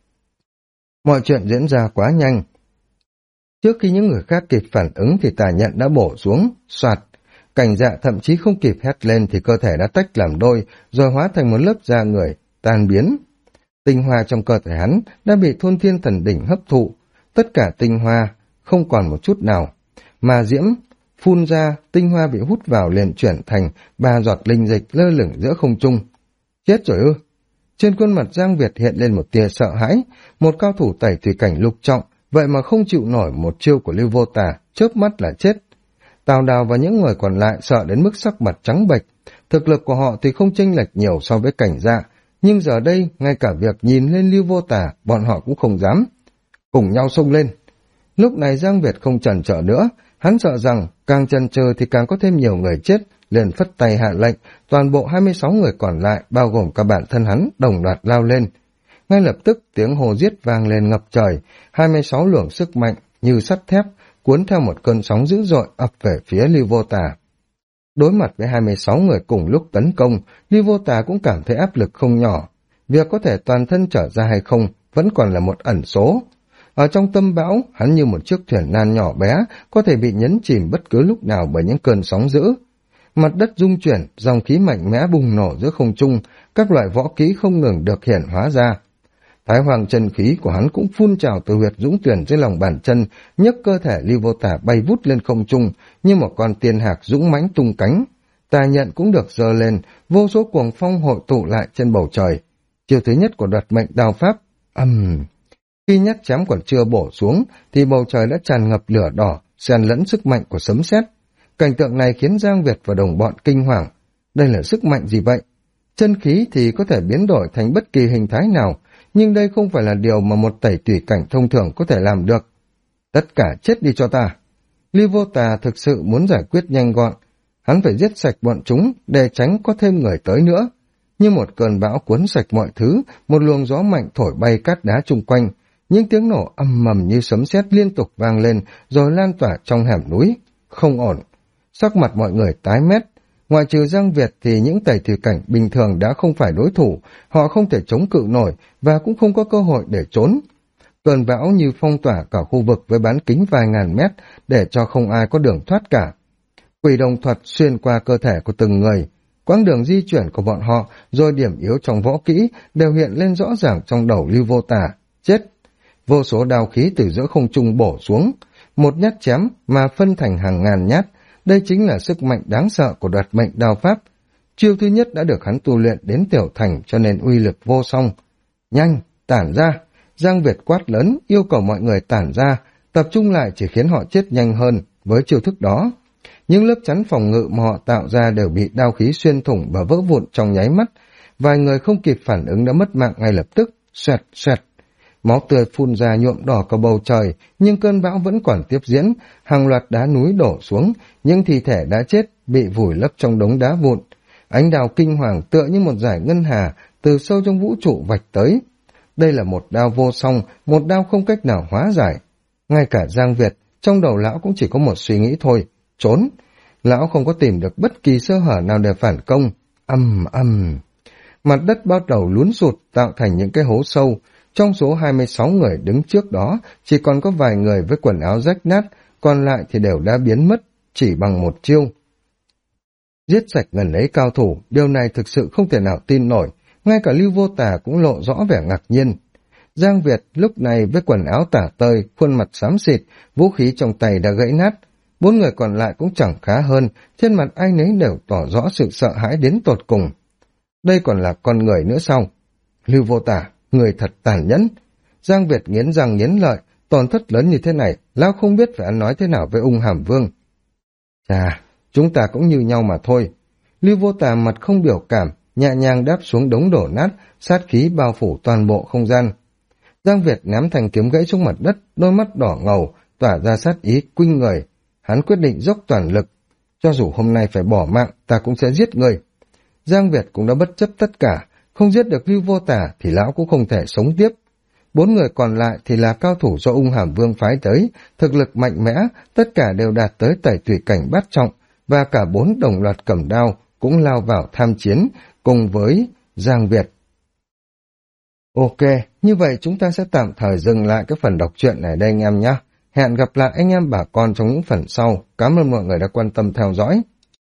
S1: Mọi chuyện diễn ra quá nhanh. Trước khi những người khác kịp phản ứng thì Tà Nhận đã bổ xuống, soạt. Cảnh Dạ thậm chí không kịp hét lên thì cơ thể đã tách làm đôi, rồi hóa thành một lớp da người, tan biến. Tinh hoa trong cơ thể hắn đã bị Thôn Thiên Thần Đỉnh hấp thụ, tất cả tinh hoa không còn một chút nào. Mà diễm phun ra, tinh hoa bị hút vào liền chuyển thành 3 giọt linh dịch lơ lửng giữa không trung. Chết rồi ư? Trên khuôn mặt Giang Việt hiện lên một tia sợ hãi, một cao thủ tẩy thủy cảnh lục trọng, vậy mà không chịu nổi một chiêu của Lưu Vô Tả, chớp mắt là chết. Tào Đào và những người còn lại sợ đến mức sắc mặt trắng bệch, thực lực của họ thì không chênh lệch nhiều so với Cảnh Dạ, nhưng giờ đây, ngay cả việc nhìn lên Lưu Vô Tả, bọn họ cũng không dám. Cùng nhau xông lên. Lúc này Giang Việt không chần chờ nữa, hắn sợ rằng càng chần chờ thì càng có thêm nhiều người chết, liền phất tay hạ lệnh, toàn bộ 26 người còn lại, bao gồm cả bản thân hắn, đồng loạt lao lên. Ngay lập tức tiếng hò giết vang lên ngập trời, 26 luồng sức mạnh như sắt thép, cuốn theo một cơn sóng dữ dội ập về phía Lưu Vô Tả. Đối mặt với 26 người cùng lúc tấn công, Lưu Vô Tả cũng cảm thấy áp lực không nhỏ. Việc có thể toàn thân trở ra hay không vẫn còn là một ẩn số. Ở trong tâm bão, hắn như một chiếc thuyền nan nhỏ bé, có thể bị nhấn chìm bất cứ lúc nào bởi những cơn sóng dữ. Mặt đất rung chuyển, dòng khí mạnh mẽ bùng nổ giữa không trung, các loại võ kỹ không ngừng được hiển hóa ra. Thái Hoàng chân khí của hắn cũng phun trào từ huyệt dũng tuyển dưới lòng bàn chân, nhấc cơ thể Lưu Vô Tả bay vút lên không trung như một con tiên hạc dũng mãnh tung cánh. Tà Nhận cũng được giơ lên, vô số cuồng phong hội tụ lại trên bầu trời. Chiêu thứ nhất của Đoạt Mệnh Đao Pháp, khi nhát chém còn chưa bổ xuống thì bầu trời đã tràn ngập lửa đỏ, xen lẫn sức mạnh của sấm sét. Cảnh tượng này khiến Giang Việt và đồng bọn kinh hoàng. Đây là sức mạnh gì vậy? Chân khí thì có thể biến đổi thành bất kỳ hình thái nào, nhưng đây không phải là điều mà một tẩy tùy cảnh thông thường có thể làm được. Tất cả chết đi cho ta. Lưu Vô Tà thực sự muốn giải quyết nhanh gọn. Hắn phải giết sạch bọn chúng để tránh có thêm người tới nữa. Như một cơn bão cuốn sạch mọi thứ, một luồng gió mạnh thổi bay cát đá chung quanh. Những tiếng nổ âm mầm như sấm sét liên tục vang lên rồi lan tỏa trong hẻm núi. Không ổn. Sắc mặt mọi người tái mét. Ngoại trừ Giang Việt thì những tẩy thủy cảnh bình thường đã không phải đối thủ, họ không thể chống cự nổi và cũng không có cơ hội để trốn. Cơn bão như phong tỏa cả khu vực với bán kính vài ngàn mét để cho không ai có đường thoát cả. Quỷ đồng thuật xuyên qua cơ thể của từng người, quãng đường di chuyển của bọn họ rồi điểm yếu trong võ kỹ đều hiện lên rõ ràng trong đầu Lưu Vô Tả. Chết! Vô số đao khí từ giữa không trung bổ xuống, một nhát chém mà phân thành hàng ngàn nhát. Đây chính là sức mạnh đáng sợ của Đoạt Mệnh Đao Pháp. Chiêu thứ nhất đã được hắn tu luyện đến tiểu thành cho nên uy lực vô song. Nhanh, tản ra! Giang Việt quát lớn, yêu cầu mọi người tản ra, tập trung lại chỉ khiến họ chết nhanh hơn với chiêu thức đó. Những lớp chắn phòng ngự mà họ tạo ra đều bị đao khí xuyên thủng và vỡ vụn trong nháy mắt. Vài người không kịp phản ứng đã mất mạng ngay lập tức. Xoẹt, xoẹt. Máu tươi phun ra nhuộm đỏ cả bầu trời, nhưng cơn bão vẫn còn tiếp diễn, hàng loạt đá núi đổ xuống, những thi thể đã chết bị vùi lấp trong đống đá vụn. Ánh đao kinh hoàng tựa như một dải ngân hà từ sâu trong vũ trụ vạch tới. Đây là một đao vô song, một đao không cách nào hóa giải. Ngay cả Giang Việt, trong đầu lão cũng chỉ có một suy nghĩ thôi, trốn. Lão không có tìm được bất kỳ sơ hở nào để phản công. Mặt đất bắt đầu lún sụt tạo thành những cái hố sâu. Trong số 26 người đứng trước đó, chỉ còn có vài người với quần áo rách nát, còn lại thì đều đã biến mất, chỉ bằng một chiêu. Giết sạch gần ấy cao thủ, điều này thực sự không thể nào tin nổi, ngay cả Lưu Vô Tà cũng lộ rõ vẻ ngạc nhiên. Giang Việt lúc này với quần áo tả tơi, khuôn mặt xám xịt, vũ khí trong tay đã gãy nát. Bốn người còn lại cũng chẳng khá hơn, trên mặt ai nấy đều tỏ rõ sự sợ hãi đến tột cùng. Đây còn là con người nữa sao? Lưu Vô Tà, người thật tàn nhẫn. Giang Việt nghiến răng nghiến lợi, tổn thất lớn như thế này, lão không biết phải ăn nói thế nào với ung hàm vương. Chà, chúng ta cũng như nhau mà thôi. Lưu Vô Tà mặt không biểu cảm, nhẹ nhàng đáp xuống đống đổ nát, sát khí bao phủ toàn bộ không gian. Giang Việt ném thanh kiếm gãy xuống mặt đất, đôi mắt đỏ ngầu, tỏa ra sát ý quinh người. Hắn quyết định dốc toàn lực. Cho dù hôm nay phải bỏ mạng, ta cũng sẽ giết người. Giang Việt cũng đã bất chấp tất cả, không giết được Lưu Vô Tà thì lão cũng không thể sống tiếp. Bốn người còn lại thì là cao thủ do ung hàm vương phái tới, thực lực mạnh mẽ, tất cả đều đạt tới tẩy tùy cảnh bát trọng, và cả bốn đồng loạt cầm đao cũng lao vào tham chiến cùng với Giang Việt. Ok, như vậy chúng ta sẽ tạm thời dừng lại cái phần đọc truyện này đây anh em nhé. Hẹn gặp lại anh em bà con trong những phần sau. Cảm ơn mọi người đã quan tâm theo dõi.